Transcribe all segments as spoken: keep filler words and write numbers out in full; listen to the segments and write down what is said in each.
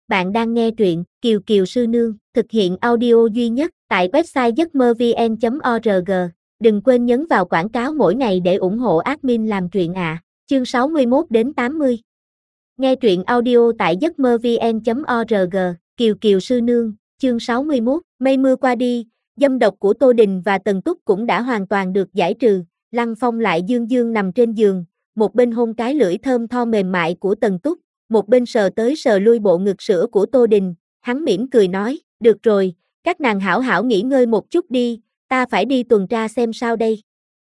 Bạn đang nghe truyện Kiều Kiều Sư Nương, thực hiện audio duy nhất tại website giấc mơ vn chấm org. Đừng quên nhấn vào quảng cáo mỗi ngày để ủng hộ admin làm truyện ạ. À. Chương sáu mươi mốt đến tám mươi. Nghe truyện audio tại giấc mơ vn chấm org. Kiều Kiều Sư Nương, chương sáu mươi mốt. Mây mưa qua đi, dâm độc của Tô Đình và Tần Túc cũng đã hoàn toàn được giải trừ. Lăng Phong lại dương dương nằm trên giường, một bên hôn cái lưỡi thơm tho mềm mại của Tần Túc, một bên sờ tới sờ lui bộ ngực sữa của Tô Đình. Hắn mỉm cười nói, được rồi, các nàng hảo hảo nghỉ ngơi một chút đi, ta phải đi tuần tra xem sao đây.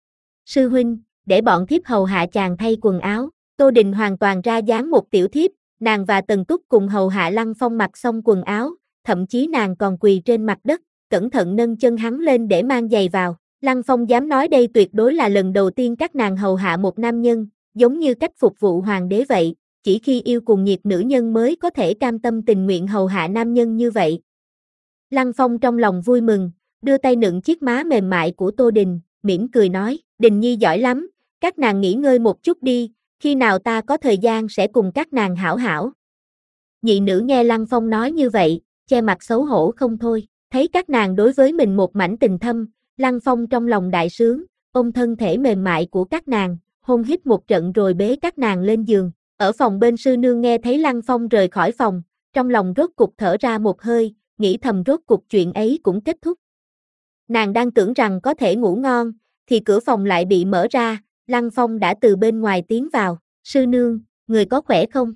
Sư huynh, để bọn thiếp hầu hạ chàng thay quần áo. Tô Đình hoàn toàn ra dáng một tiểu thiếp, nàng và Tần Túc cùng hầu hạ Lăng Phong mặc xong quần áo, thậm chí nàng còn quỳ trên mặt đất, cẩn thận nâng chân hắn lên để mang giày vào. Lăng Phong dám nói đây tuyệt đối là lần đầu tiên các nàng hầu hạ một nam nhân, giống như cách phục vụ hoàng đế vậy, chỉ khi yêu cùng nhiệt nữ nhân mới có thể cam tâm tình nguyện hầu hạ nam nhân như vậy. Lăng Phong trong lòng vui mừng, đưa tay nựng chiếc má mềm mại của Tô Đình, mỉm cười nói, Đình Nhi giỏi lắm, các nàng nghỉ ngơi một chút đi, khi nào ta có thời gian sẽ cùng các nàng hảo hảo. Nhị nữ nghe Lăng Phong nói như vậy, che mặt xấu hổ không thôi, thấy các nàng đối với mình một mảnh tình thâm, Lăng Phong trong lòng đại sướng, ôm thân thể mềm mại của các nàng, hôn hít một trận rồi bế các nàng lên giường. Ở phòng bên sư nương nghe thấy Lăng Phong rời khỏi phòng, trong lòng rốt cục thở ra một hơi, nghĩ thầm rốt cục chuyện ấy cũng kết thúc. Nàng đang tưởng rằng có thể ngủ ngon, thì cửa phòng lại bị mở ra, Lăng Phong đã từ bên ngoài tiến vào, sư nương, người có khỏe không?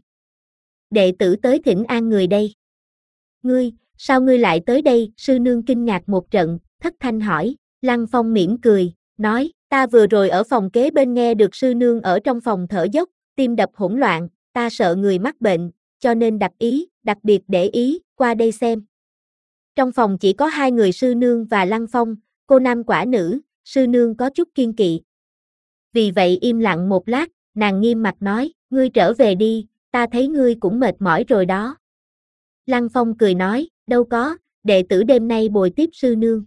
Đệ tử tới thỉnh an người đây. Ngươi, sao ngươi lại tới đây? Sư nương kinh ngạc một trận, thất thanh hỏi. Lăng Phong mỉm cười, nói, ta vừa rồi ở phòng kế bên nghe được sư nương ở trong phòng thở dốc, tim đập hỗn loạn, ta sợ người mắc bệnh, cho nên đặc ý, đặc biệt để ý, qua đây xem. Trong phòng chỉ có hai người sư nương và Lăng Phong, cô nam quả nữ, sư nương có chút kiên kỵ. Vì vậy im lặng một lát, nàng nghiêm mặt nói, ngươi trở về đi, ta thấy ngươi cũng mệt mỏi rồi đó. Lăng Phong cười nói, đâu có, đệ tử đêm nay bồi tiếp sư nương.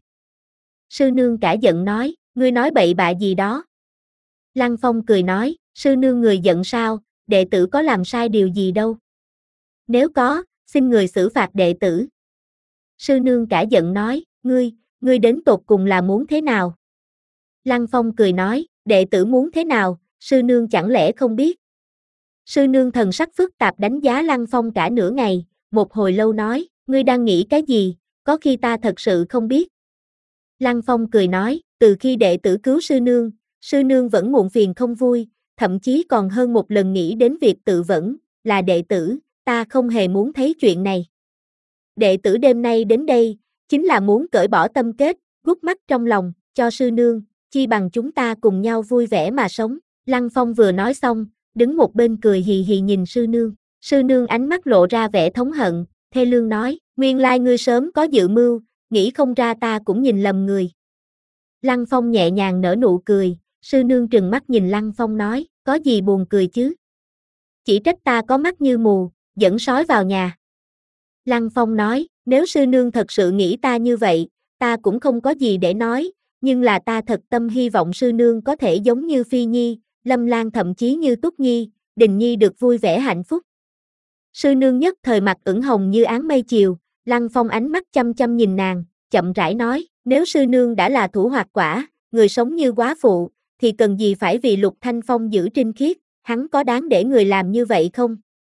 Sư nương cả giận nói, ngươi nói bậy bạ gì đó. Lăng Phong cười nói, sư nương người giận sao, đệ tử có làm sai điều gì đâu. Nếu có, xin người xử phạt đệ tử. Sư nương cả giận nói, ngươi, ngươi đến tột cùng là muốn thế nào? Lăng Phong cười nói, đệ tử muốn thế nào, sư nương chẳng lẽ không biết. Sư nương thần sắc phức tạp đánh giá Lăng Phong cả nửa ngày, một hồi lâu nói, ngươi đang nghĩ cái gì, có khi ta thật sự không biết. Lăng Phong cười nói, từ khi đệ tử cứu sư nương, sư nương vẫn muộn phiền không vui, thậm chí còn hơn một lần nghĩ đến việc tự vẫn, là đệ tử, ta không hề muốn thấy chuyện này. Đệ tử đêm nay đến đây, chính là muốn cởi bỏ tâm kết, gút mắt trong lòng, cho sư nương, chi bằng chúng ta cùng nhau vui vẻ mà sống. Lăng Phong vừa nói xong, đứng một bên cười hì hì nhìn sư nương, sư nương ánh mắt lộ ra vẻ thống hận, thê lương nói, nguyên lai ngươi sớm có dự mưu, nghĩ không ra ta cũng nhìn lầm người. Lăng Phong nhẹ nhàng nở nụ cười, sư nương trừng mắt nhìn Lăng Phong nói, có gì buồn cười chứ? Chỉ trách ta có mắt như mù, dẫn sói vào nhà. Lăng Phong nói, nếu sư nương thật sự nghĩ ta như vậy, ta cũng không có gì để nói, nhưng là ta thật tâm hy vọng sư nương có thể giống như Phi Nhi, Lâm Lan thậm chí như Túc Nhi, Đình Nhi được vui vẻ hạnh phúc. Sư nương nhất thời mặt ửng hồng như áng mây chiều, Lăng Phong ánh mắt chăm chăm nhìn nàng, chậm rãi nói, nếu sư nương đã là thủ hoạt quả, người sống như góa phụ, thì cần gì phải vì Lục Thanh Phong giữ trinh khiết, hắn có đáng để người làm như vậy không?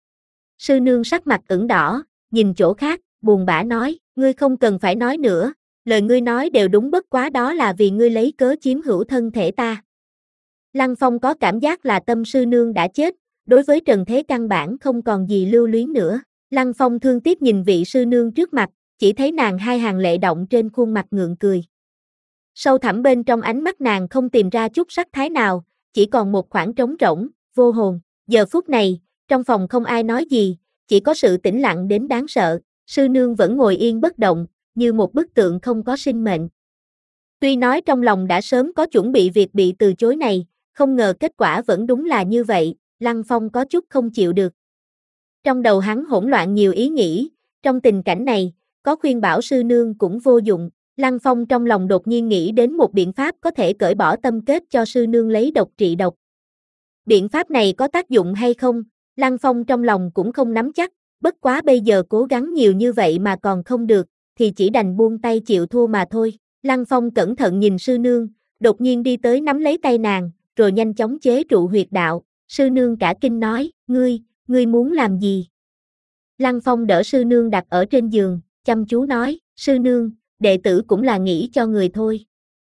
Sư nương sắc mặt ửng đỏ, nhìn chỗ khác, buồn bã nói, ngươi không cần phải nói nữa, lời ngươi nói đều đúng bất quá đó là vì ngươi lấy cớ chiếm hữu thân thể ta. Lăng Phong có cảm giác là tâm sư nương đã chết, đối với trần thế căn bản không còn gì lưu luyến nữa. Lăng Phong thương tiếc nhìn vị sư nương trước mặt, chỉ thấy nàng hai hàng lệ động trên khuôn mặt ngượng cười. Sâu thẳm bên trong ánh mắt nàng không tìm ra chút sắc thái nào, chỉ còn một khoảng trống rỗng, vô hồn. Giờ phút này, trong phòng không ai nói gì, chỉ có sự tĩnh lặng đến đáng sợ, sư nương vẫn ngồi yên bất động, như một bức tượng không có sinh mệnh. Tuy nói trong lòng đã sớm có chuẩn bị việc bị từ chối này, không ngờ kết quả vẫn đúng là như vậy, Lăng Phong có chút không chịu được. Trong đầu hắn hỗn loạn nhiều ý nghĩ, trong tình cảnh này, có khuyên bảo sư nương cũng vô dụng, Lăng Phong trong lòng đột nhiên nghĩ đến một biện pháp có thể cởi bỏ tâm kết cho sư nương lấy độc trị độc. Biện pháp này có tác dụng hay không, Lăng Phong trong lòng cũng không nắm chắc, bất quá bây giờ cố gắng nhiều như vậy mà còn không được, thì chỉ đành buông tay chịu thua mà thôi. Lăng Phong cẩn thận nhìn sư nương, đột nhiên đi tới nắm lấy tay nàng, rồi nhanh chóng chế trụ huyệt đạo. Sư nương cả kinh nói, ngươi, ngươi muốn làm gì? Lăng Phong đỡ sư nương đặt ở trên giường, chăm chú nói, sư nương, đệ tử cũng là nghĩ cho người thôi.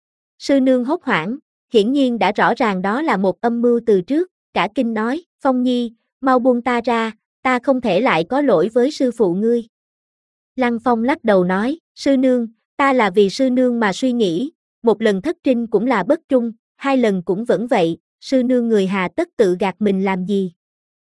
Sư nương hốt hoảng, hiển nhiên đã rõ ràng đó là một âm mưu từ trước, cả kinh nói, Phong Nhi, mau buông ta ra, ta không thể lại có lỗi với sư phụ ngươi. Lăng Phong lắc đầu nói, sư nương, ta là vì sư nương mà suy nghĩ, một lần thất trinh cũng là bất trung, hai lần cũng vẫn vậy, sư nương người hà tất tự gạt mình làm gì.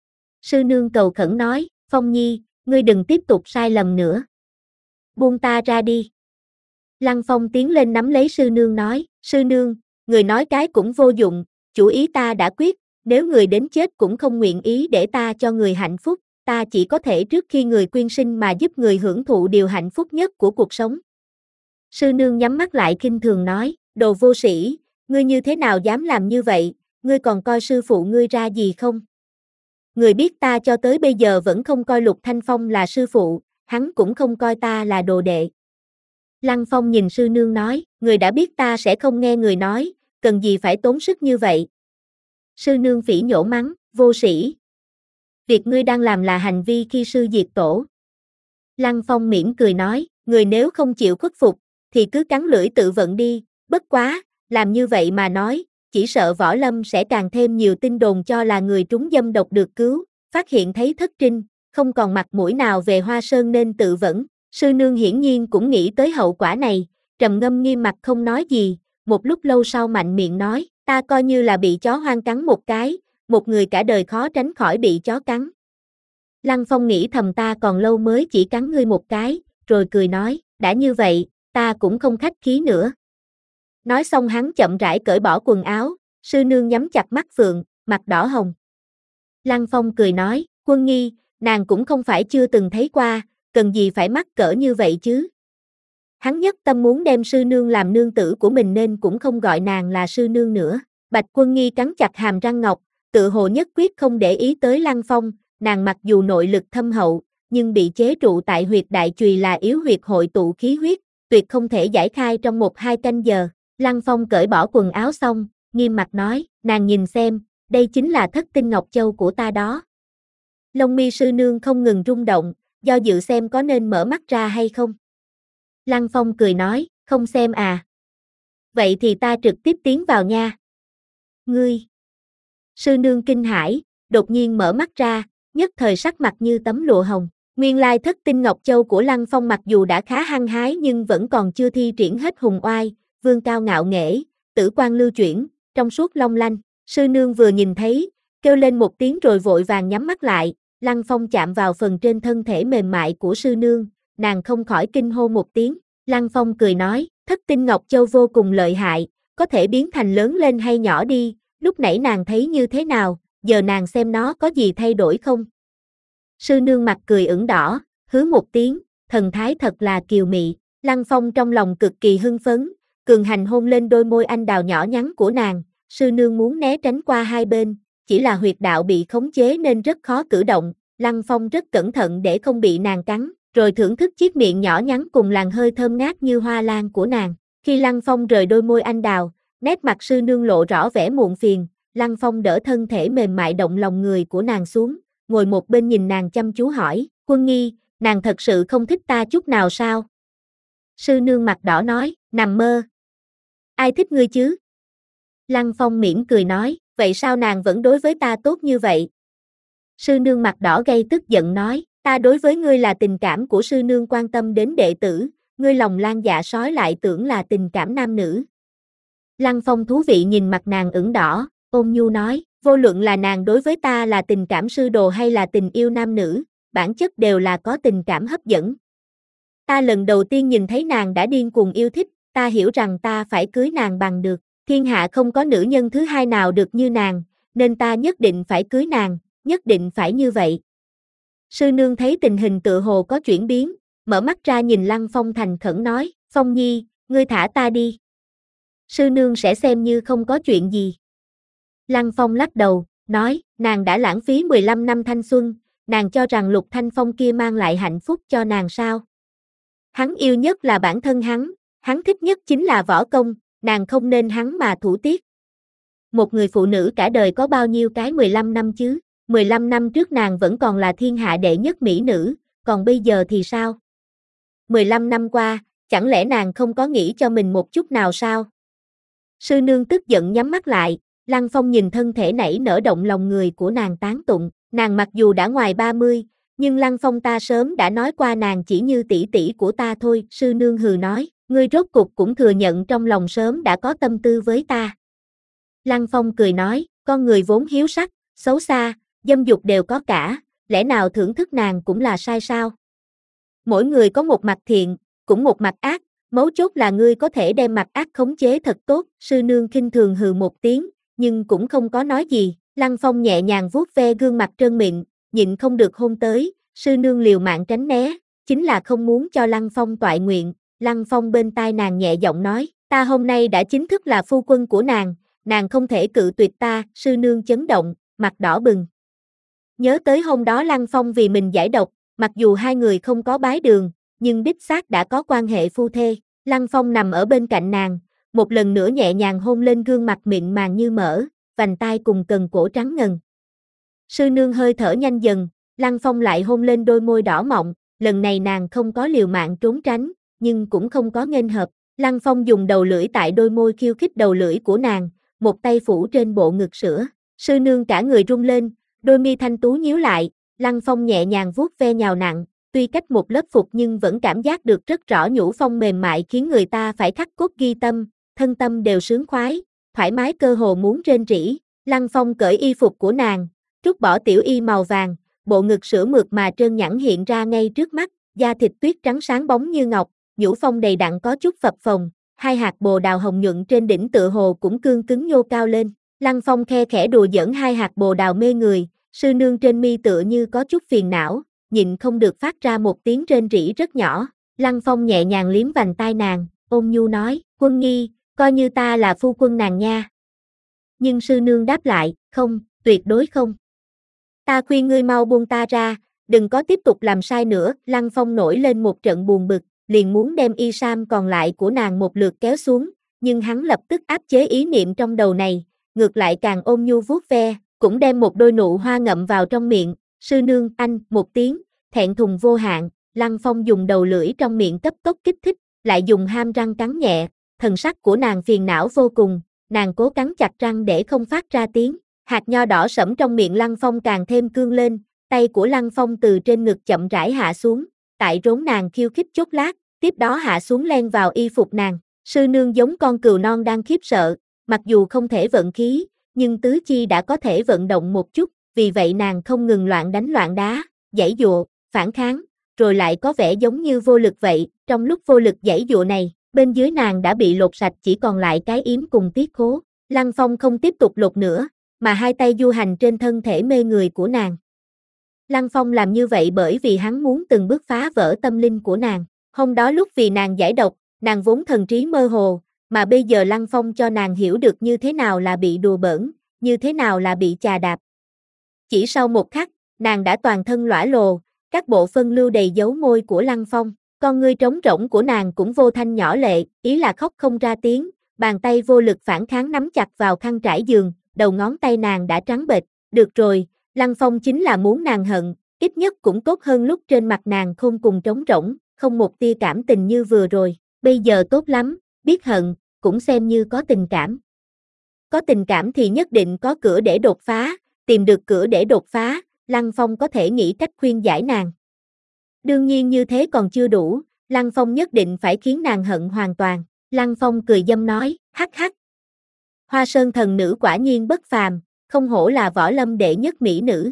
Sư nương cầu khẩn nói, Phong Nhi, ngươi đừng tiếp tục sai lầm nữa. Buông ta ra đi. Lăng Phong tiến lên nắm lấy sư nương nói, sư nương, người nói cái cũng vô dụng, chủ ý ta đã quyết, nếu người đến chết cũng không nguyện ý để ta cho người hạnh phúc, ta chỉ có thể trước khi người quyên sinh mà giúp người hưởng thụ điều hạnh phúc nhất của cuộc sống. Sư nương nhắm mắt lại khinh thường nói, đồ vô sĩ, ngươi như thế nào dám làm như vậy, ngươi còn coi sư phụ ngươi ra gì không? Người biết ta cho tới bây giờ vẫn không coi Lục Thanh Phong là sư phụ, hắn cũng không coi ta là đồ đệ. Lăng Phong nhìn sư nương nói, người đã biết ta sẽ không nghe người nói, cần gì phải tốn sức như vậy. Sư nương phỉ nhổ mắng, vô sĩ. Việc ngươi đang làm là hành vi khi sư diệt tổ. Lăng Phong mỉm cười nói, người nếu không chịu khuất phục, thì cứ cắn lưỡi tự vận đi, bất quá, làm như vậy mà nói, chỉ sợ Võ Lâm sẽ càng thêm nhiều tin đồn cho là người trúng dâm độc được cứu, phát hiện thấy thất trinh, không còn mặt mũi nào về Hoa Sơn nên tự vẫn. Sư nương hiển nhiên cũng nghĩ tới hậu quả này, trầm ngâm nghiêm mặt không nói gì, một lúc lâu sau mạnh miệng nói, ta coi như là bị chó hoang cắn một cái, một người cả đời khó tránh khỏi bị chó cắn. Lăng Phong nghĩ thầm ta còn lâu mới chỉ cắn ngươi một cái, rồi cười nói, đã như vậy, ta cũng không khách khí nữa. Nói xong hắn chậm rãi cởi bỏ quần áo, sư nương nhắm chặt mắt phượng, mặt đỏ hồng. Lăng Phong cười nói, Quân Nghi, nàng cũng không phải chưa từng thấy qua, cần gì phải mắc cỡ như vậy chứ. Hắn nhất tâm muốn đem sư nương làm nương tử của mình nên cũng không gọi nàng là sư nương nữa. Bạch Quân Nghi cắn chặt hàm răng ngọc, tự hồ nhất quyết không để ý tới Lăng Phong, nàng mặc dù nội lực thâm hậu, nhưng bị chế trụ tại huyệt đại chùy là yếu huyệt hội tụ khí huyết, tuyệt không thể giải khai trong một hai canh giờ. Lăng Phong cởi bỏ quần áo xong, nghiêm mặt nói, nàng nhìn xem, đây chính là thất tinh ngọc châu của ta đó. Lông mi sư nương không ngừng rung động, do dự xem có nên mở mắt ra hay không. Lăng Phong cười nói, không xem à. Vậy thì ta trực tiếp tiến vào nha. Ngươi. Sư nương kinh hãi, đột nhiên mở mắt ra, nhất thời sắc mặt như tấm lụa hồng. Nguyên lai thất tinh ngọc châu của Lăng Phong mặc dù đã khá hăng hái nhưng vẫn còn chưa thi triển hết hùng oai, vương cao ngạo nghễ, tử quan lưu chuyển, trong suốt long lanh. Sư nương vừa nhìn thấy, kêu lên một tiếng rồi vội vàng nhắm mắt lại. Lăng Phong chạm vào phần trên thân thể mềm mại của sư nương, nàng không khỏi kinh hô một tiếng. Lăng Phong cười nói, thất tinh ngọc châu vô cùng lợi hại, có thể biến thành lớn lên hay nhỏ đi, lúc nãy nàng thấy như thế nào, giờ nàng xem nó có gì thay đổi không. Sư nương mặt cười ửng đỏ, hứ một tiếng, thần thái thật là kiều mị. Lăng Phong trong lòng cực kỳ hưng phấn, cường hành hôn lên đôi môi anh đào nhỏ nhắn của nàng, sư nương muốn né tránh qua hai bên, chỉ là huyệt đạo bị khống chế nên rất khó cử động. Lăng Phong rất cẩn thận để không bị nàng cắn, rồi thưởng thức chiếc miệng nhỏ nhắn cùng làn hơi thơm ngát như hoa lan của nàng. Khi Lăng Phong rời đôi môi anh đào, nét mặt sư nương lộ rõ vẻ muộn phiền. Lăng Phong đỡ thân thể mềm mại động lòng người của nàng xuống, ngồi một bên nhìn nàng chăm chú hỏi, Quân Nghi, nàng thật sự không thích ta chút nào sao? Sư nương mặt đỏ nói, nằm mơ. Ai thích ngươi chứ? Lăng Phong mỉm cười nói, vậy sao nàng vẫn đối với ta tốt như vậy? Sư nương mặt đỏ gây tức giận nói, ta đối với ngươi là tình cảm của sư nương quan tâm đến đệ tử, ngươi lòng lan dạ sói lại tưởng là tình cảm nam nữ. Lăng Phong thú vị nhìn mặt nàng ửng đỏ, ôn nhu nói, vô luận là nàng đối với ta là tình cảm sư đồ hay là tình yêu nam nữ, bản chất đều là có tình cảm hấp dẫn. Ta lần đầu tiên nhìn thấy nàng đã điên cuồng yêu thích, ta hiểu rằng ta phải cưới nàng bằng được, thiên hạ không có nữ nhân thứ hai nào được như nàng, nên ta nhất định phải cưới nàng, nhất định phải như vậy. Sư nương thấy tình hình tựa hồ có chuyển biến, mở mắt ra nhìn Lăng Phong thành khẩn nói, Phong Nhi, ngươi thả ta đi. Sư nương sẽ xem như không có chuyện gì. Lăng Phong lắc đầu, nói, nàng đã lãng phí mười lăm năm thanh xuân, nàng cho rằng Lục Thanh Phong kia mang lại hạnh phúc cho nàng sao? Hắn yêu nhất là bản thân hắn, hắn thích nhất chính là võ công, nàng không nên hắn mà thủ tiết. Một người phụ nữ cả đời có bao nhiêu cái mười lăm năm chứ? mười lăm năm trước nàng vẫn còn là thiên hạ đệ nhất mỹ nữ, còn bây giờ thì sao? mười lăm năm qua, chẳng lẽ nàng không có nghĩ cho mình một chút nào sao? Sư nương tức giận nhắm mắt lại, Lăng Phong nhìn thân thể nảy nở động lòng người của nàng tán tụng, nàng mặc dù đã ngoài ba mươi, nhưng Lăng Phong ta sớm đã nói qua nàng chỉ như tỷ tỷ của ta thôi, sư nương hừ nói, ngươi rốt cục cũng thừa nhận trong lòng sớm đã có tâm tư với ta. Lăng Phong cười nói, con người vốn hiếu sắc, xấu xa, dâm dục đều có cả, lẽ nào thưởng thức nàng cũng là sai sao? Mỗi người có một mặt thiện, cũng một mặt ác, mấu chốt là ngươi có thể đem mặt ác khống chế thật tốt, sư nương khinh thường hừ một tiếng, nhưng cũng không có nói gì, Lăng Phong nhẹ nhàng vuốt ve gương mặt trơn mịn, nhịn không được hôn tới, sư nương liều mạng tránh né, chính là không muốn cho Lăng Phong toại nguyện, Lăng Phong bên tai nàng nhẹ giọng nói, ta hôm nay đã chính thức là phu quân của nàng, nàng không thể cự tuyệt ta, sư nương chấn động, mặt đỏ bừng. Nhớ tới hôm đó Lăng Phong vì mình giải độc, mặc dù hai người không có bái đường, nhưng đích xác đã có quan hệ phu thê, Lăng Phong nằm ở bên cạnh nàng, một lần nữa nhẹ nhàng hôn lên gương mặt mịn màng như mỡ, vành tai cùng cần cổ trắng ngần. Sư nương hơi thở nhanh dần, Lăng Phong lại hôn lên đôi môi đỏ mọng, lần này nàng không có liều mạng trốn tránh, nhưng cũng không có nghênh hợp. Lăng Phong dùng đầu lưỡi tại đôi môi khiêu khích đầu lưỡi của nàng, một tay phủ trên bộ ngực sữa. Sư nương cả người rung lên, đôi mi thanh tú nhíu lại, Lăng Phong nhẹ nhàng vuốt ve nhào nặng, tuy cách một lớp phục nhưng vẫn cảm giác được rất rõ nhũ phong mềm mại khiến người ta phải khắc cốt ghi tâm, thân tâm đều sướng khoái, thoải mái cơ hồ muốn rên rỉ. Lăng Phong cởi y phục của nàng, trút bỏ tiểu y màu vàng, bộ ngực sữa mượt mà trơn nhẵn hiện ra ngay trước mắt, da thịt tuyết trắng sáng bóng như ngọc, nhũ phong đầy đặn có chút phập phồng, hai hạt bồ đào hồng nhuận trên đỉnh tựa hồ cũng cương cứng nhô cao lên. Lăng Phong khe khẽ đùa giỡn hai hạt bồ đào mê người, sư nương trên mi tựa như có chút phiền não, nhịn không được phát ra một tiếng rên rỉ rất nhỏ. Lăng Phong nhẹ nhàng liếm vành tai nàng, ôn nhu nói, Quân Nghi, coi như ta là phu quân nàng nha. Nhưng sư nương đáp lại, không, tuyệt đối không. Ta khuyên ngươi mau buông ta ra, đừng có tiếp tục làm sai nữa. Lăng Phong nổi lên một trận buồn bực, liền muốn đem y sam còn lại của nàng một lượt kéo xuống, nhưng hắn lập tức áp chế ý niệm trong đầu này, ngược lại càng ôn nhu vuốt ve, cũng đem một đôi nụ hoa ngậm vào trong miệng. Sư nương, anh, một tiếng, thẹn thùng vô hạn, Lăng Phong dùng đầu lưỡi trong miệng cấp tốc kích thích, lại dùng ham răng cắn nhẹ, thần sắc của nàng phiền não vô cùng, nàng cố cắn chặt răng để không phát ra tiếng, hạt nho đỏ sẫm trong miệng Lăng Phong càng thêm cương lên, tay của Lăng Phong từ trên ngực chậm rãi hạ xuống, tại rốn nàng khiêu khích chốc lát, tiếp đó hạ xuống len vào y phục nàng, sư nương giống con cừu non đang khiếp sợ, mặc dù không thể vận khí, nhưng tứ chi đã có thể vận động một chút, vì vậy nàng không ngừng loạn đánh loạn đá, giãy giụa, phản kháng, rồi lại có vẻ giống như vô lực vậy, trong lúc vô lực giãy giụa này, bên dưới nàng đã bị lột sạch chỉ còn lại cái yếm cùng tiết khố. Lăng Phong không tiếp tục lột nữa, mà hai tay du hành trên thân thể mê người của nàng. Lăng Phong làm như vậy bởi vì hắn muốn từng bước phá vỡ tâm linh của nàng. Hôm đó lúc vì nàng giải độc, nàng vốn thần trí mơ hồ, mà bây giờ Lăng Phong cho nàng hiểu được như thế nào là bị đùa bỡn, như thế nào là bị chà đạp. Chỉ sau một khắc, nàng đã toàn thân lõa lồ, các bộ phân lưu đầy dấu môi của Lăng Phong. Con ngươi trống rỗng của nàng cũng vô thanh nhỏ lệ, ý là khóc không ra tiếng, bàn tay vô lực phản kháng nắm chặt vào khăn trải giường, đầu ngón tay nàng đã trắng bệch. Được rồi, Lăng Phong chính là muốn nàng hận, ít nhất cũng tốt hơn lúc trên mặt nàng khôn cùng trống rỗng, không một tia cảm tình như vừa rồi. Bây giờ tốt lắm, biết hận, cũng xem như có tình cảm. Có tình cảm thì nhất định có cửa để đột phá, tìm được cửa để đột phá, Lăng Phong có thể nghĩ cách khuyên giải nàng. Đương nhiên như thế còn chưa đủ, Lăng Phong nhất định phải khiến nàng hận hoàn toàn. Lăng Phong cười dâm nói, hắc hắc. Hoa Sơn thần nữ quả nhiên bất phàm, không hổ là võ lâm đệ nhất mỹ nữ.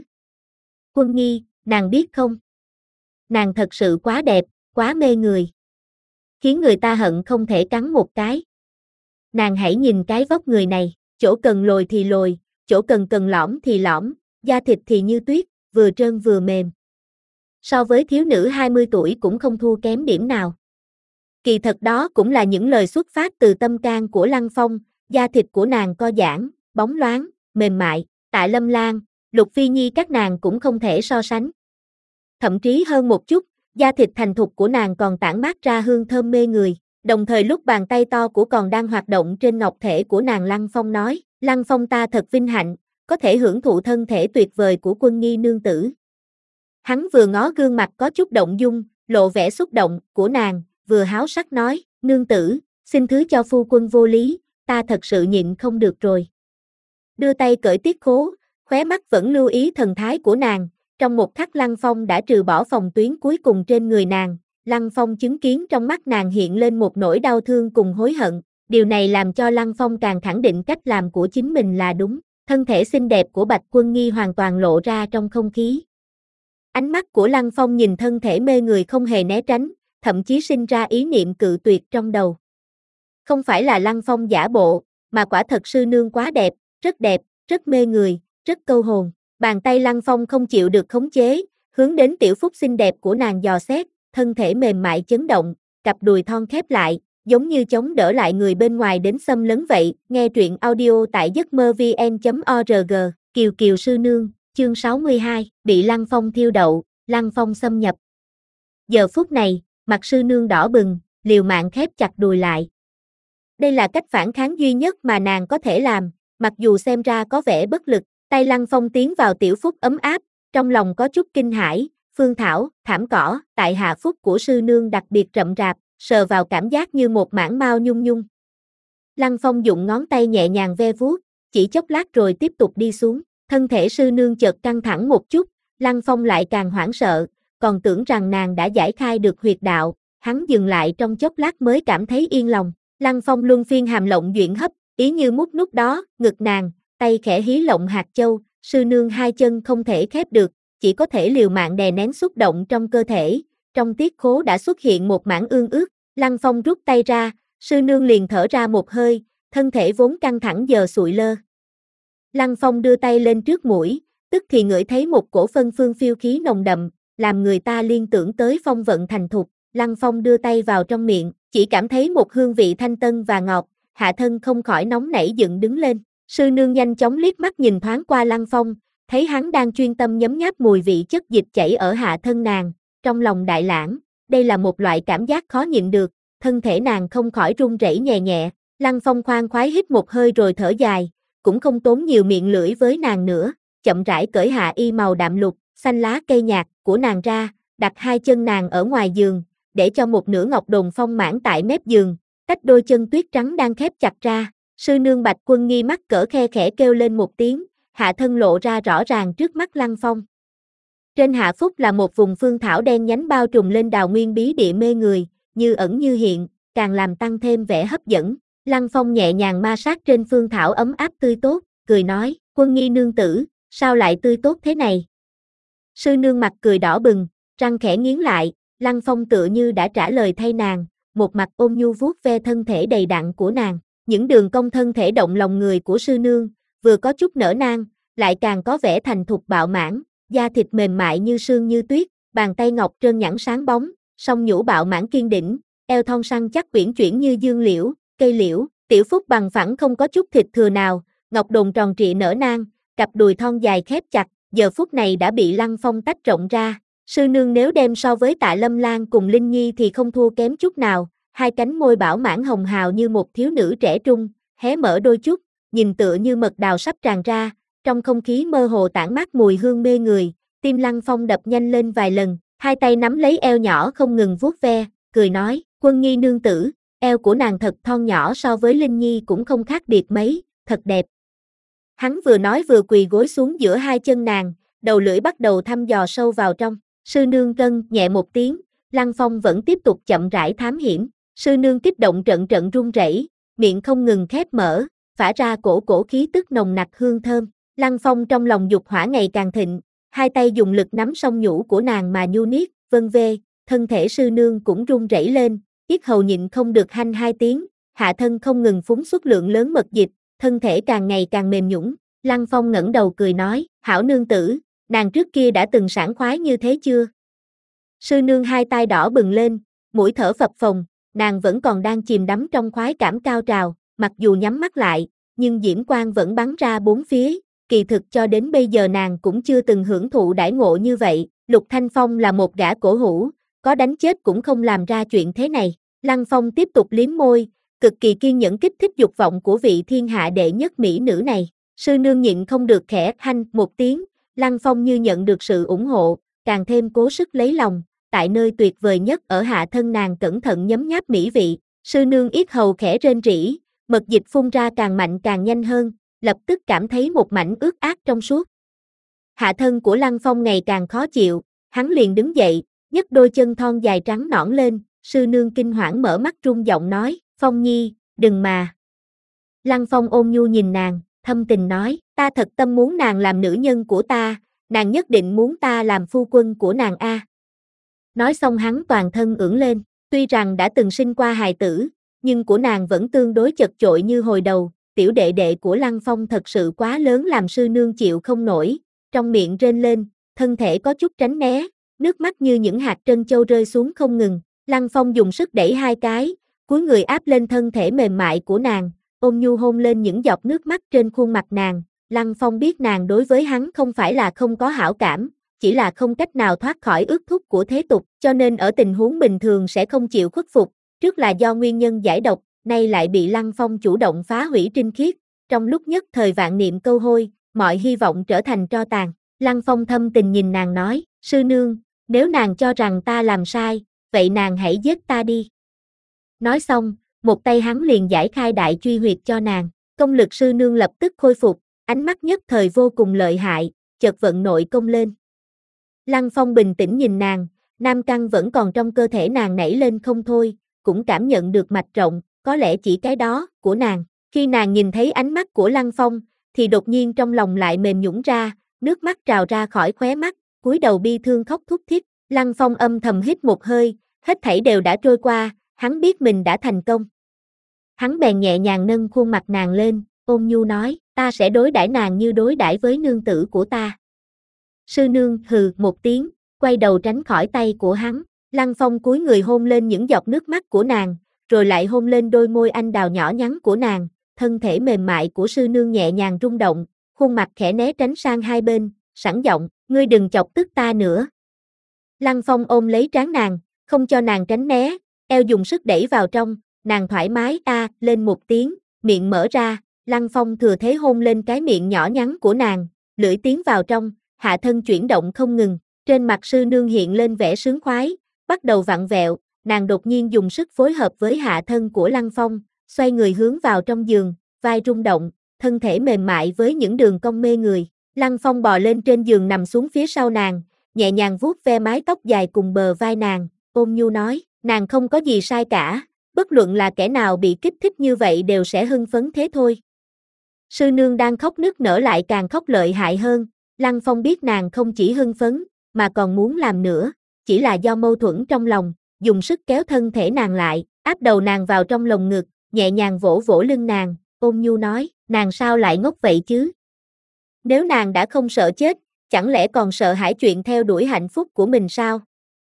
Quân Nghi, nàng biết không? Nàng thật sự quá đẹp, quá mê người. Khiến người ta hận không thể cắn một cái. Nàng hãy nhìn cái vóc người này, chỗ cần lồi thì lồi, chỗ cần cần lõm thì lõm, da thịt thì như tuyết, vừa trơn vừa mềm. So với thiếu nữ hai mươi tuổi cũng không thua kém điểm nào. Kỳ thật đó cũng là những lời xuất phát từ tâm can của Lăng Phong, da thịt của nàng co giãn, bóng loáng, mềm mại, Tạ Lâm Lan, Lục Phi Nhi các nàng cũng không thể so sánh. thậm chí hơn một chút, da thịt thành thục của nàng còn tản mát ra hương thơm mê người. Đồng thời lúc bàn tay to của còn đang hoạt động trên ngọc thể của nàng, Lăng Phong nói, Lăng Phong ta thật vinh hạnh, có thể hưởng thụ thân thể tuyệt vời của Quân Nghi nương tử. Hắn vừa ngó gương mặt có chút động dung, lộ vẻ xúc động của nàng, vừa háo sắc nói, nương tử, xin thứ cho phu quân vô lý, ta thật sự nhịn không được rồi. Đưa tay cởi tiết khố, khóe mắt vẫn lưu ý thần thái của nàng, trong một khắc Lăng Phong đã trừ bỏ phòng tuyến cuối cùng trên người nàng. Lăng Phong chứng kiến trong mắt nàng hiện lên một nỗi đau thương cùng hối hận, điều này làm cho Lăng Phong càng khẳng định cách làm của chính mình là đúng. Thân thể xinh đẹp của Bạch Quân Nghi hoàn toàn lộ ra trong không khí. Ánh mắt của Lăng Phong nhìn thân thể mê người không hề né tránh, thậm chí sinh ra ý niệm cự tuyệt trong đầu. Không phải là Lăng Phong giả bộ, mà quả thật sư nương quá đẹp, rất đẹp, rất mê người, rất câu hồn. Bàn tay Lăng Phong không chịu được khống chế, hướng đến tiểu phúc xinh đẹp của nàng dò xét, thân thể mềm mại chấn động, cặp đùi thon khép lại, giống như chống đỡ lại người bên ngoài đến xâm lấn vậy. Nghe truyện audio tại giấc mơ vn chấm org, Kiều Kiều sư nương, chương sáu mươi hai, bị Lăng Phong thiêu đậu, Lăng Phong xâm nhập. Giờ phút này, mặt sư nương đỏ bừng, liều mạng khép chặt đùi lại. Đây là cách phản kháng duy nhất mà nàng có thể làm, mặc dù xem ra có vẻ bất lực. Tay Lăng Phong tiến vào tiểu phúc ấm áp, trong lòng có chút kinh hãi. Phương thảo, thảm cỏ, tại hạ phúc của sư nương đặc biệt rậm rạp, sờ vào cảm giác như một mảng mao nhung nhung. Lăng Phong dùng ngón tay nhẹ nhàng ve vuốt, chỉ chốc lát rồi tiếp tục đi xuống. Thân thể sư nương chợt căng thẳng một chút, Lăng Phong lại càng hoảng sợ, còn tưởng rằng nàng đã giải khai được huyệt đạo. Hắn dừng lại trong chốc lát mới cảm thấy yên lòng. Lăng Phong luân phiên hàm lộng duyện hấp, ý như mút nút đó, ngực nàng, tay khẽ hí lộng hạt châu. Sư nương hai chân không thể khép được, chỉ có thể liều mạng đè nén xúc động trong cơ thể. Trong tiết khố đã xuất hiện một mảng ương ướt, Lăng Phong rút tay ra, sư nương liền thở ra một hơi, thân thể vốn căng thẳng giờ sụi lơ. Lăng Phong đưa tay lên trước mũi, tức thì ngửi thấy một cổ phân phương phiêu khí nồng đậm, làm người ta liên tưởng tới phong vận thành thục. Lăng Phong đưa tay vào trong miệng, chỉ cảm thấy một hương vị thanh tân và ngọt, hạ thân không khỏi nóng nảy dựng đứng lên. Sư nương nhanh chóng liếc mắt nhìn thoáng qua Lăng Phong, thấy hắn đang chuyên tâm nhấm nháp mùi vị chất dịch chảy ở hạ thân nàng, trong lòng đại lãng, đây là một loại cảm giác khó nhịn được, thân thể nàng không khỏi run rẩy nhẹ nhẹ. Lăng Phong khoan khoái hít một hơi rồi thở dài, cũng không tốn nhiều miệng lưỡi với nàng nữa, chậm rãi cởi hạ y màu đạm lục, xanh lá cây nhạt của nàng ra, đặt hai chân nàng ở ngoài giường, để cho một nửa ngọc đồn phong mãn tại mép giường, tách đôi chân tuyết trắng đang khép chặt ra. Sư nương Bạch Quân Nghi mắt cỡ khe khẽ kêu lên một tiếng, hạ thân lộ ra rõ ràng trước mắt Lăng Phong. Trên hạ phúc là một vùng phương thảo đen nhánh bao trùm lên đào nguyên bí địa mê người, như ẩn như hiện, càng làm tăng thêm vẻ hấp dẫn. Lăng Phong nhẹ nhàng ma sát trên phương thảo ấm áp tươi tốt, cười nói, Quân Nghi nương tử, sao lại tươi tốt thế này? Sư nương mặt cười đỏ bừng, răng khẽ nghiến lại, Lăng Phong tựa như đã trả lời thay nàng, một mặt ôn nhu vuốt ve thân thể đầy đặn của nàng. Những đường cong thân thể động lòng người của sư nương, vừa có chút nở nang, lại càng có vẻ thành thục bạo mãn, da thịt mềm mại như sương như tuyết, bàn tay ngọc trơn nhẵn sáng bóng, song nhũ bạo mãn kiên đỉnh, eo thon săn chắc uyển chuyển như dương liễu, cây liễu, tiểu phúc bằng phẳng không có chút thịt thừa nào, ngọc đồn tròn trịa nở nang, cặp đùi thon dài khép chặt, giờ phút này đã bị Lăng Phong tách rộng ra. Sư nương nếu đem so với Tạ Lâm Lan cùng Linh Nhi thì không thua kém chút nào. Hai cánh môi bảo mãn hồng hào như một thiếu nữ trẻ trung, hé mở đôi chút, nhìn tựa như mật đào sắp tràn ra, trong không khí mơ hồ tản mát mùi hương mê người, tim Lăng Phong đập nhanh lên vài lần, hai tay nắm lấy eo nhỏ không ngừng vuốt ve, cười nói, Quân Nghi nương tử, eo của nàng thật thon nhỏ so với Linh Nhi cũng không khác biệt mấy, thật đẹp. Hắn vừa nói vừa quỳ gối xuống giữa hai chân nàng, đầu lưỡi bắt đầu thăm dò sâu vào trong, sư nương cân nhẹ một tiếng, Lăng Phong vẫn tiếp tục chậm rãi thám hiểm. Sư nương kích động trận trận run rẩy, miệng không ngừng khép mở, phả ra cổ cổ khí tức nồng nặc hương thơm. Lăng Phong trong lòng dục hỏa ngày càng thịnh, hai tay dùng lực nắm song nhũ của nàng mà nhu niết, vân vê, thân thể sư nương cũng run rẩy lên, yết hầu nhịn không được hanh hai tiếng, hạ thân không ngừng phúng xuất lượng lớn mật dịch, thân thể càng ngày càng mềm nhũn. Lăng Phong ngẩng đầu cười nói, hảo nương tử, nàng trước kia đã từng sảng khoái như thế chưa? Sư nương hai tay đỏ bừng lên, mũi thở phập phồng. Nàng vẫn còn đang chìm đắm trong khoái cảm cao trào, mặc dù nhắm mắt lại, nhưng diễm quang vẫn bắn ra bốn phía, kỳ thực cho đến bây giờ nàng cũng chưa từng hưởng thụ đãi ngộ như vậy, Lục Thanh Phong là một gã cổ hủ, có đánh chết cũng không làm ra chuyện thế này. Lăng Phong tiếp tục liếm môi, cực kỳ kiên nhẫn kích thích dục vọng của vị thiên hạ đệ nhất mỹ nữ này. Sư nương nhịn không được khẽ hanh một tiếng, Lăng Phong như nhận được sự ủng hộ, càng thêm cố sức lấy lòng, tại nơi tuyệt vời nhất ở hạ thân nàng cẩn thận nhấm nháp mỹ vị. Sư nương yết hầu khẽ rên rỉ, mật dịch phun ra càng mạnh càng nhanh hơn, lập tức cảm thấy một mảnh ướt át trong suốt. Hạ thân của Lăng Phong ngày càng khó chịu, hắn liền đứng dậy, nhấc đôi chân thon dài trắng nõn lên, sư nương kinh hoảng mở mắt run giọng nói, Phong Nhi, đừng mà. Lăng Phong ôn nhu nhìn nàng, thâm tình nói, ta thật tâm muốn nàng làm nữ nhân của ta, nàng nhất định muốn ta làm phu quân của nàng a. Nói xong hắn toàn thân ưỡn lên, tuy rằng đã từng sinh qua hài tử, nhưng của nàng vẫn tương đối chật chội như hồi đầu, tiểu đệ đệ của Lăng Phong thật sự quá lớn làm sư nương chịu không nổi, trong miệng rên lên, thân thể có chút tránh né, nước mắt như những hạt trân châu rơi xuống không ngừng. Lăng Phong dùng sức đẩy hai cái, cúi người áp lên thân thể mềm mại của nàng, ôm nhu hôn lên những giọt nước mắt trên khuôn mặt nàng. Lăng Phong biết nàng đối với hắn không phải là không có hảo cảm, chỉ là không cách nào thoát khỏi ước thúc của thế tục, cho nên ở tình huống bình thường sẽ không chịu khuất phục, trước là do nguyên nhân giải độc, nay lại bị Lăng Phong chủ động phá hủy trinh khiết, trong lúc nhất thời vạn niệm câu hôi, mọi hy vọng trở thành tro tàn. Lăng Phong thâm tình nhìn nàng nói, sư nương, nếu nàng cho rằng ta làm sai, vậy nàng hãy giết ta đi. Nói xong, một tay hắn liền giải khai đại truy huyệt cho nàng, công lực sư nương lập tức khôi phục, ánh mắt nhất thời vô cùng lợi hại, chợt vận nội công lên. Lăng Phong bình tĩnh nhìn nàng, nam căn vẫn còn trong cơ thể nàng nảy lên không thôi, cũng cảm nhận được mạch rộng, có lẽ chỉ cái đó, của nàng. Khi nàng nhìn thấy ánh mắt của Lăng Phong, thì đột nhiên trong lòng lại mềm nhũn ra, nước mắt trào ra khỏi khóe mắt, cúi đầu bi thương khóc thút thít. Lăng Phong âm thầm hít một hơi, hết thảy đều đã trôi qua, hắn biết mình đã thành công. Hắn bèn nhẹ nhàng nâng khuôn mặt nàng lên, ôn nhu nói, ta sẽ đối đãi nàng như đối đãi với nương tử của ta. Sư nương hừ một tiếng, quay đầu tránh khỏi tay của hắn. Lăng Phong cúi người hôn lên những giọt nước mắt của nàng, rồi lại hôn lên đôi môi anh đào nhỏ nhắn của nàng, thân thể mềm mại của sư nương nhẹ nhàng rung động, khuôn mặt khẽ né tránh sang hai bên, sẵn giọng, ngươi đừng chọc tức ta nữa. Lăng Phong ôm lấy trán nàng, không cho nàng tránh né, eo dùng sức đẩy vào trong, nàng thoải mái a lên một tiếng, miệng mở ra, Lăng Phong thừa thế hôn lên cái miệng nhỏ nhắn của nàng, lưỡi tiến vào trong, hạ thân chuyển động không ngừng, trên mặt sư nương hiện lên vẻ sướng khoái, bắt đầu vặn vẹo, nàng đột nhiên dùng sức phối hợp với hạ thân của Lăng Phong, xoay người hướng vào trong giường, vai rung động, thân thể mềm mại với những đường cong mê người. Lăng Phong bò lên trên giường nằm xuống phía sau nàng, nhẹ nhàng vuốt ve mái tóc dài cùng bờ vai nàng, ôm nhu nói, nàng không có gì sai cả, bất luận là kẻ nào bị kích thích như vậy đều sẽ hưng phấn thế thôi. Sư nương đang khóc nức nở lại càng khóc lợi hại hơn, Lăng Phong biết nàng không chỉ hưng phấn, mà còn muốn làm nữa, chỉ là do mâu thuẫn trong lòng, dùng sức kéo thân thể nàng lại, áp đầu nàng vào trong lồng ngực, nhẹ nhàng vỗ vỗ lưng nàng, ôn nhu nói, nàng sao lại ngốc vậy chứ? Nếu nàng đã không sợ chết, chẳng lẽ còn sợ hãi chuyện theo đuổi hạnh phúc của mình sao?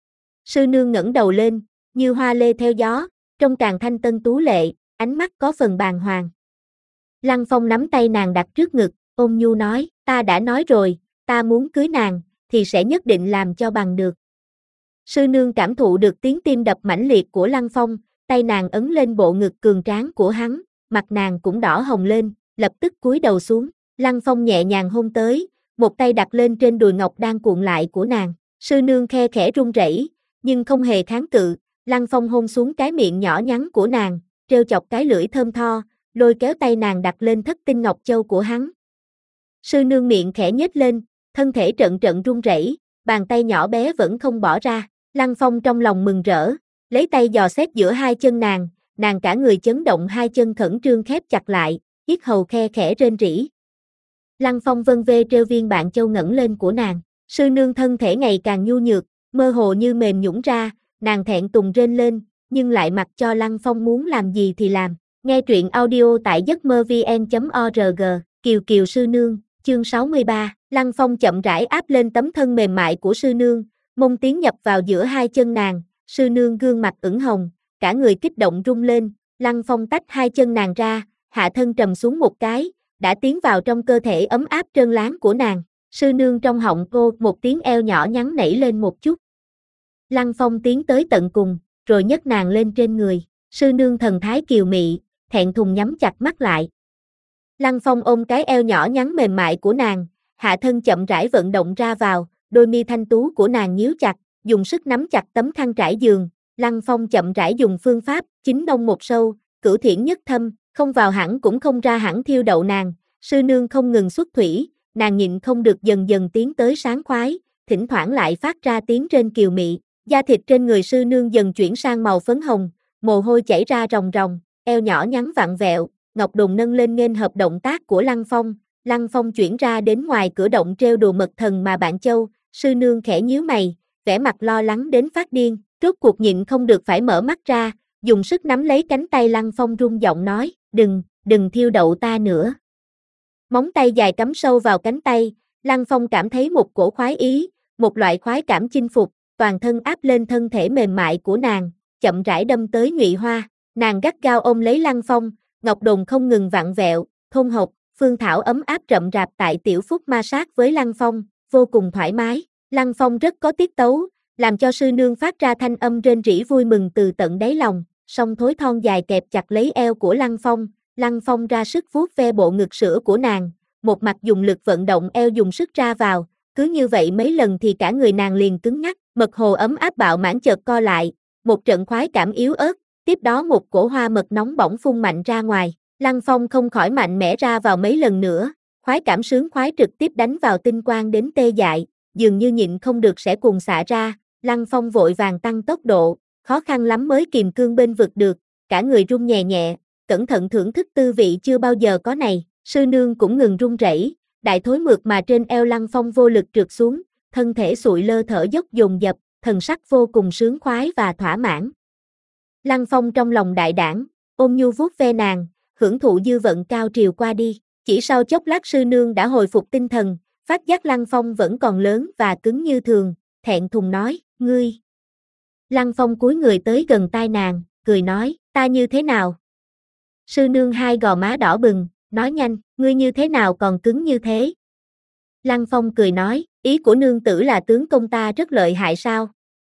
Sư nương ngẩng đầu lên, như hoa lê theo gió, trông càng thanh tân tú lệ, ánh mắt có phần bàng hoàng. Lăng Phong nắm tay nàng đặt trước ngực, ôn nhu nói, ta đã nói rồi, ta muốn cưới nàng, thì sẽ nhất định làm cho bằng được. Sư nương cảm thụ được tiếng tim đập mãnh liệt của Lăng Phong, tay nàng ấn lên bộ ngực cường tráng của hắn, mặt nàng cũng đỏ hồng lên, lập tức cúi đầu xuống. Lăng Phong nhẹ nhàng hôn tới, một tay đặt lên trên đùi ngọc đang cuộn lại của nàng. Sư nương khe khẽ run rẩy, nhưng không hề kháng cự. Lăng Phong hôn xuống cái miệng nhỏ nhắn của nàng, trêu chọc cái lưỡi thơm tho, lôi kéo tay nàng đặt lên thất tinh ngọc châu của hắn. Sư nương miệng khẽ nhếch lên, thân thể trận trận run rẩy, bàn tay nhỏ bé vẫn không bỏ ra. Lăng Phong trong lòng mừng rỡ, lấy tay dò xét giữa hai chân nàng, nàng cả người chấn động, hai chân khẩn trương khép chặt lại, yết hầu khe khẽ rên rỉ. Lăng Phong vân vê trêu viên bạn châu ngẩng lên của nàng, sư nương thân thể ngày càng nhu nhược, mơ hồ như mềm nhũn ra, nàng thẹn thùng rên lên, nhưng lại mặc cho Lăng Phong muốn làm gì thì làm. Nghe truyện audio tại giấc mơ vn chấm org, Kiều Kiều sư nương, chương sáu mươi ba, Lăng Phong chậm rãi áp lên tấm thân mềm mại của sư nương, mông tiến nhập vào giữa hai chân nàng, sư nương gương mặt ửng hồng, cả người kích động rung lên, Lăng Phong tách hai chân nàng ra, hạ thân trầm xuống một cái, đã tiến vào trong cơ thể ấm áp trơn láng của nàng. Sư nương trong họng cô một tiếng eo nhỏ nhắn nảy lên một chút. Lăng Phong tiến tới tận cùng, rồi nhấc nàng lên trên người. Sư nương thần thái kiều mị, thẹn thùng nhắm chặt mắt lại. Lăng Phong ôm cái eo nhỏ nhắn mềm mại của nàng, hạ thân chậm rãi vận động ra vào, đôi mi thanh tú của nàng nhíu chặt, dùng sức nắm chặt tấm khăn trải giường. Lăng Phong chậm rãi dùng phương pháp chính đông một sâu, cửu thiển nhất thâm, không vào hẳn cũng không ra hẳn thiêu đậu nàng. Sư nương không ngừng xuất thủy, nàng nhịn không được dần dần tiến tới sáng khoái, thỉnh thoảng lại phát ra tiếng trên kiều mị. Da thịt trên người sư nương dần chuyển sang màu phấn hồng, mồ hôi chảy ra ròng ròng, eo nhỏ nhắn vặn vẹo, ngọc đùng nâng lên nghênh hợp động tác của Lăng Phong. Lăng Phong chuyển ra đến ngoài cửa động trêu đùa mật thần mà bạn châu. Sư nương khẽ nhíu mày, vẻ mặt lo lắng đến phát điên, rốt cuộc nhịn không được phải mở mắt ra, dùng sức nắm lấy cánh tay Lăng Phong run giọng nói, đừng, đừng thiêu đậu ta nữa. Móng tay dài cắm sâu vào cánh tay, Lăng Phong cảm thấy một cổ khoái ý, một loại khoái cảm chinh phục, toàn thân áp lên thân thể mềm mại của nàng, chậm rãi đâm tới nhụy hoa. Nàng gắt gao ôm lấy Lăng Phong, ngọc đồn không ngừng vặn vẹo, thôn hộc, phương thảo ấm áp rậm rạp tại tiểu phúc ma sát với Lăng Phong, vô cùng thoải mái. Lăng Phong rất có tiết tấu, làm cho sư nương phát ra thanh âm rên rỉ vui mừng từ tận đáy lòng, song thối thon dài kẹp chặt lấy eo của Lăng Phong. Lăng Phong ra sức vuốt ve bộ ngực sữa của nàng, một mặt dùng lực vận động eo dùng sức ra vào, cứ như vậy mấy lần thì cả người nàng liền cứng ngắc, mật hồ ấm áp bạo mãn chợt co lại, một trận khoái cảm yếu ớt, tiếp đó một cổ hoa mật nóng bỏng phun mạnh ra ngoài. Lăng Phong không khỏi mạnh mẽ ra vào mấy lần nữa, khoái cảm sướng khoái trực tiếp đánh vào tinh quang đến tê dại, dường như nhịn không được sẽ cuồng xạ ra. Lăng Phong vội vàng tăng tốc độ, khó khăn lắm mới kìm cương bên vực được, cả người run nhẹ nhẹ, cẩn thận thưởng thức tư vị chưa bao giờ có này. Sư nương cũng ngừng run rẩy, đại thối mượt mà trên eo Lăng Phong vô lực trượt xuống, thân thể sụi lơ thở dốc dồn dập, thần sắc vô cùng sướng khoái và thỏa mãn. Lăng Phong trong lòng đại đãng, ôm nhu vuốt ve nàng, hưởng thụ dư vận cao triều qua đi. Chỉ sau chốc lát sư nương đã hồi phục tinh thần, phát giác Lăng Phong vẫn còn lớn và cứng như thường, thẹn thùng nói, ngươi. Lăng Phong cúi người tới gần tai nàng, cười nói, ta như thế nào? Sư nương hai gò má đỏ bừng, nói nhanh, ngươi như thế nào còn cứng như thế? Lăng Phong cười nói, ý của nương tử là tướng công ta rất lợi hại sao?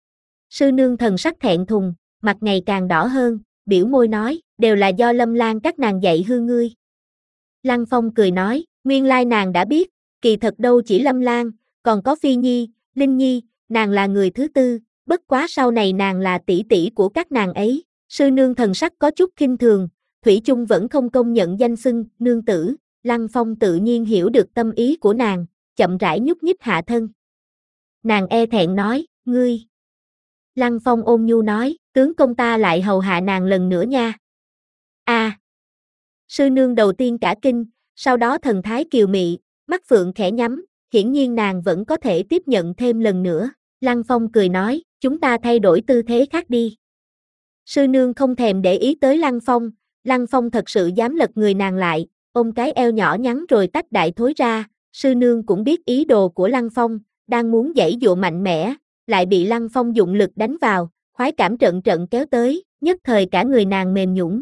Sư nương thần sắc thẹn thùng, mặt ngày càng đỏ hơn, biểu môi nói, đều là do Lâm Lan các nàng dạy hư ngươi. Lăng Phong cười nói, nguyên lai nàng đã biết, kỳ thật đâu chỉ Lâm Lan, còn có Phi Nhi, Linh Nhi, nàng là người thứ tư, bất quá sau này nàng là tỷ tỷ của các nàng ấy. Sư nương thần sắc có chút khinh thường, thủy chung vẫn không công nhận danh xưng nương tử. Lăng Phong tự nhiên hiểu được tâm ý của nàng, chậm rãi nhúc nhích hạ thân. Nàng e thẹn nói, ngươi. Lăng Phong ôn nhu nói, tướng công ta lại hầu hạ nàng lần nữa nha. A. À. Sư nương đầu tiên cả kinh, sau đó thần thái kiều mị, mắt phượng khẽ nhắm, hiển nhiên nàng vẫn có thể tiếp nhận thêm lần nữa. Lăng Phong cười nói, chúng ta thay đổi tư thế khác đi. Sư nương không thèm để ý tới Lăng Phong, Lăng Phong thật sự dám lật người nàng lại, ôm cái eo nhỏ nhắn rồi tách đại thối ra. Sư nương cũng biết ý đồ của Lăng Phong, đang muốn giãy dụa mạnh mẽ, lại bị Lăng Phong dụng lực đánh vào, khoái cảm trận trận kéo tới, nhất thời cả người nàng mềm nhũn.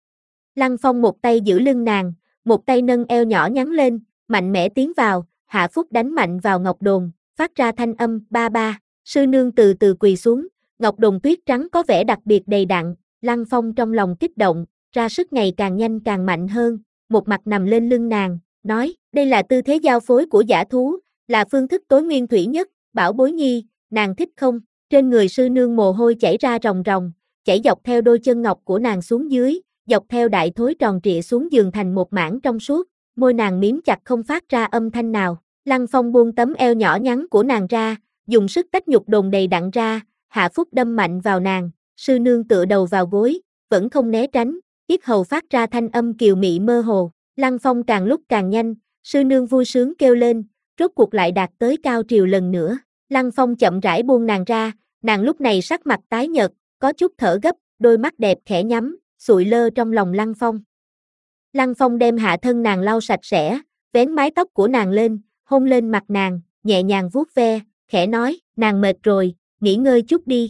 Lăng Phong một tay giữ lưng nàng, một tay nâng eo nhỏ nhắn lên, mạnh mẽ tiến vào, hạ phúc đánh mạnh vào ngọc đồn, phát ra thanh âm ba ba. Sư nương từ từ quỳ xuống, ngọc đồn tuyết trắng có vẻ đặc biệt đầy đặn. Lăng Phong trong lòng kích động, ra sức ngày càng nhanh càng mạnh hơn, một mặt nằm lên lưng nàng, nói, đây là tư thế giao phối của dã thú, là phương thức tối nguyên thủy nhất, bảo bối nhi, nàng thích không? Trên người sư nương mồ hôi chảy ra ròng ròng, chảy dọc theo đôi chân ngọc của nàng xuống dưới, dọc theo đại thối tròn trịa xuống giường thành một mảng trong suốt, môi nàng miếm chặt không phát ra âm thanh nào. Lăng Phong buông tấm eo nhỏ nhắn của nàng ra, dùng sức tách nhục đồn đầy đặn ra, hạ phúc đâm mạnh vào nàng, sư nương tựa đầu vào gối, vẫn không né tránh, yết hầu phát ra thanh âm kiều mị mơ hồ. Lăng Phong càng lúc càng nhanh, sư nương vui sướng kêu lên, rốt cuộc lại đạt tới cao triều lần nữa. Lăng Phong chậm rãi buông nàng ra, nàng lúc này sắc mặt tái nhợt, có chút thở gấp, đôi mắt đẹp khẽ nhắm, sụi lơ trong lòng Lăng Phong. Lăng Phong đem hạ thân nàng lau sạch sẽ, vén mái tóc của nàng lên, hôn lên mặt nàng, nhẹ nhàng vuốt ve, khẽ nói, nàng mệt rồi, nghỉ ngơi chút đi.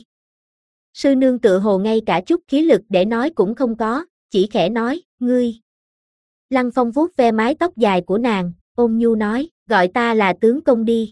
Sư nương tự hồ ngay cả chút khí lực để nói cũng không có, chỉ khẽ nói, ngươi. Lăng Phong vuốt ve mái tóc dài của nàng, ôn nhu nói, gọi ta là tướng công đi.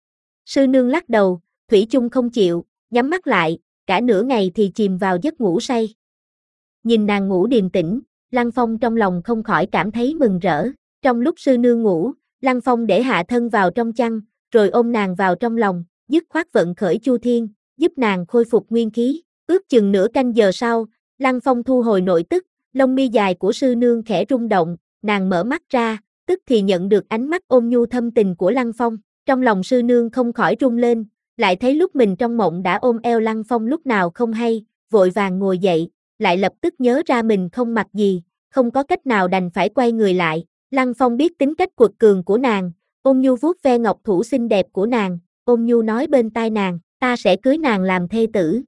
Sư nương lắc đầu, thủy chung không chịu, nhắm mắt lại, cả nửa ngày thì chìm vào giấc ngủ say. Nhìn nàng ngủ điềm tĩnh, Lăng Phong trong lòng không khỏi cảm thấy mừng rỡ. Trong lúc sư nương ngủ, Lăng Phong để hạ thân vào trong chăn, rồi ôm nàng vào trong lòng, dứt khoát vận khởi Chu Thiên, giúp nàng khôi phục nguyên khí. Ước chừng nửa canh giờ sau, Lăng Phong thu hồi nội tức, lông mi dài của sư nương khẽ rung động, nàng mở mắt ra, tức thì nhận được ánh mắt ôn nhu thâm tình của Lăng Phong. Trong lòng sư nương không khỏi rung lên, lại thấy lúc mình trong mộng đã ôm eo Lăng Phong lúc nào không hay, vội vàng ngồi dậy, lại lập tức nhớ ra mình không mặc gì, không có cách nào đành phải quay người lại. Lăng Phong biết tính cách quật cường của nàng, ôn nhu vuốt ve ngọc thủ xinh đẹp của nàng, ôn nhu nói bên tai nàng, ta sẽ cưới nàng làm thê tử.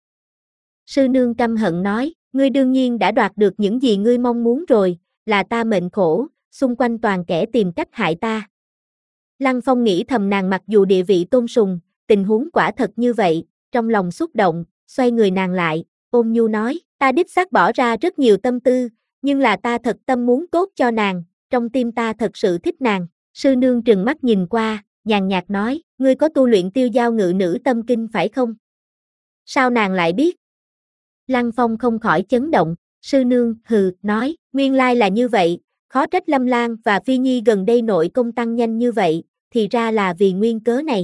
Sư nương căm hận nói, ngươi đương nhiên đã đoạt được những gì ngươi mong muốn rồi, là ta mệnh khổ, xung quanh toàn kẻ tìm cách hại ta. Lăng Phong nghĩ thầm nàng mặc dù địa vị tôn sùng, tình huống quả thật như vậy, trong lòng xúc động, xoay người nàng lại, ôn nhu nói, ta đích xác bỏ ra rất nhiều tâm tư, nhưng là ta thật tâm muốn tốt cho nàng, trong tim ta thật sự thích nàng. Sư nương trừng mắt nhìn qua, nhàn nhạt nói, ngươi có tu luyện Tiêu Dao Ngự Nữ Tâm Kinh phải không? Sao nàng lại biết? Lăng Phong không khỏi chấn động, sư nương hừ, nói, nguyên lai là như vậy, khó trách Lâm Lan và Phi Nhi gần đây nội công tăng nhanh như vậy, thì ra là vì nguyên cớ này.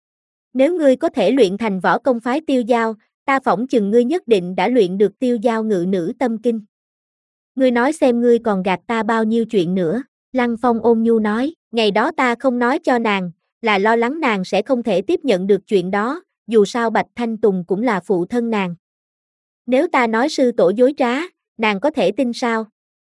Nếu ngươi có thể luyện thành võ công phái Tiêu Dao, ta phỏng chừng ngươi nhất định đã luyện được Tiêu Dao Ngự Nữ Tâm Kinh. Ngươi nói xem ngươi còn gạt ta bao nhiêu chuyện nữa. Lăng Phong ôn nhu nói, ngày đó ta không nói cho nàng, là lo lắng nàng sẽ không thể tiếp nhận được chuyện đó, dù sao Bạch Thanh Tùng cũng là phụ thân nàng. Nếu ta nói sư tổ dối trá, nàng có thể tin sao?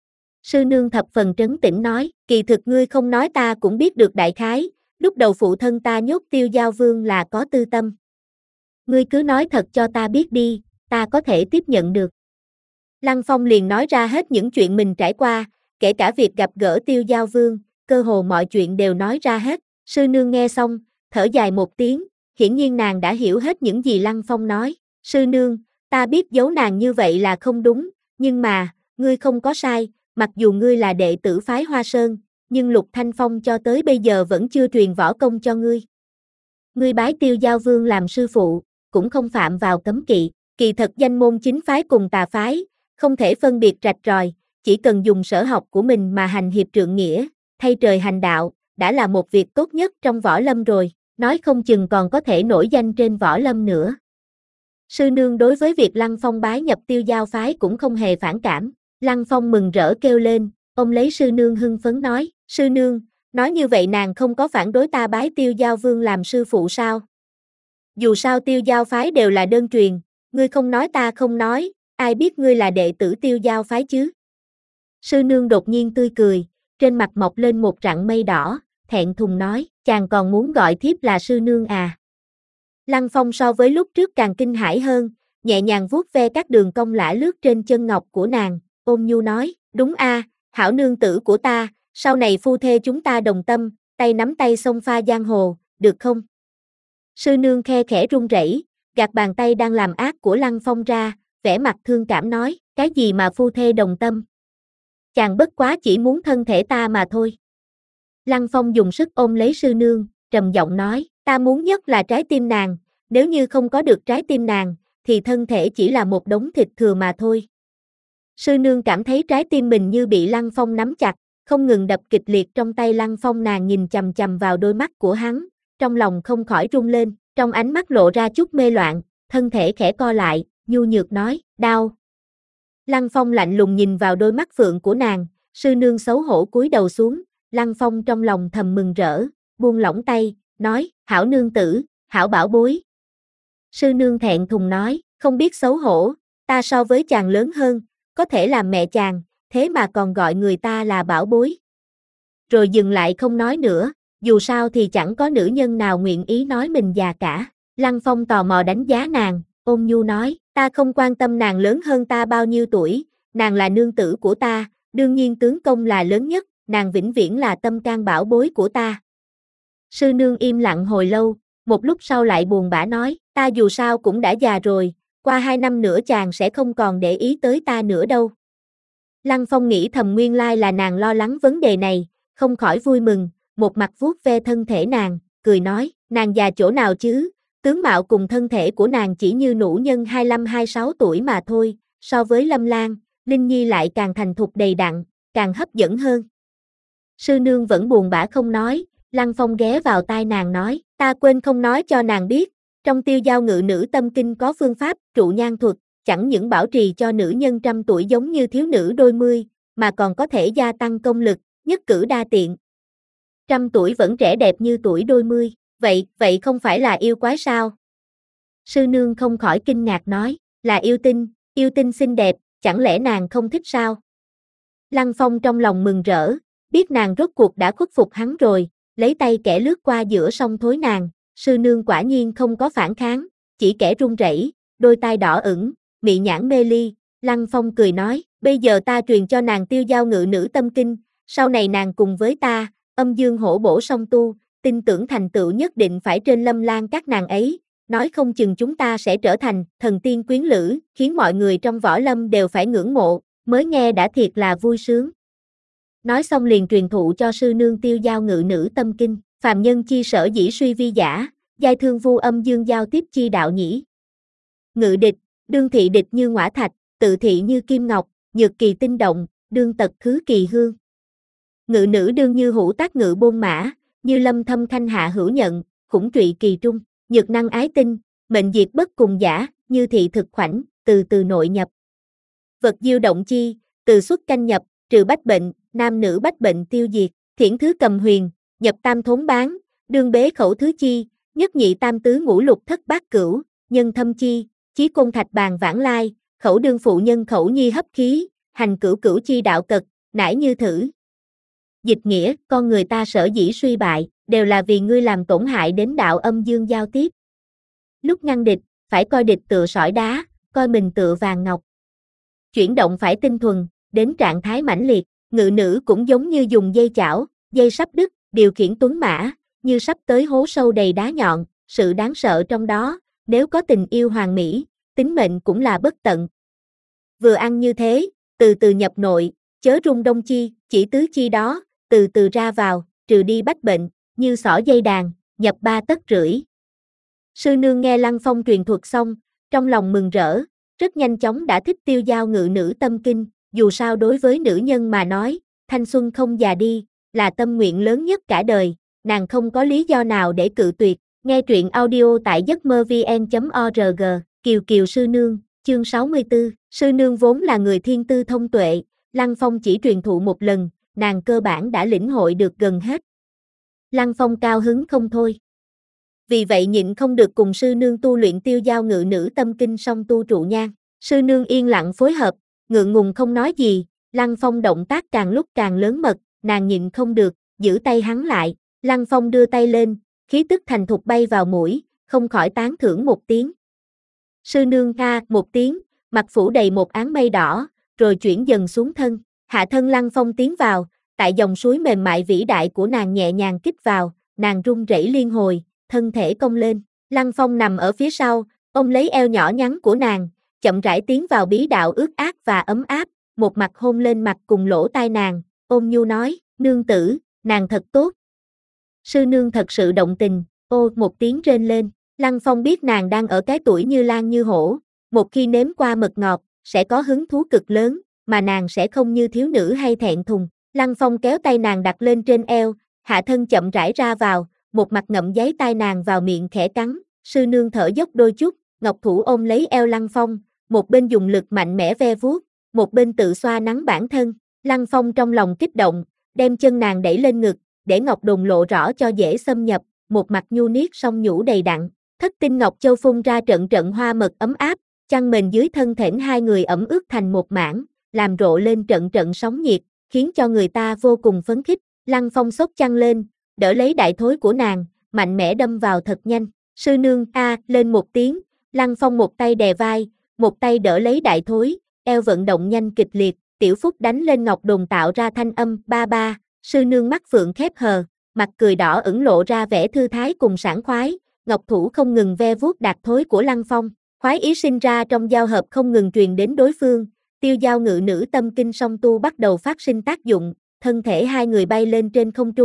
Sư nương thập phần trấn tĩnh nói, kỳ thực ngươi không nói ta cũng biết được đại khái, lúc đầu phụ thân ta nhốt Tiêu Dao Vương là có tư tâm. Ngươi cứ nói thật cho ta biết đi, ta có thể tiếp nhận được. Lăng Phong liền nói ra hết những chuyện mình trải qua, kể cả việc gặp gỡ Tiêu Dao Vương, cơ hồ mọi chuyện đều nói ra hết. Sư nương nghe xong, thở dài một tiếng, hiển nhiên nàng đã hiểu hết những gì Lăng Phong nói. Sư nương, ta biết giấu nàng như vậy là không đúng, nhưng mà, ngươi không có sai, mặc dù ngươi là đệ tử phái Hoa Sơn, nhưng Lục Thanh Phong cho tới bây giờ vẫn chưa truyền võ công cho ngươi. Ngươi bái Tiêu Dao Vương làm sư phụ, cũng không phạm vào cấm kỵ, kỳ thật danh môn chính phái cùng tà phái, không thể phân biệt rạch ròi, chỉ cần dùng sở học của mình mà hành hiệp trượng nghĩa, thay trời hành đạo, đã là một việc tốt nhất trong võ lâm rồi, nói không chừng còn có thể nổi danh trên võ lâm nữa. Sư nương đối với việc Lăng Phong bái nhập Tiêu Dao phái cũng không hề phản cảm, Lăng Phong mừng rỡ kêu lên, ông lấy sư nương hưng phấn nói, sư nương, nói như vậy nàng không có phản đối ta bái Tiêu Dao Vương làm sư phụ sao? Dù sao Tiêu Dao phái đều là đơn truyền, ngươi không nói ta không nói, ai biết ngươi là đệ tử Tiêu Dao phái chứ? Sư nương đột nhiên tươi cười, trên mặt mọc lên một rặng mây đỏ, thẹn thùng nói, chàng còn muốn gọi thiếp là sư nương à? Lăng Phong so với lúc trước càng kinh hãi hơn, nhẹ nhàng vuốt ve các đường cong lả lướt trên chân ngọc của nàng, ôn nhu nói, đúng a, hảo nương tử của ta, sau này phu thê chúng ta đồng tâm, tay nắm tay xông pha giang hồ, được không? Sư nương khe khẽ run rẩy, gạt bàn tay đang làm ác của Lăng Phong ra, vẻ mặt thương cảm nói, cái gì mà phu thê đồng tâm? Chàng bất quá chỉ muốn thân thể ta mà thôi. Lăng Phong dùng sức ôm lấy sư nương, trầm giọng nói, ta muốn nhất là trái tim nàng, nếu như không có được trái tim nàng, thì thân thể chỉ là một đống thịt thừa mà thôi. Sư nương cảm thấy trái tim mình như bị Lăng Phong nắm chặt, không ngừng đập kịch liệt trong tay Lăng Phong, nàng nhìn chằm chằm vào đôi mắt của hắn, trong lòng không khỏi rung lên, trong ánh mắt lộ ra chút mê loạn, thân thể khẽ co lại, nhu nhược nói, đau. Lăng Phong lạnh lùng nhìn vào đôi mắt phượng của nàng, sư nương xấu hổ cúi đầu xuống, Lăng Phong trong lòng thầm mừng rỡ, buông lỏng tay, nói, hảo nương tử, hảo bảo bối. Sư nương thẹn thùng nói, không biết xấu hổ, ta so với chàng lớn hơn, có thể làm mẹ chàng, thế mà còn gọi người ta là bảo bối. Rồi dừng lại không nói nữa, dù sao thì chẳng có nữ nhân nào nguyện ý nói mình già cả. Lăng Phong tò mò đánh giá nàng, ôn nhu nói, ta không quan tâm nàng lớn hơn ta bao nhiêu tuổi, nàng là nương tử của ta, đương nhiên tướng công là lớn nhất, nàng vĩnh viễn là tâm can bảo bối của ta. Sư nương im lặng hồi lâu, một lúc sau lại buồn bã nói, ta dù sao cũng đã già rồi, qua hai năm nữa chàng sẽ không còn để ý tới ta nữa đâu. Lăng Phong nghĩ thầm nguyên lai là nàng lo lắng vấn đề này, không khỏi vui mừng, một mặt vuốt ve thân thể nàng, cười nói, nàng già chỗ nào chứ, tướng mạo cùng thân thể của nàng chỉ như nữ nhân hai mươi lăm hai mươi sáu tuổi mà thôi, so với Lâm Lan, Linh Nhi lại càng thành thục đầy đặn, càng hấp dẫn hơn. Sư nương vẫn buồn bã không nói, Lăng Phong ghé vào tai nàng nói, ta quên không nói cho nàng biết, trong tiêu giao ngự nữ tâm kinh có phương pháp trụ nhan thuật, chẳng những bảo trì cho nữ nhân trăm tuổi giống như thiếu nữ đôi mươi, mà còn có thể gia tăng công lực, nhất cử đa tiện. Trăm tuổi vẫn trẻ đẹp như tuổi đôi mươi, vậy, vậy không phải là yêu quái sao? Sư nương không khỏi kinh ngạc nói, là yêu tinh, yêu tinh xinh đẹp, chẳng lẽ nàng không thích sao? Lăng Phong trong lòng mừng rỡ, biết nàng rốt cuộc đã khuất phục hắn rồi, lấy tay kẻ lướt qua giữa song thối nàng, sư nương quả nhiên không có phản kháng, chỉ kẻ run rẩy, đôi tai đỏ ửng, mị nhãn mê ly. Lăng Phong cười nói, bây giờ ta truyền cho nàng tiêu giao ngự nữ tâm kinh, sau này nàng cùng với ta, âm dương hổ bổ song tu, tin tưởng thành tựu nhất định phải trên Lâm Lan các nàng ấy, nói không chừng chúng ta sẽ trở thành thần tiên quyến lữ, khiến mọi người trong võ lâm đều phải ngưỡng mộ, mới nghe đã thiệt là vui sướng. Nói xong liền truyền thụ cho sư nương tiêu giao ngự nữ tâm kinh, phàm nhân chi sở dĩ suy vi giả, giai thương vu âm dương giao tiếp chi đạo nhĩ. Ngự địch, đương thị địch như ngõa thạch, tự thị như kim ngọc, nhược kỳ tinh động, đương tật khứ kỳ hương. Ngự nữ đương như hữu tác ngự bôn mã, như lâm thâm khanh hạ hữu nhận, khủng trụy kỳ trung, nhược năng ái tinh, mệnh diệt bất cùng giả, như thị thực khoảnh, từ từ nội nhập. Vật diêu động chi, từ xuất canh nhập, trừ bách bệnh, nam nữ bách bệnh tiêu diệt, thiển thứ cầm huyền, nhập tam thốn bán, đương bế khẩu thứ chi, nhất nhị tam tứ ngũ lục thất bát cửu, nhân thâm chi, chí côn thạch bàn vãng lai, khẩu đương phụ nhân khẩu nhi hấp khí, hành cửu cửu chi đạo cật, nải như thử. Dịch nghĩa, con người ta sở dĩ suy bại, đều là vì ngươi làm tổn hại đến đạo âm dương giao tiếp. Lúc ngăn địch, phải coi địch tựa sỏi đá, coi mình tựa vàng ngọc. Chuyển động phải tinh thuần, đến trạng thái mãnh liệt, ngự nữ cũng giống như dùng dây chảo, dây sắp đứt, điều khiển tuấn mã, như sắp tới hố sâu đầy đá nhọn, sự đáng sợ trong đó, nếu có tình yêu hoàn mỹ, tính mệnh cũng là bất tận. Vừa ăn như thế, từ từ nhập nội, chớ rung đông chi, chỉ tứ chi đó, từ từ ra vào, trừ đi bách bệnh, như xỏ dây đàn, nhập ba tấc rưỡi. Sư nương nghe Lăng Phong truyền thuật xong, trong lòng mừng rỡ, rất nhanh chóng đã thích tiêu giao ngự nữ tâm kinh, dù sao đối với nữ nhân mà nói, thanh xuân không già đi, là tâm nguyện lớn nhất cả đời, nàng không có lý do nào để cự tuyệt. Nghe truyện audio tại giấc mơ vn chấm org, Kiều Kiều sư nương, chương sáu mươi tư, sư nương vốn là người thiên tư thông tuệ, Lăng Phong chỉ truyền thụ một lần, nàng cơ bản đã lĩnh hội được gần hết. Lăng Phong cao hứng không thôi. Vì vậy nhịn không được cùng sư nương tu luyện tiêu giao ngự nữ tâm kinh song tu trụ nhan. Sư nương yên lặng phối hợp, ngượng ngùng không nói gì, Lăng Phong động tác càng lúc càng lớn mật, nàng nhịn không được, giữ tay hắn lại, Lăng Phong đưa tay lên, khí tức thành thục bay vào mũi, không khỏi tán thưởng một tiếng. Sư nương a một tiếng, mặt phủ đầy một áng mây đỏ, rồi chuyển dần xuống thân, hạ thân Lăng Phong tiến vào, tại dòng suối mềm mại vĩ đại của nàng nhẹ nhàng kích vào, nàng run rẩy liên hồi, thân thể cong lên, Lăng Phong nằm ở phía sau, ôm lấy eo nhỏ nhắn của nàng, chậm rãi tiến vào bí đạo ướt át và ấm áp, một mặt hôn lên mặt cùng lỗ tai nàng, ôn nhu nói, nương tử, nàng thật tốt. Sư nương thật sự động tình, ô một tiếng rên lên, Lăng Phong biết nàng đang ở cái tuổi như lan như hổ, một khi nếm qua mật ngọt, sẽ có hứng thú cực lớn, mà nàng sẽ không như thiếu nữ hay thẹn thùng. Lăng Phong kéo tay nàng đặt lên trên eo, hạ thân chậm rãi ra vào, một mặt ngậm giấy tai nàng vào miệng khẽ cắn, sư nương thở dốc đôi chút, ngọc thủ ôm lấy eo Lăng Phong, một bên dùng lực mạnh mẽ ve vuốt, một bên tự xoa nắng bản thân. Lăng Phong trong lòng kích động, đem chân nàng đẩy lên ngực, để ngọc đồn lộ rõ cho dễ xâm nhập, một mặt nhu niết song nhũ đầy đặn, thất tinh ngọc châu phun ra trận trận hoa mật ấm áp, chăn mền dưới thân thểnh hai người ẩm ướt thành một mảng, làm rộ lên trận trận sóng nhiệt, khiến cho người ta vô cùng phấn khích. Lăng Phong xốc chăn lên, đỡ lấy đại thối của nàng, mạnh mẽ đâm vào thật nhanh. Sư nương a lên một tiếng, Lăng Phong một tay đè vai, một tay đỡ lấy đại thối, eo vận động nhanh kịch liệt, tiểu phúc đánh lên ngọc đồn tạo ra thanh âm ba ba. Sư nương mắt phượng khép hờ, mặt cười đỏ ửng lộ ra vẻ thư thái cùng sảng khoái, ngọc thủ không ngừng ve vuốt đạt thối của Lăng Phong, khoái ý sinh ra trong giao hợp không ngừng truyền đến đối phương, tiêu giao ngự nữ tâm kinh song tu bắt đầu phát sinh tác dụng, thân thể hai người bay lên trên không trung,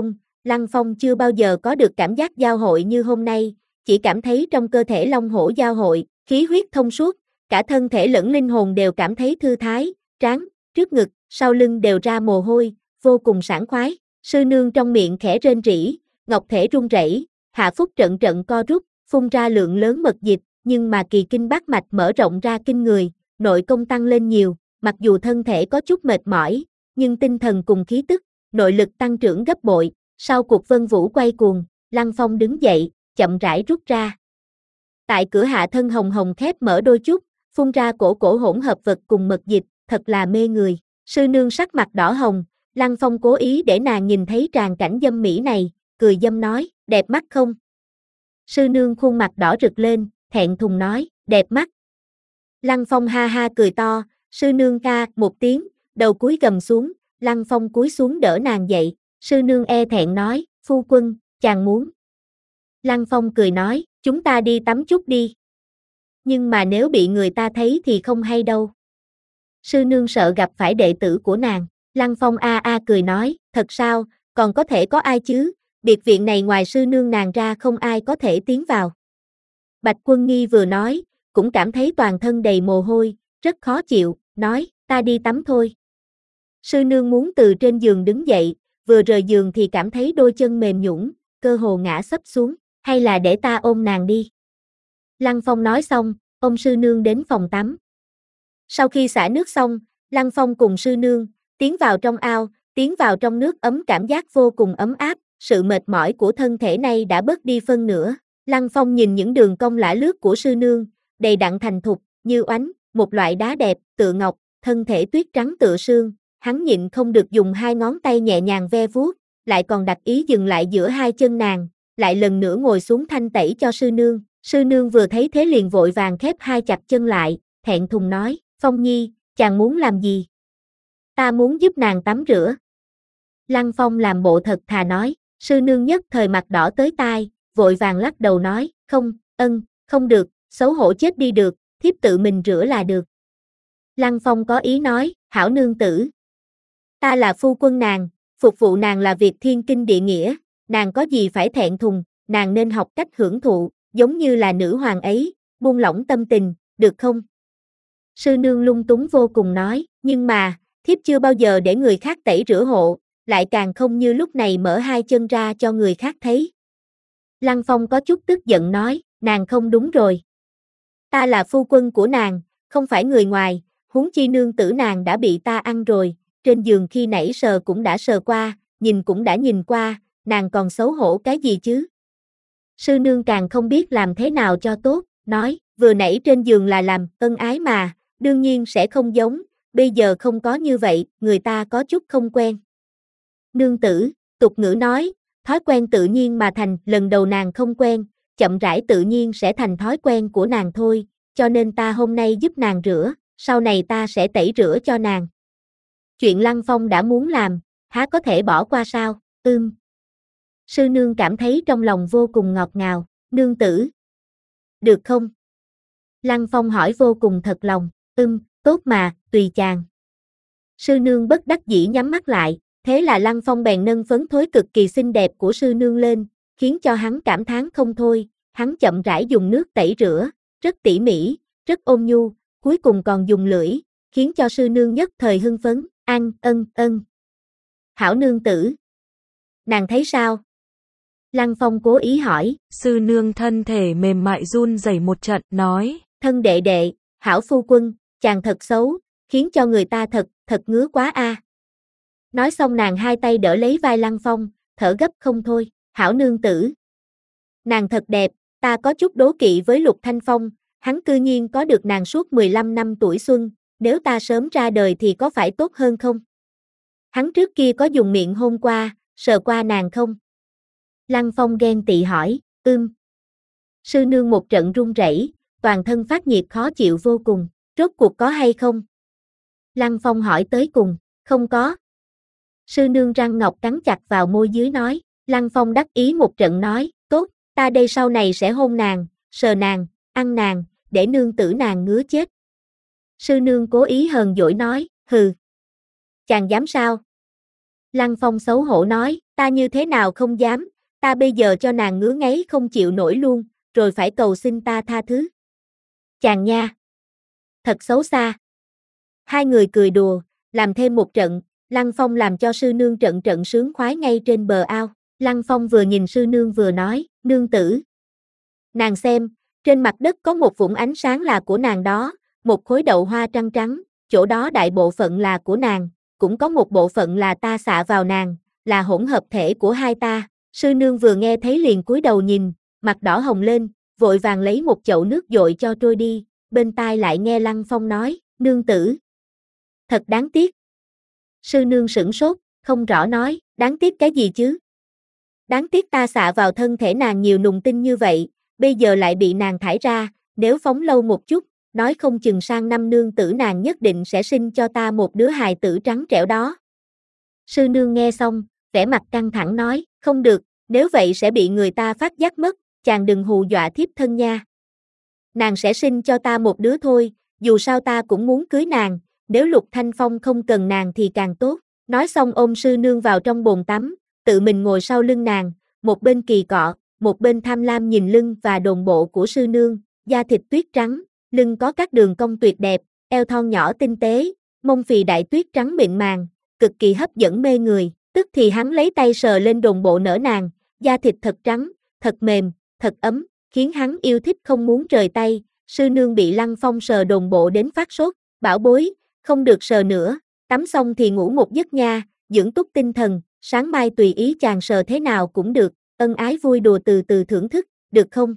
Lăng Phong chưa bao giờ có được cảm giác giao hội như hôm nay, chỉ cảm thấy trong cơ thể long hổ giao hội, khí huyết thông suốt, cả thân thể lẫn linh hồn đều cảm thấy thư thái, trán, trước ngực, sau lưng đều ra mồ hôi, vô cùng sảng khoái. Sư nương trong miệng khẽ rên rỉ, ngọc thể run rẩy, hạ phúc trận trận co rút, phun ra lượng lớn mật dịch, nhưng mà kỳ kinh bát mạch mở rộng ra kinh người, nội công tăng lên nhiều, mặc dù thân thể có chút mệt mỏi, nhưng tinh thần cùng khí tức, nội lực tăng trưởng gấp bội. Sau cuộc vân vũ quay cuồng, Lăng Phong đứng dậy, chậm rãi rút ra. Tại cửa hạ thân hồng hồng khép mở đôi chút, phun ra cổ cổ hỗn hợp vật cùng mật dịch, thật là mê người. Sư nương sắc mặt đỏ hồng, Lăng Phong cố ý để nàng nhìn thấy tràng cảnh dâm mỹ này, cười dâm nói, đẹp mắt không? Sư nương khuôn mặt đỏ rực lên, thẹn thùng nói, đẹp mắt. Lăng Phong ha ha cười to, sư nương ca một tiếng, đầu cúi gầm xuống, Lăng Phong cúi xuống đỡ nàng dậy, sư nương e thẹn nói, phu quân, chàng muốn. Lăng Phong cười nói, chúng ta đi tắm chút đi. Nhưng mà nếu bị người ta thấy thì không hay đâu. Sư nương sợ gặp phải đệ tử của nàng. Lăng Phong a a cười nói, thật sao, còn có thể có ai chứ, biệt viện này ngoài sư nương nàng ra không ai có thể tiến vào. Bạch Quân Nghi vừa nói, cũng cảm thấy toàn thân đầy mồ hôi, rất khó chịu, nói, ta đi tắm thôi. Sư nương muốn từ trên giường đứng dậy, vừa rời giường thì cảm thấy đôi chân mềm nhũn, cơ hồ ngã sấp xuống, hay là để ta ôm nàng đi. Lăng Phong nói xong, ôm sư nương đến phòng tắm. Sau khi xả nước xong, Lăng Phong cùng sư nương, tiến vào trong ao, tiến vào trong nước ấm cảm giác vô cùng ấm áp, sự mệt mỏi của thân thể này đã bớt đi phân nửa. Lăng Phong nhìn những đường cong lả lướt của sư nương, đầy đặn thành thục, như oánh, một loại đá đẹp, tựa ngọc, thân thể tuyết trắng tựa sương, hắn nhịn không được dùng hai ngón tay nhẹ nhàng ve vuốt, lại còn đặt ý dừng lại giữa hai chân nàng, lại lần nữa ngồi xuống thanh tẩy cho sư nương. Sư nương vừa thấy thế liền vội vàng khép hai chặt chân lại, thẹn thùng nói, Phong Nhi, chàng muốn làm gì? Ta muốn giúp nàng tắm rửa. Lăng Phong làm bộ thật thà nói, sư nương nhất thời mặt đỏ tới tai, vội vàng lắc đầu nói, không, ân, không được, xấu hổ chết đi được, thiếp tự mình rửa là được. Lăng Phong có ý nói, hảo nương tử. Ta là phu quân nàng, phục vụ nàng là việc thiên kinh địa nghĩa, nàng có gì phải thẹn thùng, nàng nên học cách hưởng thụ, giống như là nữ hoàng ấy, buông lỏng tâm tình, được không? Sư nương lung túng vô cùng nói, nhưng mà, thiếp chưa bao giờ để người khác tẩy rửa hộ, lại càng không như lúc này mở hai chân ra cho người khác thấy. Lăng Phong có chút tức giận nói, nàng không đúng rồi. Ta là phu quân của nàng, không phải người ngoài, huống chi nương tử nàng đã bị ta ăn rồi, trên giường khi nãy sờ cũng đã sờ qua, nhìn cũng đã nhìn qua, nàng còn xấu hổ cái gì chứ? Sư nương càng không biết làm thế nào cho tốt, nói, vừa nãy trên giường là làm ân ái mà, đương nhiên sẽ không giống, bây giờ không có như vậy, người ta có chút không quen. Nương tử, tục ngữ nói, thói quen tự nhiên mà thành, lần đầu nàng không quen, chậm rãi tự nhiên sẽ thành thói quen của nàng thôi, cho nên ta hôm nay giúp nàng rửa, sau này ta sẽ tẩy rửa cho nàng. Chuyện Lăng Phong đã muốn làm, há có thể bỏ qua sao, ưm. Sư nương cảm thấy trong lòng vô cùng ngọt ngào, nương tử. Được không? Lăng Phong hỏi vô cùng thật lòng, ưm, tốt mà, tùy chàng. Sư nương bất đắc dĩ nhắm mắt lại, thế là Lăng Phong bèn nâng phấn thối cực kỳ xinh đẹp của sư nương lên, khiến cho hắn cảm thán không thôi, hắn chậm rãi dùng nước tẩy rửa, rất tỉ mỉ, rất ôn nhu, cuối cùng còn dùng lưỡi, khiến cho sư nương nhất thời hưng phấn, ăn, ân, ân. Hảo nương tử. Nàng thấy sao? Lăng Phong cố ý hỏi. Sư nương thân thể mềm mại run rẩy một trận, nói. Thân đệ đệ, hảo phu quân, chàng thật xấu, khiến cho người ta thật, thật ngứa quá a. Nói xong nàng hai tay đỡ lấy vai Lăng Phong, thở gấp không thôi, hảo nương tử. Nàng thật đẹp, ta có chút đố kỵ với Lục Thanh Phong, hắn cư nhiên có được nàng suốt mười lăm năm tuổi xuân, nếu ta sớm ra đời thì có phải tốt hơn không? Hắn trước kia có dùng miệng hôn qua, sờ qua nàng không? Lăng Phong ghen tị hỏi, ưm. Sư nương một trận run rẩy, toàn thân phát nhiệt khó chịu vô cùng, rốt cuộc có hay không? Lăng Phong hỏi tới cùng, không có. Sư nương răng ngọc cắn chặt vào môi dưới nói, Lăng Phong đắc ý một trận nói, tốt, ta đây sau này sẽ hôn nàng, sờ nàng, ăn nàng, để nương tử nàng ngứa chết. Sư nương cố ý hờn dỗi nói, hừ. Chàng dám sao? Lăng Phong xấu hổ nói, ta như thế nào không dám, ta bây giờ cho nàng ngứa ngáy không chịu nổi luôn, rồi phải cầu xin ta tha thứ. Chàng nha. Thật xấu xa. Hai người cười đùa, làm thêm một trận, Lăng Phong làm cho sư nương trận trận sướng khoái ngay trên bờ ao. Lăng Phong vừa nhìn sư nương vừa nói, nương tử. Nàng xem, trên mặt đất có một vũng ánh sáng là của nàng đó, một khối đậu hoa trăng trắng, chỗ đó đại bộ phận là của nàng, cũng có một bộ phận là ta xạ vào nàng, là hỗn hợp thể của hai ta. Sư nương vừa nghe thấy liền cúi đầu nhìn, mặt đỏ hồng lên, vội vàng lấy một chậu nước dội cho trôi đi, bên tai lại nghe Lăng Phong nói, nương tử. Thật đáng tiếc. Sư nương sửng sốt, không rõ nói, đáng tiếc cái gì chứ? Đáng tiếc ta xạ vào thân thể nàng nhiều nùng tinh như vậy, bây giờ lại bị nàng thải ra, nếu phóng lâu một chút, nói không chừng sang năm nương tử nàng nhất định sẽ sinh cho ta một đứa hài tử trắng trẻo đó. Sư nương nghe xong, vẻ mặt căng thẳng nói, không được, nếu vậy sẽ bị người ta phát giác mất, chàng đừng hù dọa thiếp thân nha. Nàng sẽ sinh cho ta một đứa thôi, dù sao ta cũng muốn cưới nàng, nếu Lục Thanh Phong không cần nàng thì càng tốt. Nói xong ôm sư nương vào trong bồn tắm, tự mình ngồi sau lưng nàng, một bên kỳ cọ, một bên tham lam nhìn lưng và đồn bộ của sư nương, da thịt tuyết trắng, lưng có các đường cong tuyệt đẹp, eo thon nhỏ tinh tế, mông phì đại tuyết trắng mịn màng, cực kỳ hấp dẫn mê người. Tức thì hắn lấy tay sờ lên đồn bộ nở nàng, da thịt thật trắng, thật mềm, thật ấm, khiến hắn yêu thích không muốn rời tay. Sư nương bị Lăng Phong sờ đồn bộ đến phát sốt, bảo bối, không được sờ nữa, tắm xong thì ngủ một giấc nha, dưỡng túc tinh thần, sáng mai tùy ý chàng sờ thế nào cũng được, ân ái vui đùa từ từ thưởng thức, được không?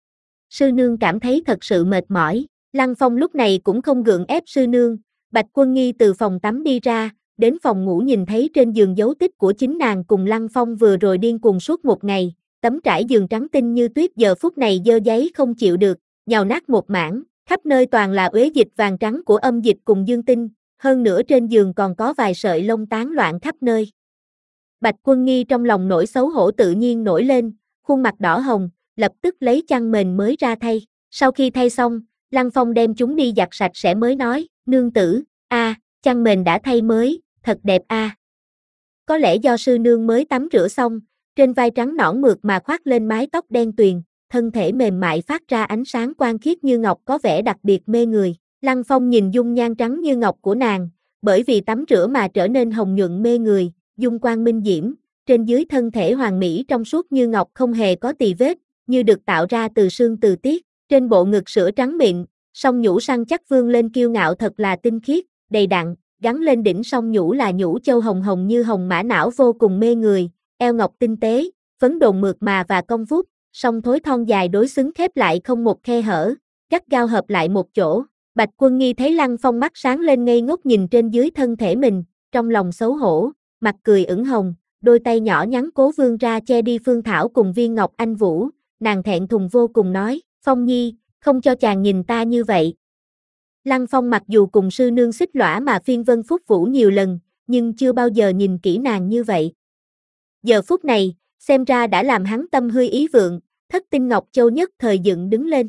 Sư nương cảm thấy thật sự mệt mỏi, Lăng Phong lúc này cũng không gượng ép sư nương. Bạch Quân Nghi từ phòng tắm đi ra, đến phòng ngủ nhìn thấy trên giường dấu tích của chính nàng cùng Lăng Phong vừa rồi điên cuồng suốt một ngày, tấm trải giường trắng tinh như tuyết giờ phút này dơ giấy không chịu được, nhào nát một mảng, khắp nơi toàn là uế dịch vàng trắng của âm dịch cùng dương tinh, hơn nữa trên giường còn có vài sợi lông tán loạn khắp nơi. Bạch Quân Nghi trong lòng nỗi xấu hổ tự nhiên nổi lên, khuôn mặt đỏ hồng, lập tức lấy chăn mền mới ra thay. Sau khi thay xong, Lăng Phong đem chúng đi giặt sạch sẽ mới nói, nương tử, a, chăn mền đã thay mới, thật đẹp a. Có lẽ do sư nương mới tắm rửa xong, trên vai trắng nõn mượt mà khoác lên mái tóc đen tuyền, thân thể mềm mại phát ra ánh sáng quang khiết như ngọc có vẻ đặc biệt mê người. Lăng Phong nhìn dung nhan trắng như ngọc của nàng, bởi vì tắm rửa mà trở nên hồng nhuận mê người, dung quang minh diễm, trên dưới thân thể hoàn mỹ trong suốt như ngọc không hề có tì vết, như được tạo ra từ xương từ tiết, trên bộ ngực sữa trắng mịn, song nhũ săn chắc vươn lên kiêu ngạo thật là tinh khiết, đầy đặn, gắn lên đỉnh song nhũ là nhũ châu hồng hồng như hồng mã não vô cùng mê người, eo ngọc tinh tế, phấn đồn mượt mà và cong vút, song thối thon dài đối xứng khép lại không một khe hở, gắt gao hợp lại một chỗ. Bạch Quân Nghi thấy Lăng Phong mắt sáng lên ngây ngốc nhìn trên dưới thân thể mình, trong lòng xấu hổ, mặt cười ửng hồng, đôi tay nhỏ nhắn cố vươn ra che đi Phương Thảo cùng viên ngọc anh vũ, nàng thẹn thùng vô cùng nói, Phong Nhi, không cho chàng nhìn ta như vậy. Lăng Phong mặc dù cùng sư nương xích lõa mà phiên vân phúc vũ nhiều lần, nhưng chưa bao giờ nhìn kỹ nàng như vậy. Giờ phút này, xem ra đã làm hắn tâm hơi ý vượng, thất tinh Ngọc Châu nhất thời dựng đứng lên.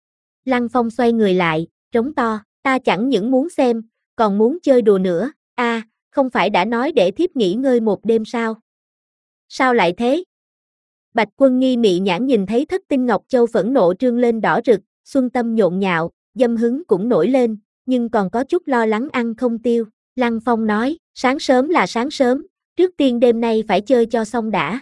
Lăng Phong xoay người lại, trống to, ta chẳng những muốn xem, còn muốn chơi đùa nữa, a, à, không phải đã nói để thiếp nghỉ ngơi một đêm sao? Sao lại thế? Bạch Quân Nghi mị nhãn nhìn thấy thất tinh Ngọc Châu phẫn nộ trương lên đỏ rực, xuân tâm nhộn nhạo, dâm hứng cũng nổi lên, nhưng còn có chút lo lắng ăn không tiêu. Lăng Phong nói, sáng sớm là sáng sớm, trước tiên đêm nay phải chơi cho xong đã.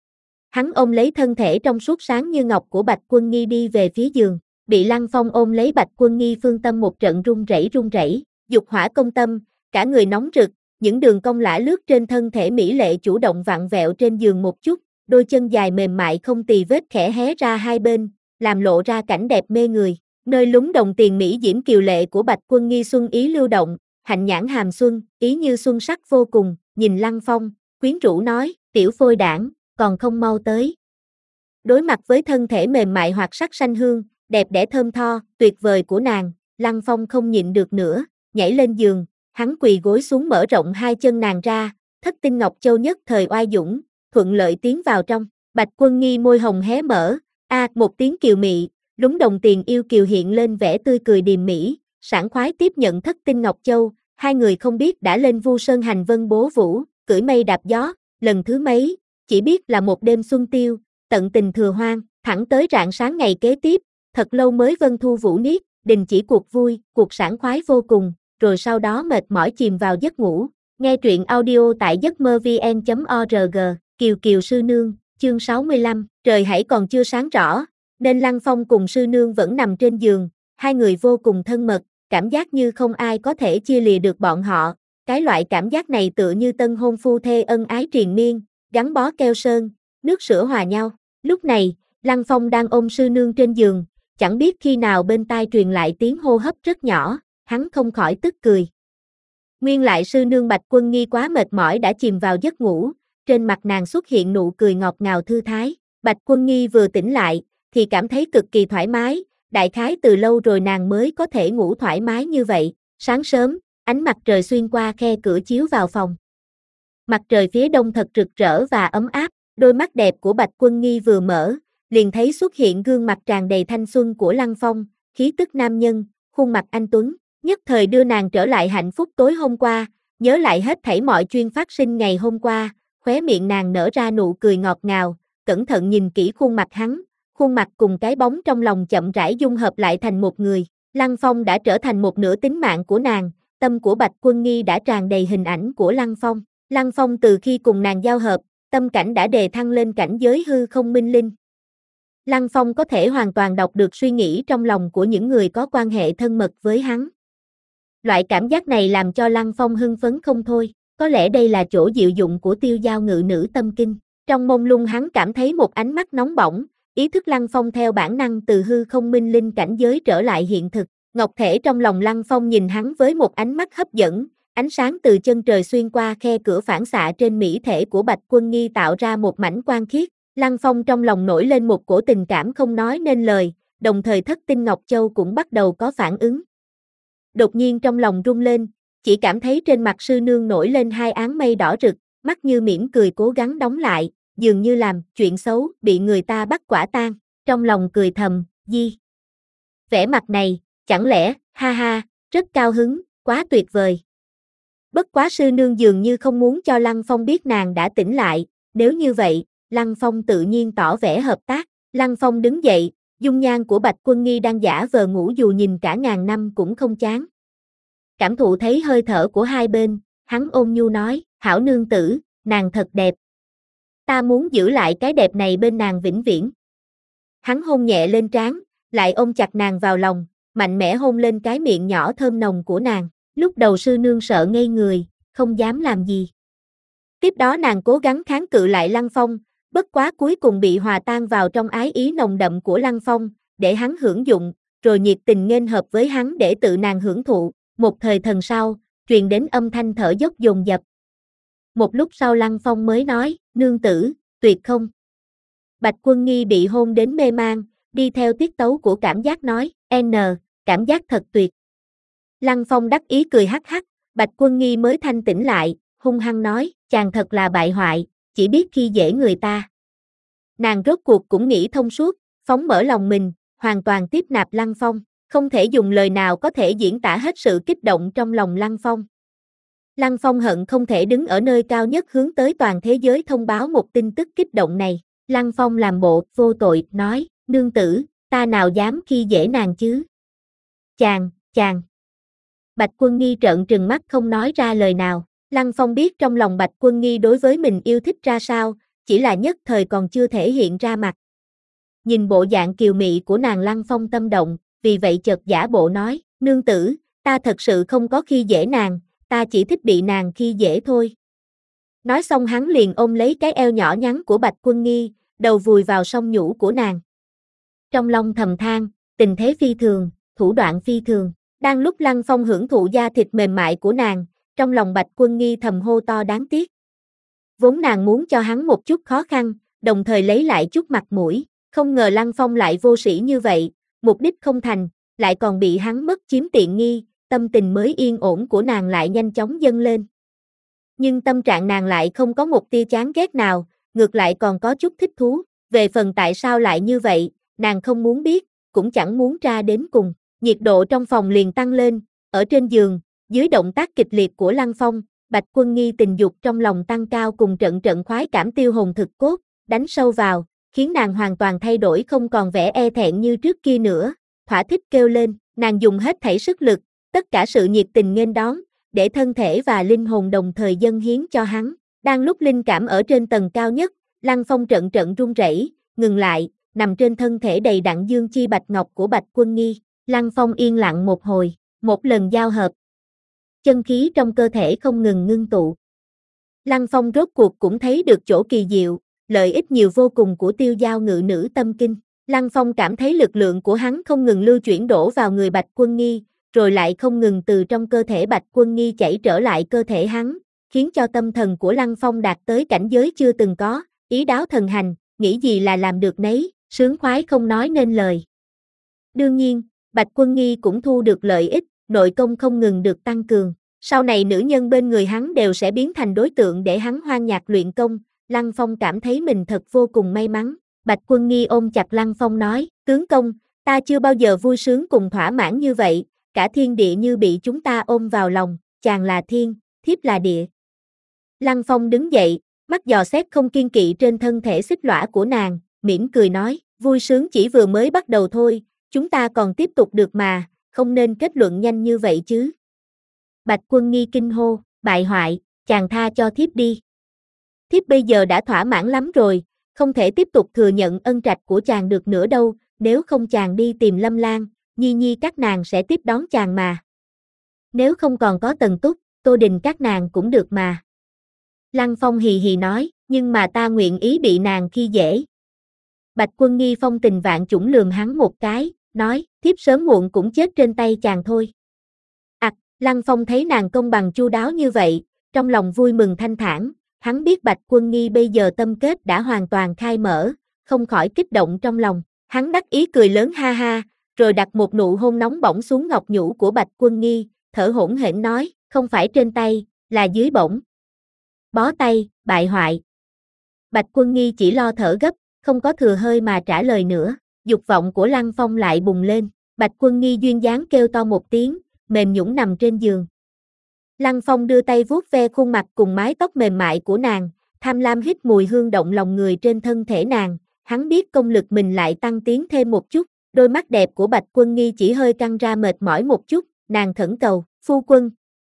Hắn ôm lấy thân thể trong suốt sáng như ngọc của Bạch Quân Nghi đi về phía giường, bị Lăng Phong ôm lấy Bạch Quân Nghi phương tâm một trận run rẩy run rẩy, dục hỏa công tâm, cả người nóng rực, những đường cong lả lướt trên thân thể mỹ lệ chủ động vặn vẹo trên giường một chút, đôi chân dài mềm mại không tì vết khẽ hé ra hai bên, làm lộ ra cảnh đẹp mê người. Nơi lúng đồng tiền mỹ diễm kiều lệ của Bạch Quân Nghi xuân ý lưu động, hạnh nhãn hàm xuân, ý như xuân sắc vô cùng, nhìn Lăng Phong, quyến rũ nói, tiểu phôi đảng, còn không mau tới. Đối mặt với thân thể mềm mại hoặc sắc xanh hương, đẹp đẽ thơm tho, tuyệt vời của nàng, Lăng Phong không nhịn được nữa, nhảy lên giường, hắn quỳ gối xuống mở rộng hai chân nàng ra, thất tinh Ngọc Châu nhất thời oai dũng, thuận lợi tiến vào trong. Bạch Quân Nghi môi hồng hé mở, a, một tiếng kiều mị, lúng đồng tiền yêu kiều hiện lên vẻ tươi cười điềm mỹ, sảng khoái tiếp nhận thất tinh Ngọc Châu, hai người không biết đã lên Vu Sơn hành vân bố vũ, cưỡi mây đạp gió, lần thứ mấy, chỉ biết là một đêm xuân tiêu, tận tình thừa hoang, thẳng tới rạng sáng ngày kế tiếp, thật lâu mới vân thu vũ niết, đình chỉ cuộc vui, cuộc sảng khoái vô cùng, rồi sau đó mệt mỏi chìm vào giấc ngủ. Nghe truyện audio tại giấc mơ vn chấm org, Kiều Kiều sư nương, chương sáu mươi lăm, trời hãy còn chưa sáng rõ, nên Lăng Phong cùng sư nương vẫn nằm trên giường, hai người vô cùng thân mật, cảm giác như không ai có thể chia lìa được bọn họ, cái loại cảm giác này tựa như tân hôn phu thê ân ái triền miên, gắn bó keo sơn, nước sữa hòa nhau. Lúc này, Lăng Phong đang ôm sư nương trên giường, chẳng biết khi nào bên tai truyền lại tiếng hô hấp rất nhỏ, hắn không khỏi tức cười. Nguyên lại sư nương Bạch Quân Nghi quá mệt mỏi đã chìm vào giấc ngủ, trên mặt nàng xuất hiện nụ cười ngọt ngào thư thái. Bạch Quân Nghi vừa tỉnh lại, thì cảm thấy cực kỳ thoải mái, đại khái từ lâu rồi nàng mới có thể ngủ thoải mái như vậy. Sáng sớm, ánh mặt trời xuyên qua khe cửa chiếu vào phòng. Mặt trời phía đông thật rực rỡ và ấm áp, đôi mắt đẹp của Bạch Quân Nghi vừa mở, liền thấy xuất hiện gương mặt tràn đầy thanh xuân của Lăng Phong, khí tức nam nhân, khuôn mặt anh tuấn, nhất thời đưa nàng trở lại hạnh phúc tối hôm qua, nhớ lại hết thảy mọi chuyện phát sinh ngày hôm qua, khóe miệng nàng nở ra nụ cười ngọt ngào, cẩn thận nhìn kỹ khuôn mặt hắn, khuôn mặt cùng cái bóng trong lòng chậm rãi dung hợp lại thành một người. Lăng Phong đã trở thành một nửa tính mạng của nàng, tâm của Bạch Quân Nghi đã tràn đầy hình ảnh của Lăng Phong. Lăng Phong từ khi cùng nàng giao hợp, tâm cảnh đã đề thăng lên cảnh giới hư không minh linh. Lăng Phong có thể hoàn toàn đọc được suy nghĩ trong lòng của những người có quan hệ thân mật với hắn. Loại cảm giác này làm cho Lăng Phong hưng phấn không thôi, có lẽ đây là chỗ diệu dụng của tiêu giao ngự nữ tâm kinh. Trong mông lung hắn cảm thấy một ánh mắt nóng bỏng, ý thức Lăng Phong theo bản năng từ hư không minh linh cảnh giới trở lại hiện thực. Ngọc thể trong lòng Lăng Phong nhìn hắn với một ánh mắt hấp dẫn, ánh sáng từ chân trời xuyên qua khe cửa phản xạ trên mỹ thể của Bạch Quân Nghi tạo ra một mảnh quang khiết. Lăng Phong trong lòng nổi lên một cổ tình cảm không nói nên lời, đồng thời thất tinh Ngọc Châu cũng bắt đầu có phản ứng. Đột nhiên trong lòng rung lên, chỉ cảm thấy trên mặt sư nương nổi lên hai áng mây đỏ rực, mắt như mỉm cười cố gắng đóng lại, dường như làm chuyện xấu bị người ta bắt quả tang. Trong lòng cười thầm, di. Vẻ mặt này, chẳng lẽ, ha ha, rất cao hứng, quá tuyệt vời. Bất quá sư nương dường như không muốn cho Lăng Phong biết nàng đã tỉnh lại, nếu như vậy, Lăng Phong tự nhiên tỏ vẻ hợp tác. Lăng Phong đứng dậy, dung nhan của Bạch Quân Nghi đang giả vờ ngủ dù nhìn cả ngàn năm cũng không chán. Cảm thụ thấy hơi thở của hai bên, hắn ôn nhu nói, hảo nương tử, nàng thật đẹp. Ta muốn giữ lại cái đẹp này bên nàng vĩnh viễn. Hắn hôn nhẹ lên trán, lại ôm chặt nàng vào lòng, mạnh mẽ hôn lên cái miệng nhỏ thơm nồng của nàng. Lúc đầu sư nương sợ ngây người, không dám làm gì. Tiếp đó nàng cố gắng kháng cự lại Lăng Phong, bất quá cuối cùng bị hòa tan vào trong ái ý nồng đậm của Lăng Phong, để hắn hưởng dụng, rồi nhiệt tình nghênh hợp với hắn để tự nàng hưởng thụ. Một thời thần sau, truyền đến âm thanh thở dốc dồn dập. Một lúc sau Lăng Phong mới nói, nương tử, tuyệt không? Bạch Quân Nghi bị hôn đến mê man, đi theo tiết tấu của cảm giác nói, N, cảm giác thật tuyệt. Lăng Phong đắc ý cười hắc hắc, Bạch Quân Nghi mới thanh tỉnh lại, hung hăng nói, chàng thật là bại hoại, chỉ biết khi dễ người ta. Nàng rốt cuộc cũng nghĩ thông suốt, phóng mở lòng mình, hoàn toàn tiếp nạp Lăng Phong, không thể dùng lời nào có thể diễn tả hết sự kích động trong lòng Lăng Phong. Lăng Phong hận không thể đứng ở nơi cao nhất hướng tới toàn thế giới thông báo một tin tức kích động này. Lăng Phong làm bộ vô tội, nói, nương tử, ta nào dám khi dễ nàng chứ? Chàng, chàng. Bạch Quân Nghi trợn trừng mắt không nói ra lời nào. Lăng Phong biết trong lòng Bạch Quân Nghi đối với mình yêu thích ra sao, chỉ là nhất thời còn chưa thể hiện ra mặt. Nhìn bộ dạng kiều mị của nàng Lăng Phong tâm động, vì vậy chợt giả bộ nói, nương tử, ta thật sự không có khi dễ nàng, ta chỉ thích bị nàng khi dễ thôi. Nói xong hắn liền ôm lấy cái eo nhỏ nhắn của Bạch Quân Nghi, đầu vùi vào song nhũ của nàng. Trong lòng thầm than, tình thế phi thường, thủ đoạn phi thường. Đang lúc Lăng Phong hưởng thụ da thịt mềm mại của nàng, trong lòng Bạch Quân Nghi thầm hô to đáng tiếc. Vốn nàng muốn cho hắn một chút khó khăn, đồng thời lấy lại chút mặt mũi, không ngờ Lăng Phong lại vô sĩ như vậy, mục đích không thành, lại còn bị hắn mất chiếm tiện nghi, tâm tình mới yên ổn của nàng lại nhanh chóng dâng lên. Nhưng tâm trạng nàng lại không có một tia chán ghét nào, ngược lại còn có chút thích thú, về phần tại sao lại như vậy, nàng không muốn biết, cũng chẳng muốn tra đến cùng. Nhiệt độ trong phòng liền tăng lên, ở trên giường, dưới động tác kịch liệt của Lăng Phong, Bạch Quân Nghi tình dục trong lòng tăng cao cùng trận trận khoái cảm tiêu hồn thực cốt, đánh sâu vào, khiến nàng hoàn toàn thay đổi không còn vẻ e thẹn như trước kia nữa, thỏa thích kêu lên, nàng dùng hết thảy sức lực, tất cả sự nhiệt tình nghênh đón, để thân thể và linh hồn đồng thời dâng hiến cho hắn. Đang lúc linh cảm ở trên tầng cao nhất, Lăng Phong trận trận run rẩy, ngừng lại, nằm trên thân thể đầy đặn dương chi bạch ngọc của Bạch Quân Nghi. Lăng Phong yên lặng một hồi, một lần giao hợp. Chân khí trong cơ thể không ngừng ngưng tụ. Lăng Phong rốt cuộc cũng thấy được chỗ kỳ diệu, lợi ích nhiều vô cùng của tiêu giao ngự nữ tâm kinh. Lăng Phong cảm thấy lực lượng của hắn không ngừng lưu chuyển đổ vào người Bạch Quân Nghi, rồi lại không ngừng từ trong cơ thể Bạch Quân Nghi chảy trở lại cơ thể hắn, khiến cho tâm thần của Lăng Phong đạt tới cảnh giới chưa từng có, ý đáo thần hành, nghĩ gì là làm được nấy, sướng khoái không nói nên lời. Đương nhiên, Bạch Quân Nghi cũng thu được lợi ích, nội công không ngừng được tăng cường. Sau này nữ nhân bên người hắn đều sẽ biến thành đối tượng để hắn hoan nhạc luyện công, Lăng Phong cảm thấy mình thật vô cùng may mắn. Bạch Quân Nghi ôm chặt Lăng Phong nói, tướng công, ta chưa bao giờ vui sướng cùng thỏa mãn như vậy, cả thiên địa như bị chúng ta ôm vào lòng, chàng là thiên, thiếp là địa. Lăng Phong đứng dậy, mắt dò xét không kiên kỵ trên thân thể xích lõa của nàng, mỉm cười nói, vui sướng chỉ vừa mới bắt đầu thôi, chúng ta còn tiếp tục được mà, không nên kết luận nhanh như vậy chứ. Bạch Quân Nghi kinh hô, bại hoại, chàng tha cho thiếp đi. Thiếp bây giờ đã thỏa mãn lắm rồi, không thể tiếp tục thừa nhận ân trạch của chàng được nữa đâu, nếu không chàng đi tìm Lâm Lan, Nhi Nhi các nàng sẽ tiếp đón chàng mà. Nếu không còn có Tần Túc, Tô Đình các nàng cũng được mà. Lăng Phong hì hì nói, nhưng mà ta nguyện ý bị nàng khi dễ. Bạch Quân Nghi phong tình vạn chủng lườm hắn một cái, nói, thiếp sớm muộn cũng chết trên tay chàng thôi. Ặc, à, Lăng Phong thấy nàng công bằng chu đáo như vậy, trong lòng vui mừng thanh thản, hắn biết Bạch Quân Nghi bây giờ tâm kết đã hoàn toàn khai mở, không khỏi kích động trong lòng, hắn đắc ý cười lớn ha ha, rồi đặt một nụ hôn nóng bỏng xuống ngọc nhũ của Bạch Quân Nghi, thở hổn hển nói, không phải trên tay, là dưới bổng. Bó tay, bại hoại. Bạch Quân Nghi chỉ lo thở gấp, không có thừa hơi mà trả lời nữa, dục vọng của Lăng Phong lại bùng lên, Bạch Quân Nghi duyên dáng kêu to một tiếng, mềm nhũn nằm trên giường. Lăng Phong đưa tay vuốt ve khuôn mặt cùng mái tóc mềm mại của nàng, tham lam hít mùi hương động lòng người trên thân thể nàng, hắn biết công lực mình lại tăng tiến thêm một chút, đôi mắt đẹp của Bạch Quân Nghi chỉ hơi căng ra mệt mỏi một chút, nàng khẩn cầu, phu quân.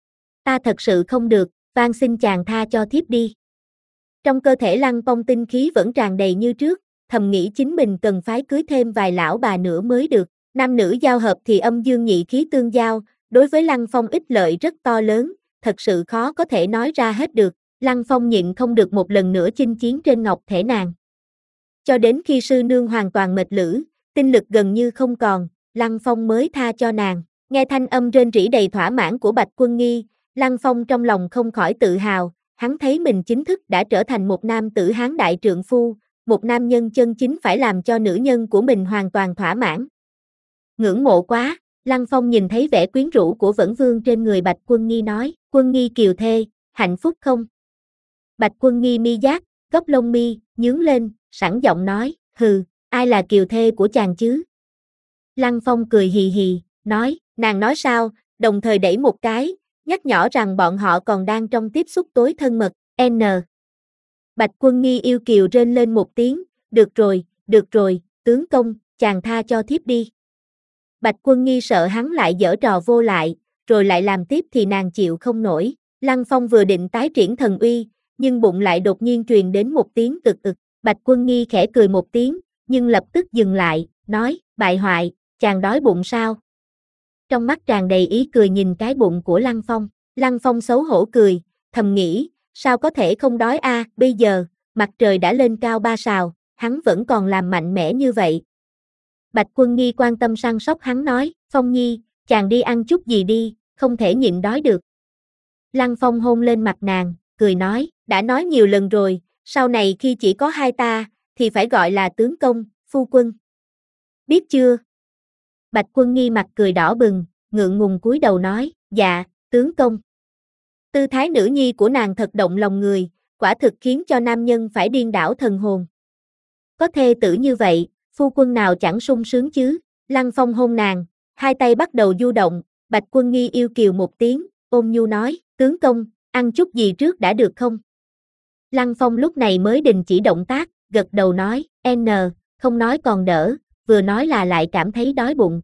Ta thật sự không được, van xin chàng tha cho thiếp đi. Trong cơ thể Lăng Phong tinh khí vẫn tràn đầy như trước, thầm nghĩ chính mình cần phái cưới thêm vài lão bà nữa mới được, nam nữ giao hợp thì âm dương nhị khí tương giao, đối với Lăng Phong ích lợi rất to lớn, thật sự khó có thể nói ra hết được, Lăng Phong nhịn không được một lần nữa chinh chiến trên ngọc thể nàng. Cho đến khi sư nương hoàn toàn mệt lử, tinh lực gần như không còn, Lăng Phong mới tha cho nàng, nghe thanh âm rên rỉ đầy thỏa mãn của Bạch Quân Nghi, Lăng Phong trong lòng không khỏi tự hào, hắn thấy mình chính thức đã trở thành một nam tử hán đại trượng phu, một nam nhân chân chính phải làm cho nữ nhân của mình hoàn toàn thỏa mãn. Ngưỡng mộ quá, Lăng Phong nhìn thấy vẻ quyến rũ của Vẫn Vương trên người Bạch Quân Nghi nói, Quân Nghi kiều thê, hạnh phúc không? Bạch Quân Nghi mi giác, góc lông mi, nhướng lên, sẵn giọng nói, hừ, ai là kiều thê của chàng chứ? Lăng Phong cười hì hì, nói, nàng nói sao, đồng thời đẩy một cái, nhắc nhỏ rằng bọn họ còn đang trong tiếp xúc tối thân mật, N. Bạch Quân Nghi yêu kiều rên lên một tiếng, được rồi, được rồi, tướng công, chàng tha cho thiếp đi. Bạch Quân Nghi sợ hắn lại giở trò vô lại, rồi lại làm tiếp thì nàng chịu không nổi, Lăng Phong vừa định tái triển thần uy, nhưng bụng lại đột nhiên truyền đến một tiếng ực ực, Bạch Quân Nghi khẽ cười một tiếng, nhưng lập tức dừng lại, nói, bại hoại, chàng đói bụng sao? Trong mắt tràn đầy ý cười nhìn cái bụng của Lăng Phong, Lăng Phong xấu hổ cười, thầm nghĩ, sao có thể không đói a, à, bây giờ, mặt trời đã lên cao ba sào, hắn vẫn còn làm mạnh mẽ như vậy. Bạch Quân Nghi quan tâm săn sóc hắn nói, Phong Nhi, chàng đi ăn chút gì đi, không thể nhịn đói được. Lăng Phong hôn lên mặt nàng, cười nói, đã nói nhiều lần rồi, sau này khi chỉ có hai ta, thì phải gọi là tướng công, phu quân. Biết chưa? Bạch Quân Nghi mặt cười đỏ bừng, ngượng ngùng cúi đầu nói, dạ, tướng công. Tư thái nữ nhi của nàng thật động lòng người, quả thực khiến cho nam nhân phải điên đảo thần hồn. Có thê tử như vậy, phu quân nào chẳng sung sướng chứ? Lăng Phong hôn nàng, hai tay bắt đầu du động, Bạch Quân Nghi yêu kiều một tiếng, ôm nhu nói, tướng công, ăn chút gì trước đã được không? Lăng Phong lúc này mới đình chỉ động tác, gật đầu nói, N, không nói còn đỡ, vừa nói là lại cảm thấy đói bụng.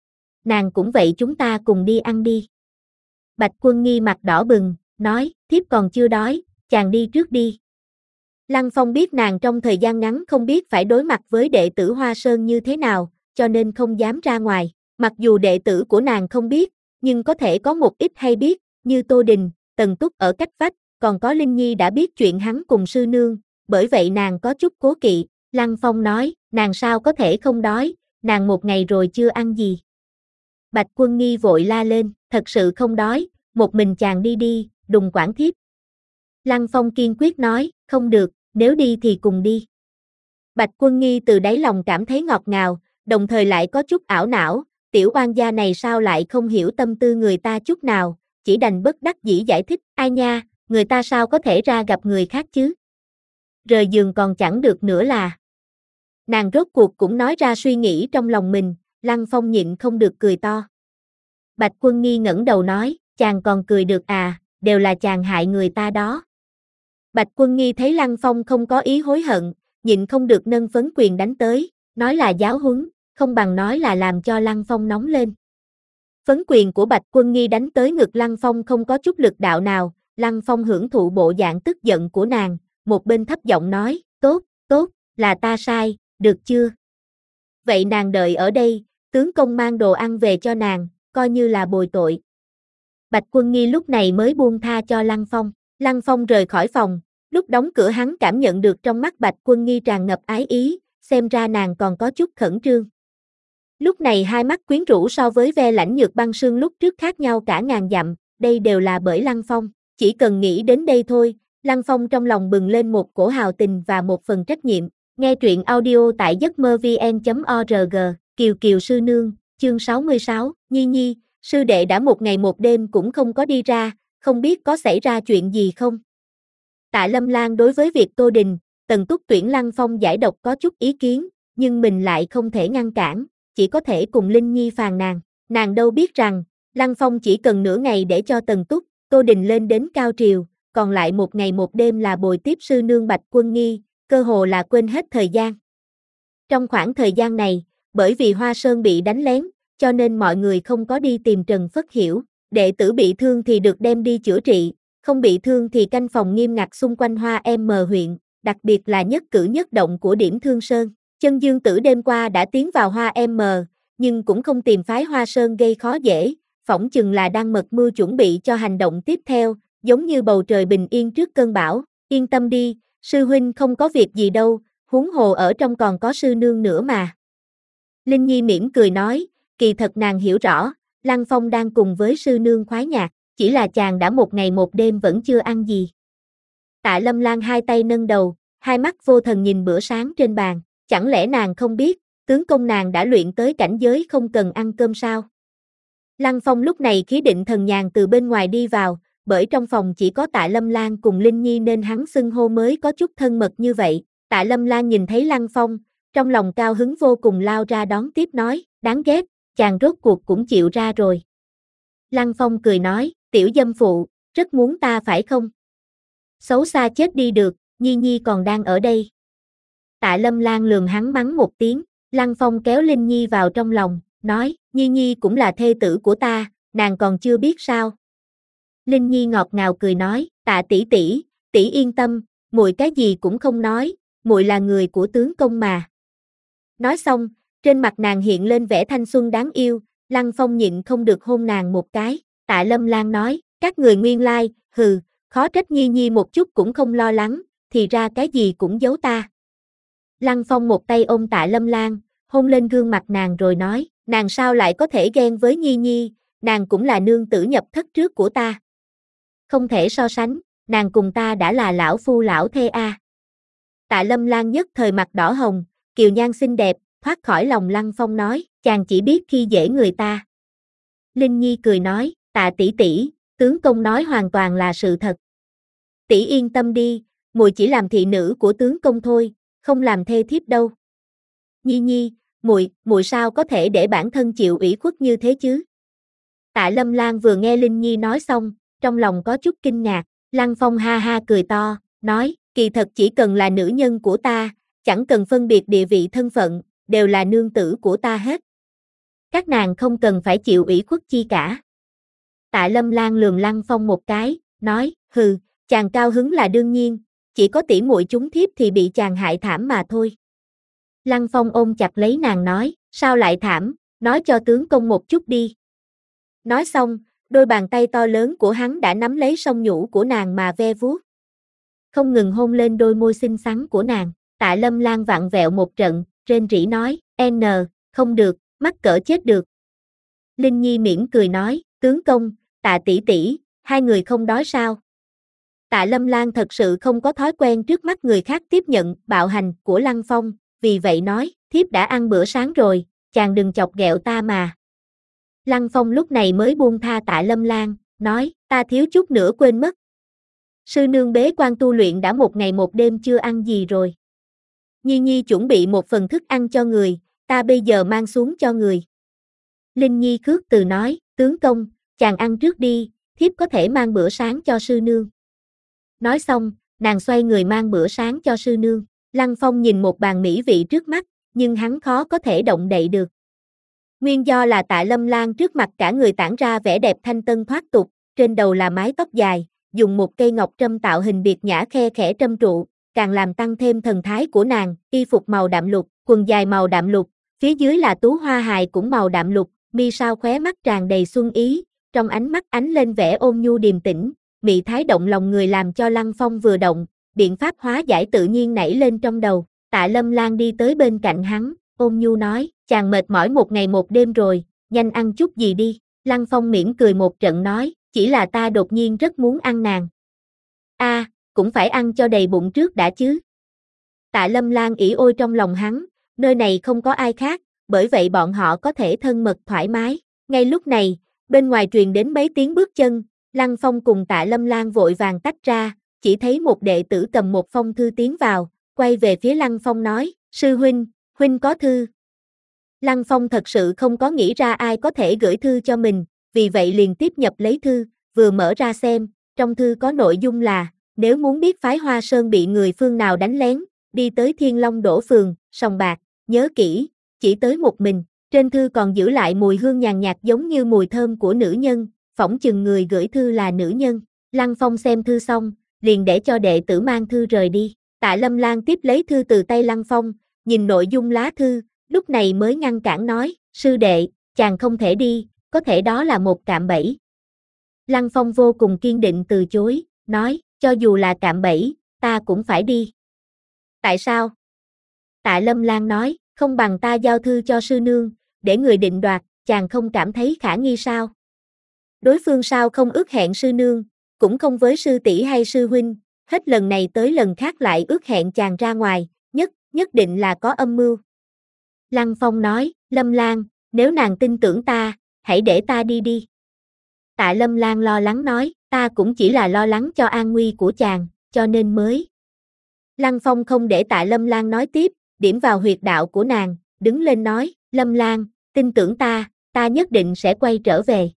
Nàng cũng vậy chúng ta cùng đi ăn đi. Bạch Quân Nghi mặt đỏ bừng, nói, thiếp còn chưa đói, chàng đi trước đi. Lăng Phong biết nàng trong thời gian ngắn không biết phải đối mặt với đệ tử Hoa Sơn như thế nào, cho nên không dám ra ngoài. Mặc dù đệ tử của nàng không biết, nhưng có thể có một ít hay biết, như Tô Đình, Tần Túc ở cách vách, còn có Linh Nhi đã biết chuyện hắn cùng sư nương, bởi vậy nàng có chút cố kỵ. Lăng Phong nói, nàng sao có thể không đói, nàng một ngày rồi chưa ăn gì. Bạch Quân Nghi vội la lên, thật sự không đói, một mình chàng đi đi, đừng quản thiếp. Lăng Phong kiên quyết nói, không được, nếu đi thì cùng đi. Bạch Quân Nghi từ đáy lòng cảm thấy ngọt ngào, đồng thời lại có chút ảo não, tiểu oan gia này sao lại không hiểu tâm tư người ta chút nào, chỉ đành bất đắc dĩ giải thích, ai nha, người ta sao có thể ra gặp người khác chứ. Rời giường còn chẳng được nữa là. Nàng rốt cuộc cũng nói ra suy nghĩ trong lòng mình, Lăng Phong nhịn không được cười to. Bạch Quân Nghi ngẩng đầu nói, chàng còn cười được à, đều là chàng hại người ta đó. Bạch Quân Nghi thấy Lăng Phong không có ý hối hận, nhịn không được nâng phấn quyền đánh tới, nói là giáo huấn, không bằng nói là làm cho Lăng Phong nóng lên. Phấn quyền của Bạch Quân Nghi đánh tới ngực Lăng Phong không có chút lực đạo nào, Lăng Phong hưởng thụ bộ dạng tức giận của nàng, một bên thấp giọng nói, tốt, tốt, là ta sai, được chưa? Vậy nàng đợi ở đây, tướng công mang đồ ăn về cho nàng, coi như là bồi tội. Bạch Quân Nghi lúc này mới buông tha cho Lăng Phong. Lăng Phong rời khỏi phòng, lúc đóng cửa hắn cảm nhận được trong mắt Bạch Quân Nghi tràn ngập ái ý, xem ra nàng còn có chút khẩn trương. Lúc này hai mắt quyến rũ so với ve lãnh nhược băng sương lúc trước khác nhau cả ngàn dặm, đây đều là bởi Lăng Phong, chỉ cần nghĩ đến đây thôi, Lăng Phong trong lòng bừng lên một cổ hào tình và một phần trách nhiệm. Nghe truyện audio tại giấc mơ vn chấm org, Kiều Kiều sư nương, chương sáu mươi sáu, Nhi Nhi, sư đệ đã một ngày một đêm cũng không có đi ra, không biết có xảy ra chuyện gì không? Tạ Lâm Lan đối với việc Tô Đình, Tần Túc tuyển Lăng Phong giải độc có chút ý kiến, nhưng mình lại không thể ngăn cản, chỉ có thể cùng Linh Nhi phàn nàn. Nàng đâu biết rằng, Lăng Phong chỉ cần nửa ngày để cho Tần Túc, Tô Đình lên đến cao triều, còn lại một ngày một đêm là bồi tiếp sư nương Bạch Quân Nghi, cơ hồ là quên hết thời gian. Trong khoảng thời gian này, bởi vì Hoa Sơn bị đánh lén, cho nên mọi người không có đi tìm Trần Phất Hiểu. Đệ tử bị thương thì được đem đi chữa trị, không bị thương thì canh phòng nghiêm ngặt xung quanh Hoa M huyện, đặc biệt là nhất cử nhất động của điểm Thương Sơn. Chân Dương Tử đêm qua đã tiến vào Hoa M, nhưng cũng không tìm phái Hoa Sơn gây khó dễ, phỏng chừng là đang mật mưu chuẩn bị cho hành động tiếp theo, giống như bầu trời bình yên trước cơn bão. Yên tâm đi, sư huynh không có việc gì đâu, huống hồ ở trong còn có sư nương nữa mà. Linh Nhi mỉm cười nói, kỳ thật nàng hiểu rõ, Lăng Phong đang cùng với sư nương khoái nhạc, chỉ là chàng đã một ngày một đêm vẫn chưa ăn gì. Tạ Lâm Lan hai tay nâng đầu, hai mắt vô thần nhìn bữa sáng trên bàn, chẳng lẽ nàng không biết, tướng công nàng đã luyện tới cảnh giới không cần ăn cơm sao? Lăng Phong lúc này khí định thần nhàn từ bên ngoài đi vào, bởi trong phòng chỉ có Tạ Lâm Lan cùng Linh Nhi nên hắn xưng hô mới có chút thân mật như vậy. Tạ Lâm Lan nhìn thấy Lăng Phong, trong lòng cao hứng vô cùng lao ra đón tiếp nói, đáng ghét, chàng rốt cuộc cũng chịu ra rồi. Lăng Phong cười nói, tiểu dâm phụ, rất muốn ta phải không? Xấu xa chết đi được, Nhi Nhi còn đang ở đây. Tạ Lâm Lan lườm hắn mắng một tiếng, Lăng Phong kéo Linh Nhi vào trong lòng, nói, Nhi Nhi cũng là thê tử của ta, nàng còn chưa biết sao. Linh Nhi ngọt ngào cười nói, Tạ tỷ tỷ, tỷ yên tâm, muội cái gì cũng không nói, muội là người của tướng công mà. Nói xong, trên mặt nàng hiện lên vẻ thanh xuân đáng yêu, Lăng Phong nhịn không được hôn nàng một cái. Tạ Lâm Lan nói, các người nguyên lai, hừ, khó trách Nhi Nhi một chút cũng không lo lắng, thì ra cái gì cũng giấu ta. Lăng Phong một tay ôm Tạ Lâm Lan, hôn lên gương mặt nàng rồi nói, nàng sao lại có thể ghen với Nhi Nhi, nàng cũng là nương tử nhập thất trước của ta. Không thể so sánh, nàng cùng ta đã là lão phu lão thê a. À. Tạ Lâm Lan nhất thời mặt đỏ hồng, kiều nhan xinh đẹp, thoát khỏi lòng Lăng Phong nói, chàng chỉ biết khi dễ người ta. Linh Nhi cười nói, Tạ tỷ tỷ, tướng công nói hoàn toàn là sự thật. Tỷ yên tâm đi, muội chỉ làm thị nữ của tướng công thôi, không làm thê thiếp đâu. Nhi Nhi, muội, muội sao có thể để bản thân chịu ủy khuất như thế chứ? Tạ Lâm Lan vừa nghe Linh Nhi nói xong, trong lòng có chút kinh ngạc, Lăng Phong ha ha cười to, nói, kỳ thật chỉ cần là nữ nhân của ta, chẳng cần phân biệt địa vị thân phận, đều là nương tử của ta hết. Các nàng không cần phải chịu ủy khuất chi cả. Tạ Lâm Lan lườm Lăng Phong một cái, nói, hừ, chàng cao hứng là đương nhiên, chỉ có tỷ muội chúng thiếp thì bị chàng hại thảm mà thôi. Lăng Phong ôm chặt lấy nàng nói, sao lại thảm, nói cho tướng công một chút đi. Nói xong, đôi bàn tay to lớn của hắn đã nắm lấy song nhũ của nàng mà ve vuốt. Không ngừng hôn lên đôi môi xinh xắn của nàng, Tạ Lâm Lan vặn vẹo một trận, rên rỉ nói, N, không được, mắc cỡ chết được. Linh Nhi mỉm cười nói, tướng công, Tạ tỷ tỷ, hai người không đói sao? Tạ Lâm Lan thật sự không có thói quen trước mắt người khác tiếp nhận bạo hành của Lăng Phong, vì vậy nói, thiếp đã ăn bữa sáng rồi, chàng đừng chọc ghẹo ta mà. Lăng Phong lúc này mới buông tha Tạ Lâm Lan, nói, ta thiếu chút nữa quên mất. Sư nương bế quan tu luyện đã một ngày một đêm chưa ăn gì rồi. Nhi Nhi chuẩn bị một phần thức ăn cho người, ta bây giờ mang xuống cho người. Linh Nhi khước từ nói, tướng công, chàng ăn trước đi, thiếp có thể mang bữa sáng cho sư nương. Nói xong, nàng xoay người mang bữa sáng cho sư nương. Lăng Phong nhìn một bàn mỹ vị trước mắt, nhưng hắn khó có thể động đậy được. Nguyên do là Tạ Lâm Lan trước mặt cả người tản ra vẻ đẹp thanh tân thoát tục, trên đầu là mái tóc dài, dùng một cây ngọc trâm tạo hình biệt nhã khe khẽ trâm trụ, càng làm tăng thêm thần thái của nàng, y phục màu đạm lục, quần dài màu đạm lục, phía dưới là tú hoa hài cũng màu đạm lục, mi sao khóe mắt tràn đầy xuân ý, trong ánh mắt ánh lên vẻ ôn nhu điềm tĩnh, mị thái động lòng người làm cho Lăng Phong vừa động, biện pháp hóa giải tự nhiên nảy lên trong đầu. Tạ Lâm Lan đi tới bên cạnh hắn, ôn nhu nói, chàng mệt mỏi một ngày một đêm rồi, nhanh ăn chút gì đi. Lăng Phong mỉm cười một trận nói, chỉ là ta đột nhiên rất muốn ăn nàng. A, à, cũng phải ăn cho đầy bụng trước đã chứ. Tạ Lâm Lan ỉ ôi trong lòng hắn, nơi này không có ai khác, bởi vậy bọn họ có thể thân mật thoải mái. Ngay lúc này, bên ngoài truyền đến mấy tiếng bước chân, Lăng Phong cùng Tạ Lâm Lan vội vàng tách ra, chỉ thấy một đệ tử cầm một phong thư tiến vào, quay về phía Lăng Phong nói, sư huynh, huynh có thư. Lăng Phong thật sự không có nghĩ ra ai có thể gửi thư cho mình, vì vậy liền tiếp nhập lấy thư, vừa mở ra xem, trong thư có nội dung là, nếu muốn biết phái Hoa Sơn bị người phương nào đánh lén, đi tới Thiên Long Đổ Phường, Sòng Bạc, nhớ kỹ, chỉ tới một mình, trên thư còn giữ lại mùi hương nhàn nhạt giống như mùi thơm của nữ nhân, phỏng chừng người gửi thư là nữ nhân. Lăng Phong xem thư xong, liền để cho đệ tử mang thư rời đi. Tạ Lâm Lan tiếp lấy thư từ tay Lăng Phong, nhìn nội dung lá thư, lúc này mới ngăn cản nói, sư đệ, chàng không thể đi, có thể đó là một cạm bẫy. Lăng Phong vô cùng kiên định từ chối, nói, cho dù là cạm bẫy, ta cũng phải đi. Tại sao? Tạ Lâm Lan nói, không bằng ta giao thư cho sư nương, để người định đoạt, chàng không cảm thấy khả nghi sao? Đối phương sao không ước hẹn sư nương, cũng không với sư tỷ hay sư huynh, hết lần này tới lần khác lại ước hẹn chàng ra ngoài, nhất, nhất định là có âm mưu. Lăng Phong nói, Lâm Lan, nếu nàng tin tưởng ta, hãy để ta đi đi. Tạ Lâm Lan lo lắng nói, ta cũng chỉ là lo lắng cho an nguy của chàng, cho nên mới. Lăng Phong không để Tạ Lâm Lan nói tiếp, điểm vào huyệt đạo của nàng, đứng lên nói, Lâm Lan, tin tưởng ta, ta nhất định sẽ quay trở về.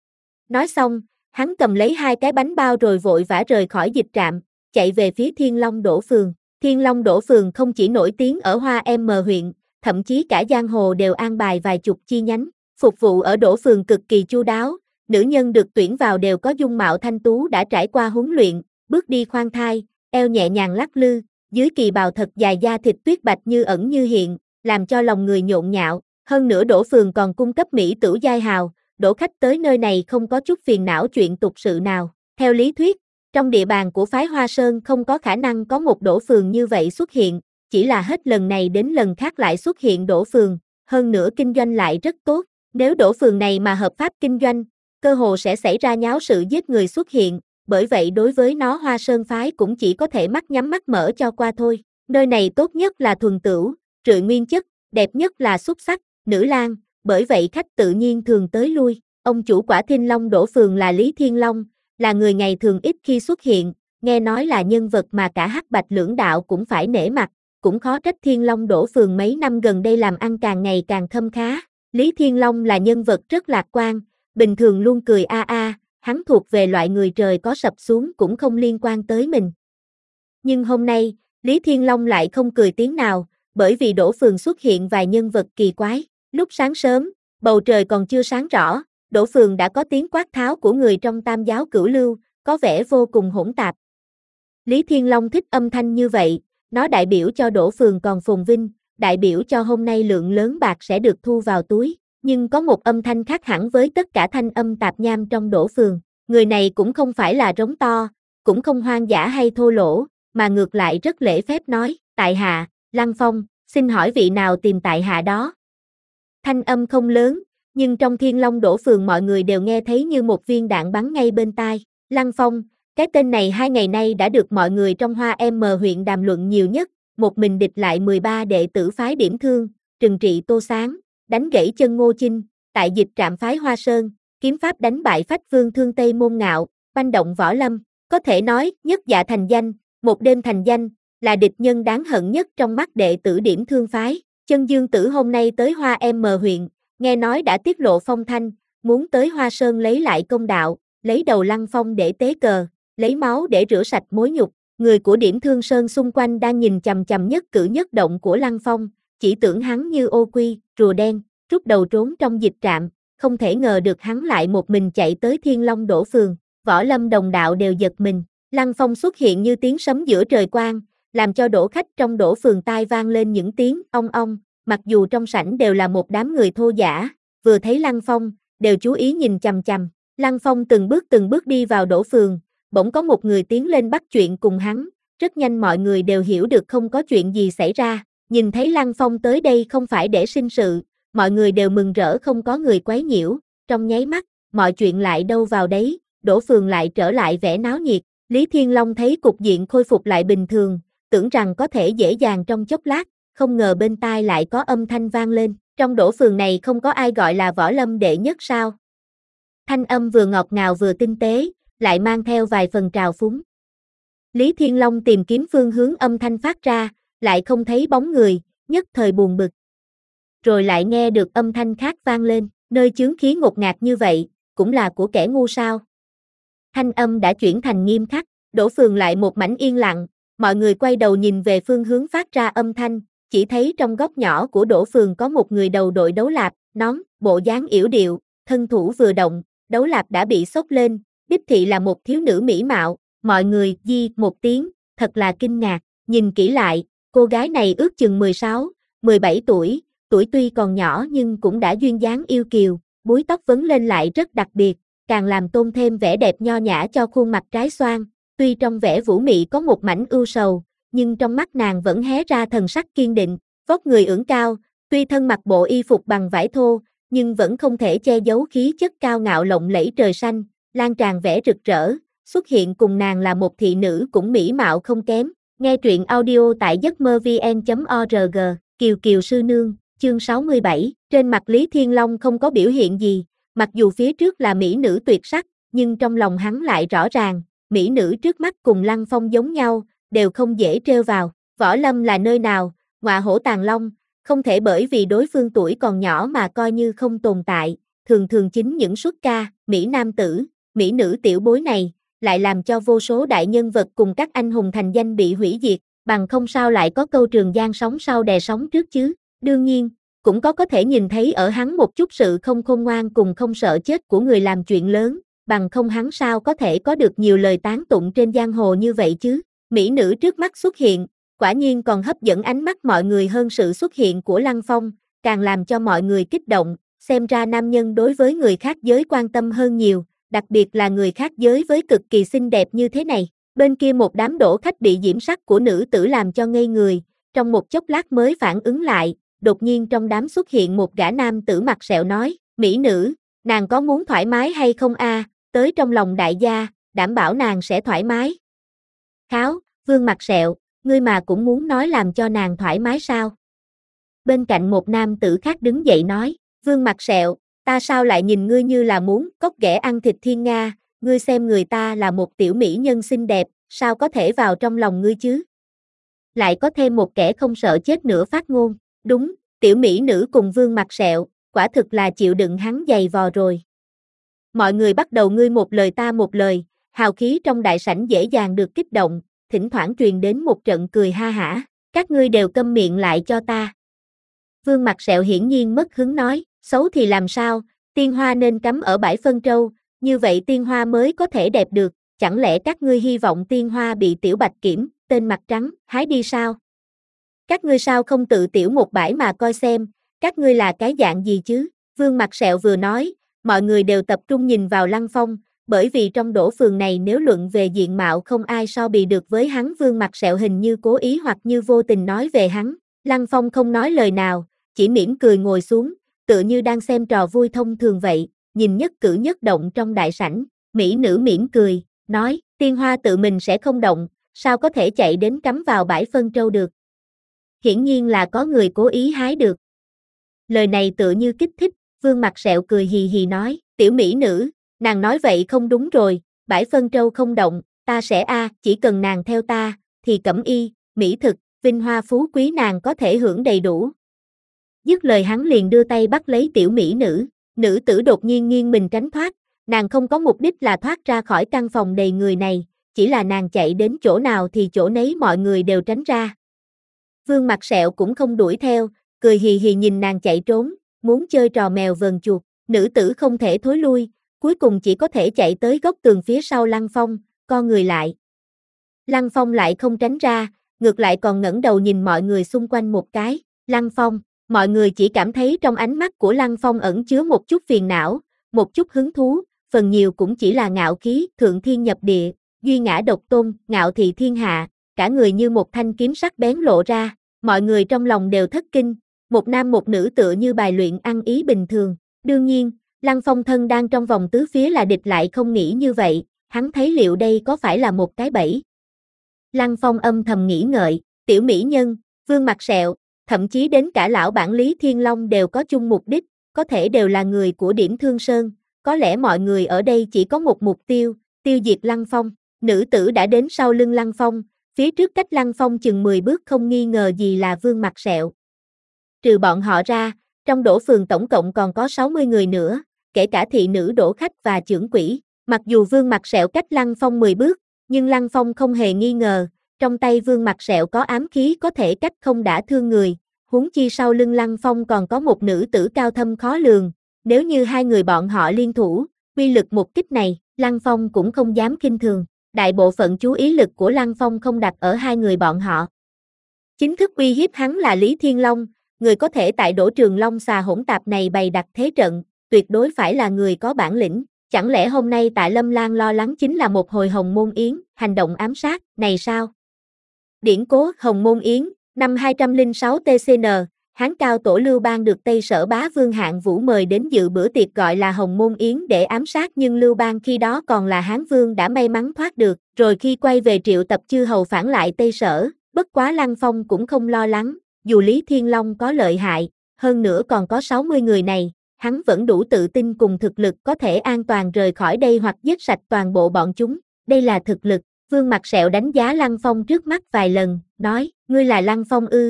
Nói xong, hắn cầm lấy hai cái bánh bao rồi vội vã rời khỏi dịch trạm, chạy về phía Thiên Long Đổ Phường. Thiên Long Đổ Phường không chỉ nổi tiếng ở Hoa M huyện, thậm chí cả giang hồ đều an bài vài chục chi nhánh, phục vụ ở Đổ Phường cực kỳ chu đáo, nữ nhân được tuyển vào đều có dung mạo thanh tú đã trải qua huấn luyện, bước đi khoan thai, eo nhẹ nhàng lắc lư, dưới kỳ bào thật dài da thịt tuyết bạch như ẩn như hiện, làm cho lòng người nhộn nhạo, hơn nữa Đổ Phường còn cung cấp mỹ tửu giai hào, đổ khách tới nơi này không có chút phiền não chuyện tục sự nào. Theo lý thuyết, trong địa bàn của phái Hoa Sơn không có khả năng có một Đổ Phường như vậy xuất hiện, chỉ là hết lần này đến lần khác lại xuất hiện Đổ Phường, hơn nữa kinh doanh lại rất tốt. Nếu Đổ Phường này mà hợp pháp kinh doanh, cơ hồ sẽ xảy ra nháo sự giết người xuất hiện, bởi vậy đối với nó Hoa Sơn phái cũng chỉ có thể mắt nhắm mắt mở cho qua thôi. Nơi này tốt nhất là thuần tửu, rượu nguyên chất, đẹp nhất là xúc sắc, nữ lang, bởi vậy khách tự nhiên thường tới lui. Ông chủ quả Thiên Long Đổ Phường là Lý Thiên Long, là người ngày thường ít khi xuất hiện, nghe nói là nhân vật mà cả Hắc Bạch lưỡng đạo cũng phải nể mặt, cũng khó trách Thiên Long Đổ Phường mấy năm gần đây làm ăn càng ngày càng khâm khá. Lý Thiên Long là nhân vật rất lạc quan, bình thường luôn cười a a, hắn thuộc về loại người trời có sập xuống cũng không liên quan tới mình. Nhưng hôm nay, Lý Thiên Long lại không cười tiếng nào, bởi vì Đỗ Phường xuất hiện vài nhân vật kỳ quái. Lúc sáng sớm, bầu trời còn chưa sáng rõ, Đỗ Phường đã có tiếng quát tháo của người trong Tam giáo Cửu Lưu, có vẻ vô cùng hỗn tạp. Lý Thiên Long thích âm thanh như vậy, nó đại biểu cho Đỗ Phường còn phồn vinh, đại biểu cho hôm nay lượng lớn bạc sẽ được thu vào túi, nhưng có một âm thanh khác hẳn với tất cả thanh âm tạp nham trong Đỗ Phường. Người này cũng không phải là rống to, cũng không hoang dã hay thô lỗ, mà ngược lại rất lễ phép nói, tại hạ, Lăng Phong, xin hỏi vị nào tìm tại hạ đó. Thanh âm không lớn, nhưng trong Thiên Long Đỗ Phường mọi người đều nghe thấy như một viên đạn bắn ngay bên tai. Lăng Phong, cái tên này hai ngày nay đã được mọi người trong Hoa M huyện đàm luận nhiều nhất, một mình địch lại mười ba đệ tử phái Điểm Thương, trừng trị Tô Sáng, đánh gãy chân Ngô Chinh, tại dịch trạm phái Hoa Sơn, kiếm pháp đánh bại Phách Vương Thương Tây Môn Ngạo, oanh động võ lâm, có thể nói, nhất dạ thành danh, một đêm thành danh, là địch nhân đáng hận nhất trong mắt đệ tử Điểm Thương phái. Chân Dương Tử hôm nay tới Hoa M huyện, nghe nói đã tiết lộ phong thanh, muốn tới Hoa Sơn lấy lại công đạo, lấy đầu Lăng Phong để tế cờ, lấy máu để rửa sạch mối nhục. Người của Điểm Thương Sơn xung quanh đang nhìn chằm chằm nhất cử nhất động của Lăng Phong, chỉ tưởng hắn như ô quy, rùa đen, rút đầu trốn trong dịch trạm, không thể ngờ được hắn lại một mình chạy tới Thiên Long Đỗ Phường, võ lâm đồng đạo đều giật mình. Lăng Phong xuất hiện như tiếng sấm giữa trời quang, làm cho đỗ khách trong Đỗ Phường tai vang lên những tiếng ong ong, mặc dù trong sảnh đều là một đám người thô dã, vừa thấy Lăng Phong, đều chú ý nhìn chằm chằm. Lăng Phong từng bước từng bước đi vào Đỗ Phường, bỗng có một người tiến lên bắt chuyện cùng hắn, rất nhanh mọi người đều hiểu được không có chuyện gì xảy ra, nhìn thấy Lăng Phong tới đây không phải để sinh sự, mọi người đều mừng rỡ không có người quấy nhiễu, trong nháy mắt, mọi chuyện lại đâu vào đấy, Đỗ Phường lại trở lại vẻ náo nhiệt. Lý Thiên Long thấy cục diện khôi phục lại bình thường, tưởng rằng có thể dễ dàng trong chốc lát, không ngờ bên tai lại có âm thanh vang lên, trong Đỗ Phường này không có ai gọi là võ lâm đệ nhất sao? Thanh âm vừa ngọt ngào vừa tinh tế, lại mang theo vài phần trào phúng. Lý Thiên Long tìm kiếm phương hướng âm thanh phát ra, lại không thấy bóng người, nhất thời buồn bực. Rồi lại nghe được âm thanh khác vang lên, nơi chướng khí ngột ngạt như vậy, cũng là của kẻ ngu sao? Thanh âm đã chuyển thành nghiêm khắc, Đỗ Phường lại một mảnh yên lặng, mọi người quay đầu nhìn về phương hướng phát ra âm thanh, chỉ thấy trong góc nhỏ của Đỗ Phường có một người đầu đội đấu lạp, nón, bộ dáng yểu điệu, thân thủ vừa động, đấu lạp đã bị xốc lên, đích thị là một thiếu nữ mỹ mạo, mọi người di một tiếng, thật là kinh ngạc, nhìn kỹ lại, cô gái này ước chừng mười sáu, mười bảy tuổi, tuổi tuy còn nhỏ nhưng cũng đã duyên dáng yêu kiều, búi tóc vấn lên lại rất đặc biệt, càng làm tôn thêm vẻ đẹp nho nhã cho khuôn mặt trái xoan, tuy trong vẻ vũ mị có một mảnh ưu sầu, nhưng trong mắt nàng vẫn hé ra thần sắc kiên định, vóc người ưỡng cao, tuy thân mặc bộ y phục bằng vải thô, nhưng vẫn không thể che giấu khí chất cao ngạo lộng lẫy trời xanh, lan tràn vẻ rực rỡ, xuất hiện cùng nàng là một thị nữ cũng mỹ mạo không kém. Nghe truyện audio tại giấc mơ vn chấm org, Kiều Kiều Sư Nương, chương sáu mươi bảy, trên mặt Lý Thiên Long không có biểu hiện gì, mặc dù phía trước là mỹ nữ tuyệt sắc, nhưng trong lòng hắn lại rõ ràng, mỹ nữ trước mắt cùng Lăng Phong giống nhau, đều không dễ trêu vào, võ lâm là nơi nào, ngọa hổ tàng long, không thể bởi vì đối phương tuổi còn nhỏ mà coi như không tồn tại, thường thường chính những xuất ca, mỹ nam tử, mỹ nữ tiểu bối này, lại làm cho vô số đại nhân vật cùng các anh hùng thành danh bị hủy diệt, bằng không sao lại có câu Trường Giang sóng sau đè sóng trước chứ, đương nhiên, cũng có có thể nhìn thấy ở hắn một chút sự không khôn ngoan cùng không sợ chết của người làm chuyện lớn, bằng không hắn sao có thể có được nhiều lời tán tụng trên giang hồ như vậy chứ, mỹ nữ trước mắt xuất hiện, quả nhiên còn hấp dẫn ánh mắt mọi người hơn sự xuất hiện của Lăng Phong, càng làm cho mọi người kích động, xem ra nam nhân đối với người khác giới quan tâm hơn nhiều, đặc biệt là người khác giới với cực kỳ xinh đẹp như thế này. Bên kia một đám đỗ khách bị diễm sắc của nữ tử làm cho ngây người, trong một chốc lát mới phản ứng lại, đột nhiên trong đám xuất hiện một gã nam tử mặt sẹo nói, mỹ nữ, nàng có muốn thoải mái hay không a? Tới trong lòng đại gia, đảm bảo nàng sẽ thoải mái. Kháo, Vương mặt sẹo, ngươi mà cũng muốn nói làm cho nàng thoải mái sao? Bên cạnh một nam tử khác đứng dậy nói, Vương mặt sẹo, ta sao lại nhìn ngươi như là muốn cóc ghẻ ăn thịt thiên nga, ngươi xem người ta là một tiểu mỹ nhân xinh đẹp, sao có thể vào trong lòng ngươi chứ? Lại có thêm một kẻ không sợ chết nữa phát ngôn, đúng, tiểu mỹ nữ cùng Vương mặt sẹo, quả thực là chịu đựng hắn giày vò rồi. Mọi người bắt đầu ngươi một lời ta một lời, hào khí trong đại sảnh dễ dàng được kích động, thỉnh thoảng truyền đến một trận cười ha hả. Các ngươi đều câm miệng lại cho ta. Vương Mặt Sẹo hiển nhiên mất hứng nói, xấu thì làm sao, tiên hoa nên cắm ở bãi phân trâu, như vậy tiên hoa mới có thể đẹp được, chẳng lẽ các ngươi hy vọng tiên hoa bị tiểu bạch kiểm, tên mặt trắng, hái đi sao? Các ngươi sao không tự tiểu một bãi mà coi xem, các ngươi là cái dạng gì chứ? Vương Mặt Sẹo vừa nói, mọi người đều tập trung nhìn vào Lăng Phong, bởi vì trong đổ phường này nếu luận về diện mạo không ai so bì được với hắn. Vương Mặt Sẹo hình như cố ý hoặc như vô tình nói về hắn. Lăng Phong không nói lời nào, chỉ mỉm cười ngồi xuống, tựa như đang xem trò vui thông thường vậy, nhìn nhất cử nhất động trong đại sảnh. Mỹ nữ mỉm cười, nói, tiên hoa tự mình sẽ không động, sao có thể chạy đến cắm vào bãi phân trâu được? Hiển nhiên là có người cố ý hái được. Lời này tựa như kích thích, Vương Mặt Sẹo cười hì hì nói, tiểu mỹ nữ, nàng nói vậy không đúng rồi, bãi phân trâu không động, ta sẽ a, à, chỉ cần nàng theo ta, thì cẩm y, mỹ thực, vinh hoa phú quý nàng có thể hưởng đầy đủ. Dứt lời hắn liền đưa tay bắt lấy tiểu mỹ nữ, nữ tử đột nhiên nghiêng mình tránh thoát, nàng không có mục đích là thoát ra khỏi căn phòng đầy người này, chỉ là nàng chạy đến chỗ nào thì chỗ nấy mọi người đều tránh ra. Vương Mặt Sẹo cũng không đuổi theo, cười hì hì nhìn nàng chạy trốn, muốn chơi trò mèo vờn chuột, nữ tử không thể thối lui, cuối cùng chỉ có thể chạy tới góc tường phía sau Lăng Phong, co người lại. Lăng Phong lại không tránh ra, ngược lại còn ngẩng đầu nhìn mọi người xung quanh một cái. Lăng Phong, mọi người chỉ cảm thấy trong ánh mắt của Lăng Phong ẩn chứa một chút phiền não, một chút hứng thú, phần nhiều cũng chỉ là ngạo khí, thượng thiên nhập địa, duy ngã độc tôn, ngạo thị thiên hạ, cả người như một thanh kiếm sắc bén lộ ra, mọi người trong lòng đều thất kinh, một nam một nữ tựa như bài luyện ăn ý bình thường. Đương nhiên, Lăng Phong thân đang trong vòng tứ phía là địch lại không nghĩ như vậy, hắn thấy liệu đây có phải là một cái bẫy. Lăng Phong âm thầm nghĩ ngợi, tiểu mỹ nhân, Vương Mặt Sẹo, thậm chí đến cả lão bản Lý Thiên Long đều có chung mục đích, có thể đều là người của Điểm Thương Sơn, có lẽ mọi người ở đây chỉ có một mục tiêu, tiêu diệt Lăng Phong. Nữ tử đã đến sau lưng Lăng Phong, phía trước cách Lăng Phong chừng mười bước không nghi ngờ gì là Vương Mặt Sẹo. Trừ bọn họ ra, trong đổ phường tổng cộng còn có sáu mươi người nữa, kể cả thị nữ đổ khách và trưởng quỹ. Mặc dù Vương Mặt Sẹo cách Lăng Phong mười bước, nhưng Lăng Phong không hề nghi ngờ, trong tay Vương Mặt Sẹo có ám khí có thể cách không đả thương người, huống chi sau lưng Lăng Phong còn có một nữ tử cao thâm khó lường, nếu như hai người bọn họ liên thủ, uy lực một kích này, Lăng Phong cũng không dám khinh thường. Đại bộ phận chú ý lực của Lăng Phong không đặt ở hai người bọn họ. Chính thức uy hiếp hắn là Lý Thiên Long, người có thể tại đổ trường Long Xà hỗn tạp này bày đặt thế trận, tuyệt đối phải là người có bản lĩnh. Chẳng lẽ hôm nay tại Lâm Lan lo lắng chính là một hồi Hồng Môn Yến, hành động ám sát, này sao? Điển cố Hồng Môn Yến, năm hai trăm lẻ sáu T C N, Hán cao tổ Lưu Bang được Tây Sở Bá Vương Hạng Vũ mời đến dự bữa tiệc gọi là Hồng Môn Yến để ám sát, nhưng Lưu Bang khi đó còn là Hán Vương đã may mắn thoát được, rồi khi quay về triệu tập chư hầu phản lại Tây Sở, bất quá Lăng Phong cũng không lo lắng, dù Lý Thiên Long có lợi hại, hơn nữa còn có sáu mươi người này, hắn vẫn đủ tự tin cùng thực lực có thể an toàn rời khỏi đây hoặc giết sạch toàn bộ bọn chúng, đây là thực lực. Vương Mặt Sẹo đánh giá Lăng Phong trước mắt vài lần, nói, ngươi là Lăng Phong ư?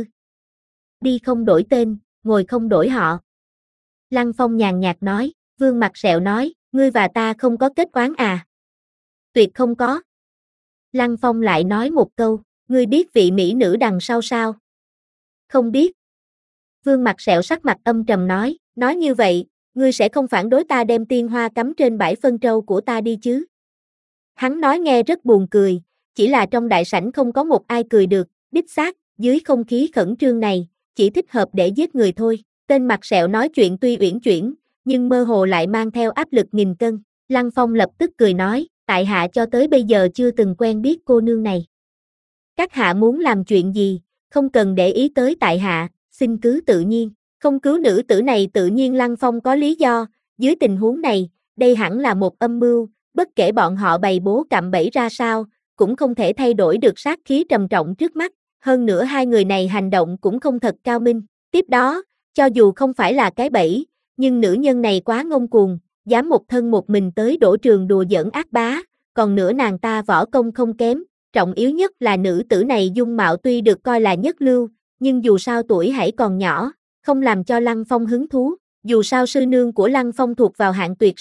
Đi không đổi tên, ngồi không đổi họ. Lăng Phong nhàn nhạt nói, Vương Mặt Sẹo nói, ngươi và ta không có kết oán à? Tuyệt không có. Lăng Phong lại nói một câu, ngươi biết vị mỹ nữ đằng sau sao? Không biết. Vương Mặt Sẹo sắc mặt âm trầm nói, nói như vậy, ngươi sẽ không phản đối ta đem tiên hoa cắm trên bãi phân trâu của ta đi chứ? Hắn nói nghe rất buồn cười, chỉ là trong đại sảnh không có một ai cười được, đích xác, dưới không khí khẩn trương này, chỉ thích hợp để giết người thôi. Tên Mặt Sẹo nói chuyện tuy uyển chuyển, nhưng mơ hồ lại mang theo áp lực nghìn cân. Lăng Phong lập tức cười nói, tại hạ cho tới bây giờ chưa từng quen biết cô nương này. Các hạ muốn làm chuyện gì, không cần để ý tới tại hạ, xin cứ tự nhiên. Không cứu nữ tử này tự nhiên Lăng Phong có lý do, dưới tình huống này, đây hẳn là một âm mưu, bất kể bọn họ bày bố cạm bẫy ra sao, cũng không thể thay đổi được sát khí trầm trọng trước mắt, hơn nữa hai người này hành động cũng không thật cao minh. Tiếp đó, cho dù không phải là cái bẫy, nhưng nữ nhân này quá ngông cuồng, dám một thân một mình tới đổ trường đùa giỡn ác bá, còn nữa nàng ta võ công không kém, trọng yếu nhất là nữ tử này dung mạo tuy được coi là nhất lưu, nhưng dù sao tuổi hãy còn nhỏ, không làm cho Lăng Phong hứng thú, dù sao sư nương của Lăng Phong thuộc vào hạng tuyệt sắc,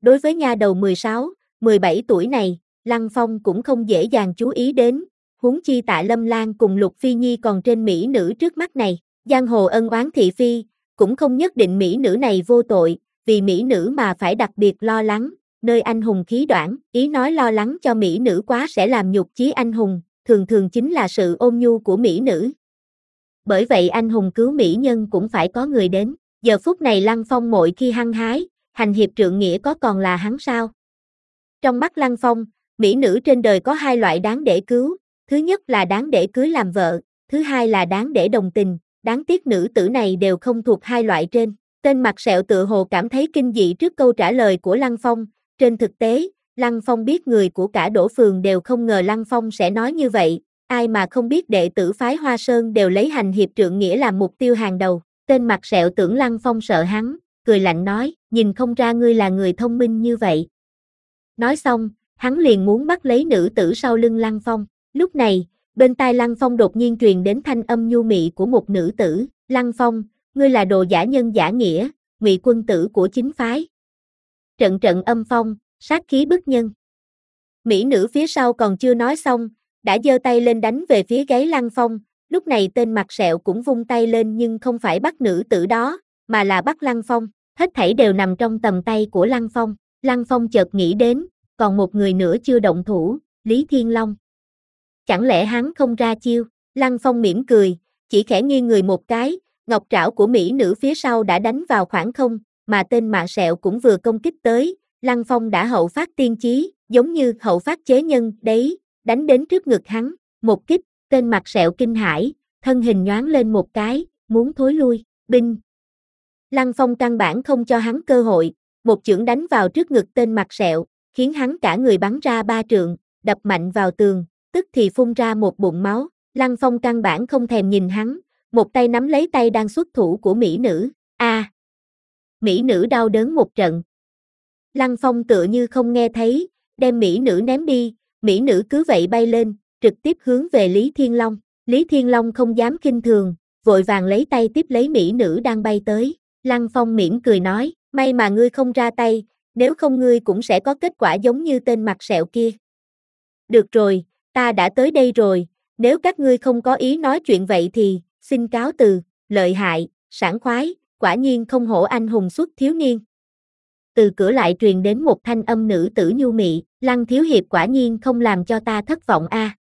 Đối với nha đầu mười sáu, mười bảy tuổi này, Lăng Phong cũng không dễ dàng chú ý đến, huống chi Tạ Lâm Lan cùng Lục Phi Nhi còn trên mỹ nữ trước mắt này, giang hồ ân oán thị phi, cũng không nhất định mỹ nữ này vô tội, vì mỹ nữ mà phải đặc biệt lo lắng, nơi anh hùng khí đoản, ý nói lo lắng cho mỹ nữ quá sẽ làm nhục chí anh hùng, thường thường chính là sự ôn nhu của mỹ nữ. Bởi vậy anh hùng cứu mỹ nhân cũng phải có người đến, giờ phút này Lăng Phong mỗi khi hăng hái, hành hiệp trượng nghĩa có còn là hắn sao? Trong mắt Lăng Phong, mỹ nữ trên đời có hai loại đáng để cứu, thứ nhất là đáng để cưới làm vợ, thứ hai là đáng để đồng tình, đáng tiếc nữ tử này đều không thuộc hai loại trên. Tên mặt sẹo tự hồ cảm thấy kinh dị trước câu trả lời của Lăng Phong, trên thực tế, Lăng Phong biết người của cả Đỗ Phường đều không ngờ Lăng Phong sẽ nói như vậy, ai mà không biết đệ tử phái Hoa Sơn đều lấy hành hiệp trượng nghĩa làm mục tiêu hàng đầu. Tên mặt sẹo tưởng Lăng Phong sợ hắn, cười lạnh nói, nhìn không ra ngươi là người thông minh như vậy. Nói xong, hắn liền muốn bắt lấy nữ tử sau lưng Lăng Phong. Lúc này, bên tai Lăng Phong đột nhiên truyền đến thanh âm nhu mị của một nữ tử, Lăng Phong, ngươi là đồ giả nhân giả nghĩa, ngụy quân tử của chính phái. Trận trận âm phong, sát khí bức nhân. Mỹ nữ phía sau còn chưa nói xong, đã giơ tay lên đánh về phía gáy Lăng Phong, lúc này tên mặt sẹo cũng vung tay lên nhưng không phải bắt nữ tử đó, mà là bắt Lăng Phong, hết thảy đều nằm trong tầm tay của Lăng Phong. Lăng Phong chợt nghĩ đến, còn một người nữa chưa động thủ, Lý Thiên Long. Chẳng lẽ hắn không ra chiêu? Lăng Phong mỉm cười, chỉ khẽ nghiêng người một cái, ngọc trảo của mỹ nữ phía sau đã đánh vào khoảng không, mà tên mạ sẹo cũng vừa công kích tới, Lăng Phong đã hậu phát tiên chí, giống như hậu phát chế nhân, đấy, đánh đến trước ngực hắn, một kích, tên mặt sẹo kinh hãi, thân hình nhoáng lên một cái, muốn thối lui, binh. Lăng Phong căn bản không cho hắn cơ hội, một chưởng đánh vào trước ngực tên mặt sẹo, khiến hắn cả người bắn ra ba trượng, đập mạnh vào tường, tức thì phun ra một bụng máu, Lăng Phong căn bản không thèm nhìn hắn, một tay nắm lấy tay đang xuất thủ của mỹ nữ, a, à, mỹ nữ đau đớn một trận. Lăng Phong tựa như không nghe thấy, đem mỹ nữ ném đi, mỹ nữ cứ vậy bay lên, trực tiếp hướng về Lý Thiên Long, Lý Thiên Long không dám khinh thường, vội vàng lấy tay tiếp lấy mỹ nữ đang bay tới, Lăng Phong mỉm cười nói, may mà ngươi không ra tay, nếu không ngươi cũng sẽ có kết quả giống như tên mặt sẹo kia. Được rồi, ta đã tới đây rồi, nếu các ngươi không có ý nói chuyện vậy thì, xin cáo từ, lợi hại, sảng khoái, quả nhiên không hổ anh hùng xuất thiếu niên. Từ cửa lại truyền đến một thanh âm nữ tử nhu mị, Lăng thiếu hiệp quả nhiên không làm cho ta thất vọng a. À.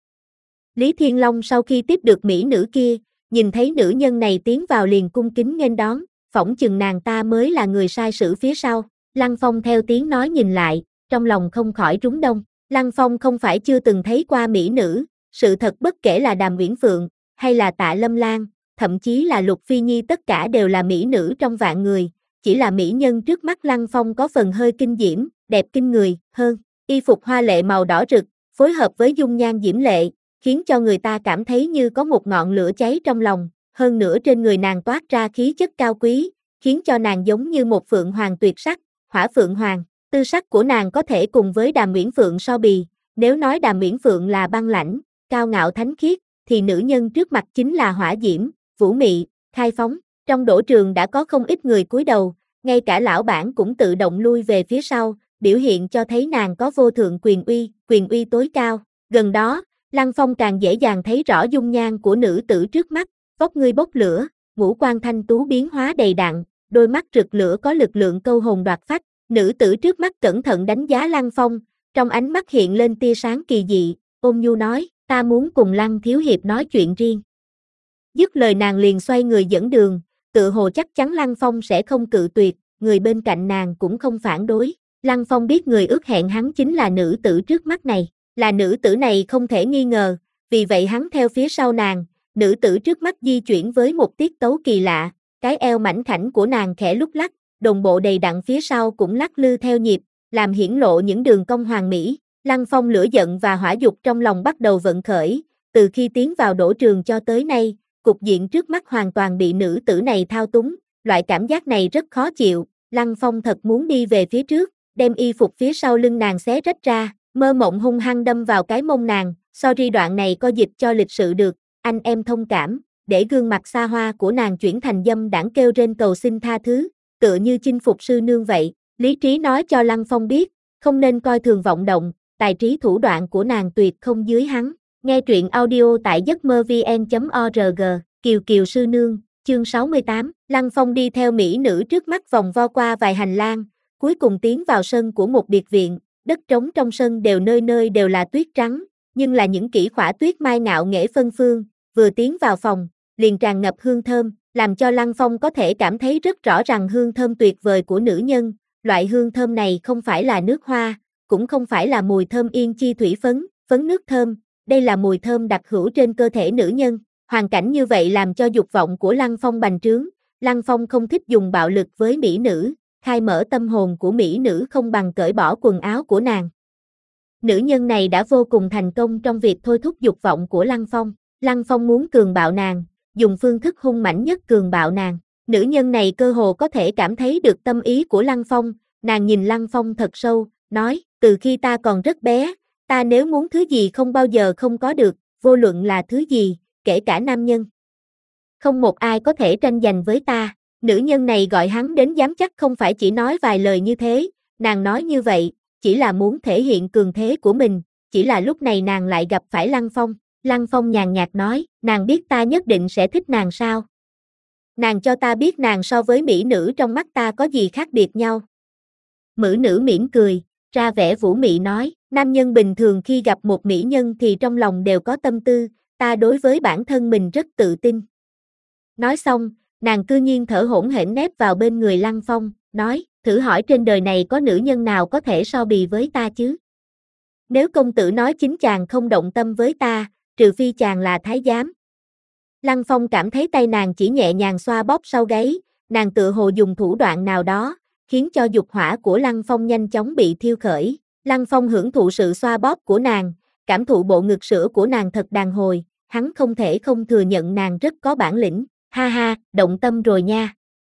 Lý Thiên Long sau khi tiếp được mỹ nữ kia, nhìn thấy nữ nhân này tiến vào liền cung kính nghênh đón, phỏng chừng nàng ta mới là người sai sử phía sau. Lăng Phong theo tiếng nói nhìn lại, trong lòng không khỏi rúng động. Lăng Phong không phải chưa từng thấy qua mỹ nữ, sự thật bất kể là Đàm Uyển Phượng, hay là Tạ Lâm Lan, thậm chí là Lục Phi Nhi tất cả đều là mỹ nữ trong vạn người, chỉ là mỹ nhân trước mắt Lăng Phong có phần hơi kinh diễm, đẹp kinh người, hơn, y phục hoa lệ màu đỏ rực, phối hợp với dung nhan diễm lệ, khiến cho người ta cảm thấy như có một ngọn lửa cháy trong lòng, hơn nữa trên người nàng toát ra khí chất cao quý, khiến cho nàng giống như một phượng hoàng tuyệt sắc, hỏa phượng hoàng. Tư sắc của nàng có thể cùng với Đàm Uyển Phượng so bì, nếu nói Đàm Uyển Phượng là băng lãnh, cao ngạo thánh khiết, thì nữ nhân trước mặt chính là hỏa diễm, vũ mị, khai phóng. Trong đỗ trường đã có không ít người cúi đầu, ngay cả lão bản cũng tự động lui về phía sau, biểu hiện cho thấy nàng có vô thượng quyền uy, quyền uy tối cao. Gần đó, Lăng Phong càng dễ dàng thấy rõ dung nhan của nữ tử trước mắt, vóc người bốc lửa, ngũ quan thanh tú biến hóa đầy đặn, đôi mắt rực lửa có lực lượng câu hồn đoạt phách. Nữ tử trước mắt cẩn thận đánh giá Lăng Phong, trong ánh mắt hiện lên tia sáng kỳ dị, ôn nhu nói, ta muốn cùng Lăng thiếu hiệp nói chuyện riêng. Dứt lời nàng liền xoay người dẫn đường, tự hồ chắc chắn Lăng Phong sẽ không cự tuyệt, người bên cạnh nàng cũng không phản đối. Lăng Phong biết người ước hẹn hắn chính là nữ tử trước mắt này, là nữ tử này không thể nghi ngờ, vì vậy hắn theo phía sau nàng, nữ tử trước mắt di chuyển với một tiết tấu kỳ lạ, cái eo mảnh khảnh của nàng khẽ lúc lắc, đồng bộ đầy đặn phía sau cũng lắc lư theo nhịp, làm hiển lộ những đường cong hoàn mỹ. Lăng Phong lửa giận và hỏa dục trong lòng bắt đầu vận khởi, từ khi tiến vào đỗ trường cho tới nay, cục diện trước mắt hoàn toàn bị nữ tử này thao túng, loại cảm giác này rất khó chịu, Lăng Phong thật muốn đi về phía trước, đem y phục phía sau lưng nàng xé rách ra, mơ mộng hung hăng đâm vào cái mông nàng, sorry đoạn này có dịch cho lịch sự được, anh em thông cảm, để gương mặt xa hoa của nàng chuyển thành dâm đãng kêu rên cầu xin tha thứ, tựa như chinh phục sư nương vậy. Lý trí nói cho Lăng Phong biết, không nên coi thường vọng động, tài trí thủ đoạn của nàng tuyệt không dưới hắn. Nghe truyện audio tại giấc mơ vn chấm org, Kiều Kiều sư nương, chương sáu mươi tám, Lăng Phong đi theo mỹ nữ trước mắt vòng vo qua vài hành lang, cuối cùng tiến vào sân của một biệt viện, đất trống trong sân đều nơi nơi đều là tuyết trắng, nhưng là những kỹ khỏa tuyết mai ngạo nghễ phân phương, vừa tiến vào phòng, liền tràn ngập hương thơm, làm cho Lăng Phong có thể cảm thấy rất rõ ràng hương thơm tuyệt vời của nữ nhân, loại hương thơm này không phải là nước hoa, cũng không phải là mùi thơm yên chi thủy phấn, phấn nước thơm, đây là mùi thơm đặc hữu trên cơ thể nữ nhân. Hoàn cảnh như vậy làm cho dục vọng của Lăng Phong bành trướng, Lăng Phong không thích dùng bạo lực với mỹ nữ, khai mở tâm hồn của mỹ nữ không bằng cởi bỏ quần áo của nàng. Nữ nhân này đã vô cùng thành công trong việc thôi thúc dục vọng của Lăng Phong, Lăng Phong muốn cường bạo nàng, dùng phương thức hung mãnh nhất cường bạo nàng. Nữ nhân này cơ hồ có thể cảm thấy được tâm ý của Lăng Phong, nàng nhìn Lăng Phong thật sâu, nói, từ khi ta còn rất bé, ta nếu muốn thứ gì không bao giờ không có được, vô luận là thứ gì, kể cả nam nhân. Không một ai có thể tranh giành với ta, nữ nhân này gọi hắn đến dám chắc không phải chỉ nói vài lời như thế, nàng nói như vậy, chỉ là muốn thể hiện cường thế của mình, chỉ là lúc này nàng lại gặp phải Lăng Phong. Lăng Phong nhàn nhạt nói, nàng biết ta nhất định sẽ thích nàng sao? Nàng cho ta biết nàng so với mỹ nữ trong mắt ta có gì khác biệt nhau. Mỹ nữ mỉm cười, ra vẻ vũ mị nói, nam nhân bình thường khi gặp một mỹ nhân thì trong lòng đều có tâm tư, ta đối với bản thân mình rất tự tin. Nói xong, nàng cư nhiên thở hổn hển nép vào bên người Lăng Phong, nói, thử hỏi trên đời này có nữ nhân nào có thể so bì với ta chứ? Nếu công tử nói chính chàng không động tâm với ta, trừ phi chàng là thái giám. Lăng Phong cảm thấy tay nàng chỉ nhẹ nhàng xoa bóp sau gáy, nàng tự hồ dùng thủ đoạn nào đó, khiến cho dục hỏa của Lăng Phong nhanh chóng bị thiêu khởi. Lăng Phong hưởng thụ sự xoa bóp của nàng, cảm thụ bộ ngực sữa của nàng thật đàn hồi, hắn không thể không thừa nhận nàng rất có bản lĩnh, ha ha, động tâm rồi nha.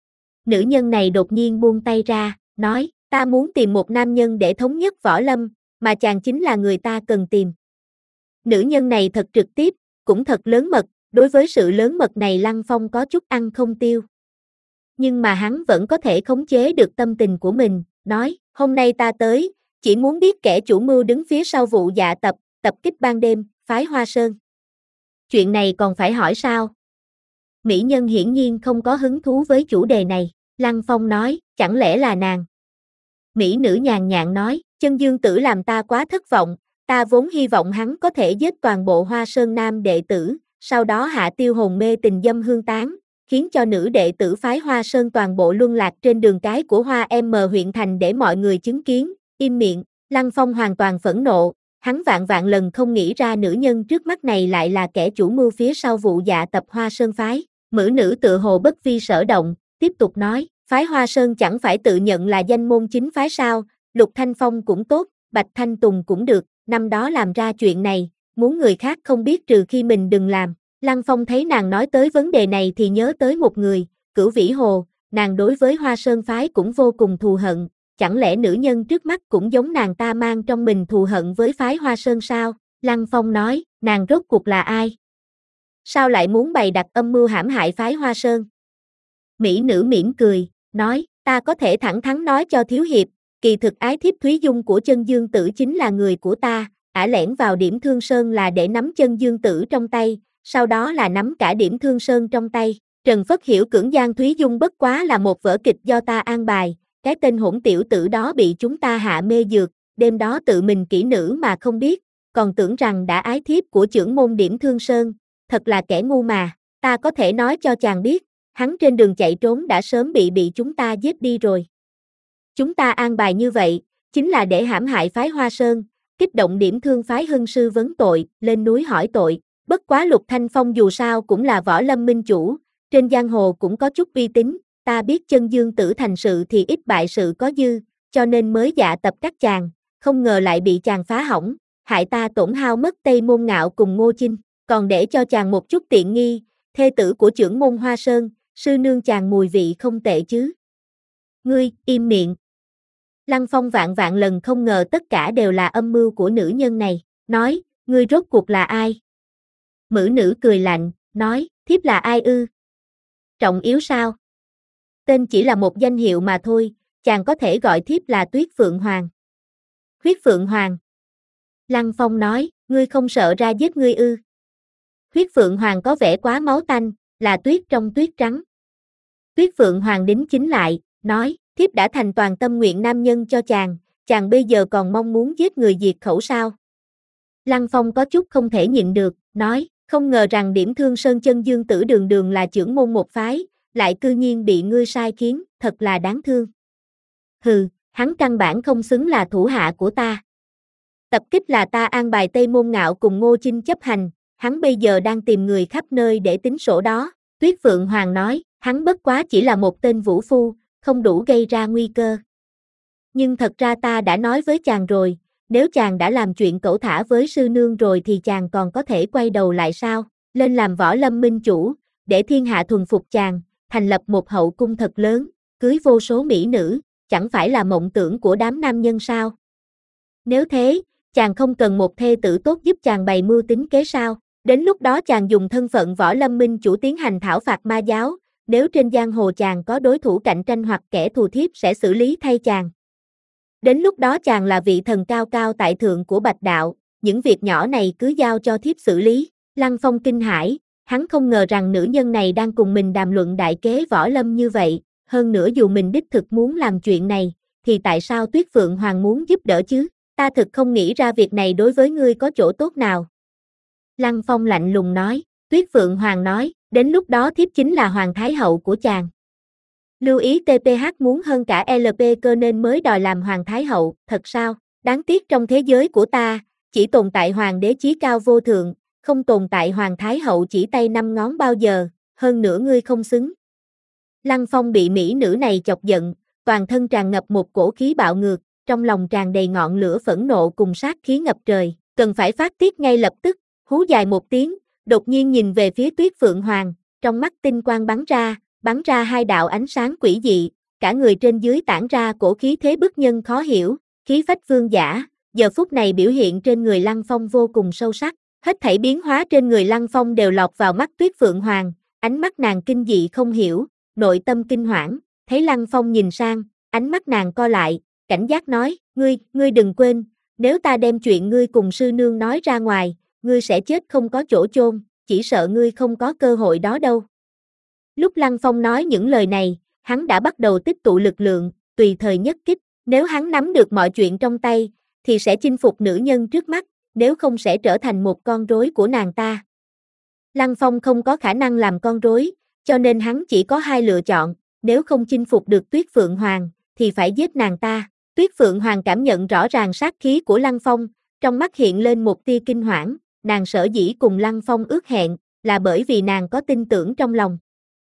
Nữ nhân này đột nhiên buông tay ra, nói, ta muốn tìm một nam nhân để thống nhất võ lâm, mà chàng chính là người ta cần tìm. Nữ nhân này thật trực tiếp, cũng thật lớn mật, đối với sự lớn mật này Lăng Phong có chút ăn không tiêu. Nhưng mà hắn vẫn có thể khống chế được tâm tình của mình, nói, hôm nay ta tới, chỉ muốn biết kẻ chủ mưu đứng phía sau vụ dạ tập, tập kích ban đêm, phái Hoa Sơn. Chuyện này còn phải hỏi sao? Mỹ nhân hiển nhiên không có hứng thú với chủ đề này, Lăng Phong nói, chẳng lẽ là nàng? Mỹ nữ nhàn nhạn nói, Chân Dương Tử làm ta quá thất vọng, ta vốn hy vọng hắn có thể giết toàn bộ Hoa Sơn Nam đệ tử, sau đó hạ tiêu hồn mê tình dâm hương tán, khiến cho nữ đệ tử phái Hoa Sơn toàn bộ luân lạc trên đường cái của Hoa M huyện thành để mọi người chứng kiến. Im miệng, Lăng Phong hoàn toàn phẫn nộ, hắn vạn vạn lần không nghĩ ra nữ nhân trước mắt này lại là kẻ chủ mưu phía sau vụ dạ tập Hoa Sơn phái. Mữ nữ tự hồ bất vi sở động, tiếp tục nói, phái Hoa Sơn chẳng phải tự nhận là danh môn chính phái sao, Lục Thanh Phong cũng tốt, Bạch Thanh Tùng cũng được, năm đó làm ra chuyện này, muốn người khác không biết trừ khi mình đừng làm. Lăng Phong thấy nàng nói tới vấn đề này thì nhớ tới một người, Cửu Vĩ Hồ, nàng đối với Hoa Sơn phái cũng vô cùng thù hận, chẳng lẽ nữ nhân trước mắt cũng giống nàng ta mang trong mình thù hận với phái Hoa Sơn sao? Lăng Phong nói, nàng rốt cuộc là ai? Sao lại muốn bày đặt âm mưu hãm hại phái Hoa Sơn? Mỹ nữ mỉm cười, nói, ta có thể thẳng thắn nói cho thiếu hiệp, kỳ thực ái thiếp Thúy Dung của Chân Dương Tử chính là người của ta, ả lẻn vào Điểm Thương Sơn là để nắm Chân Dương Tử trong tay, sau đó là nắm cả Điểm Thương Sơn trong tay. Trần Phất hiểu cưỡng gian Thúy Dung bất quá là một vở kịch do ta an bài, cái tên hỗn tiểu tử đó bị chúng ta hạ mê dược, đêm đó tự mình kỹ nữ mà không biết, còn tưởng rằng đã ái thiếp của trưởng môn Điểm Thương Sơn, thật là kẻ ngu mà, ta có thể nói cho chàng biết, hắn trên đường chạy trốn đã sớm bị bị chúng ta giết đi rồi. Chúng ta an bài như vậy, chính là để hãm hại phái Hoa Sơn, kích động Điểm Thương phái hưng sư vấn tội, lên núi hỏi tội, bất quá Lục Thanh Phong dù sao cũng là võ lâm minh chủ, trên giang hồ cũng có chút uy tín, ta biết Chân Dương Tử thành sự thì ít bại sự có dư, cho nên mới dạ tập các chàng, không ngờ lại bị chàng phá hỏng, hại ta tổn hao mất Tây Môn Ngạo cùng Ngô Chinh, còn để cho chàng một chút tiện nghi, thê tử của trưởng môn Hoa Sơn, sư nương chàng mùi vị không tệ chứ. Ngươi, im miệng. Lăng Phong vạn vạn lần không ngờ tất cả đều là âm mưu của nữ nhân này, nói, ngươi rốt cuộc là ai? Mữ nữ cười lạnh, nói, thiếp là ai ư? Trọng yếu sao? Tên chỉ là một danh hiệu mà thôi, chàng có thể gọi thiếp là Tuyết Phượng Hoàng. Huyết Phượng Hoàng. Lăng Phong nói, ngươi không sợ ra giết ngươi ư? Huyết Phượng Hoàng có vẻ quá máu tanh, là tuyết trong tuyết trắng. Tuyết Phượng Hoàng đính chính lại, nói, thiếp đã thành toàn tâm nguyện nam nhân cho chàng, chàng bây giờ còn mong muốn giết người diệt khẩu sao? Lăng Phong có chút không thể nhịn được, nói, không ngờ rằng Điểm Thương Sơn Chân Dương Tử đường đường là trưởng môn một phái, lại cư nhiên bị ngươi sai khiến, thật là đáng thương. Hừ, hắn căn bản không xứng là thủ hạ của ta. Tập kích là ta an bài Tây Môn Ngạo cùng Ngô Chinh chấp hành, hắn bây giờ đang tìm người khắp nơi để tính sổ đó. Tuyết Phượng Hoàng nói, hắn bất quá chỉ là một tên vũ phu, không đủ gây ra nguy cơ. Nhưng thật ra ta đã nói với chàng rồi, nếu chàng đã làm chuyện cẩu thả với sư nương rồi thì chàng còn có thể quay đầu lại sao? Lên làm Võ Lâm minh chủ, để thiên hạ thuần phục chàng, thành lập một hậu cung thật lớn, cưới vô số mỹ nữ, chẳng phải là mộng tưởng của đám nam nhân sao? Nếu thế, chàng không cần một thê tử tốt giúp chàng bày mưu tính kế sao? Đến lúc đó chàng dùng thân phận Võ Lâm minh chủ tiến hành thảo phạt ma giáo, nếu trên giang hồ chàng có đối thủ cạnh tranh hoặc kẻ thù thiếp sẽ xử lý thay chàng. Đến lúc đó chàng là vị thần cao cao tại thượng của Bạch Đạo, những việc nhỏ này cứ giao cho thiếp xử lý. Lăng Phong kinh hãi, hắn không ngờ rằng nữ nhân này đang cùng mình đàm luận đại kế Võ Lâm như vậy, hơn nữa dù mình đích thực muốn làm chuyện này, thì tại sao Tuyết Phượng Hoàng muốn giúp đỡ chứ? Ta thực không nghĩ ra việc này đối với ngươi có chỗ tốt nào. Lăng Phong lạnh lùng nói, Tuyết Phượng Hoàng nói, đến lúc đó thiếp chính là Hoàng Thái Hậu của chàng. Lưu ý tê pê hát muốn hơn cả lờ pê cơ nên mới đòi làm Hoàng Thái Hậu, thật sao? Đáng tiếc trong thế giới của ta, chỉ tồn tại Hoàng đế chí cao vô thượng, không tồn tại Hoàng Thái Hậu chỉ tay năm ngón bao giờ, hơn nữa ngươi không xứng. Lăng Phong bị mỹ nữ này chọc giận, toàn thân tràn ngập một cổ khí bạo ngược, trong lòng tràn đầy ngọn lửa phẫn nộ cùng sát khí ngập trời, cần phải phát tiết ngay lập tức, hú dài một tiếng, đột nhiên nhìn về phía Tuyết Phượng Hoàng, trong mắt tinh quang bắn ra, bắn ra hai đạo ánh sáng quỷ dị, cả người trên dưới tản ra cổ khí thế bức nhân khó hiểu, khí phách vương giả, giờ phút này biểu hiện trên người Lăng Phong vô cùng sâu sắc, hết thảy biến hóa trên người Lăng Phong đều lọt vào mắt Tuyết Phượng Hoàng, ánh mắt nàng kinh dị không hiểu, nội tâm kinh hoảng, thấy Lăng Phong nhìn sang, ánh mắt nàng co lại, cảnh giác nói, ngươi, ngươi đừng quên, nếu ta đem chuyện ngươi cùng sư nương nói ra ngoài, ngươi sẽ chết không có chỗ chôn, chỉ sợ ngươi không có cơ hội đó đâu. Lúc Lăng Phong nói những lời này, hắn đã bắt đầu tích tụ lực lượng, tùy thời nhất kích, nếu hắn nắm được mọi chuyện trong tay, thì sẽ chinh phục nữ nhân trước mắt, nếu không sẽ trở thành một con rối của nàng ta. Lăng Phong không có khả năng làm con rối, cho nên hắn chỉ có hai lựa chọn, nếu không chinh phục được Tuyết Phượng Hoàng, thì phải giết nàng ta. Tuyết Phượng Hoàng cảm nhận rõ ràng sát khí của Lăng Phong, trong mắt hiện lên một tia kinh hoảng, nàng sở dĩ cùng Lăng Phong ước hẹn, là bởi vì nàng có tin tưởng trong lòng.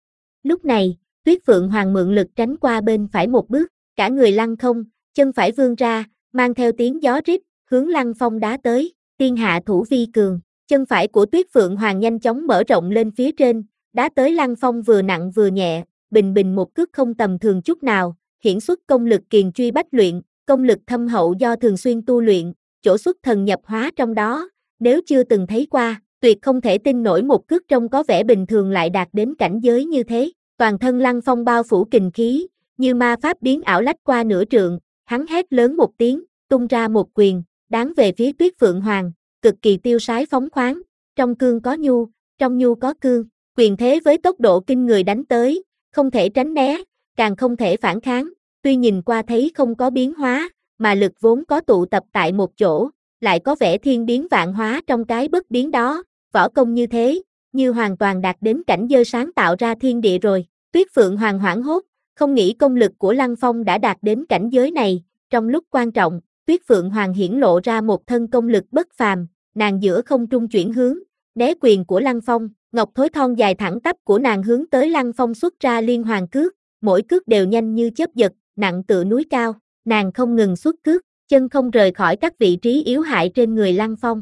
Lúc này, Tuyết Phượng Hoàng mượn lực tránh qua bên phải một bước, cả người lăng không, chân phải vươn ra, mang theo tiếng gió rít, hướng Lăng Phong đá tới, tiên hạ thủ vi cường, chân phải của Tuyết Phượng Hoàng nhanh chóng mở rộng lên phía trên, đá tới Lăng Phong vừa nặng vừa nhẹ, bình bình một cước không tầm thường chút nào, hiển xuất công lực kiền truy bách luyện, công lực thâm hậu do thường xuyên tu luyện, chỗ xuất thần nhập hóa trong đó, nếu chưa từng thấy qua, tuyệt không thể tin nổi một cước trông có vẻ bình thường lại đạt đến cảnh giới như thế. Toàn thân Lăng Phong bao phủ kình khí, như ma pháp biến ảo lách qua nửa trượng, hắn hét lớn một tiếng, tung ra một quyền, đán về phía Tuyết Phượng Hoàng, cực kỳ tiêu sái phóng khoáng, trong cương có nhu, trong nhu có cương, quyền thế với tốc độ kinh người đánh tới, không thể tránh né, càng không thể phản kháng, tuy nhìn qua thấy không có biến hóa, mà lực vốn có tụ tập tại một chỗ, lại có vẻ thiên biến vạn hóa trong cái bất biến đó, võ công như thế, như hoàn toàn đạt đến cảnh giới sáng tạo ra thiên địa rồi. Tuyết Phượng Hoàng hoảng hốt, không nghĩ công lực của Lăng Phong đã đạt đến cảnh giới này, trong lúc quan trọng, Tuyết Phượng Hoàng hiển lộ ra một thân công lực bất phàm, nàng giữa không trung chuyển hướng, né quyền của Lăng Phong, ngọc thối thon dài thẳng tắp của nàng hướng tới Lăng Phong xuất ra liên hoàn cước, mỗi cước đều nhanh như chớp giật, nặng tựa núi cao, nàng không ngừng xuất cước, chân không rời khỏi các vị trí yếu hại trên người Lăng Phong.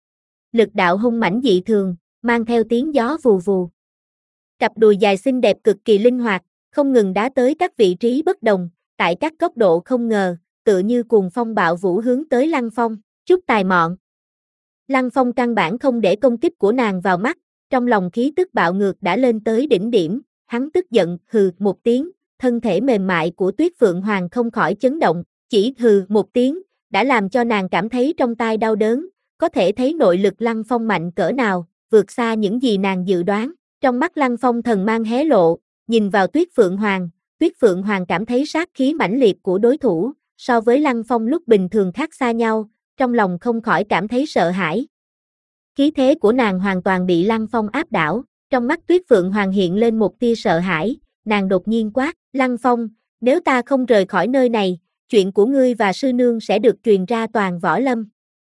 Lực đạo hung mãnh dị thường, mang theo tiếng gió vù vù. Cặp đùi dài xinh đẹp cực kỳ linh hoạt, không ngừng đá tới các vị trí bất đồng, tại các góc độ không ngờ, tựa như cuồng phong bạo vũ hướng tới Lăng Phong, chút tài mọn. Lăng Phong căn bản không để công kích của nàng vào mắt, trong lòng khí tức bạo ngược đã lên tới đỉnh điểm, hắn tức giận, hừ một tiếng, thân thể mềm mại của Tuyết Phượng Hoàng không khỏi chấn động, chỉ hừ một tiếng, đã làm cho nàng cảm thấy trong tai đau đớn, có thể thấy nội lực Lăng Phong mạnh cỡ nào, vượt xa những gì nàng dự đoán. Trong mắt Lăng Phong thần mang hé lộ, nhìn vào Tuyết Phượng Hoàng, Tuyết Phượng Hoàng cảm thấy sát khí mãnh liệt của đối thủ, so với Lăng Phong lúc bình thường khác xa nhau, trong lòng không khỏi cảm thấy sợ hãi. Khí thế của nàng hoàn toàn bị Lăng Phong áp đảo, trong mắt Tuyết Phượng Hoàng hiện lên một tia sợ hãi, nàng đột nhiên quát, Lăng Phong, nếu ta không rời khỏi nơi này, chuyện của ngươi và sư nương sẽ được truyền ra toàn võ lâm.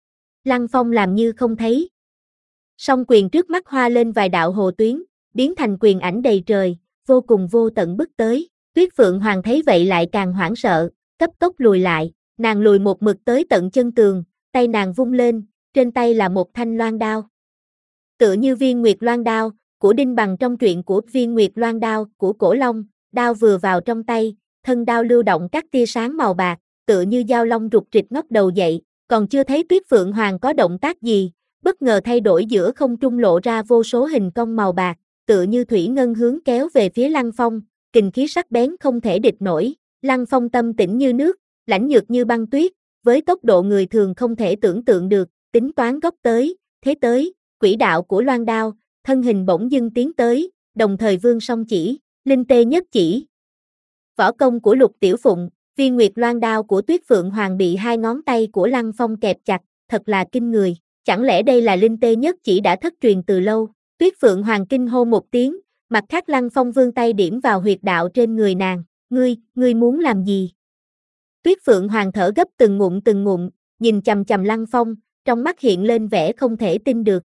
Lăng Phong làm như không thấy. Song quyền trước mắt hoa lên vài đạo hồ tuyến, biến thành quyền ảnh đầy trời, vô cùng vô tận bước tới. Tuyết Phượng Hoàng thấy vậy lại càng hoảng sợ, cấp tốc lùi lại, nàng lùi một mực tới tận chân tường, tay nàng vung lên, trên tay là một thanh loan đao. Tựa như viên nguyệt loan đao, của Đinh Bằng trong truyện của viên nguyệt loan đao của Cổ Long, đao vừa vào trong tay, thân đao lưu động các tia sáng màu bạc, tựa như dao long rụt rịch ngóc đầu dậy, còn chưa thấy Tuyết Phượng Hoàng có động tác gì, bất ngờ thay đổi giữa không trung lộ ra vô số hình cong màu bạc, tựa như thủy ngân hướng kéo về phía Lăng Phong, kình khí sắc bén không thể địch nổi. Lăng Phong tâm tĩnh như nước, lãnh nhược như băng tuyết, với tốc độ người thường không thể tưởng tượng được, tính toán góc tới, thế tới, quỹ đạo của loan đao, thân hình bỗng dưng tiến tới, đồng thời vươn song chỉ, linh tê nhất chỉ. Võ công của Lục Tiểu Phụng, viên nguyệt loan đao của Tuyết Phượng Hoàng bị hai ngón tay của Lăng Phong kẹp chặt, thật là kinh người, chẳng lẽ đây là linh tê nhất chỉ đã thất truyền từ lâu. Tuyết Phượng Hoàng kinh hô một tiếng, mặt khác Lăng Phong vươn tay điểm vào huyệt đạo trên người nàng, ngươi, ngươi muốn làm gì? Tuyết Phượng Hoàng thở gấp từng ngụm từng ngụm, nhìn chằm chằm Lăng Phong, trong mắt hiện lên vẻ không thể tin được.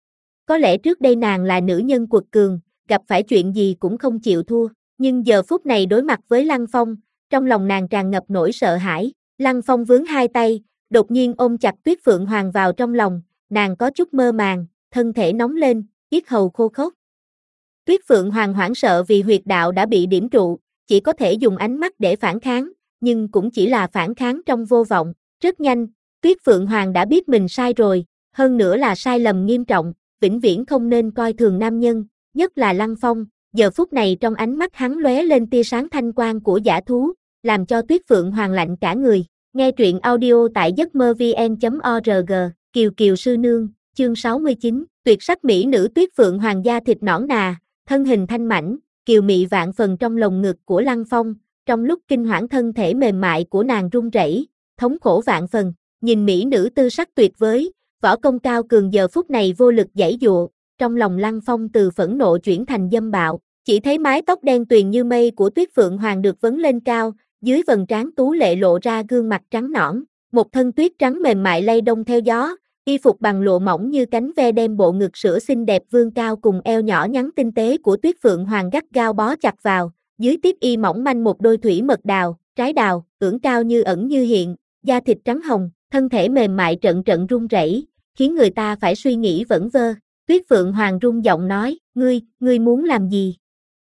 Có lẽ trước đây nàng là nữ nhân quật cường, gặp phải chuyện gì cũng không chịu thua, nhưng giờ phút này đối mặt với Lăng Phong, trong lòng nàng tràn ngập nỗi sợ hãi. Lăng Phong vướng hai tay, đột nhiên ôm chặt Tuyết Phượng Hoàng vào trong lòng, nàng có chút mơ màng, thân thể nóng lên, yết hầu khô khốc. Tuyết Phượng Hoàng hoảng sợ vì huyệt đạo đã bị điểm trụ, chỉ có thể dùng ánh mắt để phản kháng, nhưng cũng chỉ là phản kháng trong vô vọng. Rất nhanh, Tuyết Phượng Hoàng đã biết mình sai rồi, hơn nữa là sai lầm nghiêm trọng, vĩnh viễn không nên coi thường nam nhân, nhất là Lăng Phong. Giờ phút này trong ánh mắt hắn lóe lên tia sáng thanh quang của dã thú, làm cho Tuyết Phượng Hoàng lạnh cả người. Nghe truyện audio tại giấc mơ vn chấm org, Kiều Kiều sư nương, chương sáu mươi chín, tuyệt sắc mỹ nữ Tuyết Phượng Hoàng da thịt nõn nà, thân hình thanh mảnh, kiều mị vạn phần trong lồng ngực của Lăng Phong, trong lúc kinh hoảng thân thể mềm mại của nàng run rẩy, thống khổ vạn phần, nhìn mỹ nữ tư sắc tuyệt vời, võ công cao cường giờ phút này vô lực giãy giụa, trong lòng Lăng Phong từ phẫn nộ chuyển thành dâm bạo, chỉ thấy mái tóc đen tuyền như mây của Tuyết Phượng Hoàng được vấn lên cao, dưới vầng trán tú lệ lộ ra gương mặt trắng nõn, một thân tuyết trắng mềm mại lay động theo gió, y phục bằng lụa mỏng như cánh ve đem bộ ngực sữa xinh đẹp vươn cao cùng eo nhỏ nhắn tinh tế của Tuyết Phượng Hoàng gắt gao bó chặt vào, dưới tiếp y mỏng manh một đôi thủy mật đào, trái đào, ưỡn cao như ẩn như hiện, da thịt trắng hồng, thân thể mềm mại trận trận run rẩy, khiến người ta phải suy nghĩ vẩn vơ. Tuyết Phượng Hoàng run giọng nói, ngươi, ngươi muốn làm gì?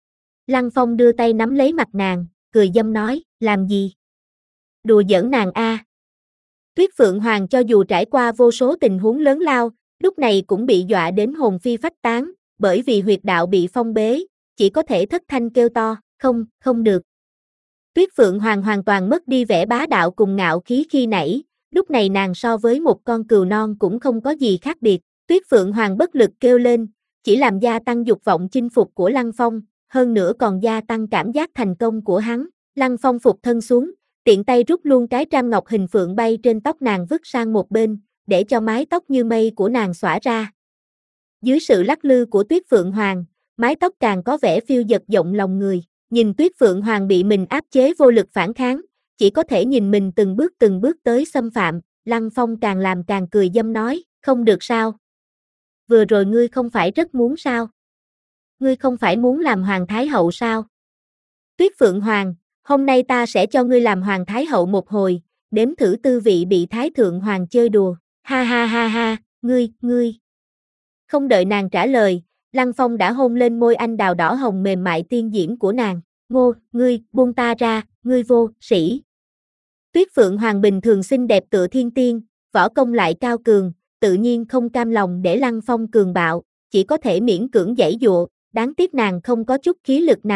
Lăng Phong đưa tay nắm lấy mặt nàng, cười dâm nói, làm gì? Đùa giỡn nàng a. Tuyết Phượng Hoàng cho dù trải qua vô số tình huống lớn lao, lúc này cũng bị dọa đến hồn phi phách tán, bởi vì huyệt đạo bị phong bế, chỉ có thể thất thanh kêu to, không, không được. Tuyết Phượng Hoàng hoàn toàn mất đi vẻ bá đạo cùng ngạo khí khi nãy, lúc này nàng so với một con cừu non cũng không có gì khác biệt. Tuyết Phượng Hoàng bất lực kêu lên, chỉ làm gia tăng dục vọng chinh phục của Lăng Phong, hơn nữa còn gia tăng cảm giác thành công của hắn. Lăng Phong phục thân xuống, tiện tay rút luôn cái tram ngọc hình phượng bay trên tóc nàng vứt sang một bên, để cho mái tóc như mây của nàng xõa ra. Dưới sự lắc lư của Tuyết Phượng Hoàng, mái tóc càng có vẻ phiêu dật động lòng người. Nhìn Tuyết Phượng Hoàng bị mình áp chế vô lực phản kháng, chỉ có thể nhìn mình từng bước từng bước tới xâm phạm, Lăng Phong càng làm càng cười dâm nói, không được sao? Vừa rồi ngươi không phải rất muốn sao? Ngươi không phải muốn làm Hoàng Thái Hậu sao? Tuyết Phượng Hoàng, hôm nay ta sẽ cho ngươi làm Hoàng Thái Hậu một hồi, nếm thử tư vị bị Thái Thượng Hoàng chơi đùa, ha ha ha ha, ngươi, ngươi. Không đợi nàng trả lời, Lăng Phong đã hôn lên môi anh đào đỏ hồng mềm mại tiên diễm của nàng, ngô, ngươi, buông ta ra, ngươi vô, sĩ. Tuyết Phượng Hoàng bình thường xinh đẹp tựa thiên tiên, võ công lại cao cường, tự nhiên không cam lòng để Lăng Phong cường bạo, chỉ có thể miễn cưỡng giãy giụa, đáng tiếc nàng không có chút khí lực nào.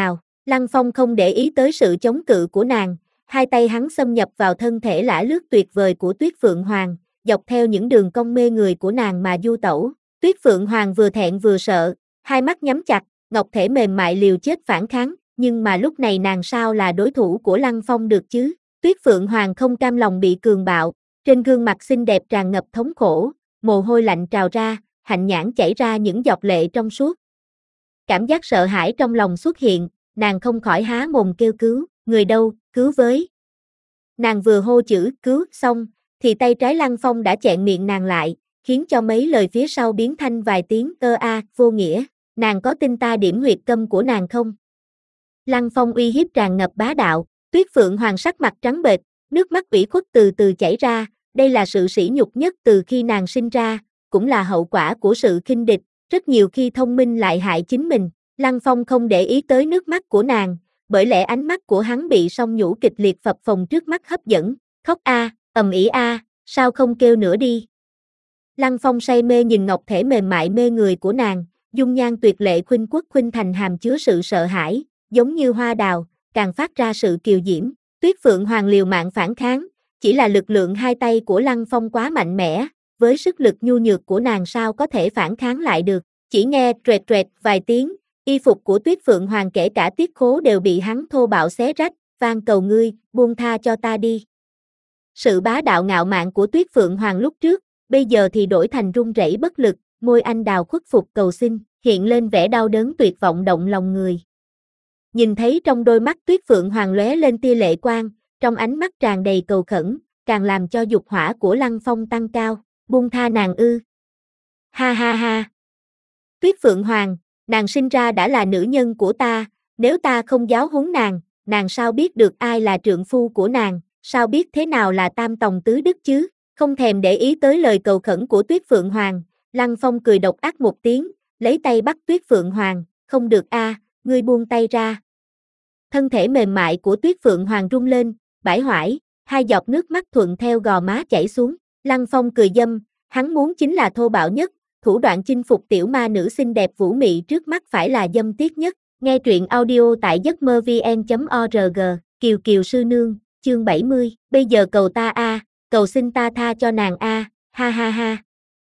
Lăng Phong không để ý tới sự chống cự của nàng, hai tay hắn xâm nhập vào thân thể lả lướt tuyệt vời của Tuyết Phượng Hoàng, dọc theo những đường cong mê người của nàng mà du tẩu. Tuyết Phượng Hoàng vừa thẹn vừa sợ, hai mắt nhắm chặt, ngọc thể mềm mại liều chết phản kháng, nhưng mà lúc này nàng sao là đối thủ của Lăng Phong được chứ? Tuyết Phượng Hoàng không cam lòng bị cường bạo, trên gương mặt xinh đẹp tràn ngập thống khổ, mồ hôi lạnh trào ra, hạnh nhãn chảy ra những giọt lệ trong suốt. Cảm giác sợ hãi trong lòng xuất hiện, nàng không khỏi há mồm kêu cứu, người đâu, cứu với. Nàng vừa hô chữ cứu xong, thì tay trái Lăng Phong đã chẹn miệng nàng lại, khiến cho mấy lời phía sau biến thành vài tiếng ơ a, vô nghĩa. Nàng có tin ta điểm huyệt câm của nàng không? Lăng Phong uy hiếp tràn ngập bá đạo, Tuyết Phượng Hoàng sắc mặt trắng bệch, nước mắt ủy khuất từ từ chảy ra, đây là sự sỉ nhục nhất từ khi nàng sinh ra, cũng là hậu quả của sự khinh địch, rất nhiều khi thông minh lại hại chính mình. Lăng Phong không để ý tới nước mắt của nàng, bởi lẽ ánh mắt của hắn bị song nhũ kịch liệt phập phồng trước mắt hấp dẫn, khóc a, ầm ĩ a, sao không kêu nữa đi. Lăng Phong say mê nhìn ngọc thể mềm mại mê người của nàng, dung nhan tuyệt lệ khuynh quốc khuynh thành hàm chứa sự sợ hãi, giống như hoa đào, càng phát ra sự kiều diễm. Tuyết Phượng Hoàng liều mạng phản kháng, chỉ là lực lượng hai tay của Lăng Phong quá mạnh mẽ, với sức lực nhu nhược của nàng sao có thể phản kháng lại được. Chỉ nghe troẹt troẹt vài tiếng, y phục của Tuyết Phượng Hoàng kể cả tiết khố đều bị hắn thô bạo xé rách, van cầu ngươi, buông tha cho ta đi. Sự bá đạo ngạo mạn của Tuyết Phượng Hoàng lúc trước, bây giờ thì đổi thành run rẩy bất lực, môi anh đào khuất phục cầu xin, hiện lên vẻ đau đớn tuyệt vọng động lòng người. Nhìn thấy trong đôi mắt Tuyết Phượng Hoàng lóe lên tia lệ quang, trong ánh mắt tràn đầy cầu khẩn, càng làm cho dục hỏa của Lăng Phong tăng cao, buông tha nàng ư. Ha ha ha. Tuyết Phượng Hoàng, nàng sinh ra đã là nữ nhân của ta, nếu ta không giáo huấn nàng, nàng sao biết được ai là trượng phu của nàng, sao biết thế nào là tam tòng tứ đức chứ? Không thèm để ý tới lời cầu khẩn của Tuyết Phượng Hoàng, Lăng Phong cười độc ác một tiếng, lấy tay bắt Tuyết Phượng Hoàng, không được a, ngươi buông tay ra. Thân thể mềm mại của Tuyết Phượng Hoàng rung lên, bãi hoải, hai giọt nước mắt thuận theo gò má chảy xuống. Lăng Phong cười dâm, hắn muốn chính là thô bạo nhất, thủ đoạn chinh phục tiểu ma nữ xinh đẹp vũ mị trước mắt phải là dâm tiết nhất. Nghe truyện audio tại giấc mơ vn chấm org, Kiều Kiều sư nương, chương bảy mươi, bây giờ cầu ta a, cầu xin ta tha cho nàng a, ha ha ha.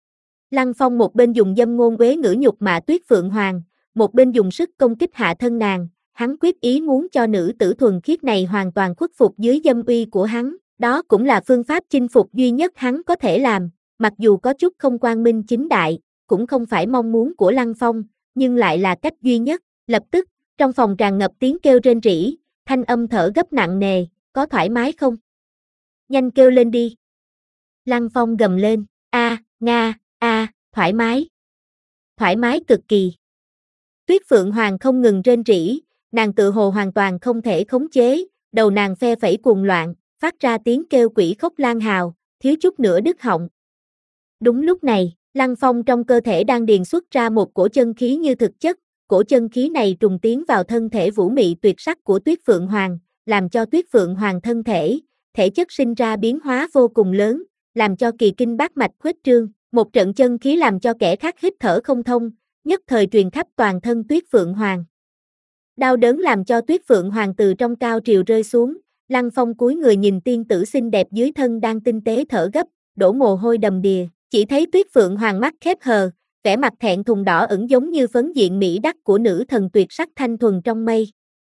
Lăng Phong một bên dùng dâm ngôn uế ngữ nhục mạ Tuyết Phượng Hoàng, một bên dùng sức công kích hạ thân nàng, hắn quyết ý muốn cho nữ tử thuần khiết này hoàn toàn khuất phục dưới dâm uy của hắn, đó cũng là phương pháp chinh phục duy nhất hắn có thể làm, mặc dù có chút không quang minh chính đại, cũng không phải mong muốn của Lăng Phong, nhưng lại là cách duy nhất. Lập tức, trong phòng tràn ngập tiếng kêu rên rỉ, thanh âm thở gấp nặng nề, có thoải mái không? Nhanh kêu lên đi. Lăng Phong gầm lên, a, nga, a, thoải mái. Thoải mái cực kỳ. Tuyết Phượng Hoàng không ngừng rên rỉ, nàng tự hồ hoàn toàn không thể khống chế, đầu nàng phe phẩy cuồng loạn, phát ra tiếng kêu quỷ khóc lan hào, thiếu chút nữa đứt họng. Đúng lúc này, Lăng Phong trong cơ thể đang điền xuất ra một cổ chân khí như thực chất, cổ chân khí này trùng tiến vào thân thể vũ mị tuyệt sắc của Tuyết Phượng Hoàng, làm cho Tuyết Phượng Hoàng thân thể, thể chất sinh ra biến hóa vô cùng lớn, làm cho kỳ kinh bát mạch khuếch trương, một trận chân khí làm cho kẻ khác hít thở không thông, nhất thời truyền khắp toàn thân Tuyết Phượng Hoàng. Đau đớn làm cho Tuyết Phượng Hoàng từ trong cao triều rơi xuống, Lăng Phong cúi người nhìn tiên tử xinh đẹp dưới thân đang tinh tế thở gấp, đổ mồ hôi đầm đìa, chỉ thấy Tuyết Phượng Hoàng mắt khép hờ, vẻ mặt thẹn thùng đỏ ửng giống như phấn diện mỹ đắc của nữ thần tuyệt sắc thanh thuần trong mây.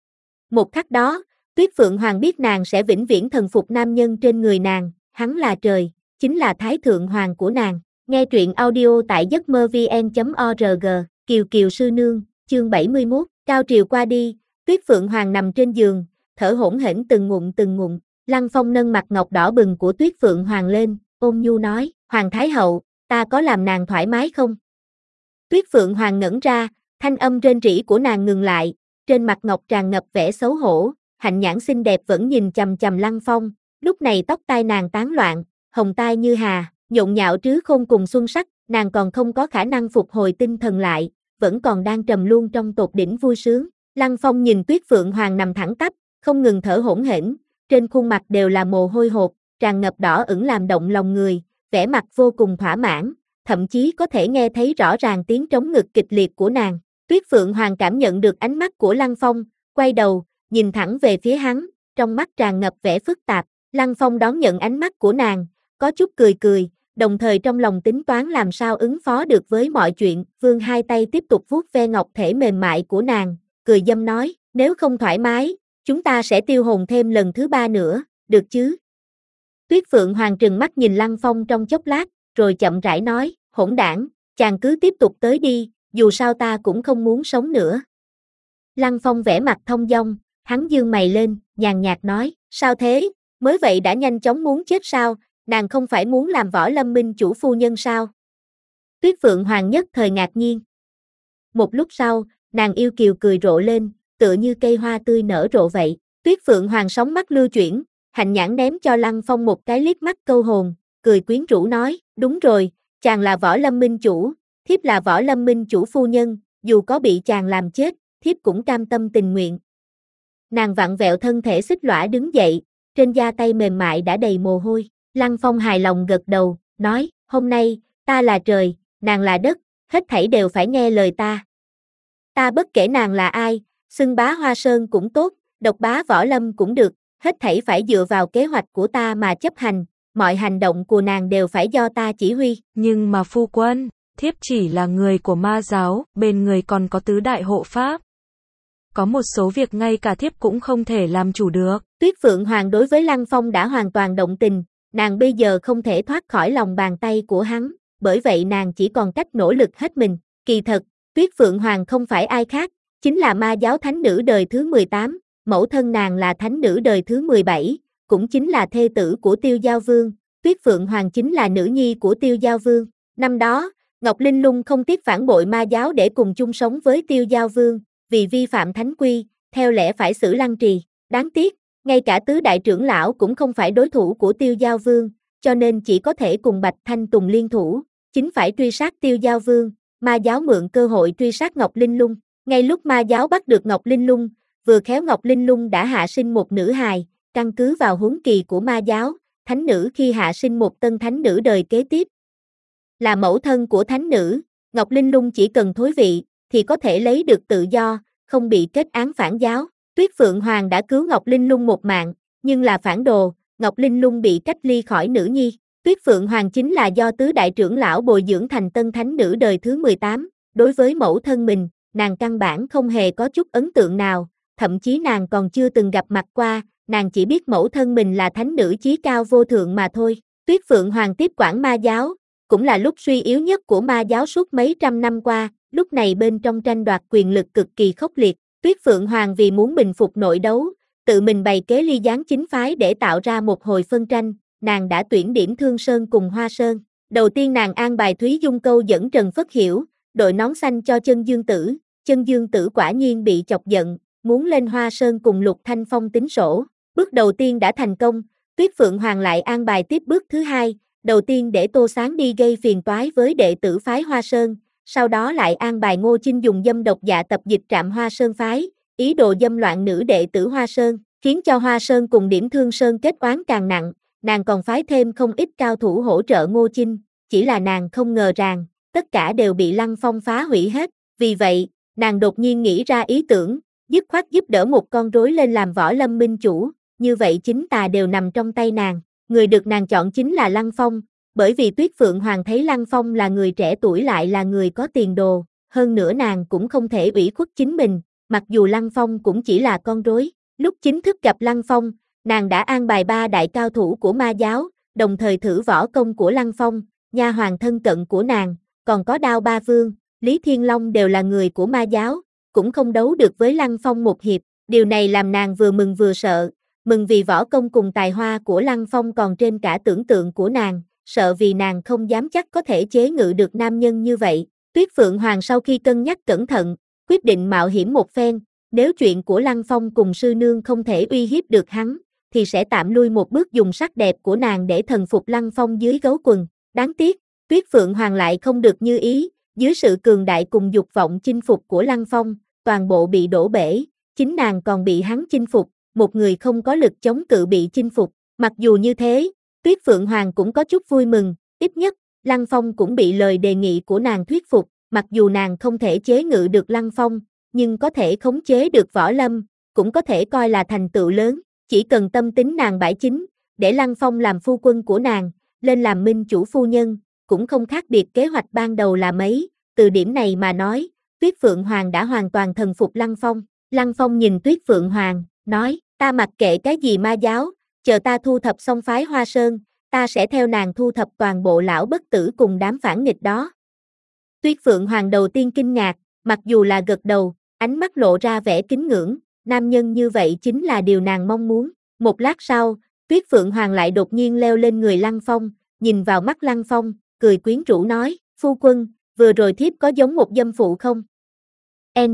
Một khắc đó, Tuyết Phượng Hoàng biết nàng sẽ vĩnh viễn thần phục nam nhân trên người nàng, hắn là trời, chính là Thái Thượng Hoàng của nàng. Nghe truyện audio tại giấc mơ vn chấm org, Kiều Kiều sư nương, chương bảy mươi mốt, cao triều qua đi, Tuyết Phượng Hoàng nằm trên giường, thở hổn hển từng ngụm từng ngụm, Lăng Phong nâng mặt ngọc đỏ bừng của Tuyết Phượng Hoàng lên, ôn nhu nói, Hoàng Thái Hậu, ta có làm nàng thoải mái không? Tuyết Phượng Hoàng ngẩn ra, thanh âm rên rỉ của nàng ngừng lại, trên mặt ngọc tràn ngập vẻ xấu hổ, hạnh nhãn xinh đẹp vẫn nhìn chằm chằm Lăng Phong, lúc này tóc tai nàng tán loạn, hồng tai như hà, nhộn nhạo trứ khôn cùng xuân sắc, nàng còn không có khả năng phục hồi tinh thần lại, vẫn còn đang trầm luân trong tột đỉnh vui sướng. Lăng Phong nhìn Tuyết Phượng Hoàng nằm thẳng tắp, không ngừng thở hổn hển, trên khuôn mặt đều là mồ hôi hột, tràn ngập đỏ ửng làm động lòng người, vẻ mặt vô cùng thỏa mãn, thậm chí có thể nghe thấy rõ ràng tiếng trống ngực kịch liệt của nàng. Tuyết Phượng Hoàng cảm nhận được ánh mắt của Lăng Phong, quay đầu, nhìn thẳng về phía hắn, trong mắt tràn ngập vẻ phức tạp. Lăng Phong đón nhận ánh mắt của nàng, có chút cười cười, đồng thời trong lòng tính toán làm sao ứng phó được với mọi chuyện. Vương hai tay tiếp tục vuốt ve ngọc thể mềm mại của nàng, cười dâm nói, nếu không thoải mái, chúng ta sẽ tiêu hồn thêm lần thứ ba nữa, được chứ? Tuyết Phượng Hoàng trừng mắt nhìn Lăng Phong trong chốc lát, rồi chậm rãi nói, hỗn đảng, chàng cứ tiếp tục tới đi, dù sao ta cũng không muốn sống nữa. Lăng Phong vẻ mặt thông dong, hắn giương mày lên, nhàn nhạt nói, sao thế, mới vậy đã nhanh chóng muốn chết sao, nàng không phải muốn làm Võ Lâm Minh chủ phu nhân sao? Tuyết Phượng Hoàng nhất thời ngạc nhiên. Một lúc sau, nàng yêu kiều cười rộ lên, tựa như cây hoa tươi nở rộ vậy. Tuyết Phượng Hoàng sóng mắt lưu chuyển, hạnh nhãn ném cho Lăng Phong một cái liếc mắt câu hồn, cười quyến rũ nói, đúng rồi, chàng là Võ Lâm Minh chủ, thiếp là Võ Lâm Minh chủ phu nhân, dù có bị chàng làm chết, thiếp cũng cam tâm tình nguyện. Nàng vặn vẹo thân thể xích lõa đứng dậy, trên da tay mềm mại đã đầy mồ hôi. Lăng Phong hài lòng gật đầu, nói, hôm nay, ta là trời, nàng là đất, hết thảy đều phải nghe lời ta. Ta bất kể nàng là ai, xưng bá Hoa Sơn cũng tốt, độc bá Võ Lâm cũng được, hết thảy phải dựa vào kế hoạch của ta mà chấp hành, mọi hành động của nàng đều phải do ta chỉ huy. Nhưng mà phu quân, thiếp chỉ là người của ma giáo, bên người còn có tứ đại hộ pháp. Có một số việc ngay cả thiếp cũng không thể làm chủ được. Tuyết Phượng Hoàng đối với Lăng Phong đã hoàn toàn động tình, nàng bây giờ không thể thoát khỏi lòng bàn tay của hắn, bởi vậy nàng chỉ còn cách nỗ lực hết mình. Kỳ thật, Tuyết Phượng Hoàng không phải ai khác, chính là ma giáo thánh nữ đời thứ mười tám, mẫu thân nàng là thánh nữ đời thứ mười bảy, cũng chính là thê tử của Tiêu Giao Vương. Tuyết Phượng Hoàng chính là nữ nhi của Tiêu Giao Vương. Năm đó, Ngọc Linh Lung không tiếc phản bội ma giáo để cùng chung sống với Tiêu Giao Vương, vì vi phạm thánh quy, theo lẽ phải xử lăng trì. Đáng tiếc, ngay cả tứ đại trưởng lão cũng không phải đối thủ của Tiêu Giao Vương, cho nên chỉ có thể cùng Bạch Thanh Tùng liên thủ, chính phải truy sát Tiêu Giao Vương. Ma giáo mượn cơ hội truy sát Ngọc Linh Lung. Ngay lúc ma giáo bắt được Ngọc Linh Lung, vừa khéo Ngọc Linh Lung đã hạ sinh một nữ hài, căn cứ vào huống kỳ của ma giáo, thánh nữ khi hạ sinh một tân thánh nữ đời kế tiếp là mẫu thân của thánh nữ, Ngọc Linh Lung chỉ cần thối vị thì có thể lấy được tự do, không bị kết án phản giáo. Tuyết Phượng Hoàng đã cứu Ngọc Linh Lung một mạng, nhưng là phản đồ, Ngọc Linh Lung bị cách ly khỏi nữ nhi. Tuyết Phượng Hoàng chính là do tứ đại trưởng lão bồi dưỡng thành tân thánh nữ đời thứ mười tám, đối với mẫu thân mình, nàng căn bản không hề có chút ấn tượng nào, thậm chí nàng còn chưa từng gặp mặt qua, nàng chỉ biết mẫu thân mình là thánh nữ chí cao vô thượng mà thôi. Tuyết Phượng Hoàng tiếp quản ma giáo, cũng là lúc suy yếu nhất của ma giáo suốt mấy trăm năm qua, lúc này bên trong tranh đoạt quyền lực cực kỳ khốc liệt. Tuyết Phượng Hoàng vì muốn bình phục nội đấu, tự mình bày kế ly gián chính phái để tạo ra một hồi phân tranh, nàng đã tuyển điểm Thương Sơn cùng Hoa Sơn. Đầu tiên nàng an bài Thúy Dung Câu dẫn Trần Phất Hiểu, đội nón xanh cho Chân Dương Tử, Chân Dương Tử quả nhiên bị chọc giận, muốn lên Hoa Sơn cùng Lục Thanh Phong tính sổ. Bước đầu tiên đã thành công, Tuyết Phượng Hoàng lại an bài tiếp bước thứ hai, đầu tiên để Tô Sáng đi gây phiền toái với đệ tử phái Hoa Sơn, sau đó lại an bài Ngô Chinh dùng dâm độc dạ tập dịch trạm Hoa Sơn phái, ý đồ dâm loạn nữ đệ tử Hoa Sơn, khiến cho Hoa Sơn cùng điểm Thương Sơn kết oán càng nặng, nàng còn phái thêm không ít cao thủ hỗ trợ Ngô Chinh, chỉ là nàng không ngờ rằng, tất cả đều bị Lăng Phong phá hủy hết, vì vậy, nàng đột nhiên nghĩ ra ý tưởng, dứt khoát giúp đỡ một con rối lên làm Võ Lâm Minh chủ, như vậy chính tà đều nằm trong tay nàng, người được nàng chọn chính là Lăng Phong, bởi vì Tuyết Phượng Hoàng thấy Lăng Phong là người trẻ tuổi lại là người có tiền đồ, hơn nữa nàng cũng không thể ủy khuất chính mình, mặc dù Lăng Phong cũng chỉ là con rối. Lúc chính thức gặp Lăng Phong, nàng đã an bài ba đại cao thủ của ma giáo, đồng thời thử võ công của Lăng Phong, nha hoàn thân cận của nàng, còn có Đao Ba Vương, Lý Thiên Long đều là người của ma giáo, cũng không đấu được với Lăng Phong một hiệp, điều này làm nàng vừa mừng vừa sợ, mừng vì võ công cùng tài hoa của Lăng Phong còn trên cả tưởng tượng của nàng, sợ vì nàng không dám chắc có thể chế ngự được nam nhân như vậy. Tuyết Phượng Hoàng sau khi cân nhắc cẩn thận, quyết định mạo hiểm một phen, nếu chuyện của Lăng Phong cùng sư nương không thể uy hiếp được hắn, thì sẽ tạm lui một bước dùng sắc đẹp của nàng để thần phục Lăng Phong dưới gấu quần. Đáng tiếc, Tuyết Phượng Hoàng lại không được như ý, dưới sự cường đại cùng dục vọng chinh phục của Lăng Phong, toàn bộ bị đổ bể, chính nàng còn bị hắn chinh phục, một người không có lực chống cự bị chinh phục. Mặc dù như thế, Tuyết Phượng Hoàng cũng có chút vui mừng, ít nhất, Lăng Phong cũng bị lời đề nghị của nàng thuyết phục, mặc dù nàng không thể chế ngự được Lăng Phong, nhưng có thể khống chế được Võ Lâm, cũng có thể coi là thành tựu lớn, chỉ cần tâm tính nàng bãi chính, để Lăng Phong làm phu quân của nàng, lên làm minh chủ phu nhân, cũng không khác biệt kế hoạch ban đầu là mấy, từ điểm này mà nói, Tuyết Phượng Hoàng đã hoàn toàn thần phục Lăng Phong. Lăng Phong nhìn Tuyết Phượng Hoàng, nói, ta mặc kệ cái gì ma giáo, chờ ta thu thập xong phái Hoa Sơn, ta sẽ theo nàng thu thập toàn bộ lão bất tử cùng đám phản nghịch đó. Tuyết Phượng Hoàng đầu tiên kinh ngạc, mặc dù là gật đầu, ánh mắt lộ ra vẻ kính ngưỡng, nam nhân như vậy chính là điều nàng mong muốn. Một lát sau, Tuyết Phượng Hoàng lại đột nhiên leo lên người Lăng Phong, nhìn vào mắt Lăng Phong, cười quyến rũ nói, phu quân, vừa rồi thiếp có giống một dâm phụ không? N.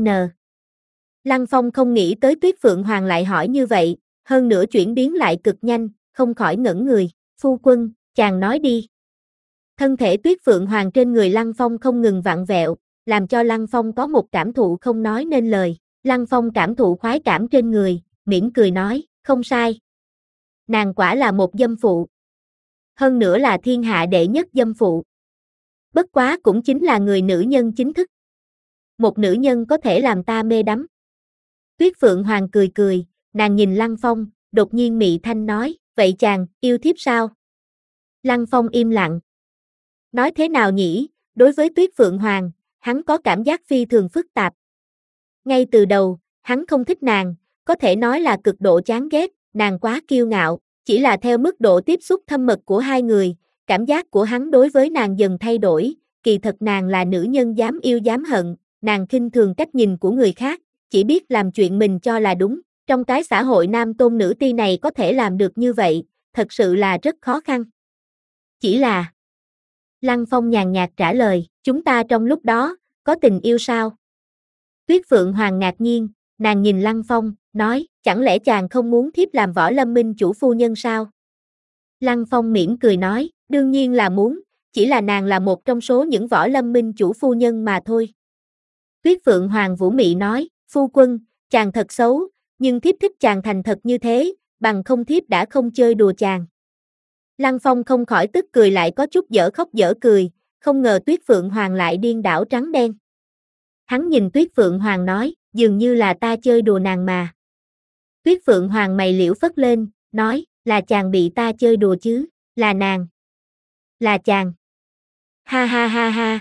Lăng Phong không nghĩ tới Tuyết Phượng Hoàng lại hỏi như vậy, hơn nữa chuyển biến lại cực nhanh, không khỏi ngẩn người, phu quân, chàng nói đi. Thân thể Tuyết Phượng Hoàng trên người Lăng Phong không ngừng vặn vẹo, làm cho Lăng Phong có một cảm thụ không nói nên lời. Lăng Phong cảm thụ khoái cảm trên người, mỉm cười nói, không sai. Nàng quả là một dâm phụ. Hơn nữa là thiên hạ đệ nhất dâm phụ. Bất quá cũng chính là người nữ nhân chính thức. Một nữ nhân có thể làm ta mê đắm. Tuyết Phượng Hoàng cười cười, nàng nhìn Lăng Phong, đột nhiên mị thanh nói, vậy chàng, yêu thiếp sao? Lăng Phong im lặng. Nói thế nào nhỉ, đối với Tuyết Phượng Hoàng, hắn có cảm giác phi thường phức tạp. Ngay từ đầu, hắn không thích nàng, có thể nói là cực độ chán ghét, nàng quá kiêu ngạo, chỉ là theo mức độ tiếp xúc thâm mật của hai người, cảm giác của hắn đối với nàng dần thay đổi, kỳ thật nàng là nữ nhân dám yêu dám hận, nàng khinh thường cách nhìn của người khác, chỉ biết làm chuyện mình cho là đúng, trong cái xã hội nam tôn nữ ti này có thể làm được như vậy, thật sự là rất khó khăn. Chỉ là... Lăng Phong nhàn nhạt trả lời, chúng ta trong lúc đó, có tình yêu sao? Tuyết Phượng Hoàng ngạc nhiên, nàng nhìn Lăng Phong, nói, chẳng lẽ chàng không muốn thiếp làm Võ Lâm Minh chủ phu nhân sao? Lăng Phong mỉm cười nói, đương nhiên là muốn, chỉ là nàng là một trong số những Võ Lâm Minh chủ phu nhân mà thôi. Tuyết Phượng Hoàng vũ mị nói, phu quân, chàng thật xấu, nhưng thiếp thích chàng thành thật như thế, bằng không thiếp đã không chơi đùa chàng. Lăng Phong không khỏi tức cười lại có chút dở khóc dở cười, không ngờ Tuyết Phượng Hoàng lại điên đảo trắng đen. Hắn nhìn Tuyết Phượng Hoàng nói, dường như là ta chơi đùa nàng mà. Tuyết Phượng Hoàng mày liễu phất lên, nói, là chàng bị ta chơi đùa chứ, là nàng. Là chàng. Ha ha ha ha.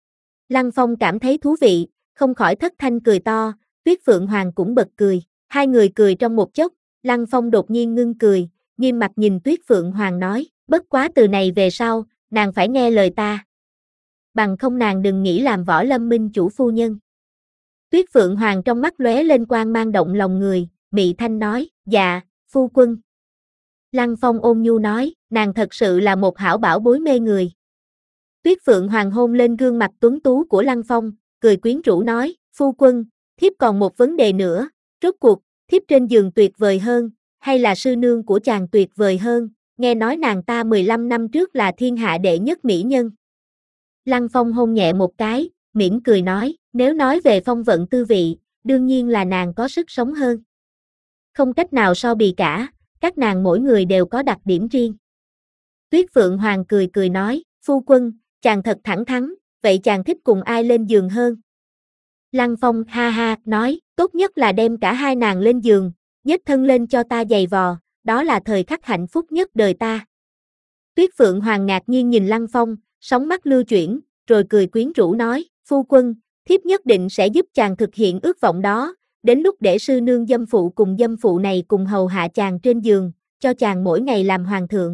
Lăng Phong cảm thấy thú vị, không khỏi thất thanh cười to, Tuyết Phượng Hoàng cũng bật cười. Hai người cười trong một chốc, Lăng Phong đột nhiên ngưng cười, nghiêm mặt nhìn Tuyết Phượng Hoàng nói, bất quá từ này về sau, nàng phải nghe lời ta. Bằng không nàng đừng nghĩ làm Võ Lâm Minh chủ phu nhân. Tuyết Phượng Hoàng trong mắt lóe lên quang mang động lòng người, mị thanh nói, dạ, phu quân. Lăng Phong ôn nhu nói, nàng thật sự là một hảo bảo bối mê người. Tuyết Phượng Hoàng hôn lên gương mặt tuấn tú của Lăng Phong, cười quyến rũ nói, phu quân, thiếp còn một vấn đề nữa, rốt cuộc, thiếp trên giường tuyệt vời hơn, hay là sư nương của chàng tuyệt vời hơn, nghe nói nàng ta mười lăm năm trước là thiên hạ đệ nhất mỹ nhân. Lăng Phong hôn nhẹ một cái, mỉm cười nói, nếu nói về phong vận tư vị, đương nhiên là nàng có sức sống hơn. Không cách nào so bì cả, các nàng mỗi người đều có đặc điểm riêng. Tuyết Phượng Hoàng cười cười nói, phu quân, chàng thật thẳng thắn, vậy chàng thích cùng ai lên giường hơn? Lăng Phong ha ha, nói, tốt nhất là đem cả hai nàng lên giường, nhấc thân lên cho ta giày vò, đó là thời khắc hạnh phúc nhất đời ta. Tuyết Phượng Hoàng ngạc nhiên nhìn Lăng Phong, sóng mắt lưu chuyển, rồi cười quyến rũ nói, phu quân, thiếp nhất định sẽ giúp chàng thực hiện ước vọng đó, đến lúc để sư nương dâm phụ cùng dâm phụ này cùng hầu hạ chàng trên giường, cho chàng mỗi ngày làm hoàng thượng.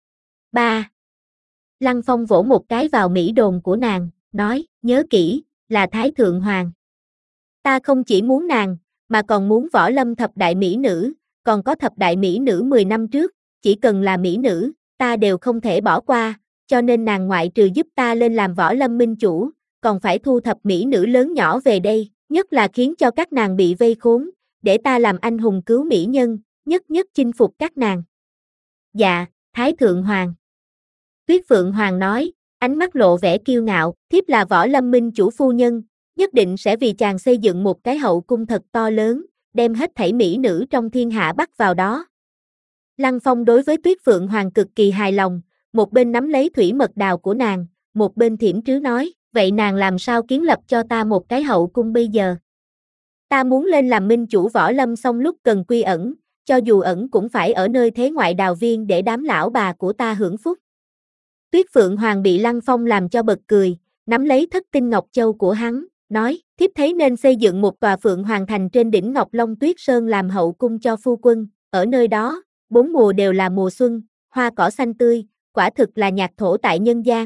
ba. Lăng Phong vỗ một cái vào mỹ đồn của nàng, nói, nhớ kỹ, là Thái Thượng Hoàng. Ta không chỉ muốn nàng, mà còn muốn Võ Lâm thập đại mỹ nữ, còn có thập đại mỹ nữ mười năm trước, chỉ cần là mỹ nữ, ta đều không thể bỏ qua, cho nên nàng ngoại trừ giúp ta lên làm Võ Lâm minh chủ, còn phải thu thập mỹ nữ lớn nhỏ về đây, nhất là khiến cho các nàng bị vây khốn, để ta làm anh hùng cứu mỹ nhân, nhất nhất chinh phục các nàng. Dạ, Thái Thượng Hoàng. Tuyết Phượng Hoàng nói, ánh mắt lộ vẻ kiêu ngạo, thiếp là Võ Lâm minh chủ phu nhân, nhất định sẽ vì chàng xây dựng một cái hậu cung thật to lớn, đem hết thảy mỹ nữ trong thiên hạ bắt vào đó. Lăng Phong đối với Tuyết Phượng Hoàng cực kỳ hài lòng, một bên nắm lấy thủy mật đào của nàng, một bên thiểm trứ nói, vậy nàng làm sao kiến lập cho ta một cái hậu cung bây giờ? Ta muốn lên làm minh chủ võ lâm xong lúc cần quy ẩn, cho dù ẩn cũng phải ở nơi thế ngoại đào viên để đám lão bà của ta hưởng phúc. Tuyết Phượng Hoàng bị Lăng Phong làm cho bật cười, nắm lấy thất tinh Ngọc Châu của hắn, nói, thiếp thấy nên xây dựng một tòa Phượng Hoàng Thành trên đỉnh Ngọc Long Tuyết Sơn làm hậu cung cho phu quân, ở nơi đó, bốn mùa đều là mùa xuân, hoa cỏ xanh tươi, quả thực là nhạc thổ tại nhân gian.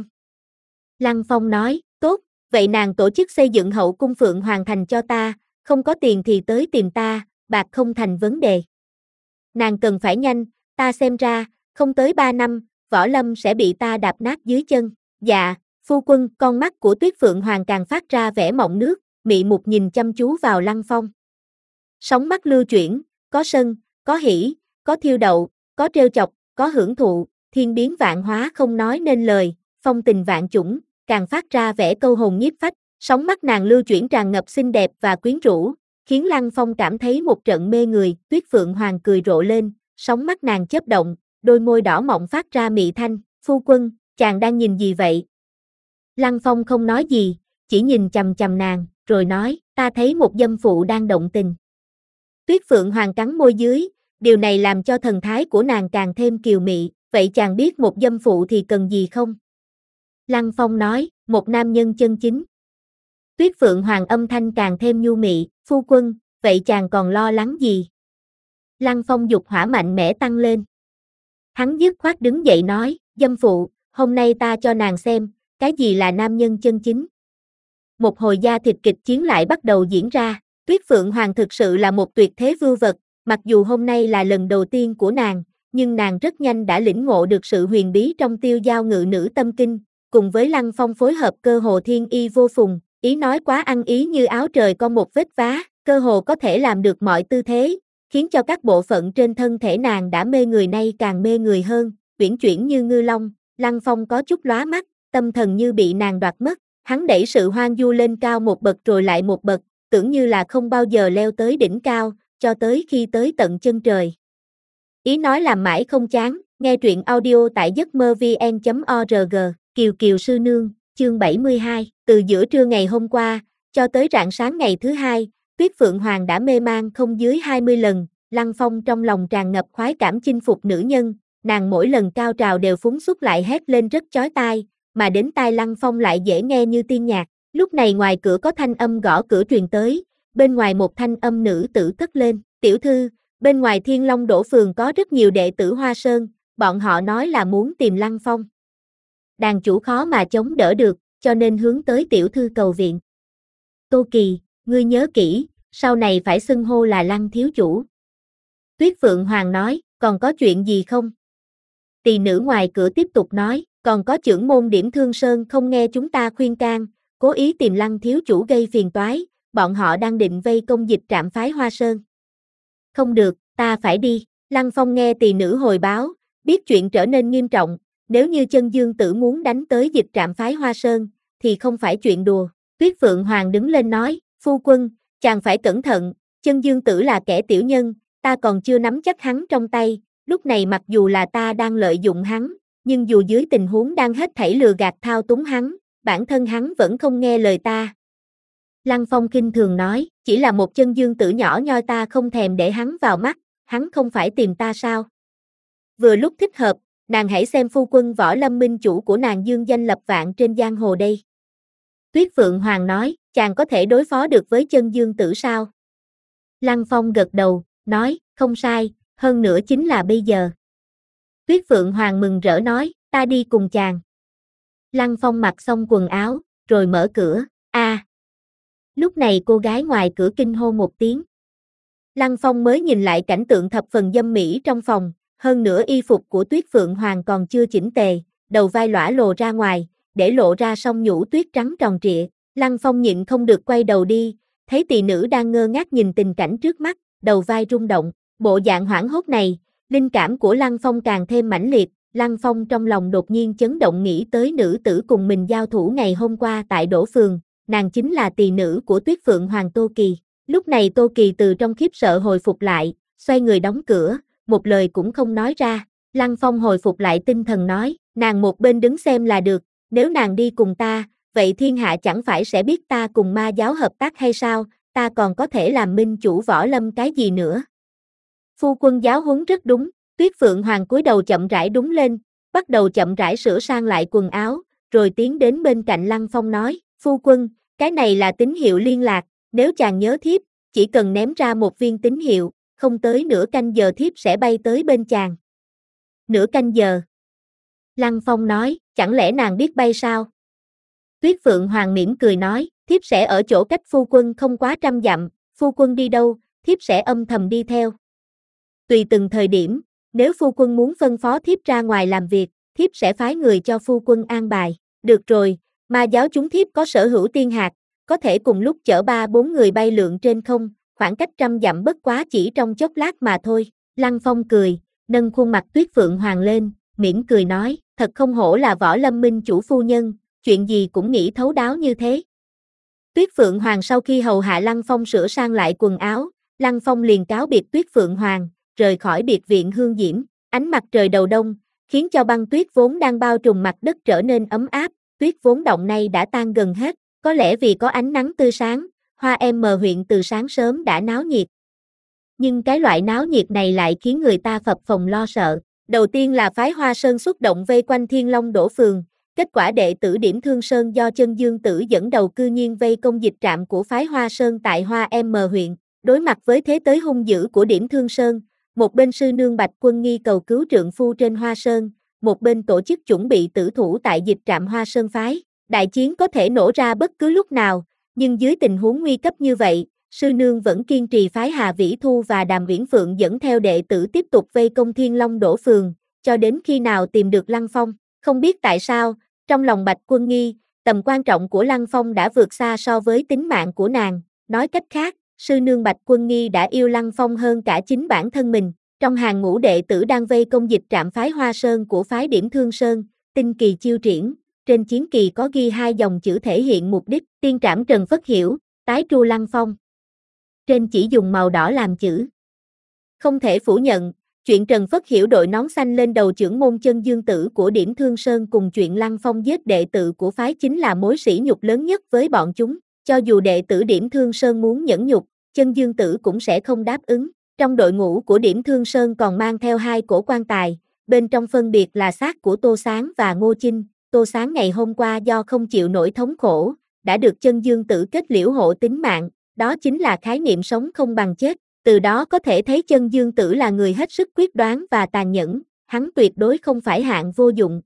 Lăng Phong nói, tốt, vậy nàng tổ chức xây dựng hậu cung Phượng Hoàng Thành cho ta, không có tiền thì tới tìm ta, bạc không thành vấn đề. Nàng cần phải nhanh, ta xem ra, không tới ba năm, võ lâm sẽ bị ta đạp nát dưới chân. Dạ, phu quân, con mắt của Tuyết Phượng Hoàng càng phát ra vẻ mọng nước, mị mục nhìn chăm chú vào Lăng Phong. Sóng mắt lưu chuyển, có sân, có hỉ, có thiêu đậu, có trêu chọc, có hưởng thụ, thiên biến vạn hóa không nói nên lời, phong tình vạn chủng, càng phát ra vẻ câu hồn nhiếp phách. Sóng mắt nàng lưu chuyển tràn ngập xinh đẹp và quyến rũ, khiến Lăng Phong cảm thấy một trận mê người. Tuyết Phượng Hoàng cười rộ lên, sóng mắt nàng chớp động, đôi môi đỏ mọng phát ra mị thanh, phu quân, chàng đang nhìn gì vậy? Lăng Phong không nói gì, chỉ nhìn chằm chằm nàng, rồi nói, ta thấy một dâm phụ đang động tình. Tuyết Phượng Hoàng cắn môi dưới, điều này làm cho thần thái của nàng càng thêm kiều mị, vậy chàng biết một dâm phụ thì cần gì không? Lăng Phong nói, một nam nhân chân chính. Tuyết Phượng Hoàng âm thanh càng thêm nhu mị, phu quân, vậy chàng còn lo lắng gì? Lăng Phong dục hỏa mạnh mẽ tăng lên. Hắn dứt khoát đứng dậy nói, dâm phụ, hôm nay ta cho nàng xem, cái gì là nam nhân chân chính. Một hồi da thịt kịch chiến lại bắt đầu diễn ra, Tuyết Phượng Hoàng thực sự là một tuyệt thế vưu vật, mặc dù hôm nay là lần đầu tiên của nàng, nhưng nàng rất nhanh đã lĩnh ngộ được sự huyền bí trong tiêu giao ngự nữ tâm kinh, cùng với Lăng Phong phối hợp cơ hồ thiên y vô phùng, ý nói quá ăn ý như áo trời con một vết vá, cơ hồ có thể làm được mọi tư thế, khiến cho các bộ phận trên thân thể nàng đã mê người nay càng mê người hơn, uyển chuyển như ngư long. Lăng Phong có chút lóa mắt, tâm thần như bị nàng đoạt mất, hắn đẩy sự hoang du lên cao một bậc rồi lại một bậc, tưởng như là không bao giờ leo tới đỉnh cao, cho tới khi tới tận chân trời. Ý nói làm mãi không chán, nghe truyện audio tại giấc mơ vn chấm org, Kiều Kiều Sư Nương, chương bảy mươi hai, từ giữa trưa ngày hôm qua, cho tới rạng sáng ngày thứ hai, Tuyết Phượng Hoàng đã mê man không dưới hai mươi lần, Lăng Phong trong lòng tràn ngập khoái cảm chinh phục nữ nhân, nàng mỗi lần cao trào đều phúng xuất lại hét lên rất chói tai, mà đến tai Lăng Phong lại dễ nghe như tiên nhạc. Lúc này ngoài cửa có thanh âm gõ cửa truyền tới, bên ngoài một thanh âm nữ tử cất lên, tiểu thư, bên ngoài Thiên Long Đỗ phường có rất nhiều đệ tử Hoa Sơn, bọn họ nói là muốn tìm Lăng Phong. Đàn chủ khó mà chống đỡ được, cho nên hướng tới tiểu thư cầu viện. Tô Kỳ, ngươi nhớ kỹ, sau này phải xưng hô là Lăng thiếu chủ. Tuyết Phượng Hoàng nói, còn có chuyện gì không? Tỳ nữ ngoài cửa tiếp tục nói, còn có chưởng môn Điểm Thương Sơn không nghe chúng ta khuyên can, cố ý tìm Lăng thiếu chủ gây phiền toái, bọn họ đang định vây công dịch trạm phái Hoa Sơn. Không được, ta phải đi. Lăng Phong nghe tỳ nữ hồi báo, biết chuyện trở nên nghiêm trọng, nếu như Chân Dương Tử muốn đánh tới dịch trạm phái Hoa Sơn, thì không phải chuyện đùa. Tuyết Phượng Hoàng đứng lên nói, phu quân, chàng phải cẩn thận, Chân Dương Tử là kẻ tiểu nhân, ta còn chưa nắm chắc hắn trong tay, lúc này mặc dù là ta đang lợi dụng hắn, nhưng dù dưới tình huống đang hết thảy lừa gạt thao túng hắn, bản thân hắn vẫn không nghe lời ta. Lăng Phong khinh thường nói, chỉ là một Chân Dương Tử nhỏ nhoi ta không thèm để hắn vào mắt, hắn không phải tìm ta sao? Vừa lúc thích hợp, nàng hãy xem phu quân võ lâm minh chủ của nàng dương danh lập vạn trên giang hồ đây. Tuyết Phượng Hoàng nói, chàng có thể đối phó được với Chân Dương Tử sao? Lăng Phong gật đầu, nói, không sai, hơn nữa chính là bây giờ. Tuyết Phượng Hoàng mừng rỡ nói, ta đi cùng chàng. Lăng Phong mặc xong quần áo, rồi mở cửa, a. À. Lúc này cô gái ngoài cửa kinh hô một tiếng. Lăng Phong mới nhìn lại cảnh tượng thập phần dâm mỹ trong phòng, hơn nữa y phục của Tuyết Phượng Hoàng còn chưa chỉnh tề, đầu vai lõa lồ ra ngoài, để lộ ra song nhũ tuyết trắng tròn trịa. Lăng Phong nhịn không được quay đầu đi, thấy tỳ nữ đang ngơ ngác nhìn tình cảnh trước mắt, đầu vai rung động, bộ dạng hoảng hốt này, linh cảm của Lăng Phong càng thêm mãnh liệt. Lăng Phong trong lòng đột nhiên chấn động nghĩ tới nữ tử cùng mình giao thủ ngày hôm qua tại Đỗ phường, nàng chính là tỳ nữ của Tuyết Phượng Hoàng Tô Kỳ. Lúc này Tô Kỳ từ trong khiếp sợ hồi phục lại, xoay người đóng cửa, một lời cũng không nói ra. Lăng Phong hồi phục lại tinh thần nói, nàng một bên đứng xem là được, nếu nàng đi cùng ta, vậy thiên hạ chẳng phải sẽ biết ta cùng ma giáo hợp tác hay sao, ta còn có thể làm minh chủ võ lâm cái gì nữa. Phu quân giáo huấn rất đúng, Tuyết Phượng Hoàng cúi đầu chậm rãi đúng lên, bắt đầu chậm rãi sửa sang lại quần áo, rồi tiến đến bên cạnh Lăng Phong nói, phu quân, cái này là tín hiệu liên lạc, nếu chàng nhớ thiếp, chỉ cần ném ra một viên tín hiệu, không tới nửa canh giờ thiếp sẽ bay tới bên chàng. Nửa canh giờ. Lăng Phong nói, chẳng lẽ nàng biết bay sao? Tuyết Phượng Hoàng mỉm cười nói, thiếp sẽ ở chỗ cách phu quân không quá trăm dặm, phu quân đi đâu, thiếp sẽ âm thầm đi theo. Tùy từng thời điểm, nếu phu quân muốn phân phó thiếp ra ngoài làm việc, thiếp sẽ phái người cho phu quân an bài. Được rồi, ma giáo chúng thiếp có sở hữu tiên hạt, có thể cùng lúc chở ba bốn người bay lượn trên không, khoảng cách trăm dặm bất quá chỉ trong chốc lát mà thôi. Lăng Phong cười, nâng khuôn mặt Tuyết Phượng Hoàng lên, mỉm cười nói, thật không hổ là Võ Lâm Minh chủ phu nhân, chuyện gì cũng nghĩ thấu đáo như thế. Tuyết Phượng Hoàng sau khi hầu hạ Lăng Phong sửa sang lại quần áo, Lăng Phong liền cáo biệt Tuyết Phượng Hoàng, rời khỏi biệt viện hương diễm. Ánh mặt trời đầu đông, khiến cho băng tuyết vốn đang bao trùm mặt đất trở nên ấm áp, tuyết vốn động nay đã tan gần hết, có lẽ vì có ánh nắng tươi sáng, Hoa Em Mờ huyện từ sáng sớm đã náo nhiệt. Nhưng cái loại náo nhiệt này lại khiến người ta phập phồng lo sợ. Đầu tiên là phái Hoa Sơn xuất động vây quanh Thiên Long Đổ Phường, kết quả đệ tử Điểm Thương Sơn do Chân Dương Tử dẫn đầu cư nhiên vây công dịch trạm của phái Hoa Sơn tại Hoa Em Mờ huyện. Đối mặt với thế tới hung dữ của Điểm Thương Sơn, một bên sư nương Bạch Quân Nghi cầu cứu trượng phu trên Hoa Sơn, một bên tổ chức chuẩn bị tử thủ tại dịch trạm Hoa Sơn phái. Đại chiến có thể nổ ra bất cứ lúc nào, nhưng dưới tình huống nguy cấp như vậy, sư nương vẫn kiên trì phái Hà Vĩ Thu và Đàm Uyển Phượng dẫn theo đệ tử tiếp tục vây công Thiên Long Đổ Phường, cho đến khi nào tìm được Lăng Phong. Không biết tại sao, trong lòng Bạch Quân Nghi, tầm quan trọng của Lăng Phong đã vượt xa so với tính mạng của nàng. Nói cách khác, sư nương Bạch Quân Nghi đã yêu Lăng Phong hơn cả chính bản thân mình. Trong hàng ngũ đệ tử đang vây công dịch trạm phái Hoa Sơn của phái Điểm Thương Sơn, tinh kỳ chiêu triển, trên chiến kỳ có ghi hai dòng chữ thể hiện mục đích, tiên trảm Trần Phất Hiểu, tái tru Lăng Phong. Trên chỉ dùng màu đỏ làm chữ. Không thể phủ nhận, chuyện Trần Phất Hiểu đội nón xanh lên đầu trưởng môn Chân Dương Tử của Điểm Thương Sơn cùng chuyện Lăng Phong giết đệ tử của phái chính là mối sỉ nhục lớn nhất với bọn chúng. Cho dù đệ tử Điểm Thương Sơn muốn nhẫn nhục, Chân Dương Tử cũng sẽ không đáp ứng. Trong đội ngũ của Điểm Thương Sơn còn mang theo hai cổ quan tài, bên trong phân biệt là xác của Tô Sáng và Ngô Chinh. Tô Sáng ngày hôm qua do không chịu nổi thống khổ, đã được Chân Dương Tử kết liễu hộ tính mạng, đó chính là khái niệm sống không bằng chết. Từ đó có thể thấy Chân Dương Tử là người hết sức quyết đoán và tàn nhẫn, hắn tuyệt đối không phải hạng vô dụng.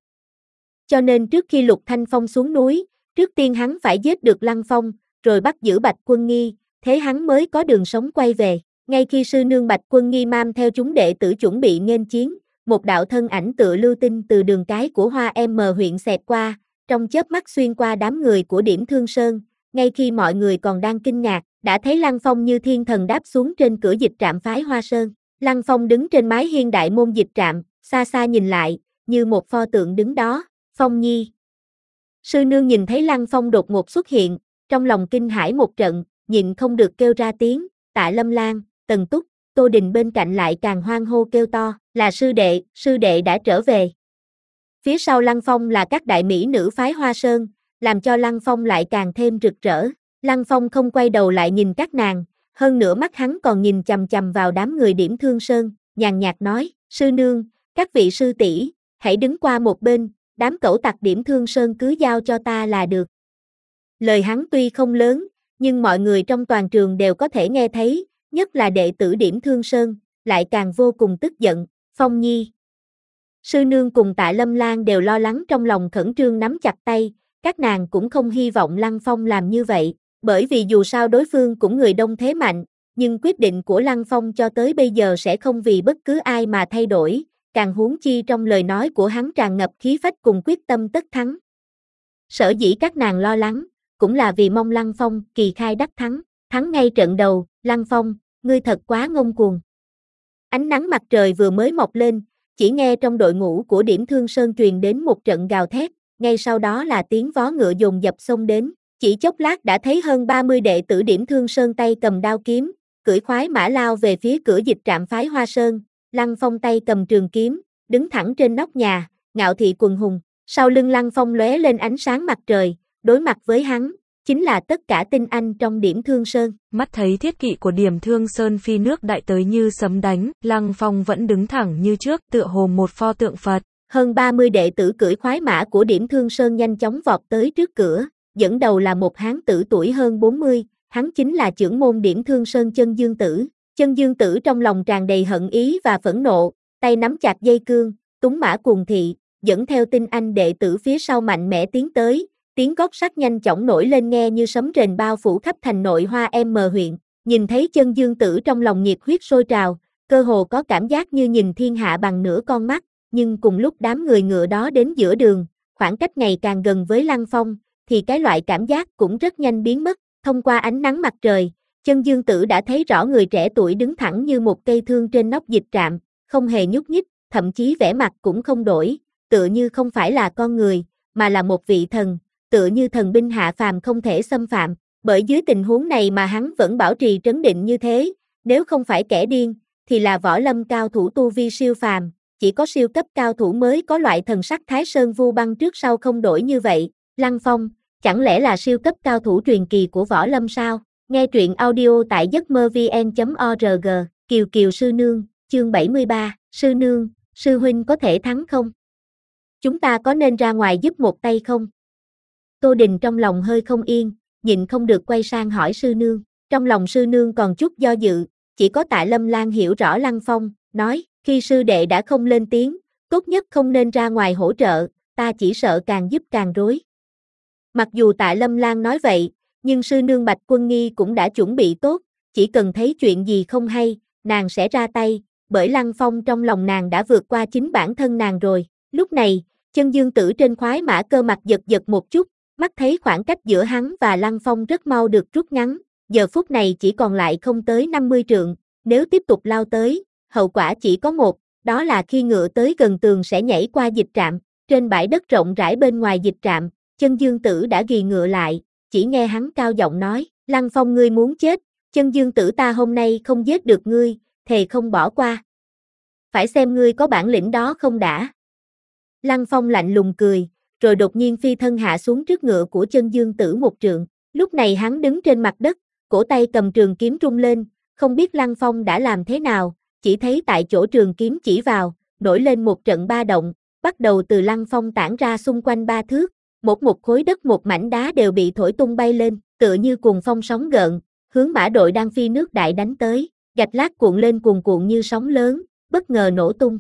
Cho nên trước khi Lục Thanh Phong xuống núi, trước tiên hắn phải giết được Lăng Phong, rồi bắt giữ Bạch Quân Nghi, thế hắn mới có đường sống quay về. Ngay khi sư nương Bạch Quân Nghi mang theo chúng đệ tử chuẩn bị nghênh chiến, một đạo thân ảnh tựa lưu tinh từ đường cái của Hoa Em Mờ huyện xẹt qua, trong chớp mắt xuyên qua đám người của Điểm Thương Sơn. Ngay khi mọi người còn đang kinh ngạc, đã thấy Lăng Phong như thiên thần đáp xuống trên cửa dịch trạm phái Hoa Sơn. Lăng Phong đứng trên mái hiên đại môn dịch trạm, xa xa nhìn lại, như một pho tượng đứng đó. Phong Nhi. Sư nương nhìn thấy Lăng Phong đột ngột xuất hiện, trong lòng kinh hãi một trận, nhịn không được kêu ra tiếng. Tạ Lâm Lan, Tần Túc, Tô Đình bên cạnh lại càng hoan hô kêu to, là sư đệ, sư đệ đã trở về. Phía sau Lăng Phong là các đại mỹ nữ phái Hoa Sơn, làm cho Lăng Phong lại càng thêm rực rỡ. Lăng Phong không quay đầu lại nhìn các nàng, hơn nữa mắt hắn còn nhìn chằm chằm vào đám người Điểm Thương Sơn, nhàn nhạt nói, sư nương, các vị sư tỷ, hãy đứng qua một bên, đám cẩu tặc Điểm Thương Sơn cứ giao cho ta là được. Lời hắn tuy không lớn, nhưng mọi người trong toàn trường đều có thể nghe thấy, nhất là đệ tử Điểm Thương Sơn, lại càng vô cùng tức giận. Phong Nhi. Sư nương cùng Tạ Lâm Lan đều lo lắng trong lòng khẩn trương nắm chặt tay, các nàng cũng không hy vọng Lăng Phong làm như vậy, bởi vì dù sao đối phương cũng người đông thế mạnh, nhưng quyết định của Lăng Phong cho tới bây giờ sẽ không vì bất cứ ai mà thay đổi, càng huống chi trong lời nói của hắn tràn ngập khí phách cùng quyết tâm tất thắng. Sở dĩ các nàng lo lắng, cũng là vì mong Lăng Phong kỳ khai đắc thắng, thắng ngay trận đầu. Lăng Phong, ngươi thật quá ngông cuồng. Ánh nắng mặt trời vừa mới mọc lên, chỉ nghe trong đội ngũ của Điểm Thương Sơn truyền đến một trận gào thét, ngay sau đó là tiếng vó ngựa dồn dập xông đến, chỉ chốc lát đã thấy hơn ba mươi đệ tử Điểm Thương Sơn tay cầm đao kiếm, cưỡi khoái mã lao về phía cửa dịch trạm phái Hoa Sơn. Lăng Phong tay cầm trường kiếm, đứng thẳng trên nóc nhà, ngạo thị quần hùng, sau lưng Lăng Phong lóe lên ánh sáng mặt trời, đối mặt với hắn, chính là tất cả tinh anh trong Điểm Thương Sơn. Mắt thấy thiết kỵ của Điểm Thương Sơn phi nước đại tới như sấm đánh, Lăng Phong vẫn đứng thẳng như trước, tựa hồ một pho tượng Phật. Hơn ba mươi đệ tử cưỡi khoái mã của Điểm Thương Sơn nhanh chóng vọt tới trước cửa, dẫn đầu là một hán tử tuổi hơn bốn mươi, hắn chính là trưởng môn Điểm Thương Sơn Chân Dương Tử. Chân Dương Tử trong lòng tràn đầy hận ý và phẫn nộ, tay nắm chặt dây cương, túng mã cuồng thị, dẫn theo tinh anh đệ tử phía sau mạnh mẽ tiến tới, tiếng gót sắt nhanh chóng nổi lên nghe như sấm rền bao phủ khắp thành nội Hoa M huyện. Nhìn thấy Chân Dương Tử trong lòng nhiệt huyết sôi trào, cơ hồ có cảm giác như nhìn thiên hạ bằng nửa con mắt, nhưng cùng lúc đám người ngựa đó đến giữa đường, khoảng cách ngày càng gần với Lăng Phong, thì cái loại cảm giác cũng rất nhanh biến mất. Thông qua ánh nắng mặt trời, Chân Dương Tử đã thấy rõ người trẻ tuổi đứng thẳng như một cây thương trên nóc dịch trạm, không hề nhúc nhích, thậm chí vẻ mặt cũng không đổi, tựa như không phải là con người, mà là một vị thần, tựa như thần binh hạ phàm không thể xâm phạm. Bởi dưới tình huống này mà hắn vẫn bảo trì trấn định như thế, nếu không phải kẻ điên, thì là võ lâm cao thủ tu vi siêu phàm, chỉ có siêu cấp cao thủ mới có loại thần sắc Thái Sơn Vu Băng trước sau không đổi như vậy. Lăng Phong, chẳng lẽ là siêu cấp cao thủ truyền kỳ của võ lâm sao? Nghe truyện audio tại giấc mơ vn chấm org, Kiều Kiều Sư Nương, chương bảy mươi ba, Sư Nương, Sư Huynh có thể thắng không? Chúng ta có nên ra ngoài giúp một tay không? Tô Đình trong lòng hơi không yên, nhịn không được quay sang hỏi Sư Nương. Trong lòng Sư Nương còn chút do dự, chỉ có Tạ Lâm Lan hiểu rõ Lăng Phong, nói, khi sư đệ đã không lên tiếng, tốt nhất không nên ra ngoài hỗ trợ, ta chỉ sợ càng giúp càng rối. Mặc dù Tạ Lâm Lan nói vậy, nhưng Sư Nương Bạch Quân Nghi cũng đã chuẩn bị tốt, chỉ cần thấy chuyện gì không hay, nàng sẽ ra tay, bởi Lăng Phong trong lòng nàng đã vượt qua chính bản thân nàng rồi. Lúc này, Chân Dương Tử trên khoái mã cơ mặt giật giật một chút, mắt thấy khoảng cách giữa hắn và Lăng Phong rất mau được rút ngắn, giờ phút này chỉ còn lại không tới năm mươi trượng, nếu tiếp tục lao tới, hậu quả chỉ có một, đó là khi ngựa tới gần tường sẽ nhảy qua dịch trạm. Trên bãi đất rộng rãi bên ngoài dịch trạm, Chân Dương Tử đã ghì ngựa lại, chỉ nghe hắn cao giọng nói, Lăng Phong ngươi muốn chết, Chân Dương Tử ta hôm nay không giết được ngươi, thề không bỏ qua. Phải xem ngươi có bản lĩnh đó không đã. Lăng Phong lạnh lùng cười, rồi đột nhiên phi thân hạ xuống trước ngựa của Chân Dương Tử một trượng. Lúc này hắn đứng trên mặt đất, cổ tay cầm trường kiếm rung lên, không biết Lăng Phong đã làm thế nào, chỉ thấy tại chỗ trường kiếm chỉ vào, nổi lên một trận ba động, bắt đầu từ Lăng Phong tản ra xung quanh ba thước, một một khối đất một mảnh đá đều bị thổi tung bay lên, tựa như cuồng phong sóng gợn, hướng mã đội đang phi nước đại đánh tới, gạch lát cuộn lên cuồn cuộn như sóng lớn, bất ngờ nổ tung.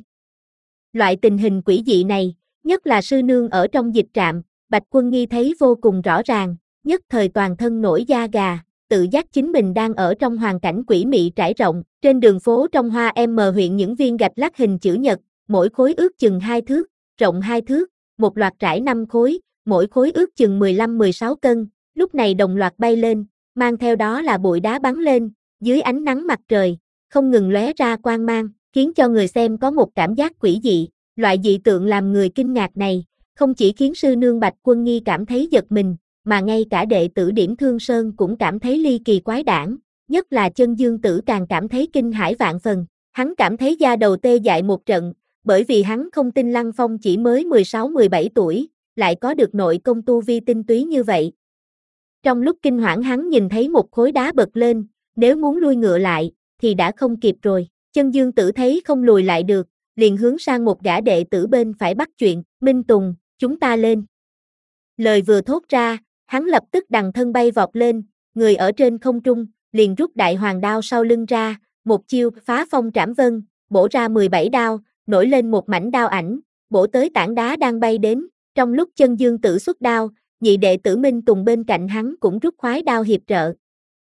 Loại tình hình quỷ dị này, nhất là Sư Nương ở trong dịch trạm, Bạch Quân Nghi thấy vô cùng rõ ràng, nhất thời toàn thân nổi da gà, tự giác chính mình đang ở trong hoàn cảnh quỷ mị trải rộng. Trên đường phố trong Hoa M huyện những viên gạch lát hình chữ nhật, mỗi khối ước chừng hai thước, rộng hai thước, một loạt trải năm khối, mỗi khối ước chừng mười lăm mười sáu cân, lúc này đồng loạt bay lên, mang theo đó là bụi đá bắn lên, dưới ánh nắng mặt trời, không ngừng lóe ra quang mang, khiến cho người xem có một cảm giác quỷ dị. Loại dị tượng làm người kinh ngạc này, không chỉ khiến Sư Nương Bạch Quân Nghi cảm thấy giật mình, mà ngay cả đệ tử Điểm Thương Sơn cũng cảm thấy ly kỳ quái đản, nhất là Chân Dương Tử càng cảm thấy kinh hãi vạn phần. Hắn cảm thấy da đầu tê dại một trận, bởi vì hắn không tin Lăng Phong chỉ mới mười sáu mười bảy tuổi, lại có được nội công tu vi tinh túy như vậy. Trong lúc kinh hoảng hắn nhìn thấy một khối đá bật lên, nếu muốn lui ngựa lại, thì đã không kịp rồi. Chân Dương Tử thấy không lùi lại được, liền hướng sang một gã đệ tử bên phải bắt chuyện, Minh Tùng, chúng ta lên. Lời vừa thốt ra, hắn lập tức đằng thân bay vọt lên, người ở trên không trung, liền rút đại hoàng đao sau lưng ra, một chiêu phá phong trảm vân, bổ ra mười bảy đao, nổi lên một mảnh đao ảnh, bổ tới tảng đá đang bay đến. Trong lúc Chân Dương Tử xuất đao, nhị đệ tử Minh Tùng bên cạnh hắn cũng rút khoái đao hiệp trợ.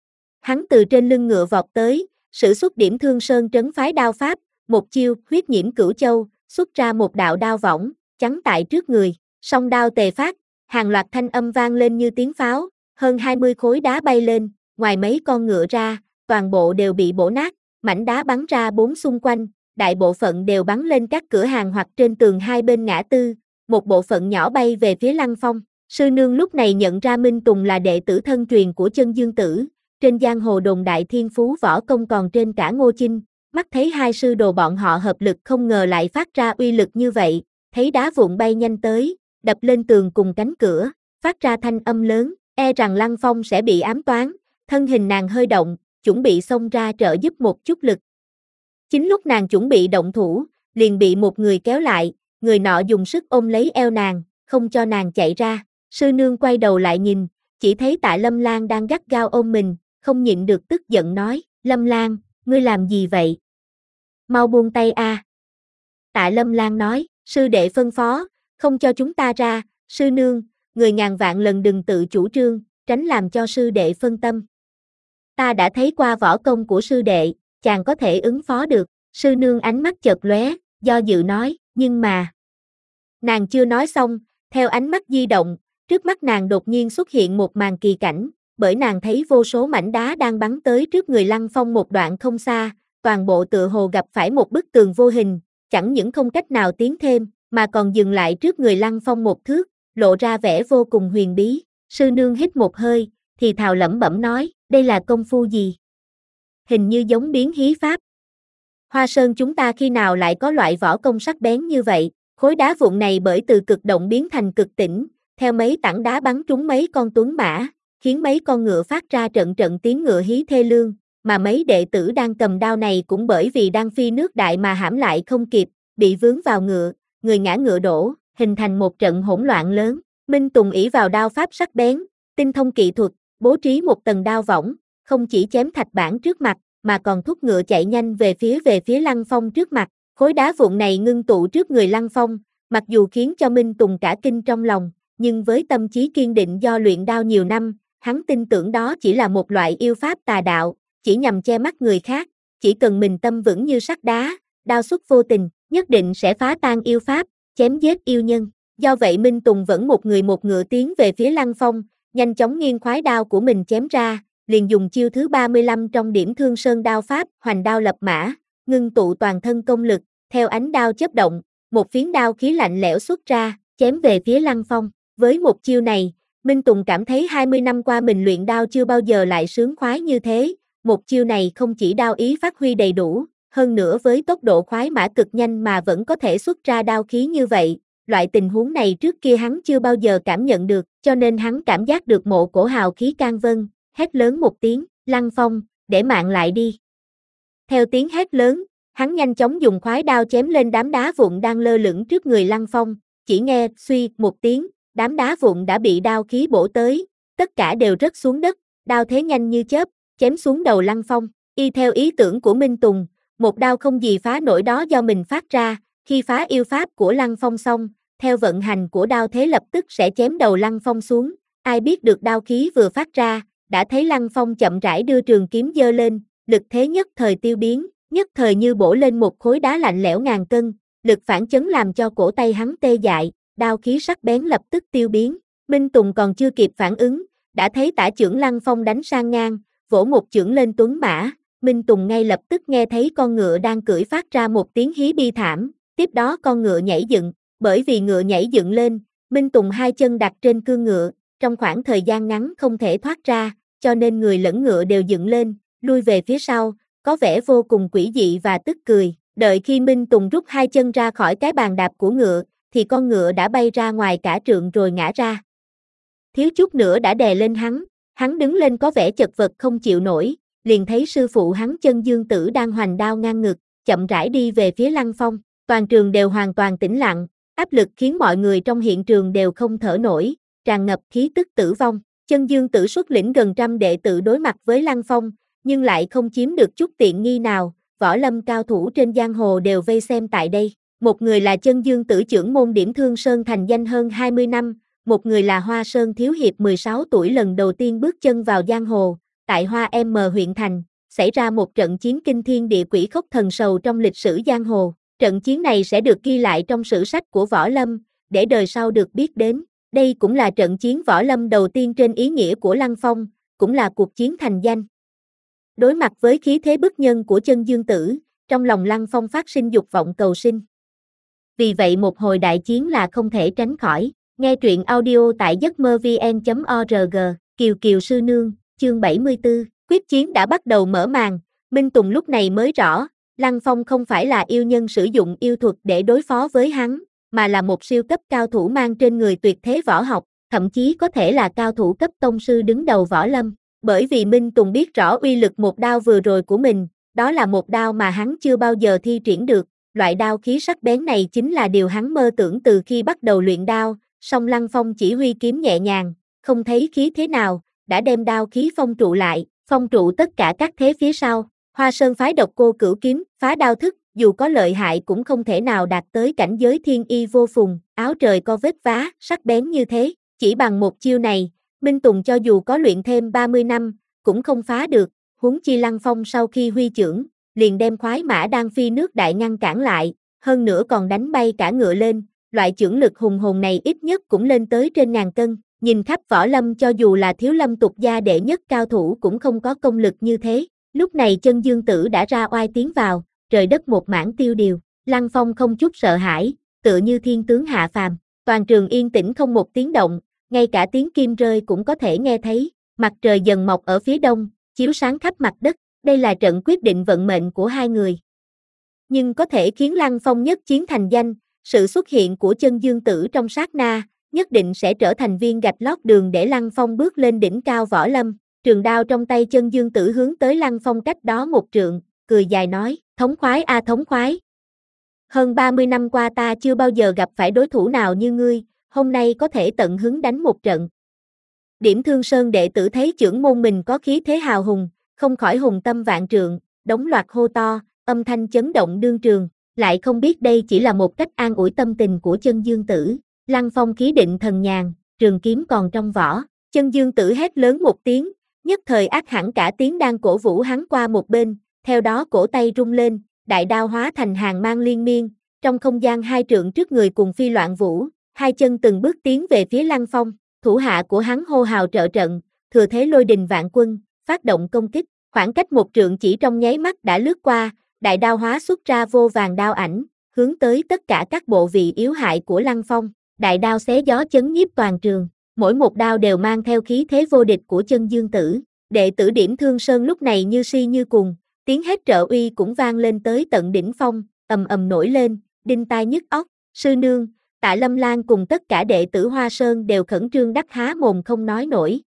Hắn từ trên lưng ngựa vọt tới, sử xuất Điểm Thương Sơn trấn phái đao pháp, một chiêu huyết nhiễm cửu châu, xuất ra một đạo đao võng, chắn tại trước người, song đao tề phát, hàng loạt thanh âm vang lên như tiếng pháo, hơn hai mươi khối đá bay lên, ngoài mấy con ngựa ra, toàn bộ đều bị bổ nát, mảnh đá bắn ra bốn xung quanh, đại bộ phận đều bắn lên các cửa hàng hoặc trên tường hai bên ngã tư, một bộ phận nhỏ bay về phía Lăng Phong. Sư Nương lúc này nhận ra Minh Tùng là đệ tử thân truyền của Chân Dương Tử, trên giang hồ đồn đại thiên phú võ công còn trên cả Ngô Chinh, mắt thấy hai sư đồ bọn họ hợp lực không ngờ lại phát ra uy lực như vậy, thấy đá vụn bay nhanh tới, đập lên tường cùng cánh cửa, phát ra thanh âm lớn, e rằng Lăng Phong sẽ bị ám toán, thân hình nàng hơi động, chuẩn bị xông ra trợ giúp một chút lực. Chính lúc nàng chuẩn bị động thủ, liền bị một người kéo lại, người nọ dùng sức ôm lấy eo nàng, không cho nàng chạy ra. Sư nương quay đầu lại nhìn, chỉ thấy Tạ Lâm Lan đang gắt gao ôm mình, không nhịn được tức giận nói, Lâm Lan, ngươi làm gì vậy? Mau buông tay a. Tạ Lâm Lan nói, sư đệ phân phó, không cho chúng ta ra, sư nương, người ngàn vạn lần đừng tự chủ trương, tránh làm cho sư đệ phân tâm. Ta đã thấy qua võ công của sư đệ, chàng có thể ứng phó được. Sư nương ánh mắt chợt lóe, do dự nói, nhưng mà... Nàng chưa nói xong, theo ánh mắt di động, trước mắt nàng đột nhiên xuất hiện một màn kỳ cảnh, bởi nàng thấy vô số mảnh đá đang bắn tới trước người Lăng Phong một đoạn không xa, toàn bộ tựa hồ gặp phải một bức tường vô hình, chẳng những không cách nào tiến thêm, mà còn dừng lại trước người Lăng Phong một thước, lộ ra vẻ vô cùng huyền bí. Sư nương hít một hơi, thì thào lẩm bẩm nói, đây là công phu gì? Hình như giống biến hí pháp. Hoa Sơn chúng ta khi nào lại có loại võ công sắc bén như vậy? Khối đá vụn này bởi từ cực động biến thành cực tĩnh, theo mấy tảng đá bắn trúng mấy con tuấn mã, khiến mấy con ngựa phát ra trận trận tiếng ngựa hí thê lương, mà mấy đệ tử đang cầm đao này cũng bởi vì đang phi nước đại mà hãm lại không kịp, bị vướng vào ngựa, người ngã ngựa đổ, hình thành một trận hỗn loạn lớn. Minh Tùng ỷ vào đao pháp sắc bén, tinh thông kỹ thuật, bố trí một tầng đao võng, không chỉ chém thạch bản trước mặt, mà còn thúc ngựa chạy nhanh về phía về phía Lăng Phong trước mặt. Khối đá vụn này ngưng tụ trước người Lăng Phong, mặc dù khiến cho Minh Tùng cả kinh trong lòng, nhưng với tâm trí kiên định do luyện đao nhiều năm, hắn tin tưởng đó chỉ là một loại yêu pháp tà đạo, chỉ nhằm che mắt người khác, chỉ cần mình tâm vững như sắt đá, đao xuất vô tình, nhất định sẽ phá tan yêu pháp, chém giết yêu nhân. Do vậy Minh Tùng vẫn một người một ngựa tiến về phía Lăng Phong, nhanh chóng nghiêng khoái đao của mình chém ra, liền dùng chiêu thứ ba mươi lăm trong điểm Thương Sơn đao pháp, hoành đao lập mã, ngưng tụ toàn thân công lực, theo ánh đao chớp động, một phiến đao khí lạnh lẽo xuất ra, chém về phía Lăng Phong. Với một chiêu này, Minh Tùng cảm thấy hai mươi năm qua mình luyện đao chưa bao giờ lại sướng khoái như thế, một chiêu này không chỉ đao ý phát huy đầy đủ, hơn nữa với tốc độ khoái mã cực nhanh mà vẫn có thể xuất ra đao khí như vậy, loại tình huống này trước kia hắn chưa bao giờ cảm nhận được, cho nên hắn cảm giác được một cổ hào khí can vân, hét lớn một tiếng, Lăng Phong, để mạng lại đi. Theo tiếng hét lớn, hắn nhanh chóng dùng khoái đao chém lên đám đá vụn đang lơ lửng trước người Lăng Phong, chỉ nghe suy một tiếng, đám đá vụn đã bị đao khí bổ tới, tất cả đều rớt xuống đất, đao thế nhanh như chớp, chém xuống đầu Lăng Phong. Y theo ý tưởng của Minh Tùng, một đao không gì phá nổi đó do mình phát ra, khi phá yêu pháp của Lăng Phong xong, theo vận hành của đao thế lập tức sẽ chém đầu Lăng Phong xuống. Ai biết được đao khí vừa phát ra, đã thấy Lăng Phong chậm rãi đưa trường kiếm giơ lên, lực thế nhất thời tiêu biến, nhất thời như bổ lên một khối đá lạnh lẽo ngàn cân, lực phản chấn làm cho cổ tay hắn tê dại, đao khí sắc bén lập tức tiêu biến. Minh Tùng còn chưa kịp phản ứng, đã thấy tả chưởng Lăng Phong đánh sang ngang, vỗ một chưởng lên tuấn mã. Minh Tùng ngay lập tức nghe thấy con ngựa đang cưỡi phát ra một tiếng hí bi thảm, tiếp đó con ngựa nhảy dựng, bởi vì ngựa nhảy dựng lên, Minh Tùng hai chân đặt trên cương ngựa, trong khoảng thời gian ngắn không thể thoát ra, cho nên người lẫn ngựa đều dựng lên, lui về phía sau, có vẻ vô cùng quỷ dị và tức cười. Đợi khi Minh Tùng rút hai chân ra khỏi cái bàn đạp của ngựa, thì con ngựa đã bay ra ngoài cả trượng rồi ngã ra. Thiếu chút nữa đã đè lên hắn, hắn đứng lên có vẻ chật vật không chịu nổi, liền thấy sư phụ hắn Chân Dương Tử đang hoành đao ngang ngực, chậm rãi đi về phía Lăng Phong. Toàn trường đều hoàn toàn tĩnh lặng, áp lực khiến mọi người trong hiện trường đều không thở nổi, tràn ngập khí tức tử vong. Chân Dương Tử xuất lĩnh gần trăm đệ tử đối mặt với Lăng Phong, nhưng lại không chiếm được chút tiện nghi nào, võ lâm cao thủ trên giang hồ đều vây xem tại đây. Một người là Chân Dương Tử trưởng môn điểm Thương Sơn thành danh hơn hai mươi năm, một người là Hoa Sơn thiếu hiệp mười sáu tuổi lần đầu tiên bước chân vào giang hồ, tại Hoa M huyện thành, xảy ra một trận chiến kinh thiên địa quỷ khốc thần sầu trong lịch sử giang hồ. Trận chiến này sẽ được ghi lại trong sử sách của võ lâm, để đời sau được biết đến. Đây cũng là trận chiến võ lâm đầu tiên trên ý nghĩa của Lăng Phong, cũng là cuộc chiến thành danh. Đối mặt với khí thế bức nhân của Chân Dương Tử, trong lòng Lăng Phong phát sinh dục vọng cầu sinh. Vì vậy một hồi đại chiến là không thể tránh khỏi. Nghe truyện audio tại giấc mơ vn chấm org, Kiều Kiều Sư Nương, chương bảy mươi tư, quyết chiến đã bắt đầu mở màn. Minh Tùng lúc này mới rõ, Lăng Phong không phải là yêu nhân sử dụng yêu thuật để đối phó với hắn, mà là một siêu cấp cao thủ mang trên người tuyệt thế võ học, thậm chí có thể là cao thủ cấp tông sư đứng đầu võ lâm. Bởi vì Minh Tùng biết rõ uy lực một đao vừa rồi của mình, đó là một đao mà hắn chưa bao giờ thi triển được, loại đao khí sắc bén này chính là điều hắn mơ tưởng từ khi bắt đầu luyện đao, song Lăng Phong chỉ huy kiếm nhẹ nhàng, không thấy khí thế nào, đã đem đao khí phong trụ lại, phong trụ tất cả các thế phía sau. Hoa Sơn phái độc cô cửu kiếm, phá đao thức, dù có lợi hại cũng không thể nào đạt tới cảnh giới thiên y vô phùng, áo trời có vết vá, sắc bén như thế, chỉ bằng một chiêu này, Minh Tùng cho dù có luyện thêm ba mươi năm, cũng không phá được, huống chi Lăng Phong sau khi huy chưởng, liền đem khoái mã đang phi nước đại ngăn cản lại, hơn nữa còn đánh bay cả ngựa lên, loại chưởng lực hùng hồn này ít nhất cũng lên tới trên ngàn cân, nhìn khắp võ lâm cho dù là thiếu lâm tục gia đệ nhất cao thủ cũng không có công lực như thế. Lúc này Chân Dương Tử đã ra oai tiến vào, trời đất một mảng tiêu điều, Lăng Phong không chút sợ hãi, tựa như thiên tướng hạ phàm, toàn trường yên tĩnh không một tiếng động, ngay cả tiếng kim rơi cũng có thể nghe thấy, mặt trời dần mọc ở phía đông, chiếu sáng khắp mặt đất, đây là trận quyết định vận mệnh của hai người. Nhưng có thể khiến Lăng Phong nhất chiến thành danh, sự xuất hiện của Chân Dương Tử trong sát na, nhất định sẽ trở thành viên gạch lót đường để Lăng Phong bước lên đỉnh cao võ lâm. Trường đao trong tay Chân Dương Tử hướng tới Lăng Phong cách đó một trượng, cười dài nói, thống khoái a thống khoái. Hơn ba mươi năm qua ta chưa bao giờ gặp phải đối thủ nào như ngươi, hôm nay có thể tận hứng đánh một trận. Điểm Thương Sơn đệ tử thấy chưởng môn mình có khí thế hào hùng, không khỏi hùng tâm vạn trượng, đống loạt hô to, âm thanh chấn động đương trường, lại không biết đây chỉ là một cách an ủi tâm tình của Chân Dương Tử. Lăng Phong khí định thần nhàn, trường kiếm còn trong vỏ, Chân Dương Tử hét lớn một tiếng, nhất thời ác hẳn cả tiếng đang cổ vũ hắn qua một bên, theo đó cổ tay rung lên, đại đao hóa thành hàng mang liên miên, trong không gian hai trượng trước người cùng phi loạn vũ, hai chân từng bước tiến về phía Lăng Phong, thủ hạ của hắn hô hào trợ trận, thừa thế lôi đình vạn quân, phát động công kích, khoảng cách một trượng chỉ trong nháy mắt đã lướt qua, đại đao hóa xuất ra vô vàng đao ảnh, hướng tới tất cả các bộ vị yếu hại của Lăng Phong, đại đao xé gió chấn nhiếp toàn trường. Mỗi một đao đều mang theo khí thế vô địch của Chân Dương Tử. Đệ tử Điểm Thương Sơn lúc này như si như cuồng, tiếng hét trợ uy cũng vang lên tới tận đỉnh phong, ầm ầm nổi lên, đinh tai nhức óc. Sư nương, Tạ Lâm Lan cùng tất cả đệ tử Hoa Sơn đều khẩn trương đắc há mồm không nói nổi.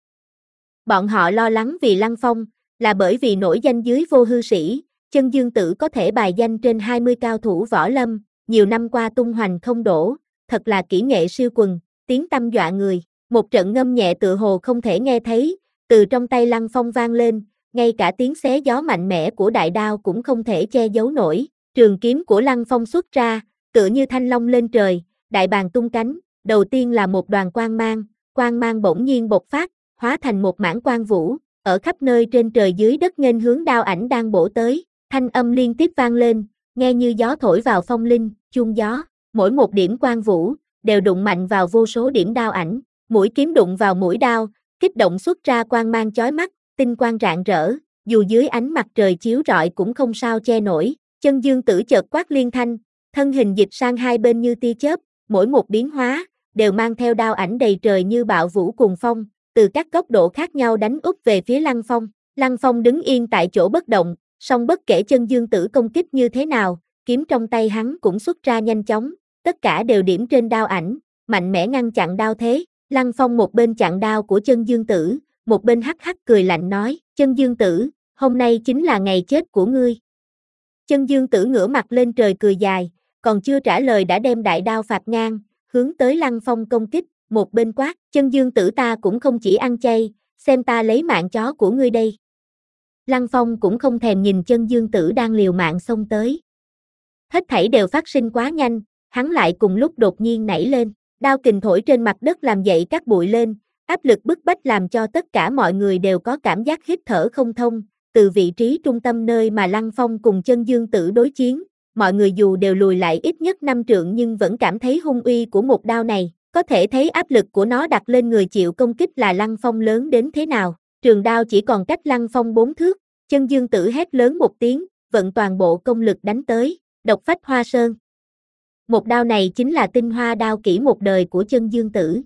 Bọn họ lo lắng vì Lăng Phong, là bởi vì nổi danh dưới vô hư sĩ, Chân Dương Tử có thể bài danh trên hai mươi cao thủ võ lâm, nhiều năm qua tung hoành không đổ, thật là kỹ nghệ siêu quần, tiếng tăm dọa người. Một trận ngâm nhẹ tựa hồ không thể nghe thấy, từ trong tay Lăng Phong vang lên, ngay cả tiếng xé gió mạnh mẽ của đại đao cũng không thể che giấu nổi. Trường kiếm của Lăng Phong xuất ra, tựa như thanh long lên trời, đại bàng tung cánh, đầu tiên là một đoàn quang mang, quang mang bỗng nhiên bộc phát, hóa thành một mảng quang vũ, ở khắp nơi trên trời dưới đất nghênh hướng đao ảnh đang bổ tới, thanh âm liên tiếp vang lên, nghe như gió thổi vào phong linh, chuông gió, mỗi một điểm quang vũ, đều đụng mạnh vào vô số điểm đao ảnh. Mũi kiếm đụng vào mũi đao, kích động xuất ra quang mang chói mắt, tinh quang rạng rỡ, dù dưới ánh mặt trời chiếu rọi cũng không sao che nổi. Chân Dương Tử chợt quát liên thanh, thân hình dịch sang hai bên như tia chớp, mỗi một biến hóa đều mang theo đao ảnh đầy trời như bạo vũ cuồng phong, từ các góc độ khác nhau đánh úp về phía Lăng Phong. Lăng Phong đứng yên tại chỗ bất động, song bất kể Chân Dương Tử công kích như thế nào, kiếm trong tay hắn cũng xuất ra nhanh chóng, tất cả đều điểm trên đao ảnh, mạnh mẽ ngăn chặn đao thế. Lăng Phong một bên chặn đao của Chân Dương Tử, một bên hắc hắc cười lạnh nói, Chân Dương Tử, hôm nay chính là ngày chết của ngươi. Chân Dương Tử ngửa mặt lên trời cười dài, còn chưa trả lời đã đem đại đao phạt ngang, hướng tới Lăng Phong công kích, một bên quát, Chân Dương Tử ta cũng không chỉ ăn chay, xem ta lấy mạng chó của ngươi đây. Lăng Phong cũng không thèm nhìn Chân Dương Tử đang liều mạng xông tới. Hết thảy đều phát sinh quá nhanh, hắn lại cùng lúc đột nhiên nảy lên. Đao kình thổi trên mặt đất làm dậy các bụi lên, áp lực bức bách làm cho tất cả mọi người đều có cảm giác hít thở không thông, từ vị trí trung tâm nơi mà Lăng Phong cùng Chân Dương Tử đối chiến, mọi người dù đều lùi lại ít nhất năm trượng nhưng vẫn cảm thấy hung uy của một đao này, có thể thấy áp lực của nó đặt lên người chịu công kích là Lăng Phong lớn đến thế nào. Trường đao chỉ còn cách Lăng Phong bốn thước, Chân Dương Tử hét lớn một tiếng, vận toàn bộ công lực đánh tới, độc phách Hoa Sơn. Một đao này chính là tinh hoa đao kỹ một đời của Chân Dương Tử.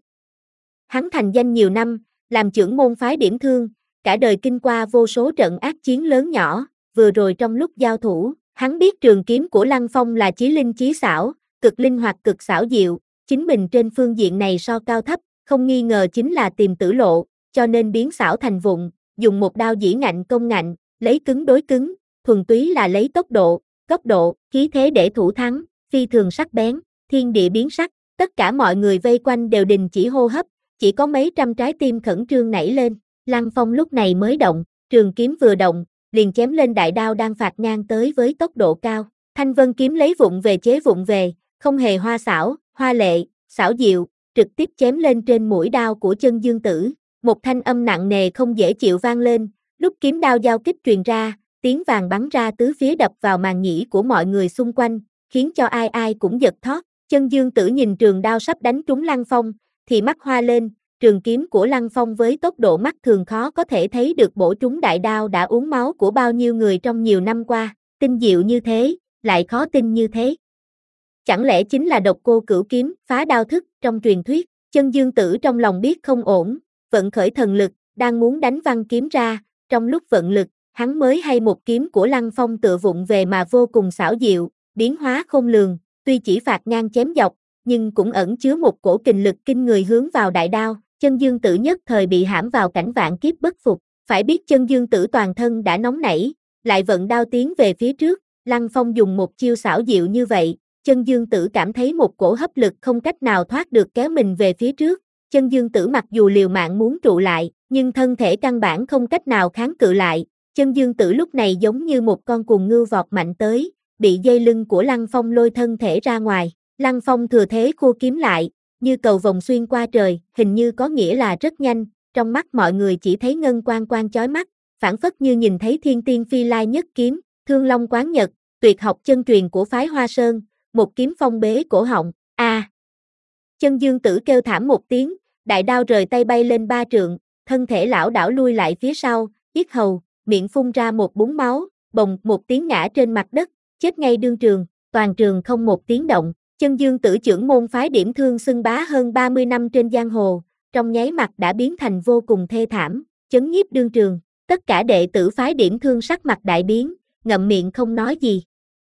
Hắn thành danh nhiều năm, làm trưởng môn phái Điểm Thương, cả đời kinh qua vô số trận ác chiến lớn nhỏ, vừa rồi trong lúc giao thủ, hắn biết trường kiếm của Lăng Phong là chí linh chí xảo, cực linh hoạt cực xảo diệu, chính mình trên phương diện này so cao thấp, không nghi ngờ chính là tìm tử lộ, cho nên biến xảo thành vụng, dùng một đao dĩ ngạnh công ngạnh, lấy cứng đối cứng, thuần túy là lấy tốc độ, góc độ, khí thế để thủ thắng, phi thường sắc bén, thiên địa biến sắc, tất cả mọi người vây quanh đều đình chỉ hô hấp, chỉ có mấy trăm trái tim khẩn trương nảy lên, Lăng Phong lúc này mới động, trường kiếm vừa động, liền chém lên đại đao đang phạt ngang tới với tốc độ cao, Thanh Vân kiếm lấy vụng về chế vụng về, không hề hoa xảo, hoa lệ, xảo diệu, trực tiếp chém lên trên mũi đao của Chân Dương Tử, một thanh âm nặng nề không dễ chịu vang lên, lúc kiếm đao giao kích truyền ra, tiếng vàng bắn ra tứ phía đập vào màng nhĩ của mọi người xung quanh, khiến cho ai ai cũng giật thót. Chân Dương Tử nhìn trường đao sắp đánh trúng Lăng Phong, thì mắt hoa lên, trường kiếm của Lăng Phong với tốc độ mắt thường khó có thể thấy được bổ trúng đại đao đã uống máu của bao nhiêu người trong nhiều năm qua, tinh diệu như thế, lại khó tin như thế. Chẳng lẽ chính là độc cô cửu kiếm, phá đao thức, trong truyền thuyết. Chân Dương Tử trong lòng biết không ổn, vận khởi thần lực, đang muốn đánh văng kiếm ra, trong lúc vận lực, hắn mới hay một kiếm của Lăng Phong tựa vụng về mà vô cùng xảo diệu, biến hóa khôn lường, tuy chỉ phạt ngang chém dọc, nhưng cũng ẩn chứa một cổ kình lực kinh người hướng vào đại đao, Chân Dương Tử nhất thời bị hãm vào cảnh vạn kiếp bất phục, phải biết Chân Dương Tử toàn thân đã nóng nảy, lại vận đao tiến về phía trước, Lăng Phong dùng một chiêu xảo diệu như vậy, Chân Dương Tử cảm thấy một cổ hấp lực không cách nào thoát được kéo mình về phía trước, Chân Dương Tử mặc dù liều mạng muốn trụ lại, nhưng thân thể căn bản không cách nào kháng cự lại, Chân Dương Tử lúc này giống như một con cuồng ngưu vọt mạnh tới, bị dây lưng của Lăng Phong lôi thân thể ra ngoài, Lăng Phong thừa thế khua kiếm lại, như cầu vồng xuyên qua trời, hình như có nghĩa là rất nhanh, trong mắt mọi người chỉ thấy ngân quang quang chói mắt, phảng phất như nhìn thấy thiên tiên phi lai nhất kiếm, Thương Long Quán Nhật, tuyệt học chân truyền của phái Hoa Sơn, một kiếm phong bế cổ họng, a. À. Chân Dương Tử kêu thảm một tiếng, đại đao rời tay bay lên ba trượng, thân thể lão đảo lui lại phía sau, yết hầu, miệng phun ra một búng máu, bồng một tiếng ngã trên mặt đất, chết ngay đương trường, toàn trường không một tiếng động. Chân Dương Tử trưởng môn phái Điểm Thương xưng bá hơn ba mươi năm trên giang hồ, trong nháy mặt đã biến thành vô cùng thê thảm, chấn nhiếp đương trường, tất cả đệ tử phái Điểm Thương sắc mặt đại biến, ngậm miệng không nói gì.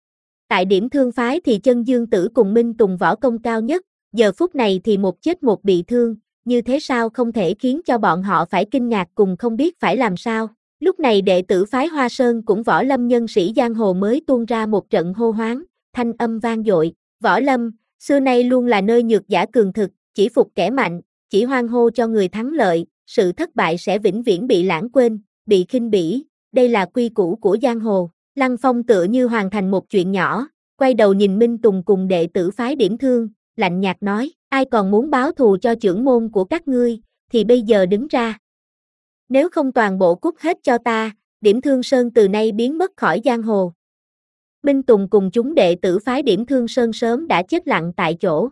Tại Điểm Thương phái thì Chân Dương Tử cùng Minh Tùng võ công cao nhất, giờ phút này thì một chết một bị thương, như thế sao không thể khiến cho bọn họ phải kinh ngạc cùng không biết phải làm sao. Lúc này đệ tử phái Hoa Sơn cũng võ lâm nhân sĩ giang hồ mới tuôn ra một trận hô hoáng, thanh âm vang dội, võ lâm, xưa nay luôn là nơi nhược giả cường thực, chỉ phục kẻ mạnh, chỉ hoan hô cho người thắng lợi, sự thất bại sẽ vĩnh viễn bị lãng quên, bị khinh bỉ, đây là quy củ của giang hồ. Lăng Phong tựa như hoàn thành một chuyện nhỏ, quay đầu nhìn Minh Tùng cùng đệ tử phái Điểm Thương, lạnh nhạt nói, ai còn muốn báo thù cho trưởng môn của các ngươi, thì bây giờ đứng ra. Nếu không toàn bộ cút hết cho ta, Điểm Thương Sơn từ nay biến mất khỏi giang hồ. Minh Tùng cùng chúng đệ tử phái Điểm Thương Sơn sớm đã chết lặng tại chỗ.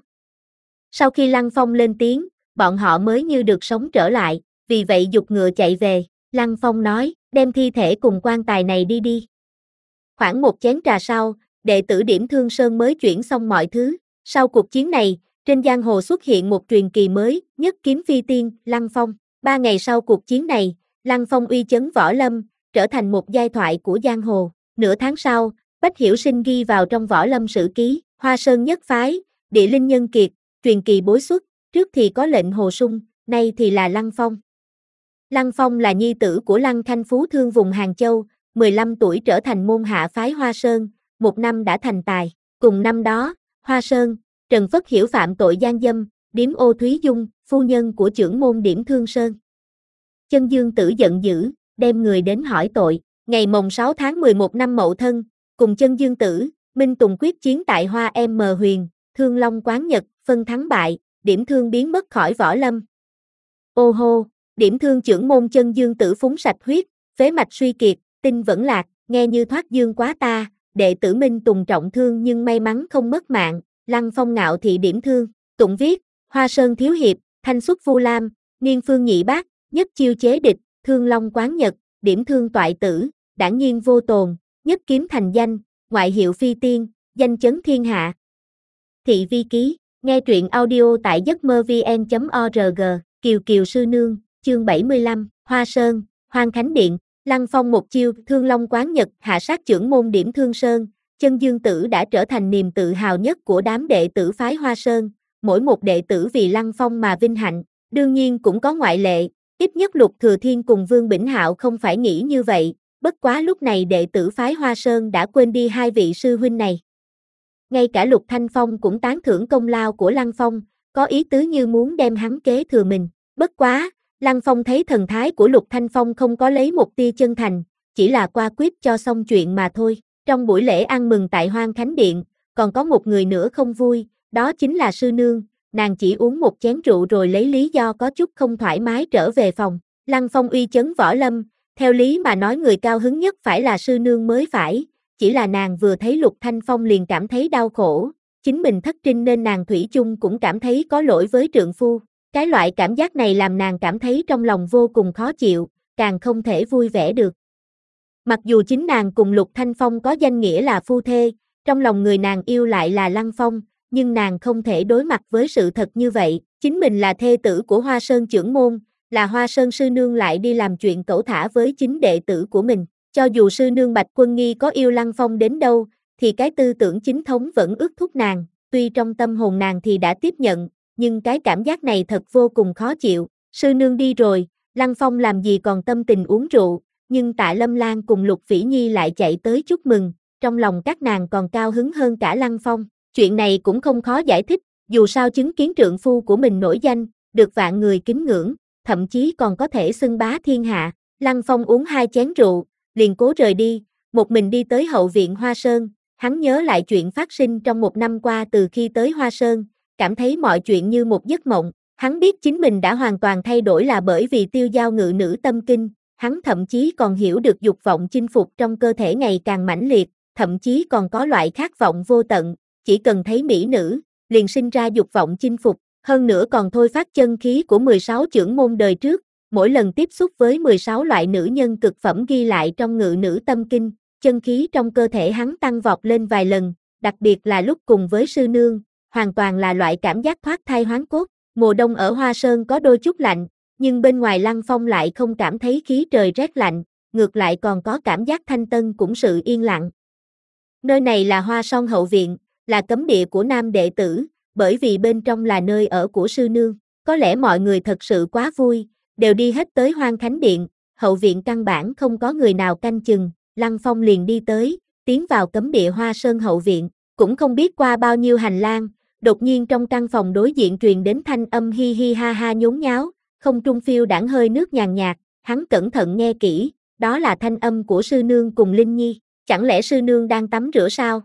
Sau khi Lăng Phong lên tiếng, bọn họ mới như được sống trở lại, vì vậy giục ngựa chạy về, Lăng Phong nói, đem thi thể cùng quan tài này đi đi. Khoảng một chén trà sau, đệ tử Điểm Thương Sơn mới chuyển xong mọi thứ, sau cuộc chiến này, trên giang hồ xuất hiện một truyền kỳ mới, nhất kiếm phi tiên, Lăng Phong. Ba ngày sau cuộc chiến này, Lăng Phong uy chấn võ lâm, trở thành một giai thoại của giang hồ. Nửa tháng sau, Bách Hiểu Sinh ghi vào trong võ lâm sử ký, Hoa Sơn nhất phái, địa linh nhân kiệt, truyền kỳ bối xuất, trước thì có lệnh Hồ Sung, nay thì là Lăng Phong. Lăng Phong là nhi tử của Lăng Khanh Phú Thương vùng Hàng Châu, mười lăm tuổi trở thành môn hạ phái Hoa Sơn, một năm đã thành tài. Cùng năm đó, Hoa Sơn, Trần Phất Hiểu phạm tội gian dâm, điếm Ô Thúy Dung, phu nhân của trưởng môn Điểm Thương Sơn. Chân Dương Tử giận dữ, đem người đến hỏi tội. Ngày mồng sáu tháng mười một năm Mậu Thân, cùng Chân Dương Tử, Minh Tùng quyết chiến tại Hoa M Huyền, Thương Long Quán Nhật, phân thắng bại, Điểm Thương biến mất khỏi võ lâm. Ô hô, Điểm Thương trưởng môn Chân Dương Tử phúng sạch huyết, phế mạch suy kiệt, tinh vẫn lạc, nghe như thoát dương quá ta, đệ tử Minh Tùng trọng thương nhưng may mắn không mất mạng, Lăng Phong ngạo thị Điểm Thương, tụng viết, Hoa Sơn thiếu hiệp, thanh xuất Vu Lam, niên phương nhị bác, nhất chiêu chế địch, Thương Long Quán Nhật, Điểm Thương toại tử, đảng nhiên vô tồn, nhất kiếm thành danh, ngoại hiệu phi tiên, danh chấn thiên hạ. Thị vi ký, nghe truyện audio tại giấc mơ vn chấm org, Kiều Kiều Sư Nương, chương bảy mươi lăm, Hoa Sơn, Hoang Khánh Điện, Lăng Phong một chiêu, Thương Long Quán Nhật, hạ sát trưởng môn Điểm Thương Sơn, Chân Dương Tử đã trở thành niềm tự hào nhất của đám đệ tử phái Hoa Sơn, mỗi một đệ tử vì Lăng Phong mà vinh hạnh, Đương nhiên cũng có ngoại lệ, ít nhất Lục Thừa Thiên cùng Vương Bỉnh Hạo không phải nghĩ như vậy, bất quá lúc này đệ tử phái Hoa Sơn đã quên đi hai vị sư huynh này. Ngay cả Lục Thanh Phong cũng tán thưởng công lao của Lăng Phong, có ý tứ như muốn đem hắn kế thừa mình. Bất quá, Lăng Phong thấy thần thái của Lục Thanh Phong không có lấy một tia chân thành, chỉ là qua quyết cho xong chuyện mà thôi. Trong buổi lễ ăn mừng tại Hoang Khánh Điện, còn có một người nữa không vui, đó chính là sư nương, nàng chỉ uống một chén rượu rồi lấy lý do có chút không thoải mái trở về phòng. Lăng Phong uy chấn võ lâm, theo lý mà nói người cao hứng nhất phải là sư nương mới phải, chỉ là nàng vừa thấy Lục Thanh Phong liền cảm thấy đau khổ, chính mình thất trinh nên nàng thủy chung cũng cảm thấy có lỗi với trượng phu. Cái loại cảm giác này làm nàng cảm thấy trong lòng vô cùng khó chịu, càng không thể vui vẻ được. Mặc dù chính nàng cùng Lục Thanh Phong có danh nghĩa là phu thê, trong lòng người nàng yêu lại là Lăng Phong, nhưng nàng không thể đối mặt với sự thật như vậy, chính mình là thê tử của Hoa Sơn trưởng môn, là Hoa Sơn sư nương lại đi làm chuyện cẩu thả với chính đệ tử của mình, cho dù sư nương Bạch Quân Nghi có yêu Lăng Phong đến đâu, thì cái tư tưởng chính thống vẫn ước thúc nàng, tuy trong tâm hồn nàng thì đã tiếp nhận, nhưng cái cảm giác này thật vô cùng khó chịu, sư nương đi rồi, Lăng Phong làm gì còn tâm tình uống rượu, nhưng Tạ Lâm Lan cùng Lục Vĩ Nhi lại chạy tới chúc mừng, trong lòng các nàng còn cao hứng hơn cả Lăng Phong. Chuyện này cũng không khó giải thích, dù sao chứng kiến trượng phu của mình nổi danh, được vạn người kính ngưỡng, thậm chí còn có thể xưng bá thiên hạ. Lăng Phong uống hai chén rượu, liền cố rời đi, một mình đi tới hậu viện Hoa Sơn, hắn nhớ lại chuyện phát sinh trong một năm qua từ khi tới Hoa Sơn, cảm thấy mọi chuyện như một giấc mộng, hắn biết chính mình đã hoàn toàn thay đổi là bởi vì tiêu giao ngự nữ tâm kinh, hắn thậm chí còn hiểu được dục vọng chinh phục trong cơ thể ngày càng mãnh liệt, thậm chí còn có loại khát vọng vô tận, chỉ cần thấy mỹ nữ, liền sinh ra dục vọng chinh phục, hơn nữa còn thôi phát chân khí của mười sáu chưởng môn đời trước, mỗi lần tiếp xúc với mười sáu loại nữ nhân cực phẩm ghi lại trong ngự nữ tâm kinh, chân khí trong cơ thể hắn tăng vọt lên vài lần, đặc biệt là lúc cùng với sư nương, hoàn toàn là loại cảm giác thoát thai hoán cốt. Mùa đông ở Hoa Sơn có đôi chút lạnh, nhưng bên ngoài Lăng Phong lại không cảm thấy khí trời rét lạnh, ngược lại còn có cảm giác thanh tân cũng sự yên lặng. Nơi này là Hoa Son hậu viện, là cấm địa của nam đệ tử, bởi vì bên trong là nơi ở của sư nương, có lẽ mọi người thật sự quá vui, đều đi hết tới Hoang Khánh Điện, hậu viện căn bản không có người nào canh chừng, Lăng Phong liền đi tới, tiến vào cấm địa Hoa Sơn hậu viện, cũng không biết qua bao nhiêu hành lang, đột nhiên trong căn phòng đối diện truyền đến thanh âm hi hi ha ha nhốn nháo, không trung phiêu đãng hơi nước nhàn nhạt, hắn cẩn thận nghe kỹ, đó là thanh âm của sư nương cùng Linh Nhi, chẳng lẽ sư nương đang tắm rửa sao?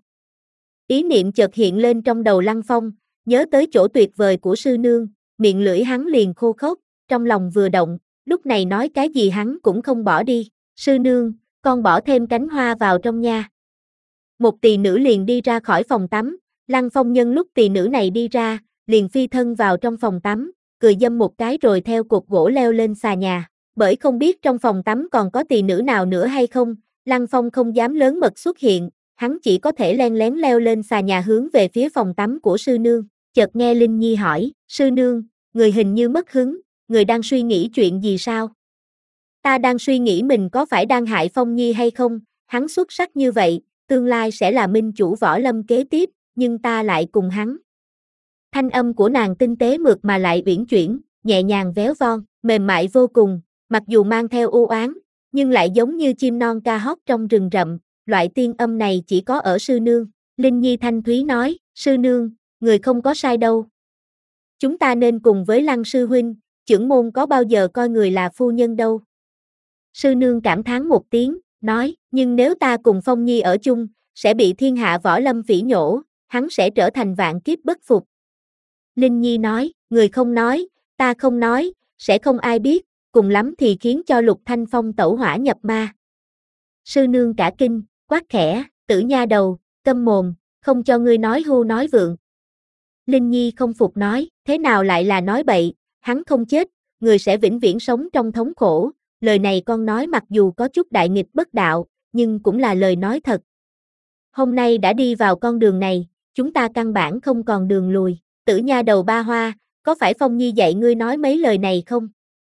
Ý niệm chợt hiện lên trong đầu Lăng Phong, nhớ tới chỗ tuyệt vời của sư nương, miệng lưỡi hắn liền khô khốc, trong lòng vừa động, lúc này nói cái gì hắn cũng không bỏ đi, sư nương, con bỏ thêm cánh hoa vào trong nha. Một tỳ nữ liền đi ra khỏi phòng tắm, Lăng Phong nhân lúc tỳ nữ này đi ra, liền phi thân vào trong phòng tắm, cười dâm một cái rồi theo cột gỗ leo lên xà nhà, bởi không biết trong phòng tắm còn có tỳ nữ nào nữa hay không, Lăng Phong không dám lớn mật xuất hiện, hắn chỉ có thể len lén leo lên xà nhà hướng về phía phòng tắm của sư nương, chợt nghe Linh Nhi hỏi, sư nương, người hình như mất hứng, người đang suy nghĩ chuyện gì sao? Ta đang suy nghĩ mình có phải đang hại Phong Nhi hay không, hắn xuất sắc như vậy, tương lai sẽ là minh chủ võ lâm kế tiếp, nhưng ta lại cùng hắn. Thanh âm của nàng tinh tế mượt mà lại uyển chuyển, nhẹ nhàng véo von, mềm mại vô cùng, mặc dù mang theo u oán, nhưng lại giống như chim non ca hót trong rừng rậm, loại tiên âm này chỉ có ở sư nương. Linh Nhi thanh thúy nói, sư nương, người không có sai đâu. Chúng ta nên cùng với Lăng sư huynh, chưởng môn có bao giờ coi người là phu nhân đâu. Sư nương cảm thán một tiếng, nói, nhưng nếu ta cùng Phong Nhi ở chung, sẽ bị thiên hạ võ lâm phỉ nhổ, hắn sẽ trở thành vạn kiếp bất phục. Linh Nhi nói, người không nói, ta không nói, sẽ không ai biết, cùng lắm thì khiến cho Lục Thanh Phong tẩu hỏa nhập ma. Sư nương cả kinh, quát khẽ, tử nha đầu, câm mồm, không cho ngươi nói hưu nói vượng. Linh Nhi không phục nói, thế nào lại là nói bậy, hắn không chết, người sẽ vĩnh viễn sống trong thống khổ, lời này con nói mặc dù có chút đại nghịch bất đạo, nhưng cũng là lời nói thật. Hôm nay đã đi vào con đường này, chúng ta căn bản không còn đường lùi, tử nha đầu ba hoa, có phải Phong Nhi dạy ngươi nói mấy lời này không?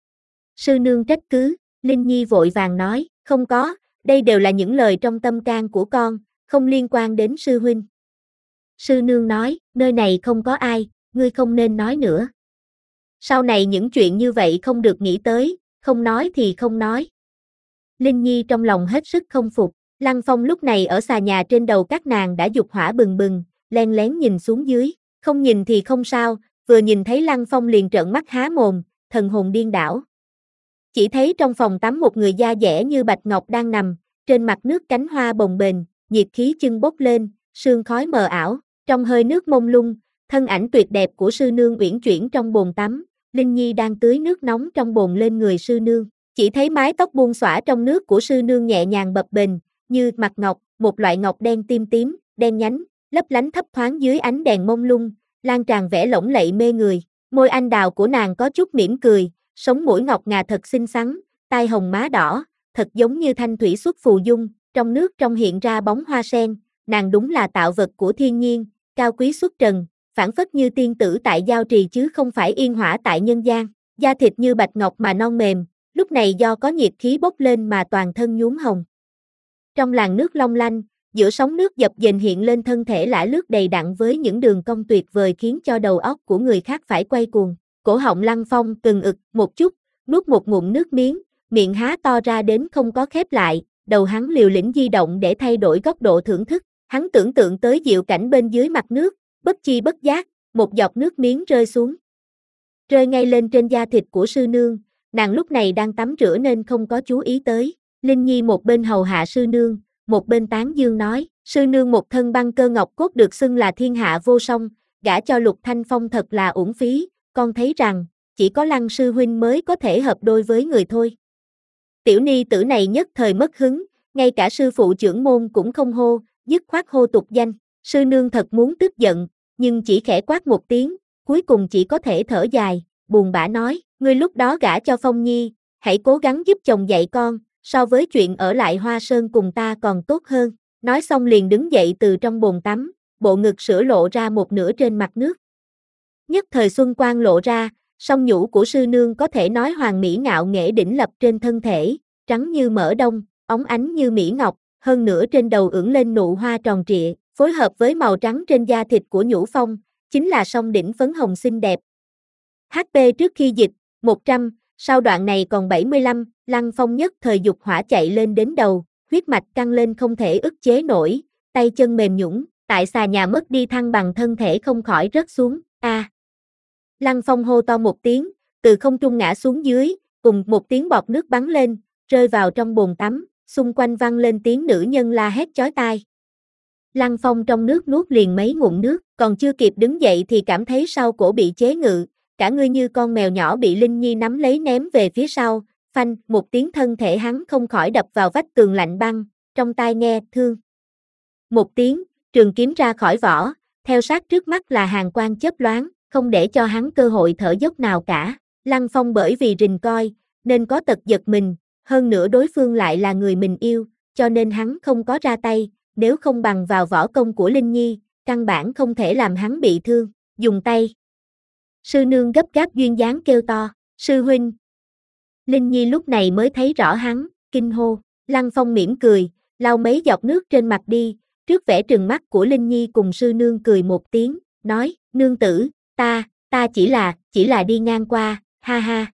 Sư nương trách cứ, Linh Nhi vội vàng nói, không có, đây đều là những lời trong tâm can của con, không liên quan đến sư huynh. Sư nương nói, nơi này không có ai, ngươi không nên nói nữa. Sau này những chuyện như vậy không được nghĩ tới, không nói thì không nói. Linh Nhi trong lòng hết sức không phục, Lăng Phong lúc này ở xà nhà trên đầu các nàng đã dục hỏa bừng bừng, len lén nhìn xuống dưới, không nhìn thì không sao, vừa nhìn thấy Lăng Phong liền trợn mắt há mồm, thần hồn điên đảo. Chỉ thấy trong phòng tắm một người da dẻ như bạch ngọc đang nằm, trên mặt nước cánh hoa bồng bềnh, nhiệt khí chân bốc lên, sương khói mờ ảo, trong hơi nước mông lung, thân ảnh tuyệt đẹp của sư nương uyển chuyển trong bồn tắm, Linh Nhi đang tưới nước nóng trong bồn lên người sư nương, chỉ thấy mái tóc buông xõa trong nước của sư nương nhẹ nhàng bập bềnh, như mặt ngọc, một loại ngọc đen tim tím, đen nhánh, lấp lánh thấp thoáng dưới ánh đèn mông lung, lan tràn vẻ lộng lẫy mê người, môi anh đào của nàng có chút mỉm cười, sống mũi ngọc ngà thật xinh xắn, tai hồng má đỏ, thật giống như thanh thủy xuất phù dung, trong nước trong hiện ra bóng hoa sen, nàng đúng là tạo vật của thiên nhiên, cao quý xuất trần, phảng phất như tiên tử tại giao trì chứ không phải yên hỏa tại nhân gian, da thịt như bạch ngọc mà non mềm, lúc này do có nhiệt khí bốc lên mà toàn thân nhuốm hồng. Trong làn nước long lanh, giữa sóng nước dập dềnh hiện lên thân thể lả lướt đầy đặn với những đường cong tuyệt vời khiến cho đầu óc của người khác phải quay cuồng. Cổ họng Lăng Phong từng ực một chút, nuốt một ngụm nước miếng, miệng há to ra đến không có khép lại, đầu hắn liều lĩnh di động để thay đổi góc độ thưởng thức. Hắn tưởng tượng tới diệu cảnh bên dưới mặt nước, bất chi bất giác, một giọt nước miếng rơi xuống. Rơi ngay lên trên da thịt của sư nương, nàng lúc này đang tắm rửa nên không có chú ý tới. Linh Nhi một bên hầu hạ sư nương, một bên tán dương nói, sư nương một thân băng cơ ngọc cốt được xưng là thiên hạ vô song, gả cho Lục Thanh Phong thật là uổng phí, con thấy rằng, chỉ có Lăng sư huynh mới có thể hợp đôi với người thôi. Tiểu ni tử này nhất thời mất hứng, ngay cả sư phụ trưởng môn cũng không hô, dứt khoát hô tục danh, sư nương thật muốn tức giận, nhưng chỉ khẽ quát một tiếng, cuối cùng chỉ có thể thở dài, buồn bã nói, ngươi lúc đó gả cho Phong Nhi, hãy cố gắng giúp chồng dạy con, so với chuyện ở lại Hoa Sơn cùng ta còn tốt hơn, nói xong liền đứng dậy từ trong bồn tắm, bộ ngực sữa lộ ra một nửa trên mặt nước. Nhất thời xuân quang lộ ra, song nhũ của sư nương có thể nói hoàng mỹ ngạo nghễ đỉnh lập trên thân thể, trắng như mỡ đông, óng ánh như mỹ ngọc, hơn nữa trên đầu ưỡng lên nụ hoa tròn trịa, phối hợp với màu trắng trên da thịt của nhũ phong, chính là song đỉnh phấn hồng xinh đẹp. hát pê trước khi dịch, một trăm, sau đoạn này còn bảy mươi lăm, Lăng Phong nhất thời dục hỏa chạy lên đến đầu, huyết mạch căng lên không thể ức chế nổi, tay chân mềm nhũn, tại xà nhà mất đi thăng bằng thân thể không khỏi rớt xuống, a. À. Lăng Phong hô to một tiếng, từ không trung ngã xuống dưới, cùng một tiếng bọt nước bắn lên, rơi vào trong bồn tắm, xung quanh vang lên tiếng nữ nhân la hét chói tai. Lăng Phong trong nước nuốt liền mấy ngụm nước, còn chưa kịp đứng dậy thì cảm thấy sau cổ bị chế ngự, cả người như con mèo nhỏ bị Linh Nhi nắm lấy ném về phía sau, phanh, một tiếng thân thể hắn không khỏi đập vào vách tường lạnh băng, trong tai nghe, thương. Một tiếng, trường kiếm ra khỏi vỏ, theo sát trước mắt là hàn quang chớp loáng, không để cho hắn cơ hội thở dốc nào cả. Lăng Phong bởi vì rình coi, nên có tật giật mình, hơn nữa đối phương lại là người mình yêu, cho nên hắn không có ra tay, nếu không bằng vào võ công của Linh Nhi, căn bản không thể làm hắn bị thương, dùng tay. Sư nương gấp gáp duyên dáng kêu to, sư huynh. Linh Nhi lúc này mới thấy rõ hắn, kinh hô, Lăng Phong mỉm cười, lau mấy giọt nước trên mặt đi, trước vẻ trừng mắt của Linh Nhi cùng sư nương cười một tiếng, nói, nương tử, ta, ta chỉ là, chỉ là đi ngang qua, ha ha.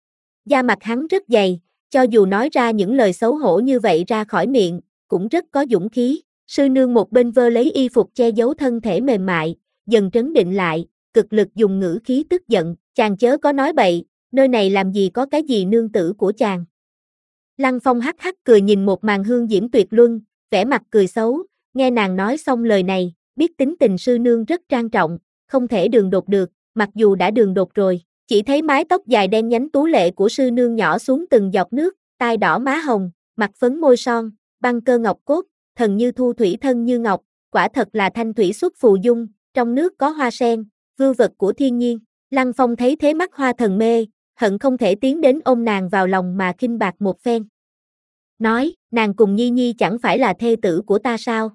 Da mặt hắn rất dày, cho dù nói ra những lời xấu hổ như vậy ra khỏi miệng, cũng rất có dũng khí. Sư nương một bên vơ lấy y phục che giấu thân thể mềm mại, dần trấn định lại, cực lực dùng ngữ khí tức giận, chàng chớ có nói bậy, nơi này làm gì có cái gì nương tử của chàng. Lăng Phong hắc hắc cười nhìn một màn hương diễm tuyệt luân, vẻ mặt cười xấu, nghe nàng nói xong lời này, biết tính tình sư nương rất trang trọng, không thể đường đột được, mặc dù đã đường đột rồi, chỉ thấy mái tóc dài đen nhánh tú lệ của sư nương nhỏ xuống từng giọt nước, tai đỏ má hồng, mặt phấn môi son, băng cơ ngọc cốt, thần như thu thủy thân như ngọc, quả thật là thanh thủy xuất phù dung, trong nước có hoa sen, vưu vật của thiên nhiên. Lăng Phong thấy thế mắt hoa thần mê, hận không thể tiến đến ôm nàng vào lòng mà khinh bạc một phen. Nói, nàng cùng Nhi Nhi chẳng phải là thê tử của ta sao?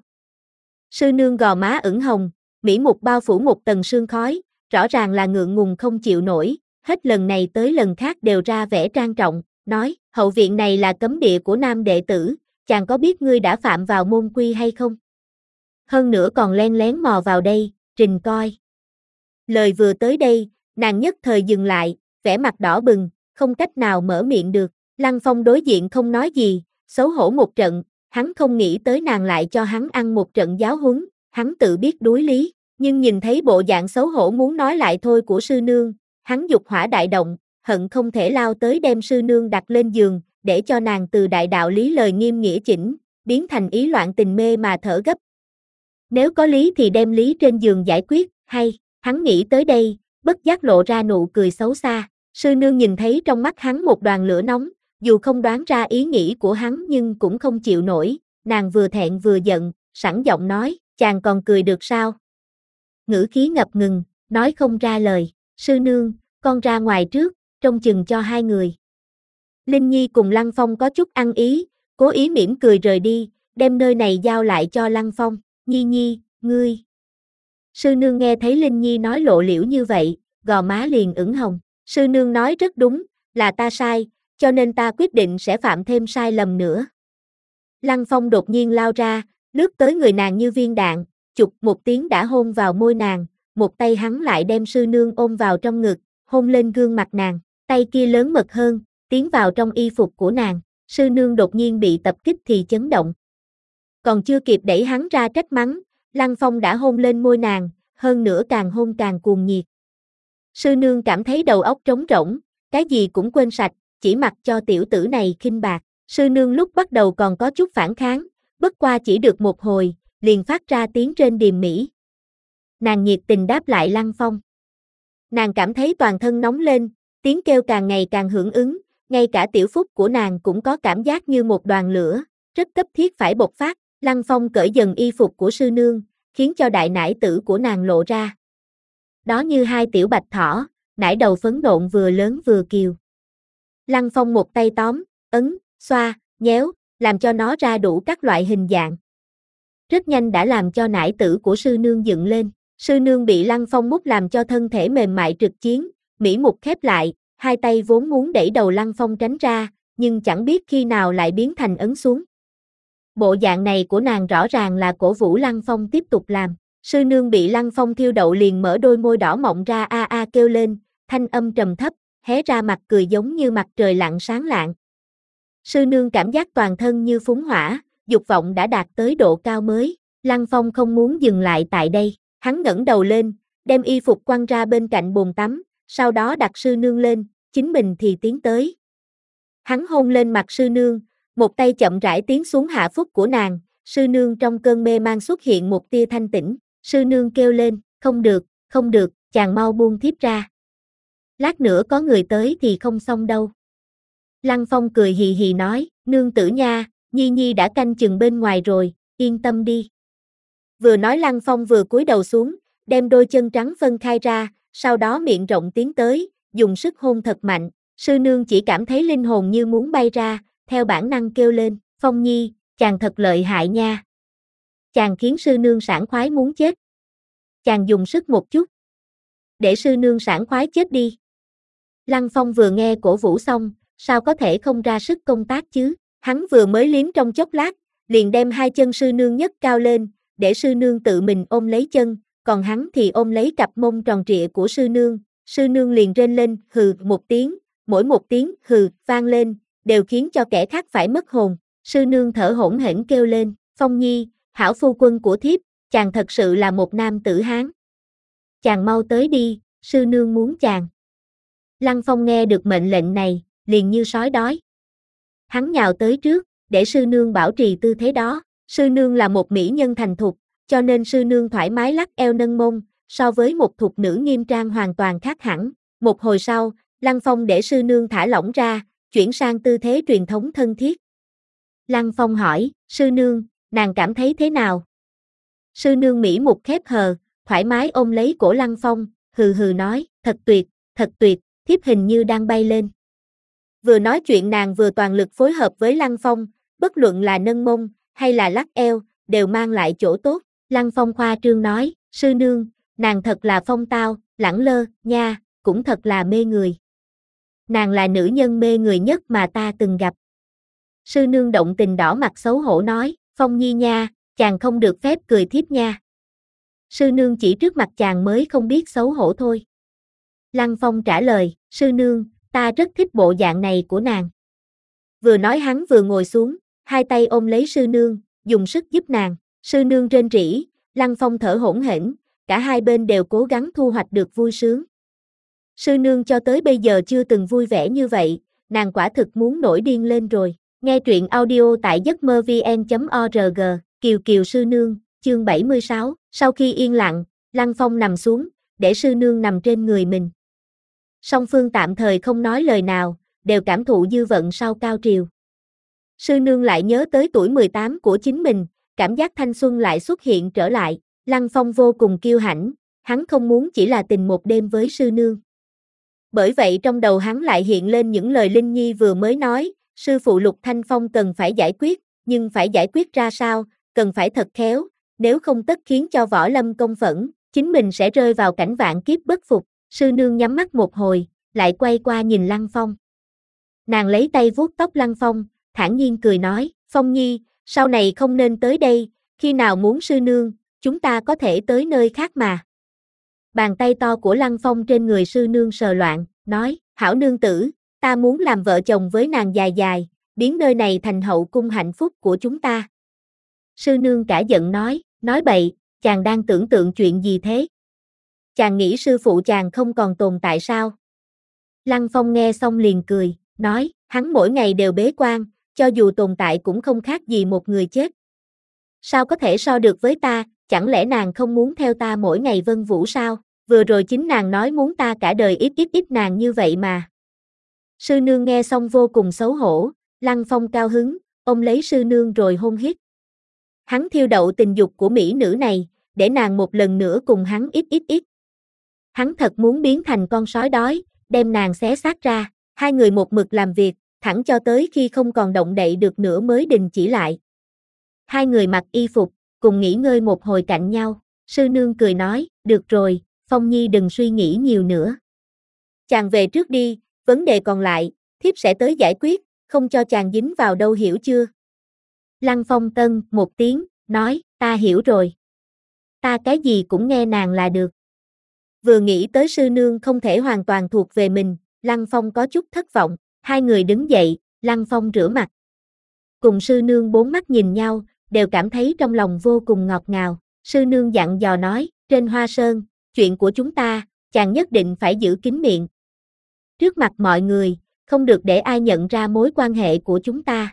Sư nương gò má ửng hồng, mỹ mục bao phủ một tầng sương khói, rõ ràng là ngượng ngùng không chịu nổi, hết lần này tới lần khác đều ra vẻ trang trọng, nói, hậu viện này là cấm địa của nam đệ tử, chàng có biết ngươi đã phạm vào môn quy hay không? Hơn nữa còn len lén mò vào đây, rình coi. Lời vừa tới đây, Nàng nhất thời dừng lại, vẻ mặt đỏ bừng, không cách nào mở miệng được. Lăng Phong đối diện không nói gì, xấu hổ một trận, hắn không nghĩ tới nàng lại cho hắn ăn một trận giáo huấn, hắn tự biết đối lý, nhưng nhìn thấy bộ dạng xấu hổ muốn nói lại thôi của sư nương, hắn dục hỏa đại động, hận không thể lao tới đem sư nương đặt lên giường, để cho nàng từ đại đạo lý lời nghiêm nghĩa chỉnh, biến thành ý loạn tình mê mà thở gấp. Nếu có lý thì đem lý trên giường giải quyết, hay, hắn nghĩ tới đây, bất giác lộ ra nụ cười xấu xa, sư nương nhìn thấy trong mắt hắn một đoàn lửa nóng, dù không đoán ra ý nghĩ của hắn nhưng cũng không chịu nổi, nàng vừa thẹn vừa giận, sẵn giọng nói, chàng còn cười được sao? Ngữ khí ngập ngừng, nói không ra lời, sư nương, con ra ngoài trước, trông chừng cho hai người. Linh Nhi cùng Lăng Phong có chút ăn ý, cố ý mỉm cười rời đi, đem nơi này giao lại cho Lăng Phong, Nhi Nhi, ngươi. Sư nương nghe thấy Linh Nhi nói lộ liễu như vậy, gò má liền ửng hồng, sư nương nói rất đúng, là ta sai, cho nên ta quyết định sẽ phạm thêm sai lầm nữa. Lăng Phong đột nhiên lao ra, lướt tới người nàng như viên đạn, chụp một tiếng đã hôn vào môi nàng, một tay hắn lại đem sư nương ôm vào trong ngực, hôn lên gương mặt nàng, tay kia lớn mật hơn, tiến vào trong y phục của nàng, sư nương đột nhiên bị tập kích thì chấn động. Còn chưa kịp đẩy hắn ra trách mắng, Lăng Phong đã hôn lên môi nàng, hơn nữa càng hôn càng cuồng nhiệt. Sư nương cảm thấy đầu óc trống rỗng, cái gì cũng quên sạch, chỉ mặc cho tiểu tử này khinh bạc. Sư nương lúc bắt đầu còn có chút phản kháng, bất qua chỉ được một hồi, liền phát ra tiếng trên điềm mỹ. Nàng nhiệt tình đáp lại Lăng Phong. Nàng cảm thấy toàn thân nóng lên, tiếng kêu càng ngày càng hưởng ứng, ngay cả tiểu phúc của nàng cũng có cảm giác như một đoàn lửa, rất cấp thiết phải bộc phát. Lăng Phong cởi dần y phục của sư nương, khiến cho đại nải tử của nàng lộ ra. Đó như hai tiểu bạch thỏ, nải đầu phấn nộn vừa lớn vừa kiều. Lăng Phong một tay tóm, ấn, xoa, nhéo, làm cho nó ra đủ các loại hình dạng. Rất nhanh đã làm cho nải tử của sư nương dựng lên, sư nương bị Lăng Phong mút làm cho thân thể mềm mại trực chiến, mỹ mục khép lại, hai tay vốn muốn đẩy đầu Lăng Phong tránh ra, nhưng chẳng biết khi nào lại biến thành ấn xuống. Bộ dạng này của nàng rõ ràng là cổ vũ Lăng Phong tiếp tục làm, sư nương bị Lăng Phong thiêu đậu liền mở đôi môi đỏ mọng ra a a kêu lên, thanh âm trầm thấp, hé ra mặt cười giống như mặt trời lặn sáng lạng. Sư nương cảm giác toàn thân như phúng hỏa, dục vọng đã đạt tới độ cao mới, Lăng Phong không muốn dừng lại tại đây, hắn ngẩng đầu lên, đem y phục quăng ra bên cạnh bồn tắm, sau đó đặt sư nương lên, chính mình thì tiến tới. Hắn hôn lên mặt sư nương, một tay chậm rãi tiến xuống hạ phúc của nàng, sư nương trong cơn mê man xuất hiện một tia thanh tĩnh, sư nương kêu lên, không được, không được, chàng mau buông thiếp ra. Lát nữa có người tới thì không xong đâu. Lăng Phong cười hì hì nói, nương tử nha, Nhi Nhi đã canh chừng bên ngoài rồi, yên tâm đi. Vừa nói Lăng Phong vừa cúi đầu xuống, đem đôi chân trắng phân khai ra, sau đó miệng rộng tiến tới, dùng sức hôn thật mạnh, sư nương chỉ cảm thấy linh hồn như muốn bay ra, theo bản năng kêu lên, Phong Nhi, chàng thật lợi hại nha. Chàng khiến sư nương sảng khoái muốn chết. Chàng dùng sức một chút. Để sư nương sảng khoái chết đi. Lăng Phong vừa nghe cổ vũ xong, sao có thể không ra sức công tác chứ, hắn vừa mới liếm trong chốc lát, liền đem hai chân sư nương nhấc cao lên, để sư nương tự mình ôm lấy chân, còn hắn thì ôm lấy cặp mông tròn trịa của sư nương, sư nương liền rên lên, hừ một tiếng, mỗi một tiếng hừ vang lên, đều khiến cho kẻ khác phải mất hồn, sư nương thở hổn hển kêu lên, Phong Nhi, hảo phu quân của thiếp, chàng thật sự là một nam tử Hán. Chàng mau tới đi, sư nương muốn chàng. Lăng Phong nghe được mệnh lệnh này, liền như sói đói. Hắn nhào tới trước, để sư nương bảo trì tư thế đó, sư nương là một mỹ nhân thành thục, cho nên sư nương thoải mái lắc eo nâng mông, so với một thục nữ nghiêm trang hoàn toàn khác hẳn. Một hồi sau, Lăng Phong để sư nương thả lỏng ra, chuyển sang tư thế truyền thống thân thiết. Lăng Phong hỏi, sư nương, nàng cảm thấy thế nào? Sư nương mỹ mục khép hờ, thoải mái ôm lấy cổ Lăng Phong, hừ hừ nói, thật tuyệt, thật tuyệt, thiếp hình như đang bay lên. Vừa nói chuyện nàng vừa toàn lực phối hợp với Lăng Phong, bất luận là nâng mông, hay là lắc eo, đều mang lại chỗ tốt. Lăng Phong khoa trương nói, sư nương, nàng thật là phong tao, lẳng lơ, nha, cũng thật là mê người. Nàng là nữ nhân mê người nhất mà ta từng gặp. Sư nương động tình đỏ mặt xấu hổ nói, Phong Nhi nha, chàng không được phép cười thiếp nha. Sư nương chỉ trước mặt chàng mới không biết xấu hổ thôi. Lăng Phong trả lời, sư nương, ta rất thích bộ dạng này của nàng. Vừa nói hắn vừa ngồi xuống, hai tay ôm lấy sư nương, dùng sức giúp nàng. Sư nương rên rỉ, Lăng Phong thở hổn hển, cả hai bên đều cố gắng thu hoạch được vui sướng. Sư nương cho tới bây giờ chưa từng vui vẻ như vậy, nàng quả thực muốn nổi điên lên rồi. Nghe truyện audio tại giấc mơ vn chấm org, Kiều Kiều sư nương, chương bảy mươi sáu. Sau khi yên lặng, Lăng Phong nằm xuống, để sư nương nằm trên người mình. Song phương tạm thời không nói lời nào, đều cảm thụ dư vận sau cao triều. Sư nương lại nhớ tới tuổi mười tám của chính mình, cảm giác thanh xuân lại xuất hiện trở lại. Lăng Phong vô cùng kiêu hãnh, hắn không muốn chỉ là tình một đêm với sư nương. Bởi vậy trong đầu hắn lại hiện lên những lời Linh Nhi vừa mới nói, sư phụ Lục Thanh Phong cần phải giải quyết, nhưng phải giải quyết ra sao, cần phải thật khéo, nếu không tất khiến cho Võ Lâm công phẫn, chính mình sẽ rơi vào cảnh vạn kiếp bất phục. Sư nương nhắm mắt một hồi, lại quay qua nhìn Lăng Phong. Nàng lấy tay vuốt tóc Lăng Phong, thản nhiên cười nói, Phong Nhi, sau này không nên tới đây, khi nào muốn sư nương, chúng ta có thể tới nơi khác mà. Bàn tay to của Lăng Phong trên người sư nương sờ loạn, nói, hảo nương tử, ta muốn làm vợ chồng với nàng dài dài, biến nơi này thành hậu cung hạnh phúc của chúng ta. Sư nương cả giận nói, nói bậy, chàng đang tưởng tượng chuyện gì thế? Chàng nghĩ sư phụ chàng không còn tồn tại sao? Lăng Phong nghe xong liền cười, nói, hắn mỗi ngày đều bế quan, cho dù tồn tại cũng không khác gì một người chết. Sao có thể so được với ta, chẳng lẽ nàng không muốn theo ta mỗi ngày vân vũ sao? Vừa rồi chính nàng nói muốn ta cả đời ít ít ít nàng như vậy mà. Sư nương nghe xong vô cùng xấu hổ, Lăng Phong cao hứng, ôm lấy sư nương rồi hôn hít. Hắn thiêu đậu tình dục của mỹ nữ này, để nàng một lần nữa cùng hắn ít ít ít. Hắn thật muốn biến thành con sói đói, đem nàng xé xác ra. Hai người một mực làm việc, thẳng cho tới khi không còn động đậy được nữa mới đình chỉ lại. Hai người mặc y phục, cùng nghỉ ngơi một hồi cạnh nhau. Sư nương cười nói, được rồi, Phong Nhi đừng suy nghĩ nhiều nữa. Chàng về trước đi, vấn đề còn lại, thiếp sẽ tới giải quyết, không cho chàng dính vào đâu hiểu chưa? Lăng Phong tân một tiếng, nói, ta hiểu rồi. Ta cái gì cũng nghe nàng là được. Vừa nghĩ tới sư nương không thể hoàn toàn thuộc về mình, Lăng Phong có chút thất vọng. Hai người đứng dậy, Lăng Phong rửa mặt. Cùng sư nương bốn mắt nhìn nhau, đều cảm thấy trong lòng vô cùng ngọt ngào. Sư nương dặn dò nói, trên Hoa Sơn, chuyện của chúng ta, chàng nhất định phải giữ kín miệng. Trước mặt mọi người, không được để ai nhận ra mối quan hệ của chúng ta.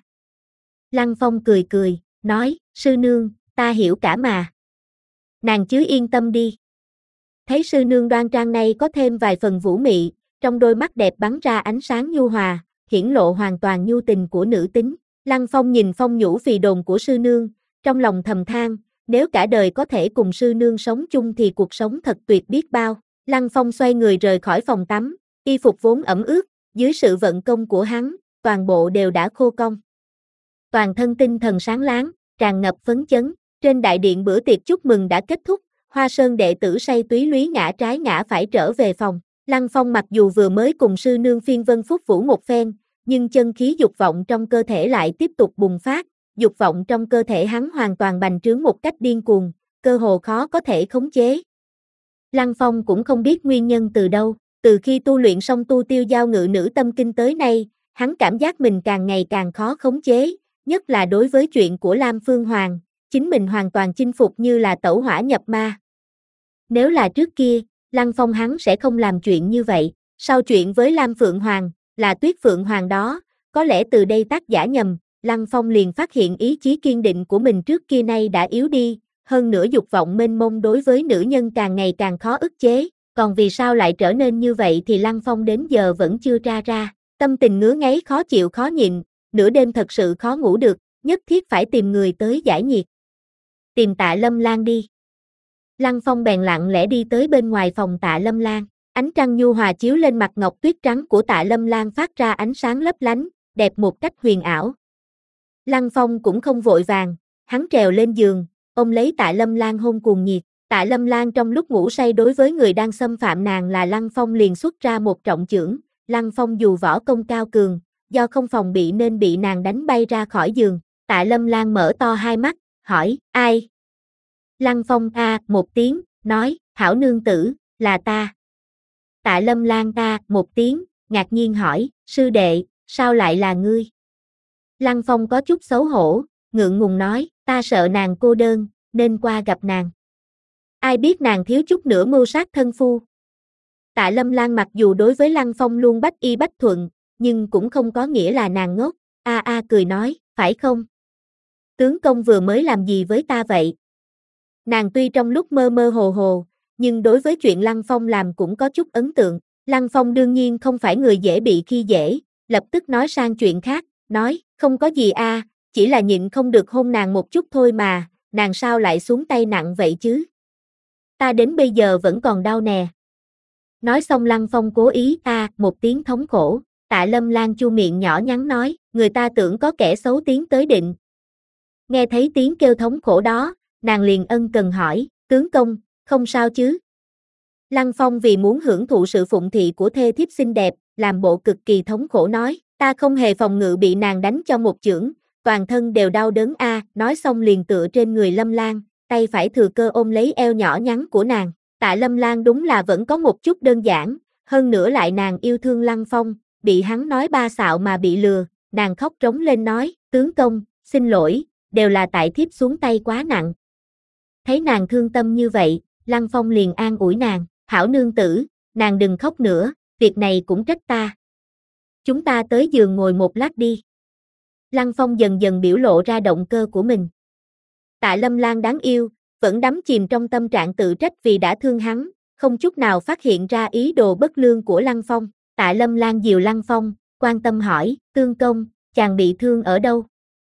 Lăng Phong cười cười, nói, sư nương, ta hiểu cả mà. Nàng chứ yên tâm đi. Thấy sư nương đoan trang này có thêm vài phần vũ mị, trong đôi mắt đẹp bắn ra ánh sáng nhu hòa, hiển lộ hoàn toàn nhu tình của nữ tính. Lăng Phong nhìn phong nhũ phì đồn của sư nương, trong lòng thầm than, nếu cả đời có thể cùng sư nương sống chung thì cuộc sống thật tuyệt biết bao. Lăng Phong xoay người rời khỏi phòng tắm, y phục vốn ẩm ướt, dưới sự vận công của hắn, toàn bộ đều đã khô cong. Toàn thân tinh thần sáng láng, tràn ngập phấn chấn. Trên đại điện bữa tiệc chúc mừng đã kết thúc, Hoa Sơn đệ tử say túy lúy ngã trái ngã phải trở về phòng. Lăng Phong mặc dù vừa mới cùng sư nương phiên vân phúc vũ một phen, nhưng chân khí dục vọng trong cơ thể lại tiếp tục bùng phát, dục vọng trong cơ thể hắn hoàn toàn bành trướng một cách điên cuồng, cơ hồ khó có thể khống chế. Lăng Phong cũng không biết nguyên nhân từ đâu, từ khi tu luyện xong tu tiêu giao ngự nữ tâm kinh tới nay, hắn cảm giác mình càng ngày càng khó khống chế, nhất là đối với chuyện của Lam Phương Hoàng, chính mình hoàn toàn chinh phục như là tẩu hỏa nhập ma. Nếu là trước kia, Lăng Phong hắn sẽ không làm chuyện như vậy. Sau chuyện với Lam Phượng Hoàng, là Tuyết Phượng Hoàng đó, có lẽ từ đây tác giả nhầm, Lăng Phong liền phát hiện ý chí kiên định của mình trước kia nay đã yếu đi, hơn nữa dục vọng mênh mông đối với nữ nhân càng ngày càng khó ức chế, còn vì sao lại trở nên như vậy thì Lăng Phong đến giờ vẫn chưa tra ra, tâm tình ngứa ngáy khó chịu khó nhịn, nửa đêm thật sự khó ngủ được, nhất thiết phải tìm người tới giải nhiệt. Tìm Tạ Lâm Lan đi. Lăng Phong bèn lặng lẽ đi tới bên ngoài phòng Tạ Lâm Lan, ánh trăng nhu hòa chiếu lên mặt ngọc tuyết trắng của Tạ Lâm Lan phát ra ánh sáng lấp lánh, đẹp một cách huyền ảo. Lăng Phong cũng không vội vàng, hắn trèo lên giường, ôm lấy Tạ Lâm Lan hôn cuồng nhiệt. Tạ Lâm Lan trong lúc ngủ say đối với người đang xâm phạm nàng là Lăng Phong liền xuất ra một trọng chưởng. Lăng Phong dù võ công cao cường, do không phòng bị nên bị nàng đánh bay ra khỏi giường. Tạ Lâm Lan mở to hai mắt, hỏi, ai? Lăng Phong a một tiếng, nói, hảo nương tử, là ta. Tạ Lâm Lan ta một tiếng, ngạc nhiên hỏi, sư đệ, sao lại là ngươi? Lăng Phong có chút xấu hổ, ngượng ngùng nói, ta sợ nàng cô đơn, nên qua gặp nàng. Ai biết nàng thiếu chút nữa mưu sát thân phu. Tạ Lâm Lan mặc dù đối với Lăng Phong luôn bách y bách thuận, nhưng cũng không có nghĩa là nàng ngốc, a a cười nói, phải không? Tướng công vừa mới làm gì với ta vậy? Nàng tuy trong lúc mơ mơ hồ hồ, nhưng đối với chuyện Lăng Phong làm cũng có chút ấn tượng. Lăng Phong đương nhiên không phải người dễ bị khi dễ, lập tức nói sang chuyện khác, nói, không có gì a, chỉ là nhịn không được hôn nàng một chút thôi mà, nàng sao lại xuống tay nặng vậy chứ? Ta đến bây giờ vẫn còn đau nè. Nói xong Lăng Phong cố ý a một tiếng thống khổ, Tạ Lâm Lan chu miệng nhỏ nhắn nói, người ta tưởng có kẻ xấu tiến tới định. Nghe thấy tiếng kêu thống khổ đó, nàng liền ân cần hỏi, tướng công, không sao chứ? Lăng Phong vì muốn hưởng thụ sự phụng thị của thê thiếp xinh đẹp, làm bộ cực kỳ thống khổ nói, ta không hề phòng ngự bị nàng đánh cho một chưởng, toàn thân đều đau đớn a, à, nói xong liền tựa trên người Lâm Lan, tay phải thừa cơ ôm lấy eo nhỏ nhắn của nàng. Tạ Lâm Lan đúng là vẫn có một chút đơn giản, hơn nữa lại nàng yêu thương Lăng Phong, bị hắn nói ba xạo mà bị lừa, nàng khóc trống lên nói, tướng công, xin lỗi, đều là tại thiếp xuống tay quá nặng. Thấy nàng thương tâm như vậy, Lăng Phong liền an ủi nàng, hảo nương tử, nàng đừng khóc nữa, việc này cũng trách ta. Chúng ta tới giường ngồi một lát đi. Lăng Phong dần dần biểu lộ ra động cơ của mình. Tạ Lâm Lan đáng yêu, vẫn đắm chìm trong tâm trạng tự trách vì đã thương hắn, không chút nào phát hiện ra ý đồ bất lương của Lăng Phong. Tạ Lâm Lan dìu Lăng Phong, quan tâm hỏi, tương công, chàng bị thương ở đâu?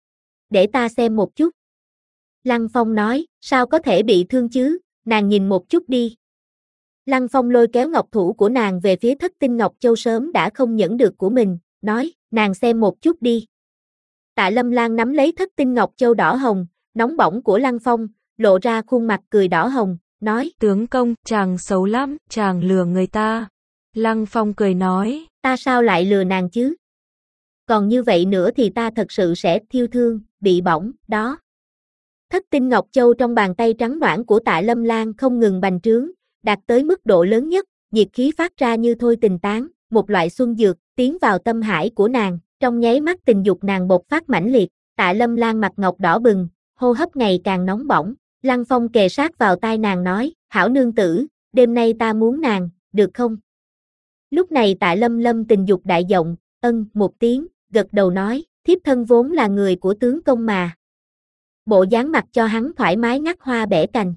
Để ta xem một chút. Lăng Phong nói, sao có thể bị thương chứ, nàng nhìn một chút đi. Lăng Phong lôi kéo ngọc thủ của nàng về phía thất tinh ngọc châu sớm đã không nhẫn được của mình, nói, nàng xem một chút đi. Tạ Lâm Lan nắm lấy thất tinh ngọc châu đỏ hồng, nóng bỏng của Lăng Phong, lộ ra khuôn mặt cười đỏ hồng, nói, tướng công, chàng xấu lắm, chàng lừa người ta. Lăng Phong cười nói, ta sao lại lừa nàng chứ? Còn như vậy nữa thì ta thật sự sẽ thiêu thương, bị bỏng, đó. Thất tinh ngọc châu trong bàn tay trắng nõn của Tạ Lâm Lan không ngừng bành trướng, đạt tới mức độ lớn nhất, nhiệt khí phát ra như thôi tình tán, một loại xuân dược, tiến vào tâm hải của nàng, trong nháy mắt tình dục nàng bộc phát mãnh liệt, Tạ Lâm Lan mặt ngọc đỏ bừng, hô hấp ngày càng nóng bỏng, Lăng Phong kề sát vào tai nàng nói, hảo nương tử, đêm nay ta muốn nàng, được không? Lúc này Tạ Lâm Lâm tình dục đại giọng, ân, một tiếng, gật đầu nói, thiếp thân vốn là người của tướng công mà. Bộ dáng mặt cho hắn thoải mái ngắt hoa bẻ cành.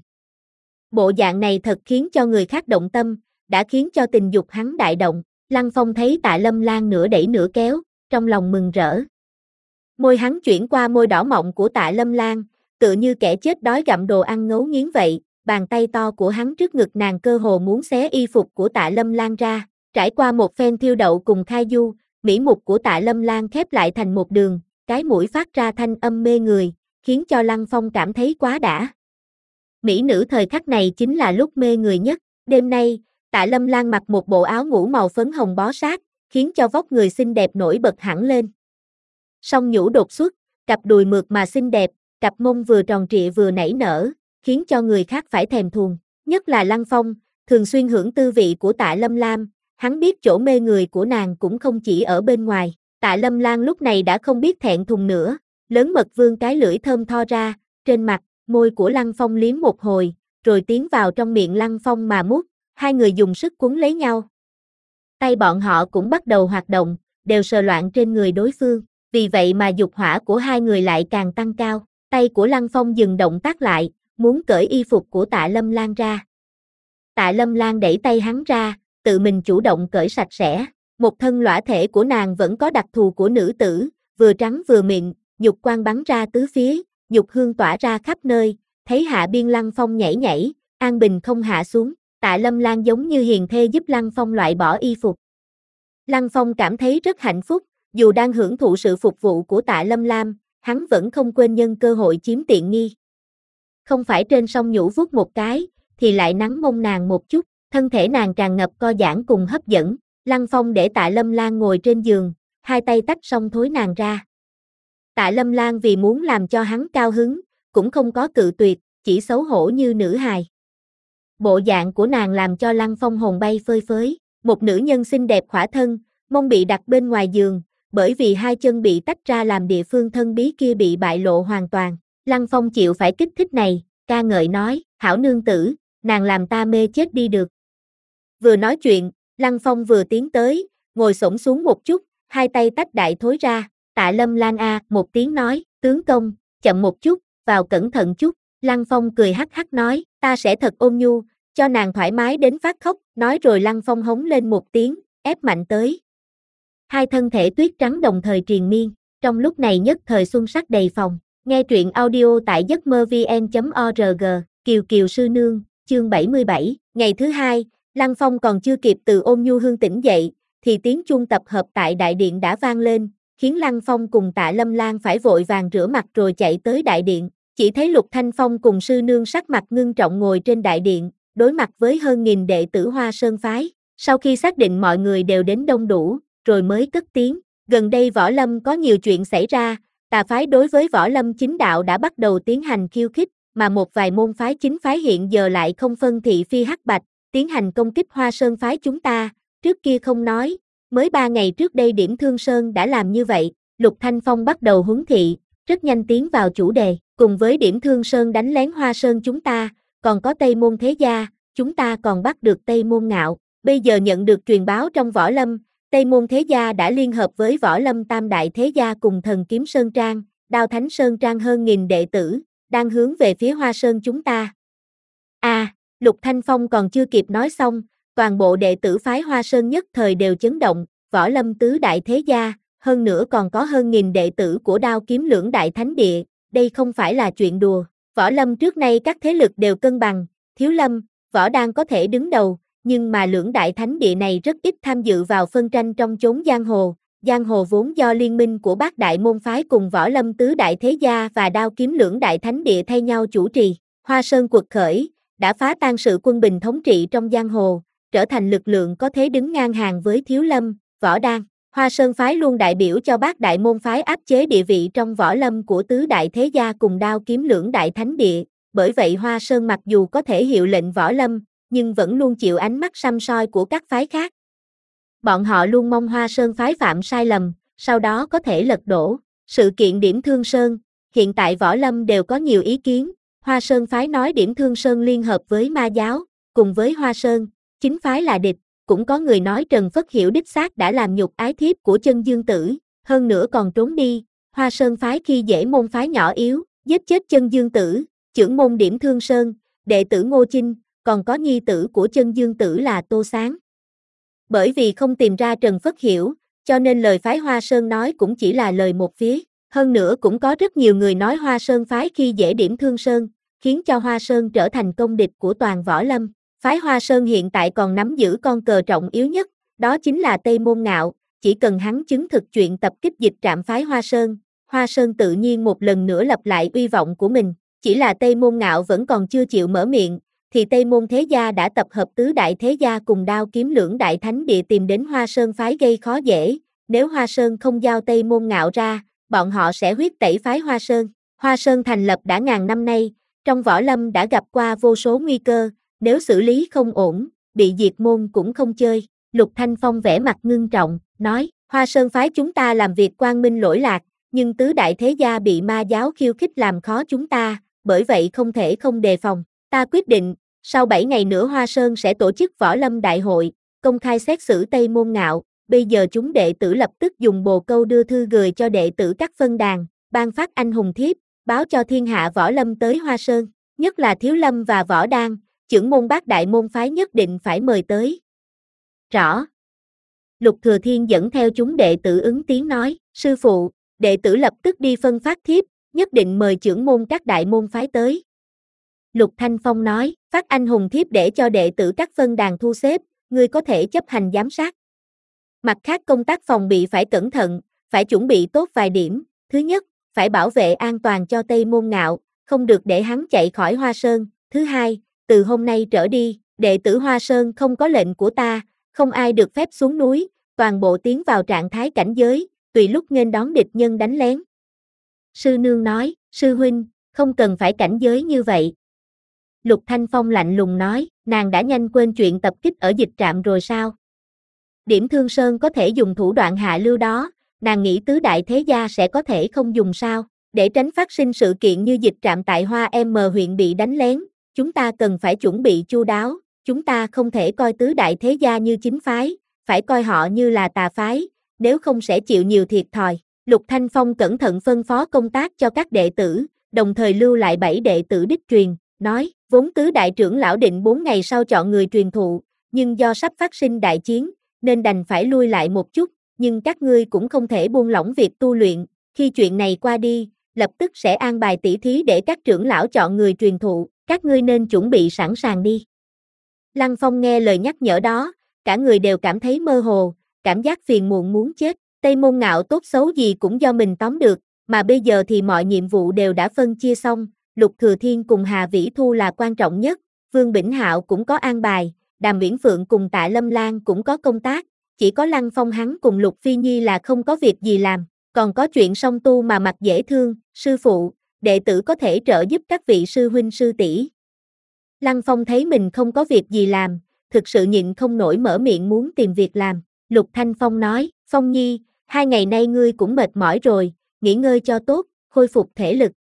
Bộ dạng này thật khiến cho người khác động tâm, đã khiến cho tình dục hắn đại động. Lăng Phong thấy Tạ Lâm Lan nửa đẩy nửa kéo, trong lòng mừng rỡ. Môi hắn chuyển qua môi đỏ mọng của Tạ Lâm Lan, tựa như kẻ chết đói gặm đồ ăn ngấu nghiến vậy, bàn tay to của hắn trước ngực nàng cơ hồ muốn xé y phục của Tạ Lâm Lan ra. Trải qua một phen thiêu đậu cùng khai du, mỹ mục của Tạ Lâm Lan khép lại thành một đường, cái mũi phát ra thanh âm mê người, khiến cho Lăng Phong cảm thấy quá đã. Mỹ nữ thời khắc này chính là lúc mê người nhất. Đêm nay, Tạ Lâm Lan mặc một bộ áo ngủ màu phấn hồng bó sát, khiến cho vóc người xinh đẹp nổi bật hẳn lên. Song nhũ đột xuất, cặp đùi mượt mà xinh đẹp, cặp mông vừa tròn trịa vừa nảy nở, khiến cho người khác phải thèm thuồng. Nhất là Lăng Phong, thường xuyên hưởng tư vị của Tạ Lâm Lan, hắn biết chỗ mê người của nàng cũng không chỉ ở bên ngoài. Tạ Lâm Lan lúc này đã không biết thẹn thùng nữa, lớn mật vươn cái lưỡi thơm tho ra, trên mặt, môi của Lăng Phong liếm một hồi, rồi tiến vào trong miệng Lăng Phong mà mút, hai người dùng sức quấn lấy nhau. Tay bọn họ cũng bắt đầu hoạt động, đều sờ loạn trên người đối phương, vì vậy mà dục hỏa của hai người lại càng tăng cao. Tay của Lăng Phong dừng động tác lại, muốn cởi y phục của Tạ Lâm Lan ra. Tạ Lâm Lan đẩy tay hắn ra, tự mình chủ động cởi sạch sẽ. Một thân lõa thể của nàng vẫn có đặc thù của nữ tử, vừa trắng vừa mịn, nhục quang bắn ra tứ phía, nhục hương tỏa ra khắp nơi, thấy hạ biên Lăng Phong nhảy nhảy, an bình không hạ xuống. Tạ Lâm Lan giống như hiền thê giúp Lăng Phong loại bỏ y phục. Lăng Phong cảm thấy rất hạnh phúc, dù đang hưởng thụ sự phục vụ của Tạ Lâm Lan, hắn vẫn không quên nhân cơ hội chiếm tiện nghi. Không phải trên sông nhũ vuốt một cái, thì lại nắng mông nàng một chút, thân thể nàng tràn ngập co giãn cùng hấp dẫn. Lăng Phong để Tạ Lâm Lan ngồi trên giường, hai tay tách xong thối nàng ra. Tạ Lâm Lan vì muốn làm cho hắn cao hứng, cũng không có cự tuyệt, chỉ xấu hổ như nữ hài. Bộ dạng của nàng làm cho Lăng Phong hồn bay phơi phới, Một nữ nhân xinh đẹp khỏa thân, mông bị đặt bên ngoài giường, bởi vì hai chân bị tách ra làm địa phương thân bí kia bị bại lộ hoàn toàn. Lăng Phong chịu phải kích thích này, ca ngợi nói, hảo nương tử, nàng làm ta mê chết đi được. Vừa nói chuyện, Lăng Phong vừa tiến tới, ngồi xổm xuống một chút, hai tay tách đại thối ra, Tạ Lâm Lan a, một tiếng nói, tướng công, chậm một chút, vào cẩn thận chút. Lăng Phong cười hắc hắc nói, ta sẽ thật ôn nhu, cho nàng thoải mái đến phát khóc, nói rồi Lăng Phong hống lên một tiếng, ép mạnh tới. Hai thân thể tuyết trắng đồng thời triền miên, trong lúc này nhất thời xuân sắc đầy phòng. Nghe truyện audio tại giấc mơ vn chấm org, Kiều Kiều sư nương, chương bảy mươi bảy. Ngày thứ hai, Lăng Phong còn chưa kịp từ ôn nhu hương tỉnh dậy, thì tiếng chuông tập hợp tại đại điện đã vang lên, khiến Lăng Phong cùng Tạ Lâm Lan phải vội vàng rửa mặt rồi chạy tới đại điện. Chỉ thấy Lục Thanh Phong cùng sư nương sắc mặt ngưng trọng ngồi trên đại điện, đối mặt với hơn nghìn đệ tử Hoa Sơn phái. Sau khi xác định mọi người đều đến đông đủ, rồi mới cất tiếng, gần đây Võ Lâm có nhiều chuyện xảy ra, tà phái đối với Võ Lâm chính đạo đã bắt đầu tiến hành khiêu khích, mà một vài môn phái chính phái hiện giờ lại không phân thị phi hắc bạch, tiến hành công kích Hoa Sơn phái chúng ta, trước kia không nói, mới ba ngày trước đây Điểm Thương Sơn đã làm như vậy. Lục Thanh Phong bắt đầu huấn thị, rất nhanh tiến vào chủ đề, cùng với Điểm Thương Sơn đánh lén Hoa Sơn chúng ta, còn có Tây Môn Thế Gia, chúng ta còn bắt được Tây Môn Ngạo, bây giờ nhận được truyền báo trong Võ Lâm, Tây Môn Thế Gia đã liên hợp với Võ Lâm Tam Đại Thế Gia cùng Thần Kiếm Sơn Trang, Đao Thánh Sơn Trang hơn nghìn đệ tử, đang hướng về phía Hoa Sơn chúng ta. A, à, Lục Thanh Phong còn chưa kịp nói xong, toàn bộ đệ tử phái Hoa Sơn nhất thời đều chấn động, Võ Lâm Tứ Đại Thế Gia, hơn nữa còn có hơn nghìn đệ tử của Đao Kiếm Lưỡng Đại Thánh Địa, đây không phải là chuyện đùa. Võ Lâm trước nay các thế lực đều cân bằng, Thiếu Lâm, Võ Đan có thể đứng đầu, nhưng mà Lưỡng Đại Thánh Địa này rất ít tham dự vào phân tranh trong chốn giang hồ. Giang hồ vốn do liên minh của bát đại môn phái cùng Võ Lâm Tứ Đại Thế Gia và Đao Kiếm Lưỡng Đại Thánh Địa thay nhau chủ trì. Hoa Sơn quật khởi, đã phá tan sự quân bình thống trị trong giang hồ, trở thành lực lượng có thế đứng ngang hàng với Thiếu Lâm, Võ Đan. Hoa Sơn phái luôn đại biểu cho bát đại môn phái áp chế địa vị trong Võ Lâm của Tứ Đại Thế Gia cùng Đao Kiếm Lưỡng Đại Thánh Địa, bởi vậy Hoa Sơn mặc dù có thể hiệu lệnh Võ Lâm, nhưng vẫn luôn chịu ánh mắt săm soi của các phái khác. Bọn họ luôn mong Hoa Sơn phái phạm sai lầm, sau đó có thể lật đổ. Sự kiện Điểm Thương Sơn, hiện tại Võ Lâm đều có nhiều ý kiến. Hoa Sơn phái nói Điểm Thương Sơn liên hợp với Ma giáo, cùng với Hoa Sơn, chính phái là địch. Cũng có người nói Trần Phất Hiểu đích xác đã làm nhục ái thiếp của Chân Dương Tử, hơn nữa còn trốn đi. Hoa Sơn phái khi dễ môn phái nhỏ yếu, giết chết Chân Dương Tử, trưởng môn Điểm Thương Sơn, đệ tử Ngô Chinh, còn có nhi tử của Chân Dương Tử là Tô Sáng. Bởi vì không tìm ra Trần Phất Hiểu, cho nên lời phái Hoa Sơn nói cũng chỉ là lời một phía. Hơn nữa cũng có rất nhiều người nói Hoa Sơn phái khi dễ Điểm Thương Sơn, khiến cho Hoa Sơn trở thành công địch của toàn Võ Lâm. Phái Hoa Sơn hiện tại còn nắm giữ con cờ trọng yếu nhất, đó chính là Tây Môn Ngạo, chỉ cần hắn chứng thực chuyện tập kích dịch trạm phái Hoa Sơn, Hoa Sơn tự nhiên một lần nữa lập lại uy vọng của mình. Chỉ là Tây Môn Ngạo vẫn còn chưa chịu mở miệng, thì Tây Môn Thế Gia đã tập hợp Tứ Đại Thế Gia cùng Đao Kiếm Lưỡng Đại Thánh Địa tìm đến Hoa Sơn phái gây khó dễ. Nếu Hoa Sơn không giao Tây Môn Ngạo ra, bọn họ sẽ huyết tẩy phái Hoa Sơn. Hoa Sơn thành lập đã ngàn năm nay, trong Võ Lâm đã gặp qua vô số nguy cơ, nếu xử lý không ổn, bị diệt môn cũng không chơi. Lục Thanh Phong vẻ mặt ngưng trọng, nói, Hoa Sơn phái chúng ta làm việc quang minh lỗi lạc, nhưng Tứ Đại Thế Gia bị Ma giáo khiêu khích làm khó chúng ta, bởi vậy không thể không đề phòng. Ta quyết định, sau bảy ngày nữa Hoa Sơn sẽ tổ chức Võ Lâm Đại hội, công khai xét xử Tây Môn Ngạo. Bây giờ chúng đệ tử lập tức dùng bồ câu đưa thư gửi cho đệ tử các phân đàn, ban phát anh hùng thiếp, báo cho thiên hạ Võ Lâm tới Hoa Sơn, nhất là Thiếu Lâm và Võ Đan, chưởng môn bát đại môn phái nhất định phải mời tới. Rõ. Lục Thừa Thiên dẫn theo chúng đệ tử ứng tiếng nói, sư phụ, đệ tử lập tức đi phân phát thiếp, nhất định mời chưởng môn các đại môn phái tới. Lục Thanh Phong nói, phát anh hùng thiếp để cho đệ tử các phân đàn thu xếp, ngươi có thể chấp hành giám sát. Mặt khác công tác phòng bị phải cẩn thận, phải chuẩn bị tốt vài điểm. Thứ nhất, phải bảo vệ an toàn cho Tây Môn Ngạo, không được để hắn chạy khỏi Hoa Sơn. Thứ hai, từ hôm nay trở đi, đệ tử Hoa Sơn không có lệnh của ta, không ai được phép xuống núi, toàn bộ tiến vào trạng thái cảnh giới, tùy lúc nghênh đón địch nhân đánh lén. Sư nương nói, sư huynh, không cần phải cảnh giới như vậy. Lục Thanh Phong lạnh lùng nói, nàng đã nhanh quên chuyện tập kích ở dịch trạm rồi sao? Điểm Thương Sơn có thể dùng thủ đoạn hạ lưu đó, nàng nghĩ tứ đại thế gia sẽ có thể không dùng sao? Để tránh phát sinh sự kiện như dịch trạm tại Hoa M huyện bị đánh lén, chúng ta cần phải chuẩn bị chu đáo, chúng ta không thể coi tứ đại thế gia như chính phái, phải coi họ như là tà phái, nếu không sẽ chịu nhiều thiệt thòi. Lục Thanh Phong cẩn thận phân phó công tác cho các đệ tử, đồng thời lưu lại bảy đệ tử đích truyền, nói, vốn tứ đại trưởng lão định bốn ngày sau chọn người truyền thụ, nhưng do sắp phát sinh đại chiến, nên đành phải lui lại một chút, nhưng các ngươi cũng không thể buông lỏng việc tu luyện, khi chuyện này qua đi, lập tức sẽ an bài tỉ thí để các trưởng lão chọn người truyền thụ, các ngươi nên chuẩn bị sẵn sàng đi. Lăng Phong nghe lời nhắc nhở đó, cả người đều cảm thấy mơ hồ, cảm giác phiền muộn muốn chết, Tây Môn Ngạo tốt xấu gì cũng do mình tóm được, mà bây giờ thì mọi nhiệm vụ đều đã phân chia xong, Lục Thừa Thiên cùng Hà Vĩ Thu là quan trọng nhất, Vương Bỉnh Hạo cũng có an bài, Đàm Uyển Phượng cùng Tạ Lâm Lan cũng có công tác, chỉ có Lăng Phong hắn cùng Lục Phi Nhi là không có việc gì làm, còn có chuyện song tu mà mặt dễ thương, sư phụ, đệ tử có thể trợ giúp các vị sư huynh sư tỷ. Lăng Phong thấy mình không có việc gì làm, thực sự nhịn không nổi mở miệng muốn tìm việc làm, Lục Thanh Phong nói, Phong Nhi, hai ngày nay ngươi cũng mệt mỏi rồi, nghỉ ngơi cho tốt, khôi phục thể lực.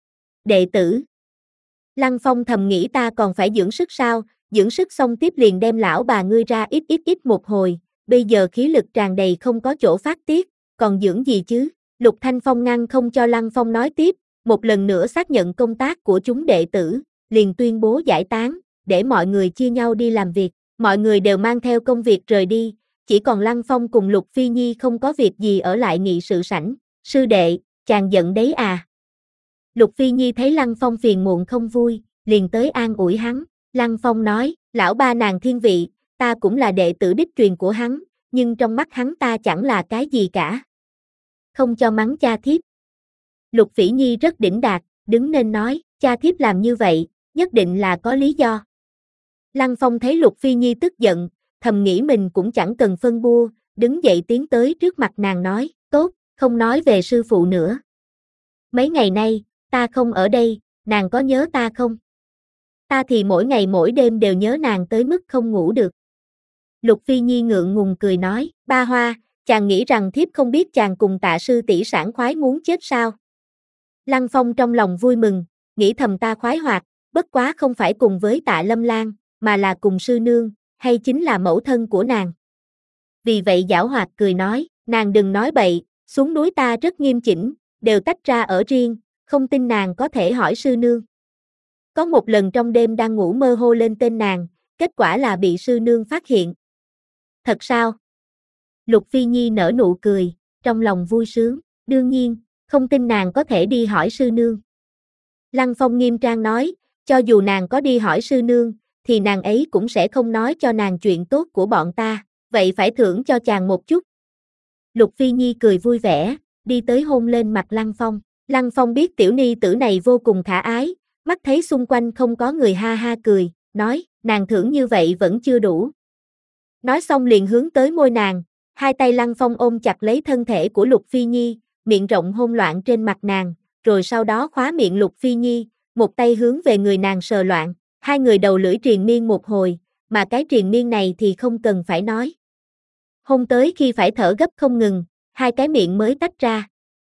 Đệ tử. Lăng Phong thầm nghĩ ta còn phải dưỡng sức sao, dưỡng sức xong tiếp liền đem lão bà ngươi ra ít ít ít một hồi, bây giờ khí lực tràn đầy không có chỗ phát tiết, còn dưỡng gì chứ? Lục Thanh Phong ngăn không cho Lăng Phong nói tiếp, một lần nữa xác nhận công tác của chúng đệ tử, liền tuyên bố giải tán, để mọi người chia nhau đi làm việc, mọi người đều mang theo công việc rời đi, chỉ còn Lăng Phong cùng Lục Phi Nhi không có việc gì ở lại nghị sự sảnh, sư đệ, chàng giận đấy à? Lục Phi Nhi thấy Lăng Phong phiền muộn không vui, liền tới an ủi hắn, Lăng Phong nói, lão ba nàng thiên vị, ta cũng là đệ tử đích truyền của hắn, nhưng trong mắt hắn ta chẳng là cái gì cả. Không cho mắng cha thiếp. Lục Phỉ Nhi rất đỉnh đạt, đứng nên nói, cha thiếp làm như vậy, nhất định là có lý do. Lăng Phong thấy Lục Phi Nhi tức giận, thầm nghĩ mình cũng chẳng cần phân bua, đứng dậy tiến tới trước mặt nàng nói, tốt, không nói về sư phụ nữa. Mấy ngày nay, ta không ở đây, nàng có nhớ ta không? Ta thì mỗi ngày mỗi đêm đều nhớ nàng tới mức không ngủ được. Lục Phi Nhi ngượng ngùng cười nói, ba Hoa, chàng nghĩ rằng thiếp không biết chàng cùng Tạ sư tỷ sảng khoái muốn chết sao? Lăng Phong trong lòng vui mừng, nghĩ thầm ta khoái hoạt, bất quá không phải cùng với Tạ Lâm Lan, mà là cùng sư nương, hay chính là mẫu thân của nàng. Vì vậy giảo hoạt cười nói, nàng đừng nói bậy, xuống núi ta rất nghiêm chỉnh, đều tách ra ở riêng, không tin nàng có thể hỏi sư nương. Có một lần trong đêm đang ngủ mơ hô lên tên nàng, kết quả là bị sư nương phát hiện. Thật sao? Lục Phi Nhi nở nụ cười, trong lòng vui sướng, đương nhiên, không tin nàng có thể đi hỏi sư nương. Lăng Phong nghiêm trang nói, cho dù nàng có đi hỏi sư nương, thì nàng ấy cũng sẽ không nói cho nàng chuyện tốt của bọn ta, vậy phải thưởng cho chàng một chút. Lục Phi Nhi cười vui vẻ, đi tới hôn lên mặt Lăng Phong. Lăng Phong biết tiểu ni tử này vô cùng khả ái, mắt thấy xung quanh không có người ha ha cười, nói, nàng thưởng như vậy vẫn chưa đủ. Nói xong liền hướng tới môi nàng, hai tay Lăng Phong ôm chặt lấy thân thể của Lục Phi Nhi, miệng rộng hôn loạn trên mặt nàng, rồi sau đó khóa miệng Lục Phi Nhi, một tay hướng về người nàng sờ loạn, hai người đầu lưỡi triền miên một hồi, mà cái triền miên này thì không cần phải nói. Hôn tới khi phải thở gấp không ngừng, hai cái miệng mới tách ra.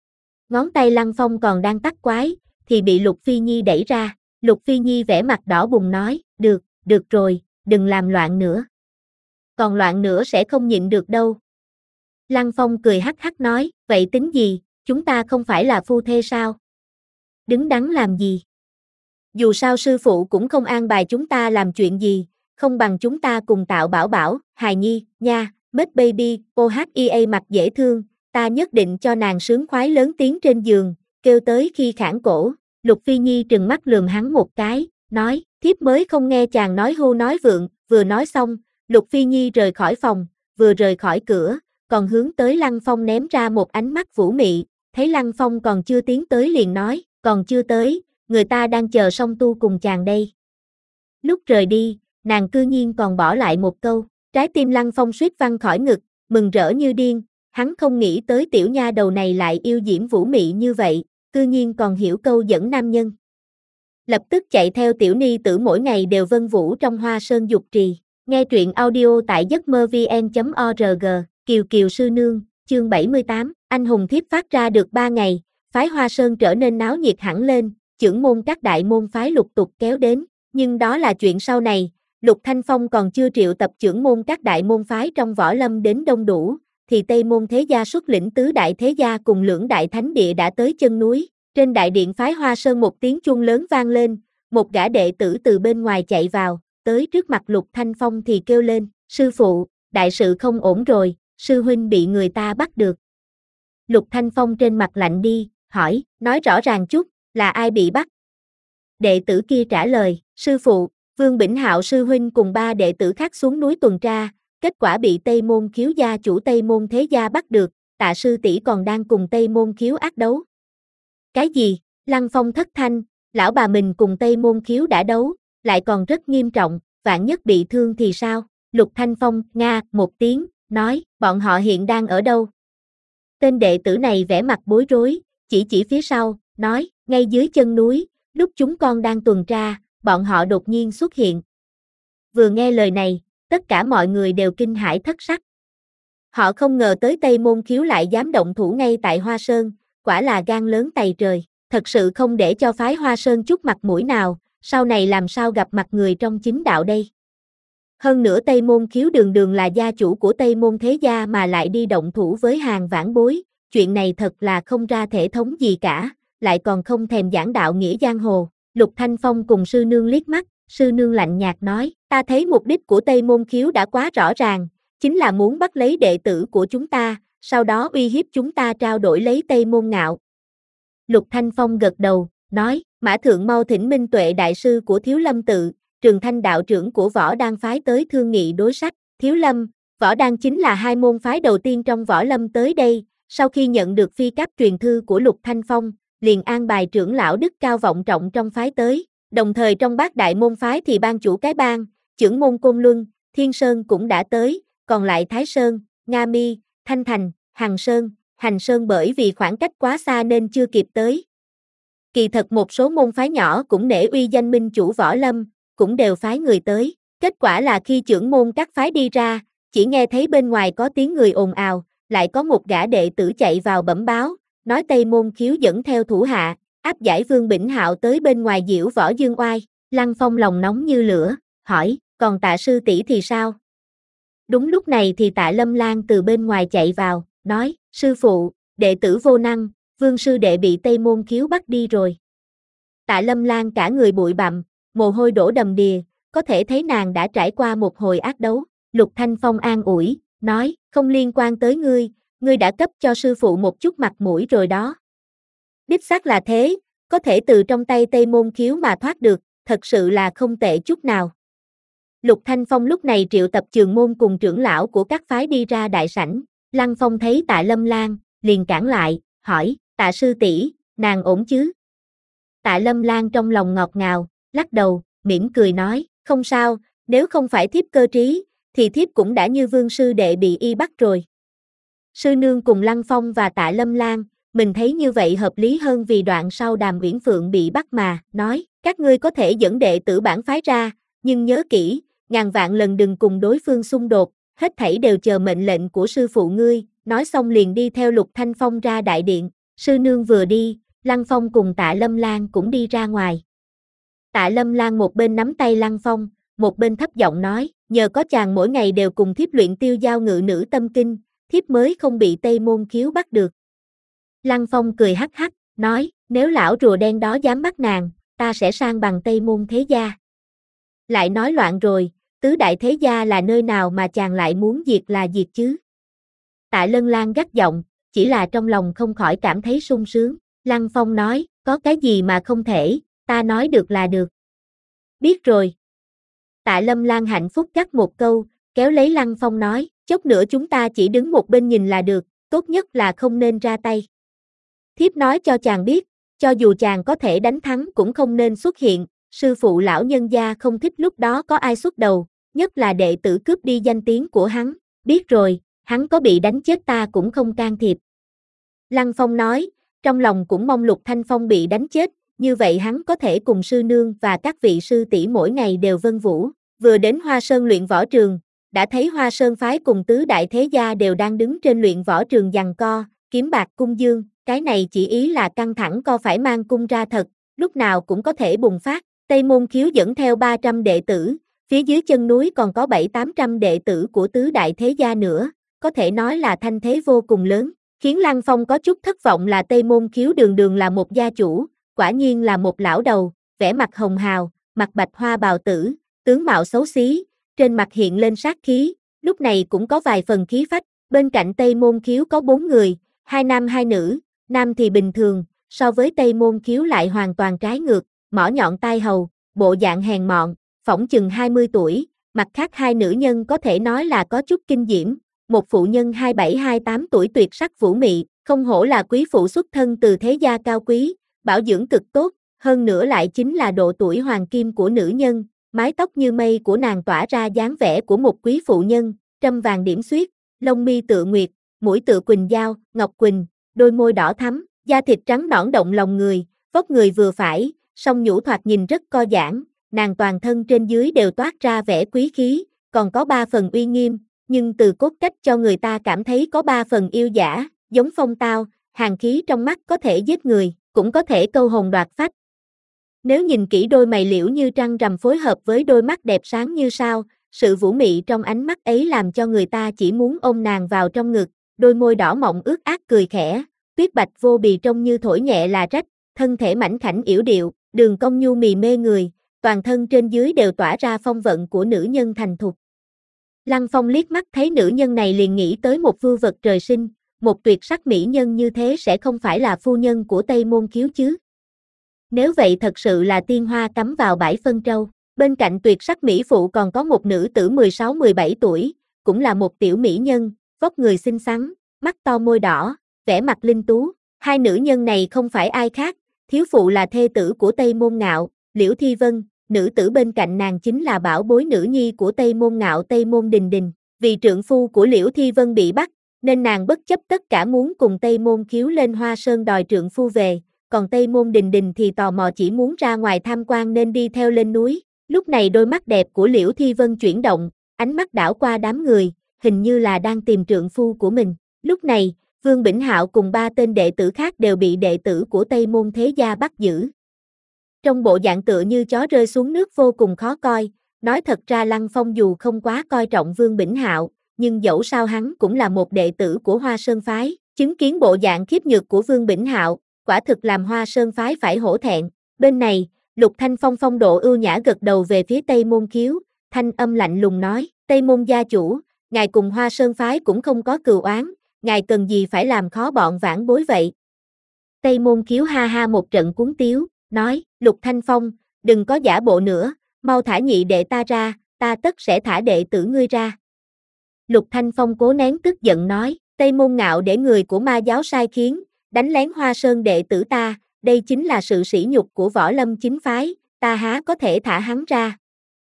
Ngón tay Lăng Phong còn đang tắc quái, thì bị Lục Phi Nhi đẩy ra, Lục Phi Nhi vẻ mặt đỏ bừng nói, được, được rồi, đừng làm loạn nữa. Còn loạn nữa sẽ không nhịn được đâu. Lăng Phong cười hắc hắc nói, vậy tính gì, chúng ta không phải là phu thê sao? Đứng đắn làm gì? Dù sao sư phụ cũng không an bài chúng ta làm chuyện gì, không bằng chúng ta cùng tạo bảo bảo, hài nhi, nha, mết baby, ô hát i a mặt dễ thương, ta nhất định cho nàng sướng khoái lớn tiếng trên giường, kêu tới khi khản cổ. Lục Phi Nhi trừng mắt lườm hắn một cái, nói, thiếp mới không nghe chàng nói hưu nói vượng, vừa nói xong, Lục Phi Nhi rời khỏi phòng, vừa rời khỏi cửa, còn hướng tới Lăng Phong ném ra một ánh mắt vũ mị, thấy Lăng Phong còn chưa tiến tới liền nói, còn chưa tới, người ta đang chờ song tu cùng chàng đây. Lúc rời đi, nàng cư nhiên còn bỏ lại một câu, trái tim Lăng Phong suýt văng khỏi ngực, mừng rỡ như điên, hắn không nghĩ tới tiểu nha đầu này lại yêu diễm vũ mị như vậy, cư nhiên còn hiểu câu dẫn nam nhân. Lập tức chạy theo tiểu ni tử mỗi ngày đều vân vũ trong Hoa Sơn Dục Trì. Nghe truyện audio tại giấc mơ vn chấm org, Kiều Kiều Sư Nương, chương bảy mươi tám, anh hùng thiếp phát ra được ba ngày, phái Hoa Sơn trở nên náo nhiệt hẳn lên, chưởng môn các đại môn phái lục tục kéo đến, nhưng đó là chuyện sau này, Lục Thanh Phong còn chưa triệu tập chưởng môn các đại môn phái trong võ lâm đến đông đủ, thì Tây Môn Thế Gia xuất lĩnh tứ đại thế gia cùng lưỡng đại thánh địa đã tới chân núi, trên đại điện phái Hoa Sơn một tiếng chuông lớn vang lên, một gã đệ tử từ bên ngoài chạy vào, tới trước mặt Lục Thanh Phong thì kêu lên, sư phụ, đại sự không ổn rồi, sư huynh bị người ta bắt được. Lục Thanh Phong trên mặt lạnh đi, hỏi, nói rõ ràng chút, là ai bị bắt? Đệ tử kia trả lời, sư phụ, Vương Bỉnh Hạo sư huynh cùng ba đệ tử khác xuống núi tuần tra, kết quả bị Tây Môn Khiếu gia chủ Tây Môn Thế Gia bắt được, Tạ sư tỷ còn đang cùng Tây Môn Khiếu ác đấu. Cái gì? Lăng Phong thất thanh, lão bà mình cùng Tây Môn Khiếu đã đấu, lại còn rất nghiêm trọng, vạn nhất bị thương thì sao? Lục Thanh Phong, nga, một tiếng, nói, bọn họ hiện đang ở đâu? Tên đệ tử này vẻ mặt bối rối, chỉ chỉ phía sau, nói, ngay dưới chân núi, lúc chúng con đang tuần tra, bọn họ đột nhiên xuất hiện. Vừa nghe lời này, tất cả mọi người đều kinh hãi thất sắc. Họ không ngờ tới Tây Môn Khiếu lại dám động thủ ngay tại Hoa Sơn, quả là gan lớn tày trời, thật sự không để cho phái Hoa Sơn chút mặt mũi nào, sau này làm sao gặp mặt người trong chính đạo đây. Hơn nữa Tây Môn Khiếu đường đường là gia chủ của Tây Môn Thế Gia mà lại đi động thủ với hàng vãn bối, chuyện này thật là không ra thể thống gì cả, lại còn không thèm giảng đạo nghĩa giang hồ. Lục Thanh Phong cùng sư nương liếc mắt, sư nương lạnh nhạt nói, ta thấy mục đích của Tây Môn Khiếu đã quá rõ ràng, chính là muốn bắt lấy đệ tử của chúng ta, sau đó uy hiếp chúng ta trao đổi lấy Tây Môn Ngạo. Lục Thanh Phong gật đầu, nói, Mã Thượng mau thỉnh Minh Tuệ đại sư của Thiếu Lâm tự, Trường Thanh đạo trưởng của Võ Đan phái tới thương nghị đối sách. Thiếu Lâm, Võ Đan chính là hai môn phái đầu tiên trong võ lâm tới đây, sau khi nhận được phi cấp truyền thư của Lục Thanh Phong, liền an bài trưởng lão đức cao vọng trọng trong phái tới, đồng thời trong bát đại môn phái thì ban chủ cái bang, chưởng môn Côn Luân, Thiên Sơn cũng đã tới, còn lại Thái Sơn, Nga Mi, Thanh Thành, Hằng Sơn, Hành Sơn bởi vì khoảng cách quá xa nên chưa kịp tới. Kỳ thật một số môn phái nhỏ cũng nể uy danh minh chủ võ lâm, cũng đều phái người tới, kết quả là khi chưởng môn các phái đi ra, chỉ nghe thấy bên ngoài có tiếng người ồn ào, lại có một gã đệ tử chạy vào bẩm báo, nói Tây Môn Khiếu dẫn theo thủ hạ, áp giải Vương Bỉnh Hạo tới bên ngoài diễu võ dương oai. Lăng Phong lòng nóng như lửa, hỏi, còn Tạ sư tỷ thì sao? Đúng lúc này thì Tạ Lâm Lan từ bên ngoài chạy vào, nói, sư phụ, đệ tử vô năng, Vương sư đệ bị Tây Môn Khiếu bắt đi rồi. Tạ Lâm Lan cả người bụi bặm, mồ hôi đổ đầm đìa, có thể thấy nàng đã trải qua một hồi ác đấu. Lục Thanh Phong an ủi, nói, không liên quan tới ngươi, ngươi đã cấp cho sư phụ một chút mặt mũi rồi đó. Đích xác là thế, có thể từ trong tay Tây Môn Khiếu mà thoát được, thật sự là không tệ chút nào. Lục Thanh Phong lúc này triệu tập trường môn cùng trưởng lão của các phái đi ra đại sảnh, Lăng Phong thấy Tạ Lâm Lan, liền cản lại, hỏi, Tạ sư tỷ, nàng ổn chứ? Tạ Lâm Lan trong lòng ngọt ngào, lắc đầu, mỉm cười nói, không sao, nếu không phải thiếp cơ trí, thì thiếp cũng đã như Vương sư đệ bị y bắt rồi. Sư nương cùng Lăng Phong và Tạ Lâm Lan, mình thấy như vậy hợp lý hơn vì đoạn sau Đàm Uyển Phượng bị bắt mà, nói, các ngươi có thể dẫn đệ tử bản phái ra, nhưng nhớ kỹ, ngàn vạn lần đừng cùng đối phương xung đột, hết thảy đều chờ mệnh lệnh của sư phụ ngươi, nói xong liền đi theo Lục Thanh Phong ra đại điện, sư nương vừa đi, Lăng Phong cùng Tạ Lâm Lan cũng đi ra ngoài. Tạ Lâm Lan một bên nắm tay Lăng Phong, một bên thấp giọng nói, nhờ có chàng mỗi ngày đều cùng thiếp luyện tiêu giao ngự nữ tâm kinh, thiếp mới không bị Tây Môn Khiếu bắt được. Lăng Phong cười hắc hắc, nói, nếu lão rùa đen đó dám bắt nàng, ta sẽ sang bằng Tây Môn Thế Gia. Lại nói loạn rồi, tứ đại thế gia là nơi nào mà chàng lại muốn diệt là diệt chứ? Tạ Lân Lan gắt giọng, chỉ là trong lòng không khỏi cảm thấy sung sướng. Lăng Phong nói, có cái gì mà không thể, ta nói được là được. Biết rồi. Tạ Lâm Lan hạnh phúc gắt một câu, kéo lấy Lăng Phong nói, chốc nữa chúng ta chỉ đứng một bên nhìn là được, tốt nhất là không nên ra tay. Thiếp nói cho chàng biết, cho dù chàng có thể đánh thắng cũng không nên xuất hiện, sư phụ lão nhân gia không thích lúc đó có ai xuất đầu, nhất là đệ tử cướp đi danh tiếng của hắn, biết rồi, hắn có bị đánh chết ta cũng không can thiệp. Lăng Phong nói, trong lòng cũng mong Lục Thanh Phong bị đánh chết, như vậy hắn có thể cùng sư nương và các vị sư tỷ mỗi ngày đều vân vũ, Vừa đến Hoa Sơn luyện võ trường, đã thấy Hoa Sơn phái cùng tứ đại thế gia đều đang đứng trên luyện võ trường giằng co, kiếm bạc cung dương, cái này chỉ ý là căng thẳng co phải mang cung ra thật, lúc nào cũng có thể bùng phát. Tây Môn Khiếu dẫn theo ba trăm đệ tử, phía dưới chân núi còn có bảy tám trăm đệ tử của tứ đại thế gia nữa, có thể nói là thanh thế vô cùng lớn, khiến Lăng Phong có chút thất vọng là Tây Môn Khiếu đường đường là một gia chủ, quả nhiên là một lão đầu, vẻ mặt hồng hào, mặt bạch hoa bào tử, tướng mạo xấu xí, trên mặt hiện lên sát khí, lúc này cũng có vài phần khí phách, bên cạnh Tây Môn Khiếu có bốn người, hai nam hai nữ, nam thì bình thường, so với Tây Môn Khiếu lại hoàn toàn trái ngược, mỏ nhọn tai hầu, bộ dạng hèn mọn, phỏng chừng hai mươi tuổi, mặt khác hai nữ nhân có thể nói là có chút kinh diễm, một phụ nhân hai mươi bảy hai mươi tám tuổi tuyệt sắc vũ mị, không hổ là quý phụ xuất thân từ thế gia cao quý, bảo dưỡng cực tốt, hơn nữa lại chính là độ tuổi hoàng kim của nữ nhân, mái tóc như mây của nàng tỏa ra dáng vẻ của một quý phụ nhân, trâm vàng điểm xuyết, lông mi tựa nguyệt, mũi tựa quỳnh dao, ngọc quỳnh, đôi môi đỏ thắm, da thịt trắng nõn động lòng người, vóc người vừa phải, song nhũ thoạt nhìn rất co giãn, nàng toàn thân trên dưới đều toát ra vẻ quý khí, còn có ba phần uy nghiêm, nhưng từ cốt cách cho người ta cảm thấy có ba phần yêu dã, giống phong tao, hàn khí trong mắt có thể giết người, cũng có thể câu hồn đoạt phách. Nếu nhìn kỹ đôi mày liễu như trăng rằm phối hợp với đôi mắt đẹp sáng như sao, sự vũ mị trong ánh mắt ấy làm cho người ta chỉ muốn ôm nàng vào trong ngực, đôi môi đỏ mọng ướt át cười khẽ, tuyết bạch vô bì trông như thổi nhẹ là rách, thân thể mảnh khảnh yểu điệu, đường cong nhu mì mê người, toàn thân trên dưới đều tỏa ra phong vận của nữ nhân thành thục. Lăng Phong liếc mắt thấy nữ nhân này liền nghĩ tới một vưu vật trời sinh, một tuyệt sắc mỹ nhân như thế sẽ không phải là phu nhân của Tây Môn Khiếu chứ. Nếu vậy thật sự là tiên hoa cắm vào bãi phân trâu, bên cạnh tuyệt sắc mỹ phụ còn có một nữ tử mười sáu mười bảy tuổi, cũng là một tiểu mỹ nhân, vóc người xinh xắn, mắt to môi đỏ, vẻ mặt linh tú, hai nữ nhân này không phải ai khác, thiếu phụ là thê tử của Tây Môn Ngạo, Liễu Thi Vân, nữ tử bên cạnh nàng chính là bảo bối nữ nhi của Tây Môn Ngạo Tây Môn Đình Đình, vì trượng phu của Liễu Thi Vân bị bắt, nên nàng bất chấp tất cả muốn cùng Tây Môn Khiếu lên Hoa Sơn đòi trượng phu về, còn Tây Môn Đình Đình thì tò mò chỉ muốn ra ngoài tham quan nên đi theo lên núi, lúc này đôi mắt đẹp của Liễu Thi Vân chuyển động, ánh mắt đảo qua đám người, hình như là đang tìm trượng phu của mình, lúc này, Vương Bỉnh Hạo cùng ba tên đệ tử khác đều bị đệ tử của Tây Môn Thế Gia bắt giữ. Trong bộ dạng tựa như chó rơi xuống nước vô cùng khó coi, nói thật ra Lăng Phong dù không quá coi trọng Vương Bỉnh Hạo, nhưng dẫu sao hắn cũng là một đệ tử của Hoa Sơn Phái, chứng kiến bộ dạng khiếp nhược của Vương Bỉnh Hạo, quả thực làm Hoa Sơn Phái phải hổ thẹn. Bên này, Lục Thanh Phong phong độ ưu nhã gật đầu về phía Tây Môn Khiếu, thanh âm lạnh lùng nói, Tây Môn gia chủ, ngài cùng Hoa Sơn Phái cũng không có cừu oán, ngài cần gì phải làm khó bọn vãn bối vậy. Tây Môn Khiếu ha ha một trận cuốn tiếu, nói, Lục Thanh Phong, đừng có giả bộ nữa, mau thả nhị đệ ta ra, ta tất sẽ thả đệ tử ngươi ra. Lục Thanh Phong cố nén tức giận nói, Tây Môn Ngạo để người của ma giáo sai khiến, đánh lén Hoa Sơn đệ tử ta, đây chính là sự sỉ nhục của võ lâm chính phái, ta há có thể thả hắn ra.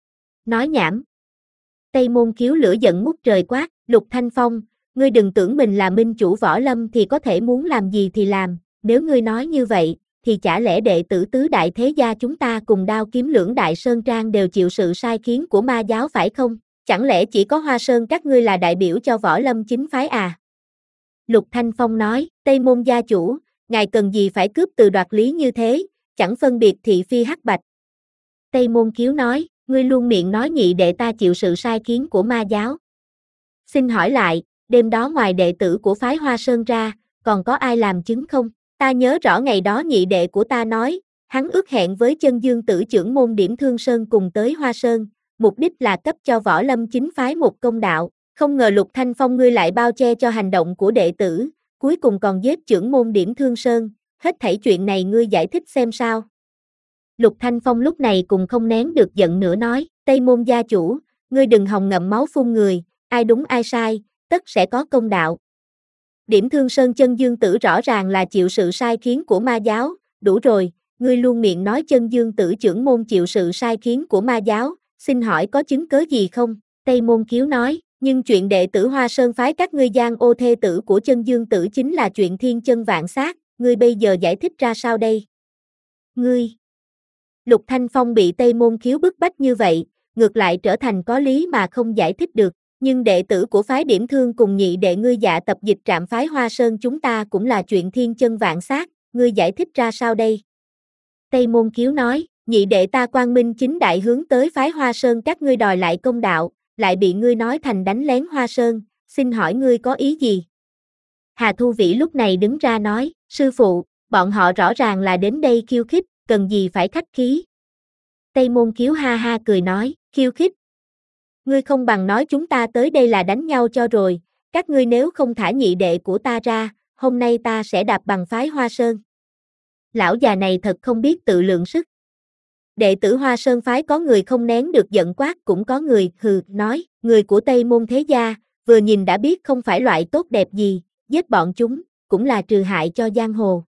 Nói nhảm. Tây Môn Khiếu lửa giận ngút trời quát, Lục Thanh Phong, ngươi đừng tưởng mình là minh chủ võ lâm thì có thể muốn làm gì thì làm, nếu ngươi nói như vậy, thì chả lẽ đệ tử tứ đại thế gia chúng ta cùng đao kiếm lưỡng đại sơn trang đều chịu sự sai khiến của ma giáo phải không? Chẳng lẽ chỉ có Hoa Sơn các ngươi là đại biểu cho võ lâm chính phái à? Lục Thanh Phong nói, Tây Môn gia chủ, ngài cần gì phải cướp từ đoạt lý như thế, chẳng phân biệt thị phi hắc bạch. Tây Môn Khiếu nói, ngươi luôn miệng nói nhị đệ ta chịu sự sai khiến của ma giáo. Xin hỏi lại, đêm đó ngoài đệ tử của phái Hoa Sơn ra, còn có ai làm chứng không? Ta nhớ rõ ngày đó nhị đệ của ta nói, hắn ước hẹn với chân dương tử trưởng môn Điểm Thương Sơn cùng tới Hoa Sơn, mục đích là cấp cho võ lâm chính phái một công đạo, không ngờ Lục Thanh Phong ngươi lại bao che cho hành động của đệ tử, cuối cùng còn giết trưởng môn Điểm Thương Sơn, hết thảy chuyện này ngươi giải thích xem sao. Lục Thanh Phong lúc này cùng không nén được giận nữa nói, Tây Môn gia chủ, ngươi đừng hòng ngậm máu phun người, ai đúng ai sai, tất sẽ có công đạo. Điểm Thương Sơn chân dương tử rõ ràng là chịu sự sai khiến của ma giáo, đủ rồi, ngươi luôn miệng nói chân dương tử trưởng môn chịu sự sai khiến của ma giáo, xin hỏi có chứng cớ gì không? Tây Môn Khiếu nói, nhưng chuyện đệ tử Hoa Sơn phái các ngươi giang ô thê tử của chân dương tử chính là chuyện thiên chân vạn sát, ngươi bây giờ giải thích ra sao đây? Ngươi! Lục Thanh Phong bị Tây Môn Khiếu bức bách như vậy, ngược lại trở thành có lý mà không giải thích được. Nhưng đệ tử của phái Điểm Thương cùng nhị đệ ngươi Dạ Tập Dịch trạm phái Hoa Sơn chúng ta cũng là chuyện thiên chân vạn xác, ngươi giải thích ra sao đây? Tây Môn Kiếu nói, nhị đệ ta quang minh chính đại hướng tới phái Hoa Sơn các ngươi đòi lại công đạo, lại bị ngươi nói thành đánh lén Hoa Sơn, xin hỏi ngươi có ý gì? Hà Thu Vĩ lúc này đứng ra nói, sư phụ, bọn họ rõ ràng là đến đây khiêu khích, cần gì phải khách khí? Tây Môn Kiếu ha ha cười nói, khiêu khích. Ngươi không bằng nói chúng ta tới đây là đánh nhau cho rồi, các ngươi nếu không thả nhị đệ của ta ra, hôm nay ta sẽ đạp bằng phái Hoa Sơn. Lão già này thật không biết tự lượng sức. Đệ tử Hoa Sơn phái có người không nén được giận quát cũng có người hừ nói, người của Tây Môn thế gia, vừa nhìn đã biết không phải loại tốt đẹp gì, giết bọn chúng, cũng là trừ hại cho giang hồ.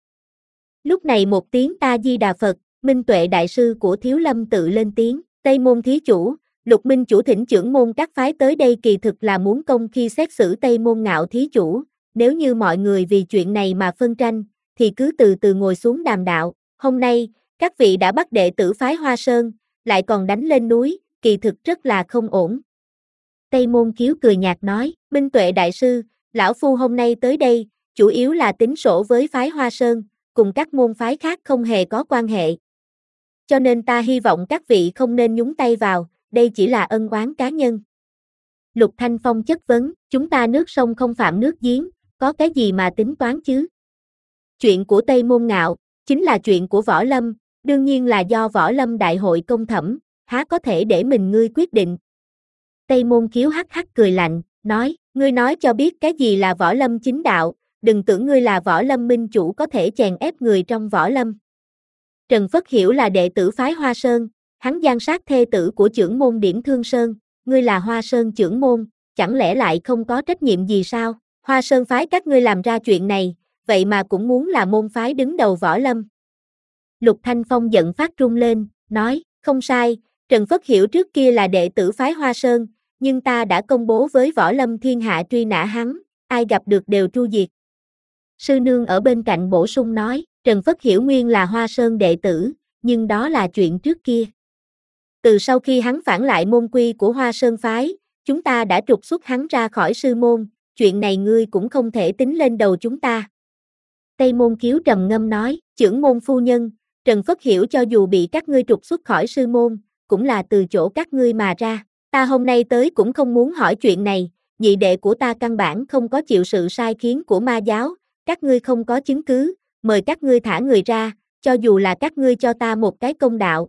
Lúc này một tiếng A Di Đà Phật, Minh Tuệ đại sư của Thiếu Lâm tự lên tiếng, Tây Môn thí chủ, Lục Minh chủ thỉnh trưởng môn các phái tới đây kỳ thực là muốn công khi xét xử Tây Môn Ngạo thí chủ, nếu như mọi người vì chuyện này mà phân tranh, thì cứ từ từ ngồi xuống đàm đạo, hôm nay, các vị đã bắt đệ tử phái Hoa Sơn, lại còn đánh lên núi, kỳ thực rất là không ổn. Tây Môn Kiếu cười nhạt nói, Minh Tuệ đại sư, lão phu hôm nay tới đây, chủ yếu là tính sổ với phái Hoa Sơn, cùng các môn phái khác không hề có quan hệ. Cho nên ta hy vọng các vị không nên nhúng tay vào, đây chỉ là ân oán cá nhân. Lục Thanh Phong chất vấn, chúng ta nước sông không phạm nước giếng, có cái gì mà tính toán chứ? Chuyện của Tây Môn Ngạo, chính là chuyện của Võ Lâm, đương nhiên là do Võ Lâm đại hội công thẩm, há có thể để mình ngươi quyết định. Tây Môn Kiếu hắc hắc cười lạnh, nói, ngươi nói cho biết cái gì là Võ Lâm chính đạo, đừng tưởng ngươi là Võ Lâm minh chủ có thể chèn ép người trong Võ Lâm. Trần Phất Hiểu là đệ tử phái Hoa Sơn, hắn gian sát thê tử của trưởng môn Điểm Thương Sơn, ngươi là Hoa Sơn trưởng môn, chẳng lẽ lại không có trách nhiệm gì sao? Hoa Sơn phái các ngươi làm ra chuyện này, vậy mà cũng muốn là môn phái đứng đầu Võ Lâm. Lục Thanh Phong giận phát run lên, nói, không sai, Trần Phất Hiểu trước kia là đệ tử phái Hoa Sơn, nhưng ta đã công bố với Võ Lâm thiên hạ truy nã hắn, ai gặp được đều tru diệt. Sư nương ở bên cạnh bổ sung nói, Trần Phất Hiểu nguyên là Hoa Sơn đệ tử, nhưng đó là chuyện trước kia. Từ sau khi hắn phản lại môn quy của Hoa Sơn phái, chúng ta đã trục xuất hắn ra khỏi sư môn, chuyện này ngươi cũng không thể tính lên đầu chúng ta. Tây Môn Kiếu trầm ngâm nói, trưởng môn phu nhân, Trần Phất Hiểu cho dù bị các ngươi trục xuất khỏi sư môn, cũng là từ chỗ các ngươi mà ra. Ta hôm nay tới cũng không muốn hỏi chuyện này, nhị đệ của ta căn bản không có chịu sự sai khiến của ma giáo, các ngươi không có chứng cứ, mời các ngươi thả người ra, cho dù là các ngươi cho ta một cái công đạo.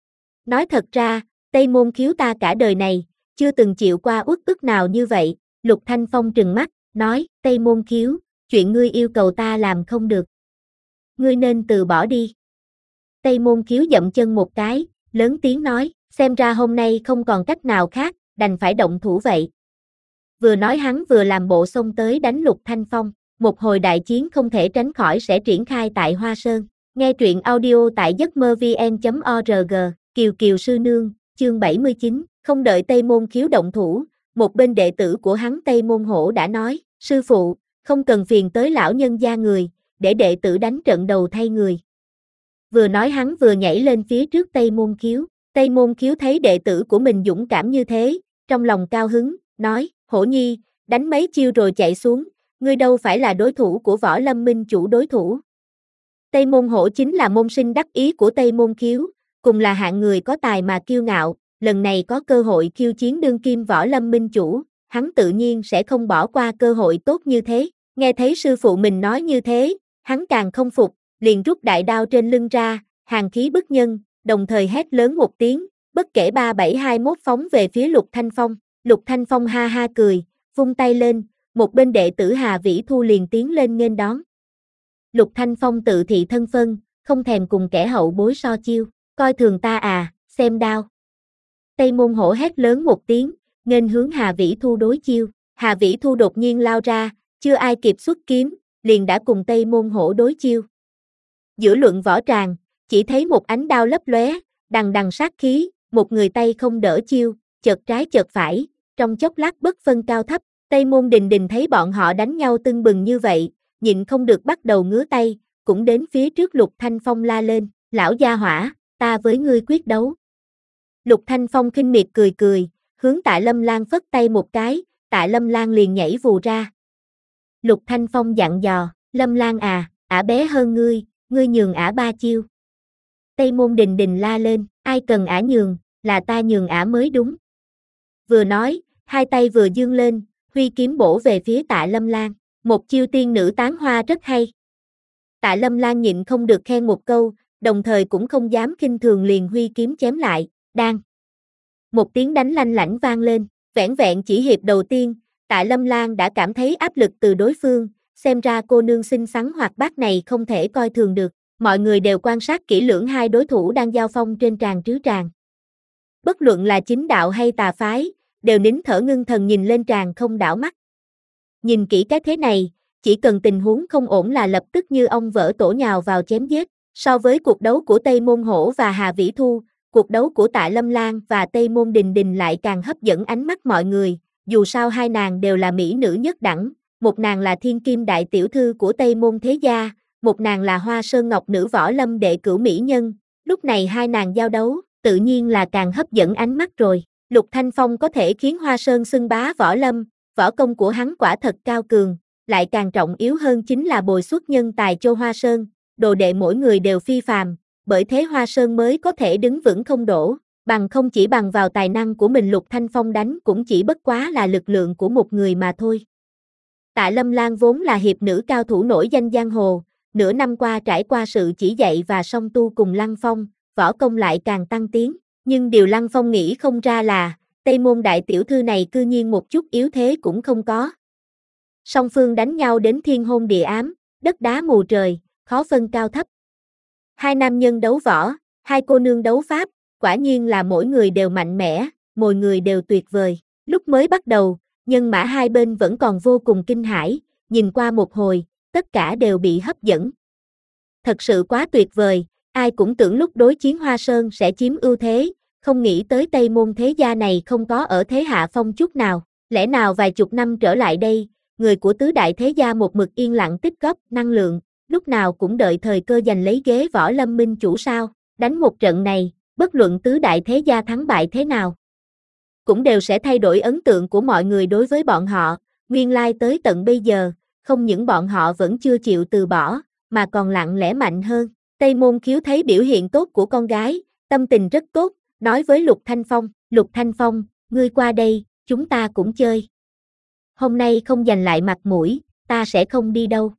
Nói thật ra, Tây Môn Kiếu ta cả đời này, chưa từng chịu qua uất ức nào như vậy, Lục Thanh Phong trừng mắt, nói, Tây Môn Kiếu, chuyện ngươi yêu cầu ta làm không được. Ngươi nên từ bỏ đi. Tây Môn Kiếu dậm chân một cái, lớn tiếng nói, xem ra hôm nay không còn cách nào khác, đành phải động thủ vậy. Vừa nói hắn vừa làm bộ xông tới đánh Lục Thanh Phong, một hồi đại chiến không thể tránh khỏi sẽ triển khai tại Hoa Sơn. Nghe truyện audio tại giấc mơ vn chấm org, Kiều Kiều sư nương, chương bảy mươi chín, không đợi Tây Môn Kiếu động thủ, một bên đệ tử của hắn Tây Môn Hổ đã nói, sư phụ, không cần phiền tới lão nhân gia người, để đệ tử đánh trận đầu thay người. Vừa nói hắn vừa nhảy lên phía trước Tây Môn Kiếu, Tây Môn Kiếu thấy đệ tử của mình dũng cảm như thế, trong lòng cao hứng, nói, Hổ nhi, đánh mấy chiêu rồi chạy xuống, ngươi đâu phải là đối thủ của Võ Lâm minh chủ đối thủ. Tây Môn Hổ chính là môn sinh đắc ý của Tây Môn Kiếu, cùng là hạng người có tài mà kiêu ngạo, lần này có cơ hội khiêu chiến đương kim Võ Lâm minh chủ, hắn tự nhiên sẽ không bỏ qua cơ hội tốt như thế. Nghe thấy sư phụ mình nói như thế, hắn càng không phục, liền rút đại đao trên lưng ra, hàn khí bức nhân, đồng thời hét lớn một tiếng, bất kể ba bảy hai mốt phóng về phía Lục Thanh Phong. Lục Thanh Phong ha ha cười, vung tay lên, một bên đệ tử Hà Vĩ Thu liền tiến lên nghênh đón. Lục Thanh Phong tự thị thân phân, không thèm cùng kẻ hậu bối so chiêu, coi thường ta à, xem đao. Tây Môn Hổ hét lớn một tiếng, nghênh hướng Hà Vĩ Thu đối chiêu. Hà Vĩ Thu đột nhiên lao ra, chưa ai kịp xuất kiếm, liền đã cùng Tây Môn Hổ đối chiêu. Giữa luận võ tràng, chỉ thấy một ánh đao lấp lóe, đằng đằng sát khí, một người tay không đỡ chiêu, chợt trái chợt phải, trong chốc lát bất phân cao thấp. Tây Môn Đình Đình thấy bọn họ đánh nhau tưng bừng như vậy, nhịn không được bắt đầu ngứa tay, cũng đến phía trước Lục Thanh Phong la lên, lão gia hỏa, ta với ngươi quyết đấu. Lục Thanh Phong khinh miệt cười cười, hướng Tạ Lâm Lan phất tay một cái, Tạ Lâm Lan liền nhảy vù ra. Lục Thanh Phong dặn dò, Lâm Lan à, ả bé hơn ngươi, ngươi nhường ả ba chiêu. Tây Môn Đình Đình la lên, ai cần ả nhường, là ta nhường ả mới đúng. Vừa nói, hai tay vừa dương lên, huy kiếm bổ về phía Tạ Lâm Lan, một chiêu tiên nữ tán hoa rất hay. Tạ Lâm Lan nhịn không được khen một câu, đồng thời cũng không dám khinh thường liền huy kiếm chém lại, đang. Một tiếng đánh lanh lảnh vang lên, vẻn vẹn chỉ hiệp đầu tiên, Tạ Lâm Lan đã cảm thấy áp lực từ đối phương, xem ra cô nương xinh xắn hoạt bát này không thể coi thường được, mọi người đều quan sát kỹ lưỡng hai đối thủ đang giao phong trên tràng trứ tràng. Bất luận là chính đạo hay tà phái, đều nín thở ngưng thần nhìn lên tràng không đảo mắt. Nhìn kỹ cái thế này, chỉ cần tình huống không ổn là lập tức như ong vỡ tổ nhào vào chém giết. So với cuộc đấu của Tây Môn Hổ và Hà Vĩ Thu, cuộc đấu của Tạ Lâm Lan và Tây Môn Đình Đình lại càng hấp dẫn ánh mắt mọi người, dù sao hai nàng đều là mỹ nữ nhất đẳng, một nàng là thiên kim đại tiểu thư của Tây Môn Thế Gia, một nàng là Hoa Sơn Ngọc Nữ võ lâm đệ cửu mỹ nhân, lúc này hai nàng giao đấu, tự nhiên là càng hấp dẫn ánh mắt rồi. Lục Thanh Phong có thể khiến Hoa Sơn xưng bá võ lâm, võ công của hắn quả thật cao cường, lại càng trọng yếu hơn chính là bồi xuất nhân tài cho Hoa Sơn, đồ đệ mỗi người đều phi phàm, bởi thế Hoa Sơn mới có thể đứng vững không đổ, bằng không chỉ bằng vào tài năng của mình Lục Thanh Phong đánh cũng chỉ bất quá là lực lượng của một người mà thôi. Tạ Lâm Lan vốn là hiệp nữ cao thủ nổi danh giang hồ, nửa năm qua trải qua sự chỉ dạy và song tu cùng Lăng Phong, võ công lại càng tăng tiến, nhưng điều Lăng Phong nghĩ không ra là, Tây Môn đại tiểu thư này cư nhiên một chút yếu thế cũng không có. Song phương đánh nhau đến thiên hôn địa ám, đất đá mù trời, khó phân cao thấp. Hai nam nhân đấu võ, hai cô nương đấu pháp, quả nhiên là mỗi người đều mạnh mẽ, mỗi người đều tuyệt vời. Lúc mới bắt đầu, nhân mã hai bên vẫn còn vô cùng kinh hãi, nhìn qua một hồi, tất cả đều bị hấp dẫn. Thật sự quá tuyệt vời, ai cũng tưởng lúc đối chiến Hoa Sơn sẽ chiếm ưu thế, không nghĩ tới Tây Môn Thế Gia này không có ở thế hạ phong chút nào. Lẽ nào vài chục năm trở lại đây, người của tứ đại thế gia một mực yên lặng tích góp năng lượng, lúc nào cũng đợi thời cơ giành lấy ghế võ lâm minh chủ sao? Đánh một trận này, bất luận tứ đại thế gia thắng bại thế nào, cũng đều sẽ thay đổi ấn tượng của mọi người đối với bọn họ. Nguyên lai tới tận bây giờ, không những bọn họ vẫn chưa chịu từ bỏ, mà còn lặng lẽ mạnh hơn. Tây Môn Khiếu thấy biểu hiện tốt của con gái, tâm tình rất tốt, nói với Lục Thanh Phong, Lục Thanh Phong, ngươi qua đây, chúng ta cũng chơi. Hôm nay không giành lại mặt mũi, ta sẽ không đi đâu.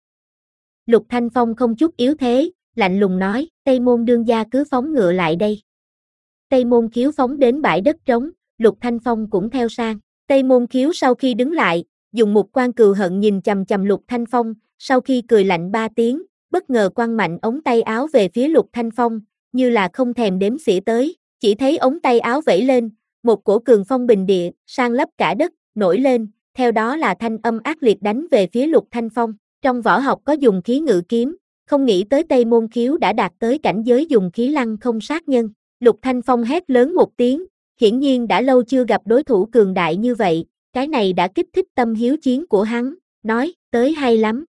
Lục Thanh Phong không chút yếu thế, lạnh lùng nói, Tây Môn đương gia cứ phóng ngựa lại đây. Tây Môn Khiếu phóng đến bãi đất trống, Lục Thanh Phong cũng theo sang. Tây Môn Khiếu sau khi đứng lại, dùng một quan cừu hận nhìn chằm chằm Lục Thanh Phong, sau khi cười lạnh ba tiếng, bất ngờ quăng mạnh ống tay áo về phía Lục Thanh Phong, như là không thèm đếm xỉa tới, chỉ thấy ống tay áo vẫy lên, một cổ cường phong bình địa, san lấp cả đất, nổi lên, theo đó là thanh âm ác liệt đánh về phía Lục Thanh Phong. Trong võ học có dùng khí ngự kiếm, không nghĩ tới Tây Môn Khiếu đã đạt tới cảnh giới dùng khí lăng không sát nhân. Lục Thanh Phong hét lớn một tiếng, hiển nhiên đã lâu chưa gặp đối thủ cường đại như vậy, cái này đã kích thích tâm hiếu chiến của hắn, nói, tới hay lắm.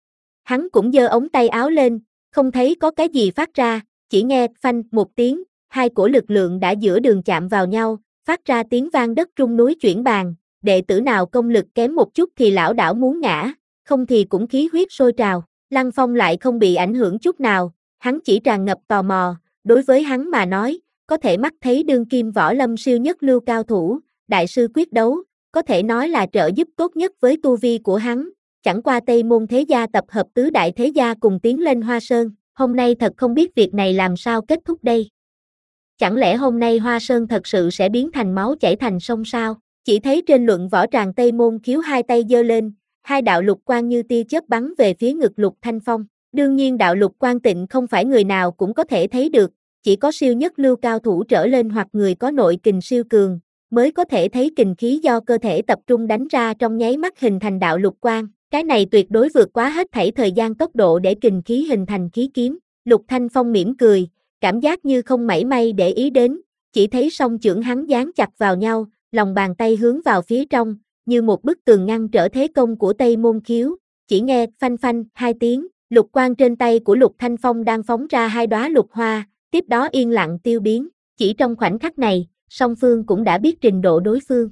Hắn cũng giơ ống tay áo lên, không thấy có cái gì phát ra, chỉ nghe phanh một tiếng, hai cổ lực lượng đã giữa đường chạm vào nhau, phát ra tiếng vang đất rung núi chuyển bàn, đệ tử nào công lực kém một chút thì lão đảo muốn ngã, không thì cũng khí huyết sôi trào. Lăng Phong lại không bị ảnh hưởng chút nào, hắn chỉ tràn ngập tò mò, đối với hắn mà nói, có thể mắt thấy đương kim võ lâm siêu nhất lưu cao thủ, đại sư quyết đấu, có thể nói là trợ giúp tốt nhất với tu vi của hắn, chẳng qua Tây Môn Thế Gia tập hợp tứ đại thế gia cùng tiến lên Hoa Sơn, hôm nay thật không biết việc này làm sao kết thúc đây. Chẳng lẽ hôm nay Hoa Sơn thật sự sẽ biến thành máu chảy thành sông sao? Chỉ thấy trên luận võ tràng Tây Môn Khiếu hai tay giơ lên, hai đạo lục quang như tia chớp bắn về phía ngực Lục Thanh Phong. Đương nhiên đạo lục quang tịnh không phải người nào cũng có thể thấy được, chỉ có siêu nhất lưu cao thủ trở lên hoặc người có nội kình siêu cường, mới có thể thấy kình khí do cơ thể tập trung đánh ra trong nháy mắt hình thành đạo lục quang. Cái này tuyệt đối vượt quá hết thảy thời gian tốc độ để kình khí hình thành khí kiếm. Lục Thanh Phong mỉm cười, cảm giác như không mảy may để ý đến, chỉ thấy song chưởng hắn dán chặt vào nhau, lòng bàn tay hướng vào phía trong, như một bức tường ngăn trở thế công của Tây Môn Khiếu. Chỉ nghe phanh phanh hai tiếng, lục quang trên tay của Lục Thanh Phong đang phóng ra hai đóa lục hoa, tiếp đó yên lặng tiêu biến. Chỉ trong khoảnh khắc này, song phương cũng đã biết trình độ đối phương.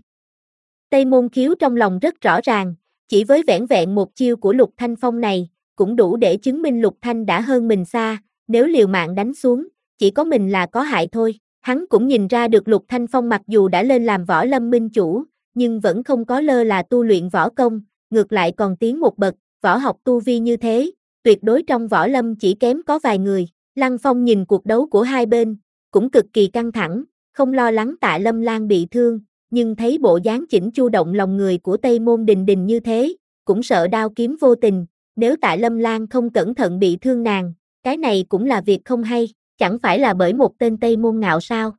Tây Môn Khiếu trong lòng rất rõ ràng, chỉ với vẻn vẹn một chiêu của Lục Thanh Phong này, cũng đủ để chứng minh Lục Thanh đã hơn mình xa, nếu liều mạng đánh xuống, chỉ có mình là có hại thôi. Hắn cũng nhìn ra được Lục Thanh Phong mặc dù đã lên làm võ lâm minh chủ, nhưng vẫn không có lơ là tu luyện võ công, ngược lại còn tiến một bậc, võ học tu vi như thế, tuyệt đối trong võ lâm chỉ kém có vài người. Lăng Phong nhìn cuộc đấu của hai bên, cũng cực kỳ căng thẳng, không lo lắng Tạ Lâm Lan bị thương, nhưng thấy bộ dáng chỉnh chu động lòng người của Tây Môn Đình Đình như thế, cũng sợ đao kiếm vô tình, nếu Tạ Lâm Lan không cẩn thận bị thương nàng, cái này cũng là việc không hay, chẳng phải là bởi một tên Tây Môn Ngạo sao?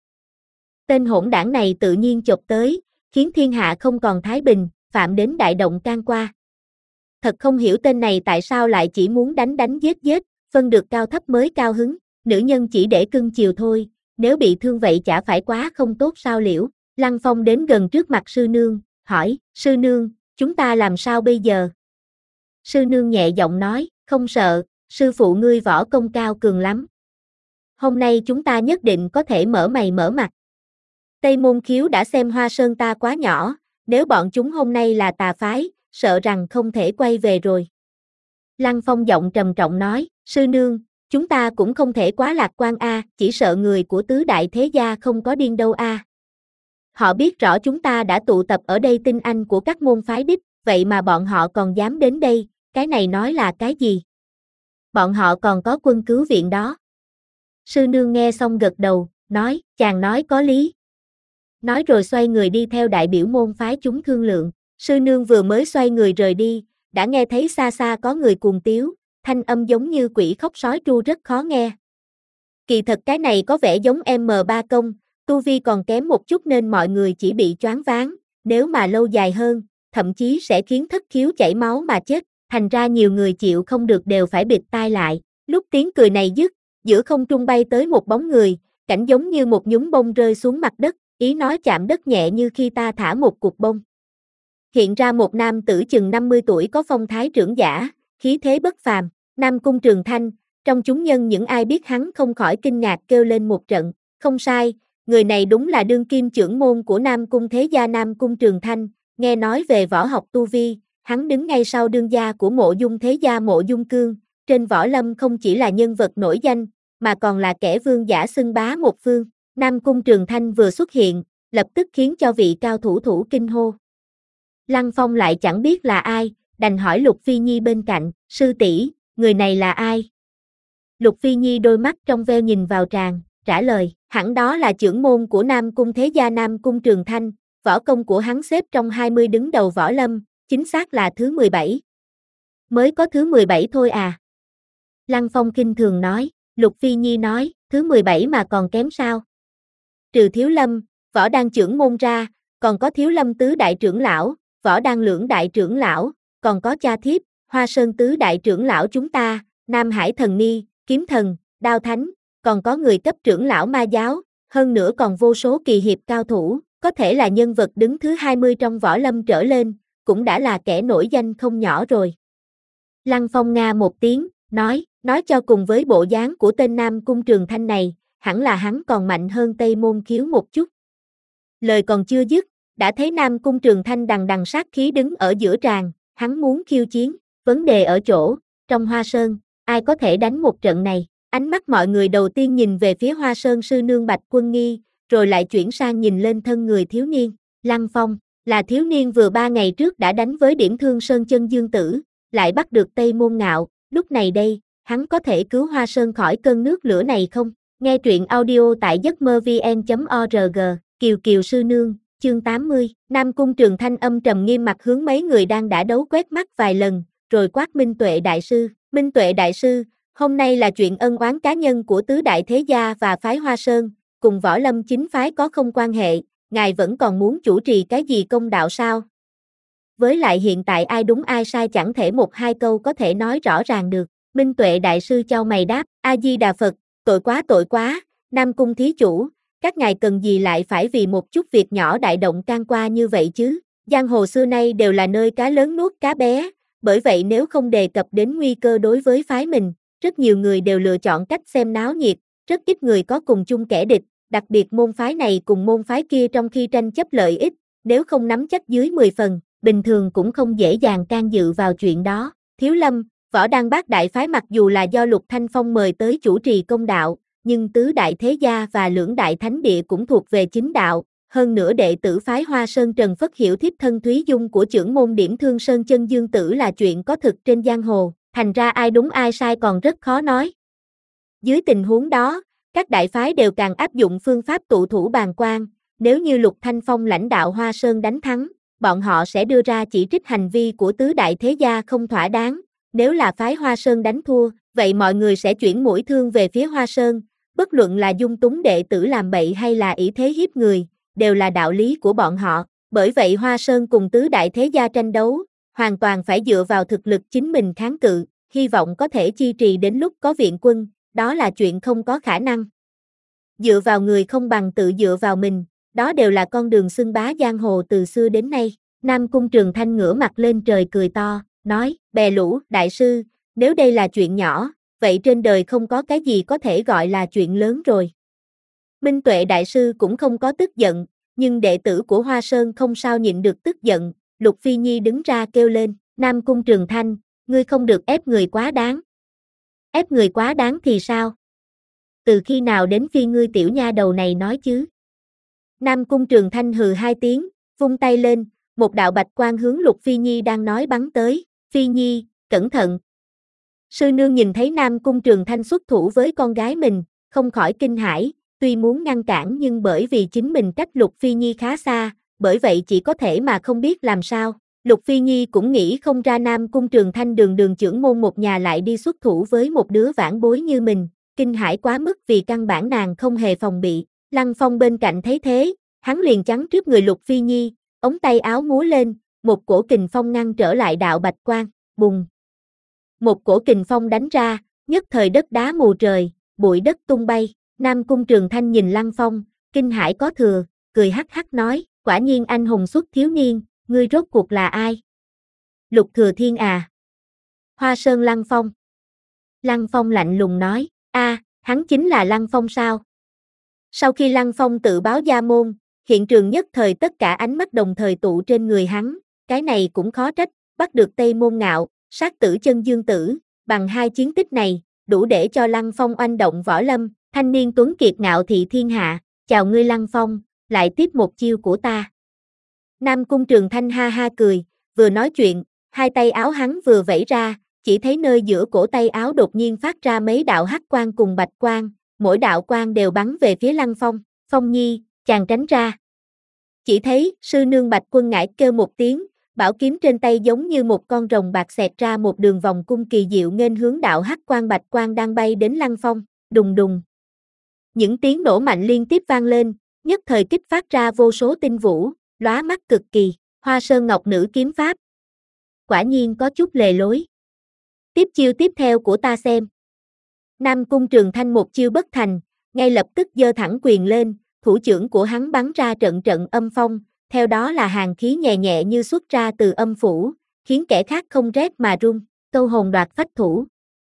Tên hỗn đảng này tự nhiên chộp tới, khiến thiên hạ không còn thái bình, phạm đến đại động can qua. Thật không hiểu tên này tại sao lại chỉ muốn đánh đánh giết giết, phân được cao thấp mới cao hứng, nữ nhân chỉ để cưng chiều thôi, nếu bị thương vậy chả phải quá không tốt sao liễu. Lăng Phong đến gần trước mặt sư nương, hỏi, sư nương, chúng ta làm sao bây giờ? Sư nương nhẹ giọng nói, không sợ, sư phụ ngươi võ công cao cường lắm. Hôm nay chúng ta nhất định có thể mở mày mở mặt. Tây Môn Khiếu đã xem Hoa Sơn ta quá nhỏ, nếu bọn chúng hôm nay là tà phái, sợ rằng không thể quay về rồi. Lăng Phong giọng trầm trọng nói, sư nương, chúng ta cũng không thể quá lạc quan a, chỉ sợ người của tứ đại thế gia không có điên đâu a. Họ biết rõ chúng ta đã tụ tập ở đây tinh anh của các môn phái đích, vậy mà bọn họ còn dám đến đây, cái này nói là cái gì? Bọn họ còn có quân cứu viện đó. Sư nương nghe xong gật đầu, nói, chàng nói có lý. Nói rồi xoay người đi theo đại biểu môn phái chúng thương lượng. Sư nương vừa mới xoay người rời đi, đã nghe thấy xa xa có người cuồng tiếu, thanh âm giống như quỷ khóc sói tru rất khó nghe. Kỳ thật cái này có vẻ giống em ba công, tu vi còn kém một chút nên mọi người chỉ bị choáng váng, nếu mà lâu dài hơn, thậm chí sẽ khiến thất khiếu chảy máu mà chết, thành ra nhiều người chịu không được đều phải bịt tai lại. Lúc tiếng cười này dứt, giữa không trung bay tới một bóng người, cảnh giống như một nhúm bông rơi xuống mặt đất, ý nói chạm đất nhẹ như khi ta thả một cục bông. Hiện ra một nam tử chừng năm mươi tuổi có phong thái trưởng giả, khí thế bất phàm, Nam Cung Trường Thanh, trong chúng nhân những ai biết hắn không khỏi kinh ngạc kêu lên một trận, không sai, người này đúng là đương kim trưởng môn của Nam Cung thế gia Nam Cung Trường Thanh, nghe nói về võ học tu vi, hắn đứng ngay sau đương gia của Mộ Dung thế gia Mộ Dung Cương, trên võ lâm không chỉ là nhân vật nổi danh, mà còn là kẻ vương giả xưng bá một phương. Nam Cung Trường Thanh vừa xuất hiện, lập tức khiến cho vị cao thủ thủ kinh hô. Lăng Phong lại chẳng biết là ai, đành hỏi Lục Phi Nhi bên cạnh, sư tỷ, người này là ai? Lục Phi Nhi đôi mắt trong veo nhìn vào tràng, trả lời, hẳn đó là trưởng môn của Nam Cung thế gia Nam Cung Trường Thanh, võ công của hắn xếp trong hai mươi đứng đầu võ lâm, chính xác là thứ mười bảy. Mới có thứ mười bảy thôi à? Lăng Phong kinh thường nói, Lục Phi Nhi nói, thứ mười bảy mà còn kém sao? Trừ Thiếu Lâm, võ đan trưởng môn ra, còn có Thiếu Lâm tứ đại trưởng lão, võ đan lưỡng đại trưởng lão, còn có cha thiếp, Hoa Sơn tứ đại trưởng lão chúng ta, Nam Hải Thần Ni, Kiếm Thần, Đao Thánh, còn có người cấp trưởng lão ma giáo, hơn nữa còn vô số kỳ hiệp cao thủ, có thể là nhân vật đứng thứ hai mươi trong võ lâm trở lên, cũng đã là kẻ nổi danh không nhỏ rồi. Lăng Phong nga một tiếng, nói, nói cho cùng với bộ dáng của tên Nam Cung Trường Thanh này, hẳn là hắn còn mạnh hơn Tây Môn Khiếu một chút. Lời còn chưa dứt, đã thấy Nam Cung Trường Thanh đằng đằng sát khí đứng ở giữa tràng, hắn muốn khiêu chiến, vấn đề ở chỗ, trong Hoa Sơn, ai có thể đánh một trận này, ánh mắt mọi người đầu tiên nhìn về phía Hoa Sơn sư nương Bạch Quân Nghi, rồi lại chuyển sang nhìn lên thân người thiếu niên, Lăng Phong, là thiếu niên vừa ba ngày trước đã đánh với điểm thương Sơn Chân Dương Tử, lại bắt được Tây Môn Ngạo, lúc này đây, hắn có thể cứu Hoa Sơn khỏi cơn nước lửa này không? Nghe truyện audio tại giấc mơ vn chấm org, Kiều Kiều sư nương, chương tám mươi, Nam Cung Trường Thanh âm trầm nghiêm mặt hướng mấy người đang đã đấu quét mắt vài lần, rồi quát Minh Tuệ đại sư, Minh Tuệ đại sư, hôm nay là chuyện ân oán cá nhân của tứ đại thế gia và phái Hoa Sơn, cùng võ lâm chính phái có không quan hệ, ngài vẫn còn muốn chủ trì cái gì công đạo sao? Với lại hiện tại ai đúng ai sai chẳng thể một hai câu có thể nói rõ ràng được. Minh Tuệ đại sư chau mày đáp, A Di Đà Phật, tội quá tội quá, Nam Cung thí chủ, các ngài cần gì lại phải vì một chút việc nhỏ đại động can qua như vậy chứ? Giang hồ xưa nay đều là nơi cá lớn nuốt cá bé, bởi vậy nếu không đề cập đến nguy cơ đối với phái mình, rất nhiều người đều lựa chọn cách xem náo nhiệt, rất ít người có cùng chung kẻ địch, đặc biệt môn phái này cùng môn phái kia trong khi tranh chấp lợi ích, nếu không nắm chắc dưới mười phần, bình thường cũng không dễ dàng can dự vào chuyện đó. Thiếu Lâm, Võ Đăng Bát đại phái mặc dù là do Lục Thanh Phong mời tới chủ trì công đạo, nhưng tứ đại thế gia và lưỡng đại thánh địa cũng thuộc về chính đạo, hơn nữa đệ tử phái Hoa Sơn Trần Phất hiểu thiếp thân Thúy Dung của trưởng môn Điểm Thương Sơn Chân Dương Tử là chuyện có thực trên giang hồ, thành ra ai đúng ai sai còn rất khó nói. Dưới tình huống đó, các đại phái đều càng áp dụng phương pháp tụ thủ bàn quan, nếu như Lục Thanh Phong lãnh đạo Hoa Sơn đánh thắng, bọn họ sẽ đưa ra chỉ trích hành vi của tứ đại thế gia không thỏa đáng, nếu là phái Hoa Sơn đánh thua, vậy mọi người sẽ chuyển mũi thương về phía Hoa Sơn, bất luận là dung túng đệ tử làm bậy hay là ỷ thế hiếp người, đều là đạo lý của bọn họ, bởi vậy Hoa Sơn cùng tứ đại thế gia tranh đấu, hoàn toàn phải dựa vào thực lực chính mình kháng cự, hy vọng có thể chi trì đến lúc có viện quân, đó là chuyện không có khả năng. Dựa vào người không bằng tự dựa vào mình, đó đều là con đường xưng bá giang hồ từ xưa đến nay. Nam Cung Trường Thanh ngửa mặt lên trời cười to, nói, bè lũ, đại sư, nếu đây là chuyện nhỏ, vậy trên đời không có cái gì có thể gọi là chuyện lớn rồi. Minh Tuệ đại sư cũng không có tức giận, nhưng đệ tử của Hoa Sơn không sao nhịn được tức giận, Lục Phi Nhi đứng ra kêu lên, Nam Cung Trường Thanh, ngươi không được ép người quá đáng. Ép người quá đáng thì sao? Từ khi nào đến phi ngươi tiểu nha đầu này nói chứ? Nam Cung Trường Thanh hừ hai tiếng, vung tay lên, một đạo bạch quang hướng Lục Phi Nhi đang nói bắn tới, Phi Nhi, cẩn thận. Sư nương nhìn thấy Nam Cung Trường Thanh xuất thủ với con gái mình, không khỏi kinh hãi, tuy muốn ngăn cản nhưng bởi vì chính mình cách Lục Phi Nhi khá xa, bởi vậy chỉ có thể mà không biết làm sao. Lục Phi Nhi cũng nghĩ không ra Nam Cung Trường Thanh đường đường trưởng môn một nhà lại đi xuất thủ với một đứa vãn bối như mình, kinh hãi quá mức vì căn bản nàng không hề phòng bị. Lăng Phong bên cạnh thấy thế, hắn liền chắn trước người Lục Phi Nhi, ống tay áo múa lên, một cổ kình phong ngăn trở lại đạo bạch quang, bùng. Một cổ kình phong đánh ra, nhất thời đất đá mù trời, bụi đất tung bay. Nam Cung Trường Thanh nhìn Lăng Phong, kinh hãi có thừa, cười hắc hắc nói, quả nhiên anh hùng xuất thiếu niên, ngươi rốt cuộc là ai? Lục Thừa Thiên à? Hoa Sơn Lăng Phong. Lăng Phong lạnh lùng nói, a, hắn chính là Lăng Phong sao? Sau khi Lăng Phong tự báo gia môn, hiện trường nhất thời tất cả ánh mắt đồng thời tụ trên người hắn, cái này cũng khó trách, bắt được Tây Môn Ngạo, sát tử Chân Dương Tử, bằng hai chiến tích này, đủ để cho Lăng Phong oanh động võ lâm, thanh niên tuấn kiệt ngạo thị thiên hạ, chào ngươi Lăng Phong, lại tiếp một chiêu của ta. Nam Cung Trường Thanh ha ha cười, vừa nói chuyện, hai tay áo hắn vừa vẫy ra, chỉ thấy nơi giữa cổ tay áo đột nhiên phát ra mấy đạo hắc quang cùng bạch quang, mỗi đạo quang đều bắn về phía Lăng Phong, Phong Nhi, chàng tránh ra. Chỉ thấy, sư nương Bạch Quân Ngải kêu một tiếng, bảo kiếm trên tay giống như một con rồng bạc xẹt ra một đường vòng cung kỳ diệu nghênh hướng đạo hắc quang bạch quang đang bay đến Lăng Phong, đùng đùng. Những tiếng nổ mạnh liên tiếp vang lên, nhất thời kích phát ra vô số tinh vũ, lóa mắt cực kỳ, Hoa Sơn Ngọc Nữ kiếm pháp. Quả nhiên có chút lề lối. Tiếp chiêu tiếp theo của ta xem. Nam Cung Trường Thanh một chiêu bất thành, ngay lập tức giơ thẳng quyền lên, thủ chưởng của hắn bắn ra trận trận âm phong, theo đó là hàn khí nhẹ nhẹ như xuất ra từ âm phủ, khiến kẻ khác không rét mà run, câu hồn đoạt phách thủ.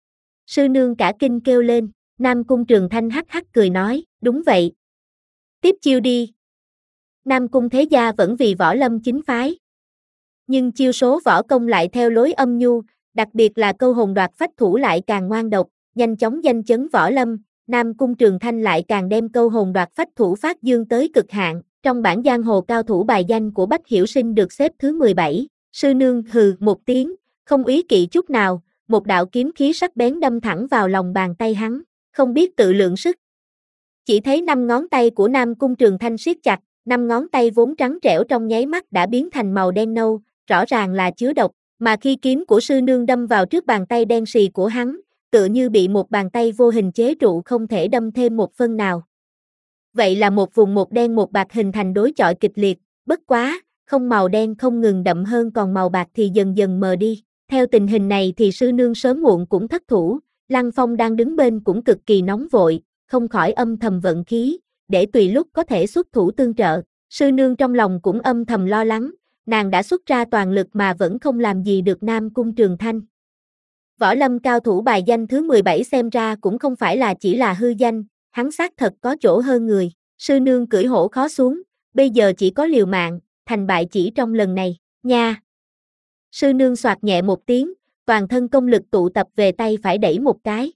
Sư nương cả kinh kêu lên, Nam Cung Trường Thanh hắc hắc cười nói, đúng vậy. Tiếp chiêu đi. Nam Cung thế gia vẫn vì võ lâm chính phái. Nhưng chiêu số võ công lại theo lối âm nhu, đặc biệt là câu hồn đoạt phách thủ lại càng ngoan độc, nhanh chóng danh chấn võ lâm, Nam Cung Trường Thanh lại càng đem câu hồn đoạt phách thủ phát dương tới cực hạn, trong bảng giang hồ cao thủ bài danh của Bách Hiểu Sinh được xếp thứ mười bảy, sư nương hừ một tiếng, không ý kỵ chút nào, một đạo kiếm khí sắc bén đâm thẳng vào lòng bàn tay hắn, không biết tự lượng sức. Chỉ thấy năm ngón tay của Nam Cung Trường Thanh siết chặt, năm ngón tay vốn trắng trẻo trong nháy mắt đã biến thành màu đen nâu, rõ ràng là chứa độc, mà khi kiếm của sư nương đâm vào trước bàn tay đen sì của hắn, tựa như bị một bàn tay vô hình chế trụ không thể đâm thêm một phân nào. Vậy là một vùng một đen một bạc hình thành đối chọi kịch liệt, bất quá, không màu đen không ngừng đậm hơn còn màu bạc thì dần dần mờ đi. Theo tình hình này thì sư nương sớm muộn cũng thất thủ, Lăng Phong đang đứng bên cũng cực kỳ nóng vội, không khỏi âm thầm vận khí, để tùy lúc có thể xuất thủ tương trợ. Sư nương trong lòng cũng âm thầm lo lắng, nàng đã xuất ra toàn lực mà vẫn không làm gì được Nam Cung Trường Thanh. Võ lâm cao thủ bài danh thứ mười bảy xem ra cũng không phải là chỉ là hư danh, hắn xác thật có chỗ hơn người. Sư nương cưỡi hổ khó xuống, bây giờ chỉ có liều mạng, thành bại chỉ trong lần này, nha. Sư nương soạt nhẹ một tiếng, toàn thân công lực tụ tập về tay phải đẩy một cái.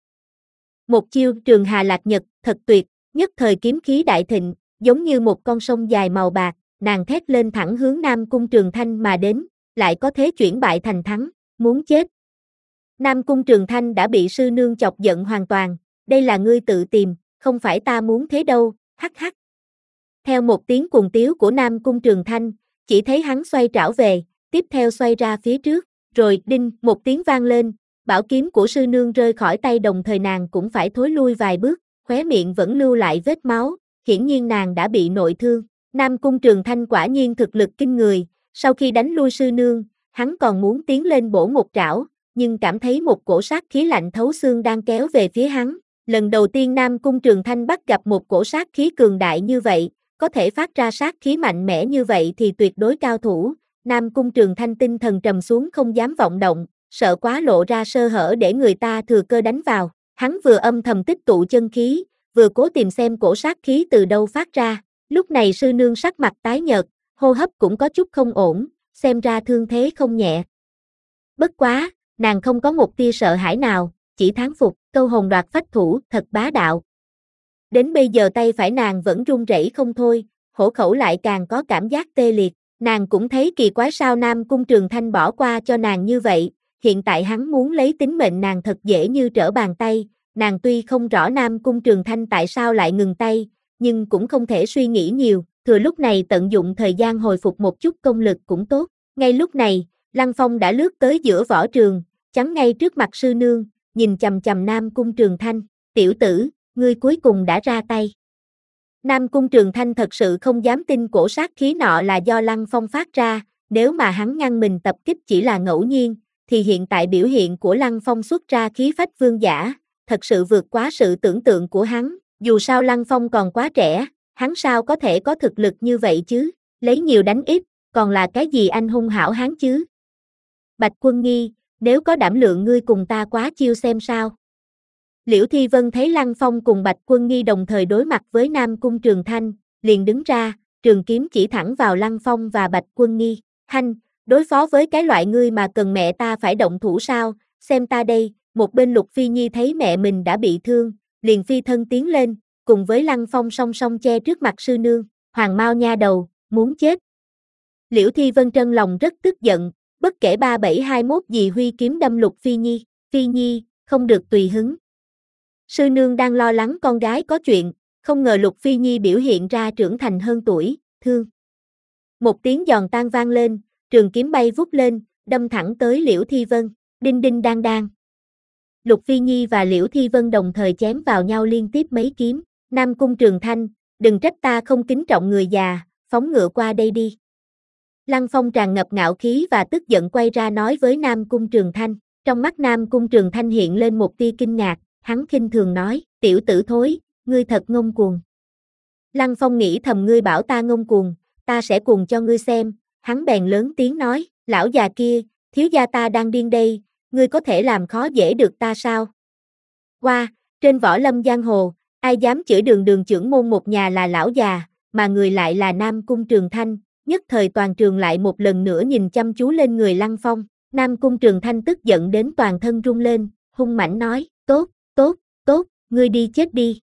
Một chiêu Trường Hà Lạc Nhật, thật tuyệt, nhất thời kiếm khí đại thịnh, giống như một con sông dài màu bạc, nàng thét lên thẳng hướng Nam Cung Trường Thanh mà đến, lại có thế chuyển bại thành thắng, muốn chết. Nam Cung Trường Thanh đã bị sư nương chọc giận hoàn toàn, đây là ngươi tự tìm, không phải ta muốn thế đâu, hắc hắc. Theo một tiếng cuồng tiếu của Nam Cung Trường Thanh, chỉ thấy hắn xoay trảo về, tiếp theo xoay ra phía trước, rồi đinh một tiếng vang lên, bảo kiếm của sư nương rơi khỏi tay đồng thời nàng cũng phải thối lui vài bước, khóe miệng vẫn lưu lại vết máu, hiển nhiên nàng đã bị nội thương. Nam Cung Trường Thanh quả nhiên thực lực kinh người, sau khi đánh lui sư nương, hắn còn muốn tiến lên bổ một trảo, nhưng cảm thấy một cổ sát khí lạnh thấu xương đang kéo về phía hắn. Lần đầu tiên Nam Cung Trường Thanh bắt gặp một cổ sát khí cường đại như vậy, có thể phát ra sát khí mạnh mẽ như vậy thì tuyệt đối cao thủ. Nam Cung Trường Thanh tinh thần trầm xuống không dám vọng động, sợ quá lộ ra sơ hở để người ta thừa cơ đánh vào. Hắn vừa âm thầm tích tụ chân khí, vừa cố tìm xem cổ sát khí từ đâu phát ra. Lúc này sư nương sắc mặt tái nhợt, hô hấp cũng có chút không ổn, xem ra thương thế không nhẹ. Bất quá, nàng không có một tia sợ hãi nào, chỉ thán phục, câu hồn đoạt phách thủ, thật bá đạo. Đến bây giờ tay phải nàng vẫn run rẩy không thôi, hổ khẩu lại càng có cảm giác tê liệt, nàng cũng thấy kỳ quái sao Nam Cung Trường Thanh bỏ qua cho nàng như vậy, hiện tại hắn muốn lấy tính mệnh nàng thật dễ như trở bàn tay, nàng tuy không rõ Nam Cung Trường Thanh tại sao lại ngừng tay, nhưng cũng không thể suy nghĩ nhiều, thừa lúc này tận dụng thời gian hồi phục một chút công lực cũng tốt. Ngay lúc này, Lăng Phong đã lướt tới giữa võ trường, chắn ngay trước mặt sư nương, nhìn chằm chằm Nam Cung Trường Thanh, tiểu tử, ngươi cuối cùng đã ra tay. Nam Cung Trường Thanh thật sự không dám tin cổ sát khí nọ là do Lăng Phong phát ra, nếu mà hắn ngăn mình tập kích chỉ là ngẫu nhiên, thì hiện tại biểu hiện của Lăng Phong xuất ra khí phách vương giả, thật sự vượt quá sự tưởng tượng của hắn, dù sao Lăng Phong còn quá trẻ, hắn sao có thể có thực lực như vậy chứ, lấy nhiều đánh ít, còn là cái gì anh hung hảo hán chứ. Bạch Quân Nghi, nếu có đảm lượng ngươi cùng ta quá chiêu xem sao. Liễu Thi Vân thấy Lăng Phong cùng Bạch Quân Nghi đồng thời đối mặt với Nam Cung Trường Thanh, liền đứng ra, trường kiếm chỉ thẳng vào Lăng Phong và Bạch Quân Nghi, hanh, đối phó với cái loại ngươi mà cần mẹ ta phải động thủ sao, xem ta đây. Một bên Lục Phi Nhi thấy mẹ mình đã bị thương, liền phi thân tiến lên, cùng với Lăng Phong song song che trước mặt sư nương, Hoàng Mao nha đầu, muốn chết. Liễu Thi Vân trân lòng rất tức giận, bất kể ba bảy hai mốt gì huy kiếm đâm Lục Phi Nhi, Phi Nhi, không được tùy hứng. Sư nương đang lo lắng con gái có chuyện, không ngờ Lục Phi Nhi biểu hiện ra trưởng thành hơn tuổi, thương. Một tiếng giòn tan vang lên, trường kiếm bay vút lên, đâm thẳng tới Liễu Thi Vân, đinh đinh đang đang. Lục Phi Nhi và Liễu Thi Vân đồng thời chém vào nhau liên tiếp mấy kiếm, Nam Cung Trường Thanh, đừng trách ta không kính trọng người già, phóng ngựa qua đây đi. Lăng Phong tràn ngập ngạo khí và tức giận quay ra nói với Nam Cung Trường Thanh, trong mắt Nam Cung Trường Thanh hiện lên một tia kinh ngạc, hắn khinh thường nói, tiểu tử thối, ngươi thật ngông cuồng. Lăng Phong nghĩ thầm ngươi bảo ta ngông cuồng, ta sẽ cuồng cho ngươi xem, hắn bèn lớn tiếng nói, lão già kia, thiếu gia ta đang điên đây, ngươi có thể làm khó dễ được ta sao? Qua, trên võ lâm giang hồ, ai dám chửi đường đường trưởng môn một nhà là lão già, mà người lại là Nam Cung Trường Thanh, nhất thời toàn trường lại một lần nữa nhìn chăm chú lên người Lăng Phong, Nam Cung Trường Thanh tức giận đến toàn thân rung lên, hung mãnh nói, tốt, tốt, tốt, ngươi đi chết đi.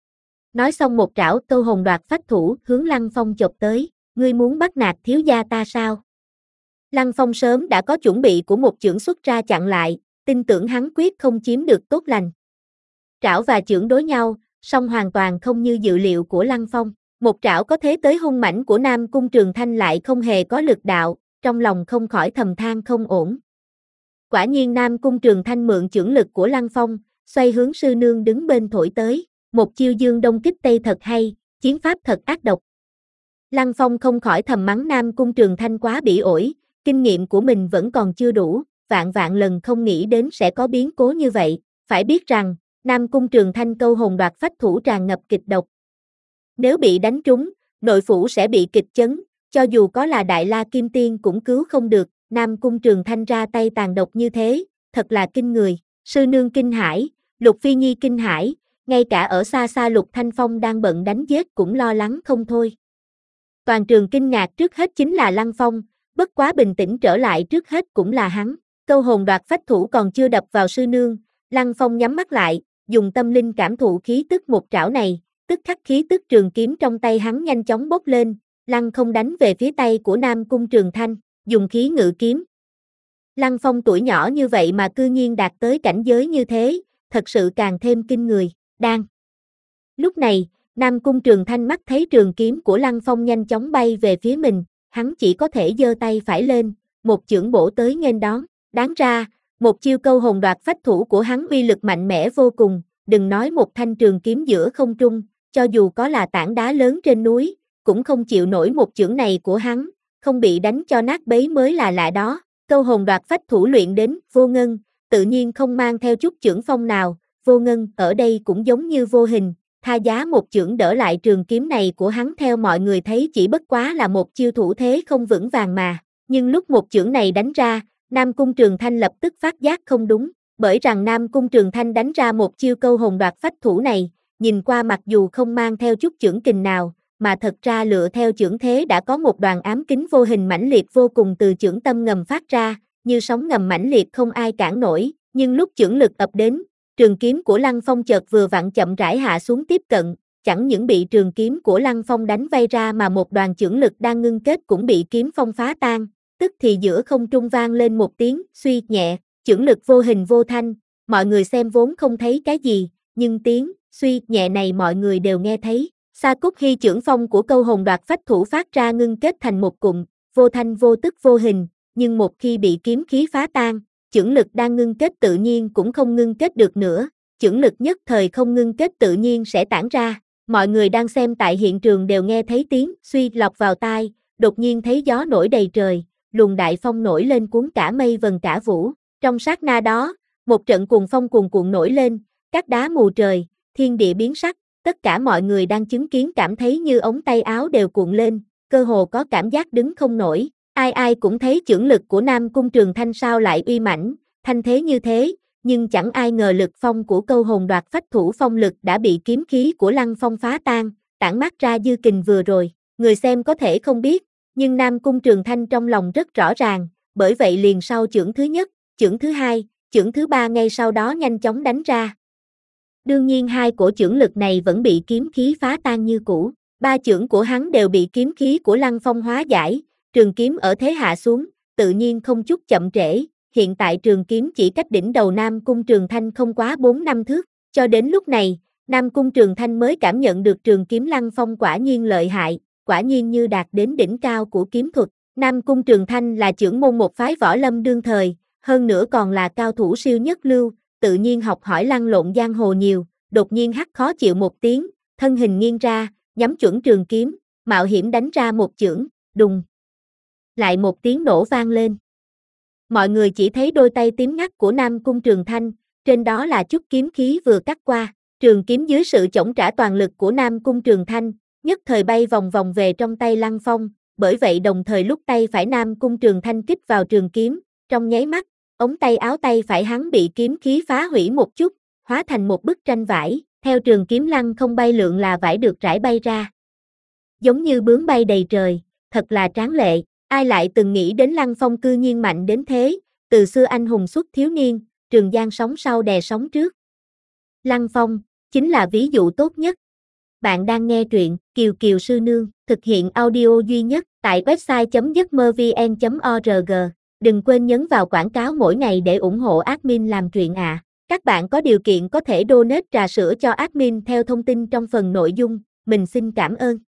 Nói xong một trảo câu hồn đoạt phách thủ hướng Lăng Phong chộp tới, ngươi muốn bắt nạt thiếu gia ta sao? Lăng Phong sớm đã có chuẩn bị của một chưởng xuất ra chặn lại, tin tưởng hắn quyết không chiếm được tốt lành. Trảo và chưởng đối nhau, song hoàn toàn không như dự liệu của Lăng Phong. Một trảo có thế tới hung mãnh của Nam Cung Trường Thanh lại không hề có lực đạo, trong lòng không khỏi thầm than không ổn. Quả nhiên Nam Cung Trường Thanh mượn chưởng lực của Lăng Phong, xoay hướng sư nương đứng bên thổi tới, một chiêu dương đông kích tây thật hay, chiến pháp thật ác độc. Lăng Phong không khỏi thầm mắng Nam Cung Trường Thanh quá bỉ ổi, kinh nghiệm của mình vẫn còn chưa đủ, vạn vạn lần không nghĩ đến sẽ có biến cố như vậy, phải biết rằng, Nam Cung Trường Thanh câu hồn đoạt phách thủ tràn ngập kịch độc. Nếu bị đánh trúng, nội phủ sẽ bị kịch chấn, cho dù có là Đại La Kim Tiên cũng cứu không được, Nam Cung Trường Thanh ra tay tàn độc như thế, thật là kinh người, sư nương kinh hãi, Lục Phi Nhi kinh hãi, ngay cả ở xa xa Lục Thanh Phong đang bận đánh giết cũng lo lắng không thôi. Toàn trường kinh ngạc trước hết chính là Lăng Phong, bất quá bình tĩnh trở lại trước hết cũng là hắn. Câu hồn đoạt phách thủ còn chưa đập vào sư nương, Lăng Phong nhắm mắt lại, dùng tâm linh cảm thụ khí tức một trảo này, tức khắc khí tức trường kiếm trong tay hắn nhanh chóng bốc lên, lăng không đánh về phía tay của Nam Cung Trường Thanh, dùng khí ngự kiếm. Lăng Phong tuổi nhỏ như vậy mà cư nhiên đạt tới cảnh giới như thế, thật sự càng thêm kinh người. Đang. Lúc này, Nam Cung Trường Thanh mắt thấy trường kiếm của Lăng Phong nhanh chóng bay về phía mình, hắn chỉ có thể giơ tay phải lên, một chưởng bổ tới nghênh đón. Đáng ra, một chiêu câu hồn đoạt phách thủ của hắn uy lực mạnh mẽ vô cùng, đừng nói một thanh trường kiếm giữa không trung, cho dù có là tảng đá lớn trên núi, cũng không chịu nổi một chưởng này của hắn, không bị đánh cho nát bấy mới là lạ đó. Câu hồn đoạt phách thủ luyện đến vô ngân, tự nhiên không mang theo chút chưởng phong nào, vô ngân ở đây cũng giống như vô hình, tha giá một chưởng đỡ lại trường kiếm này của hắn theo mọi người thấy chỉ bất quá là một chiêu thủ thế không vững vàng mà, nhưng lúc một chưởng này đánh ra, Nam Cung Trường Thanh lập tức phát giác không đúng, bởi rằng Nam Cung Trường Thanh đánh ra một chiêu câu hồn đoạt phách thủ này, nhìn qua mặc dù không mang theo chút chưởng kình nào, mà thật ra lựa theo chưởng thế đã có một đoàn ám kính vô hình mãnh liệt vô cùng từ chưởng tâm ngầm phát ra, như sóng ngầm mãnh liệt không ai cản nổi, nhưng lúc chưởng lực ập đến, trường kiếm của Lăng Phong chợt vừa vặn chậm rãi hạ xuống tiếp cận, chẳng những bị trường kiếm của Lăng Phong đánh vay ra mà một đoàn chưởng lực đang ngưng kết cũng bị kiếm phong phá tan, tức thì giữa không trung vang lên một tiếng suy nhẹ, chưởng lực vô hình vô thanh, mọi người xem vốn không thấy cái gì, nhưng tiếng suy nhẹ này mọi người đều nghe thấy. Sa Cốt Hy chưởng phong của câu hồn đoạt phách thủ phát ra ngưng kết thành một cụm, vô thanh vô tức vô hình, nhưng một khi bị kiếm khí phá tan, chưởng lực đang ngưng kết tự nhiên cũng không ngưng kết được nữa, chưởng lực nhất thời không ngưng kết tự nhiên sẽ tản ra. Mọi người đang xem tại hiện trường đều nghe thấy tiếng suy lọc vào tai, đột nhiên thấy gió nổi đầy trời, luồng đại phong nổi lên cuốn cả mây vần cả vũ. Trong sát na đó, một trận cuồng phong cuồn cuộn nổi lên, các đá mù trời, thiên địa biến sắc, tất cả mọi người đang chứng kiến cảm thấy như ống tay áo đều cuộn lên, cơ hồ có cảm giác đứng không nổi. Ai ai cũng thấy chưởng lực của Nam Cung Trường Thanh sao lại uy mãnh, thanh thế như thế, nhưng chẳng ai ngờ lực phong của câu hồn đoạt phách thủ phong lực đã bị kiếm khí của Lăng Phong phá tan, tản mát ra dư kình vừa rồi. Người xem có thể không biết, nhưng Nam Cung Trường Thanh trong lòng rất rõ ràng, bởi vậy liền sau chưởng thứ nhất, chưởng thứ hai, chưởng thứ ba ngay sau đó nhanh chóng đánh ra. Đương nhiên hai cổ chưởng lực này vẫn bị kiếm khí phá tan như cũ, ba chưởng của hắn đều bị kiếm khí của Lăng Phong hóa giải, trường kiếm ở thế hạ xuống, tự nhiên không chút chậm trễ, hiện tại trường kiếm chỉ cách đỉnh đầu Nam Cung Trường Thanh không quá bốn năm thước, cho đến lúc này, Nam Cung Trường Thanh mới cảm nhận được trường kiếm Lăng Phong quả nhiên lợi hại, quả nhiên như đạt đến đỉnh cao của kiếm thuật. Nam Cung Trường Thanh là trưởng môn một phái võ lâm đương thời, hơn nữa còn là cao thủ siêu nhất lưu, tự nhiên học hỏi lăn lộn giang hồ nhiều, đột nhiên hắt khó chịu một tiếng, thân hình nghiêng ra, nhắm chuẩn trường kiếm, mạo hiểm đánh ra một chưởng, đùng. Lại một tiếng nổ vang lên. Mọi người chỉ thấy đôi tay tím ngắt của Nam Cung Trường Thanh, trên đó là chút kiếm khí vừa cắt qua, trường kiếm dưới sự chổng trả toàn lực của Nam Cung Trường Thanh, nhất thời bay vòng vòng về trong tay Lăng Phong, bởi vậy đồng thời lúc tay phải Nam Cung Trường Thanh kích vào trường kiếm, trong nháy mắt, ống tay áo tay phải hắn bị kiếm khí phá hủy một chút, hóa thành một bức tranh vải, theo trường kiếm lăng không bay lượn là vải được rải bay ra. Giống như bướm bay đầy trời, thật là tráng lệ, ai lại từng nghĩ đến Lăng Phong cư nhiên mạnh đến thế, từ xưa anh hùng xuất thiếu niên, trường giang sóng sau đè sóng trước. Lăng Phong, chính là ví dụ tốt nhất. Bạn đang nghe truyện Kiều Kiều Sư Nương, thực hiện audio duy nhất tại website chấm giấc mơ vn chấm org. Đừng quên nhấn vào quảng cáo mỗi ngày để ủng hộ admin làm truyện ạ. À. Các bạn có điều kiện có thể donate trà sữa cho admin theo thông tin trong phần nội dung, mình xin cảm ơn.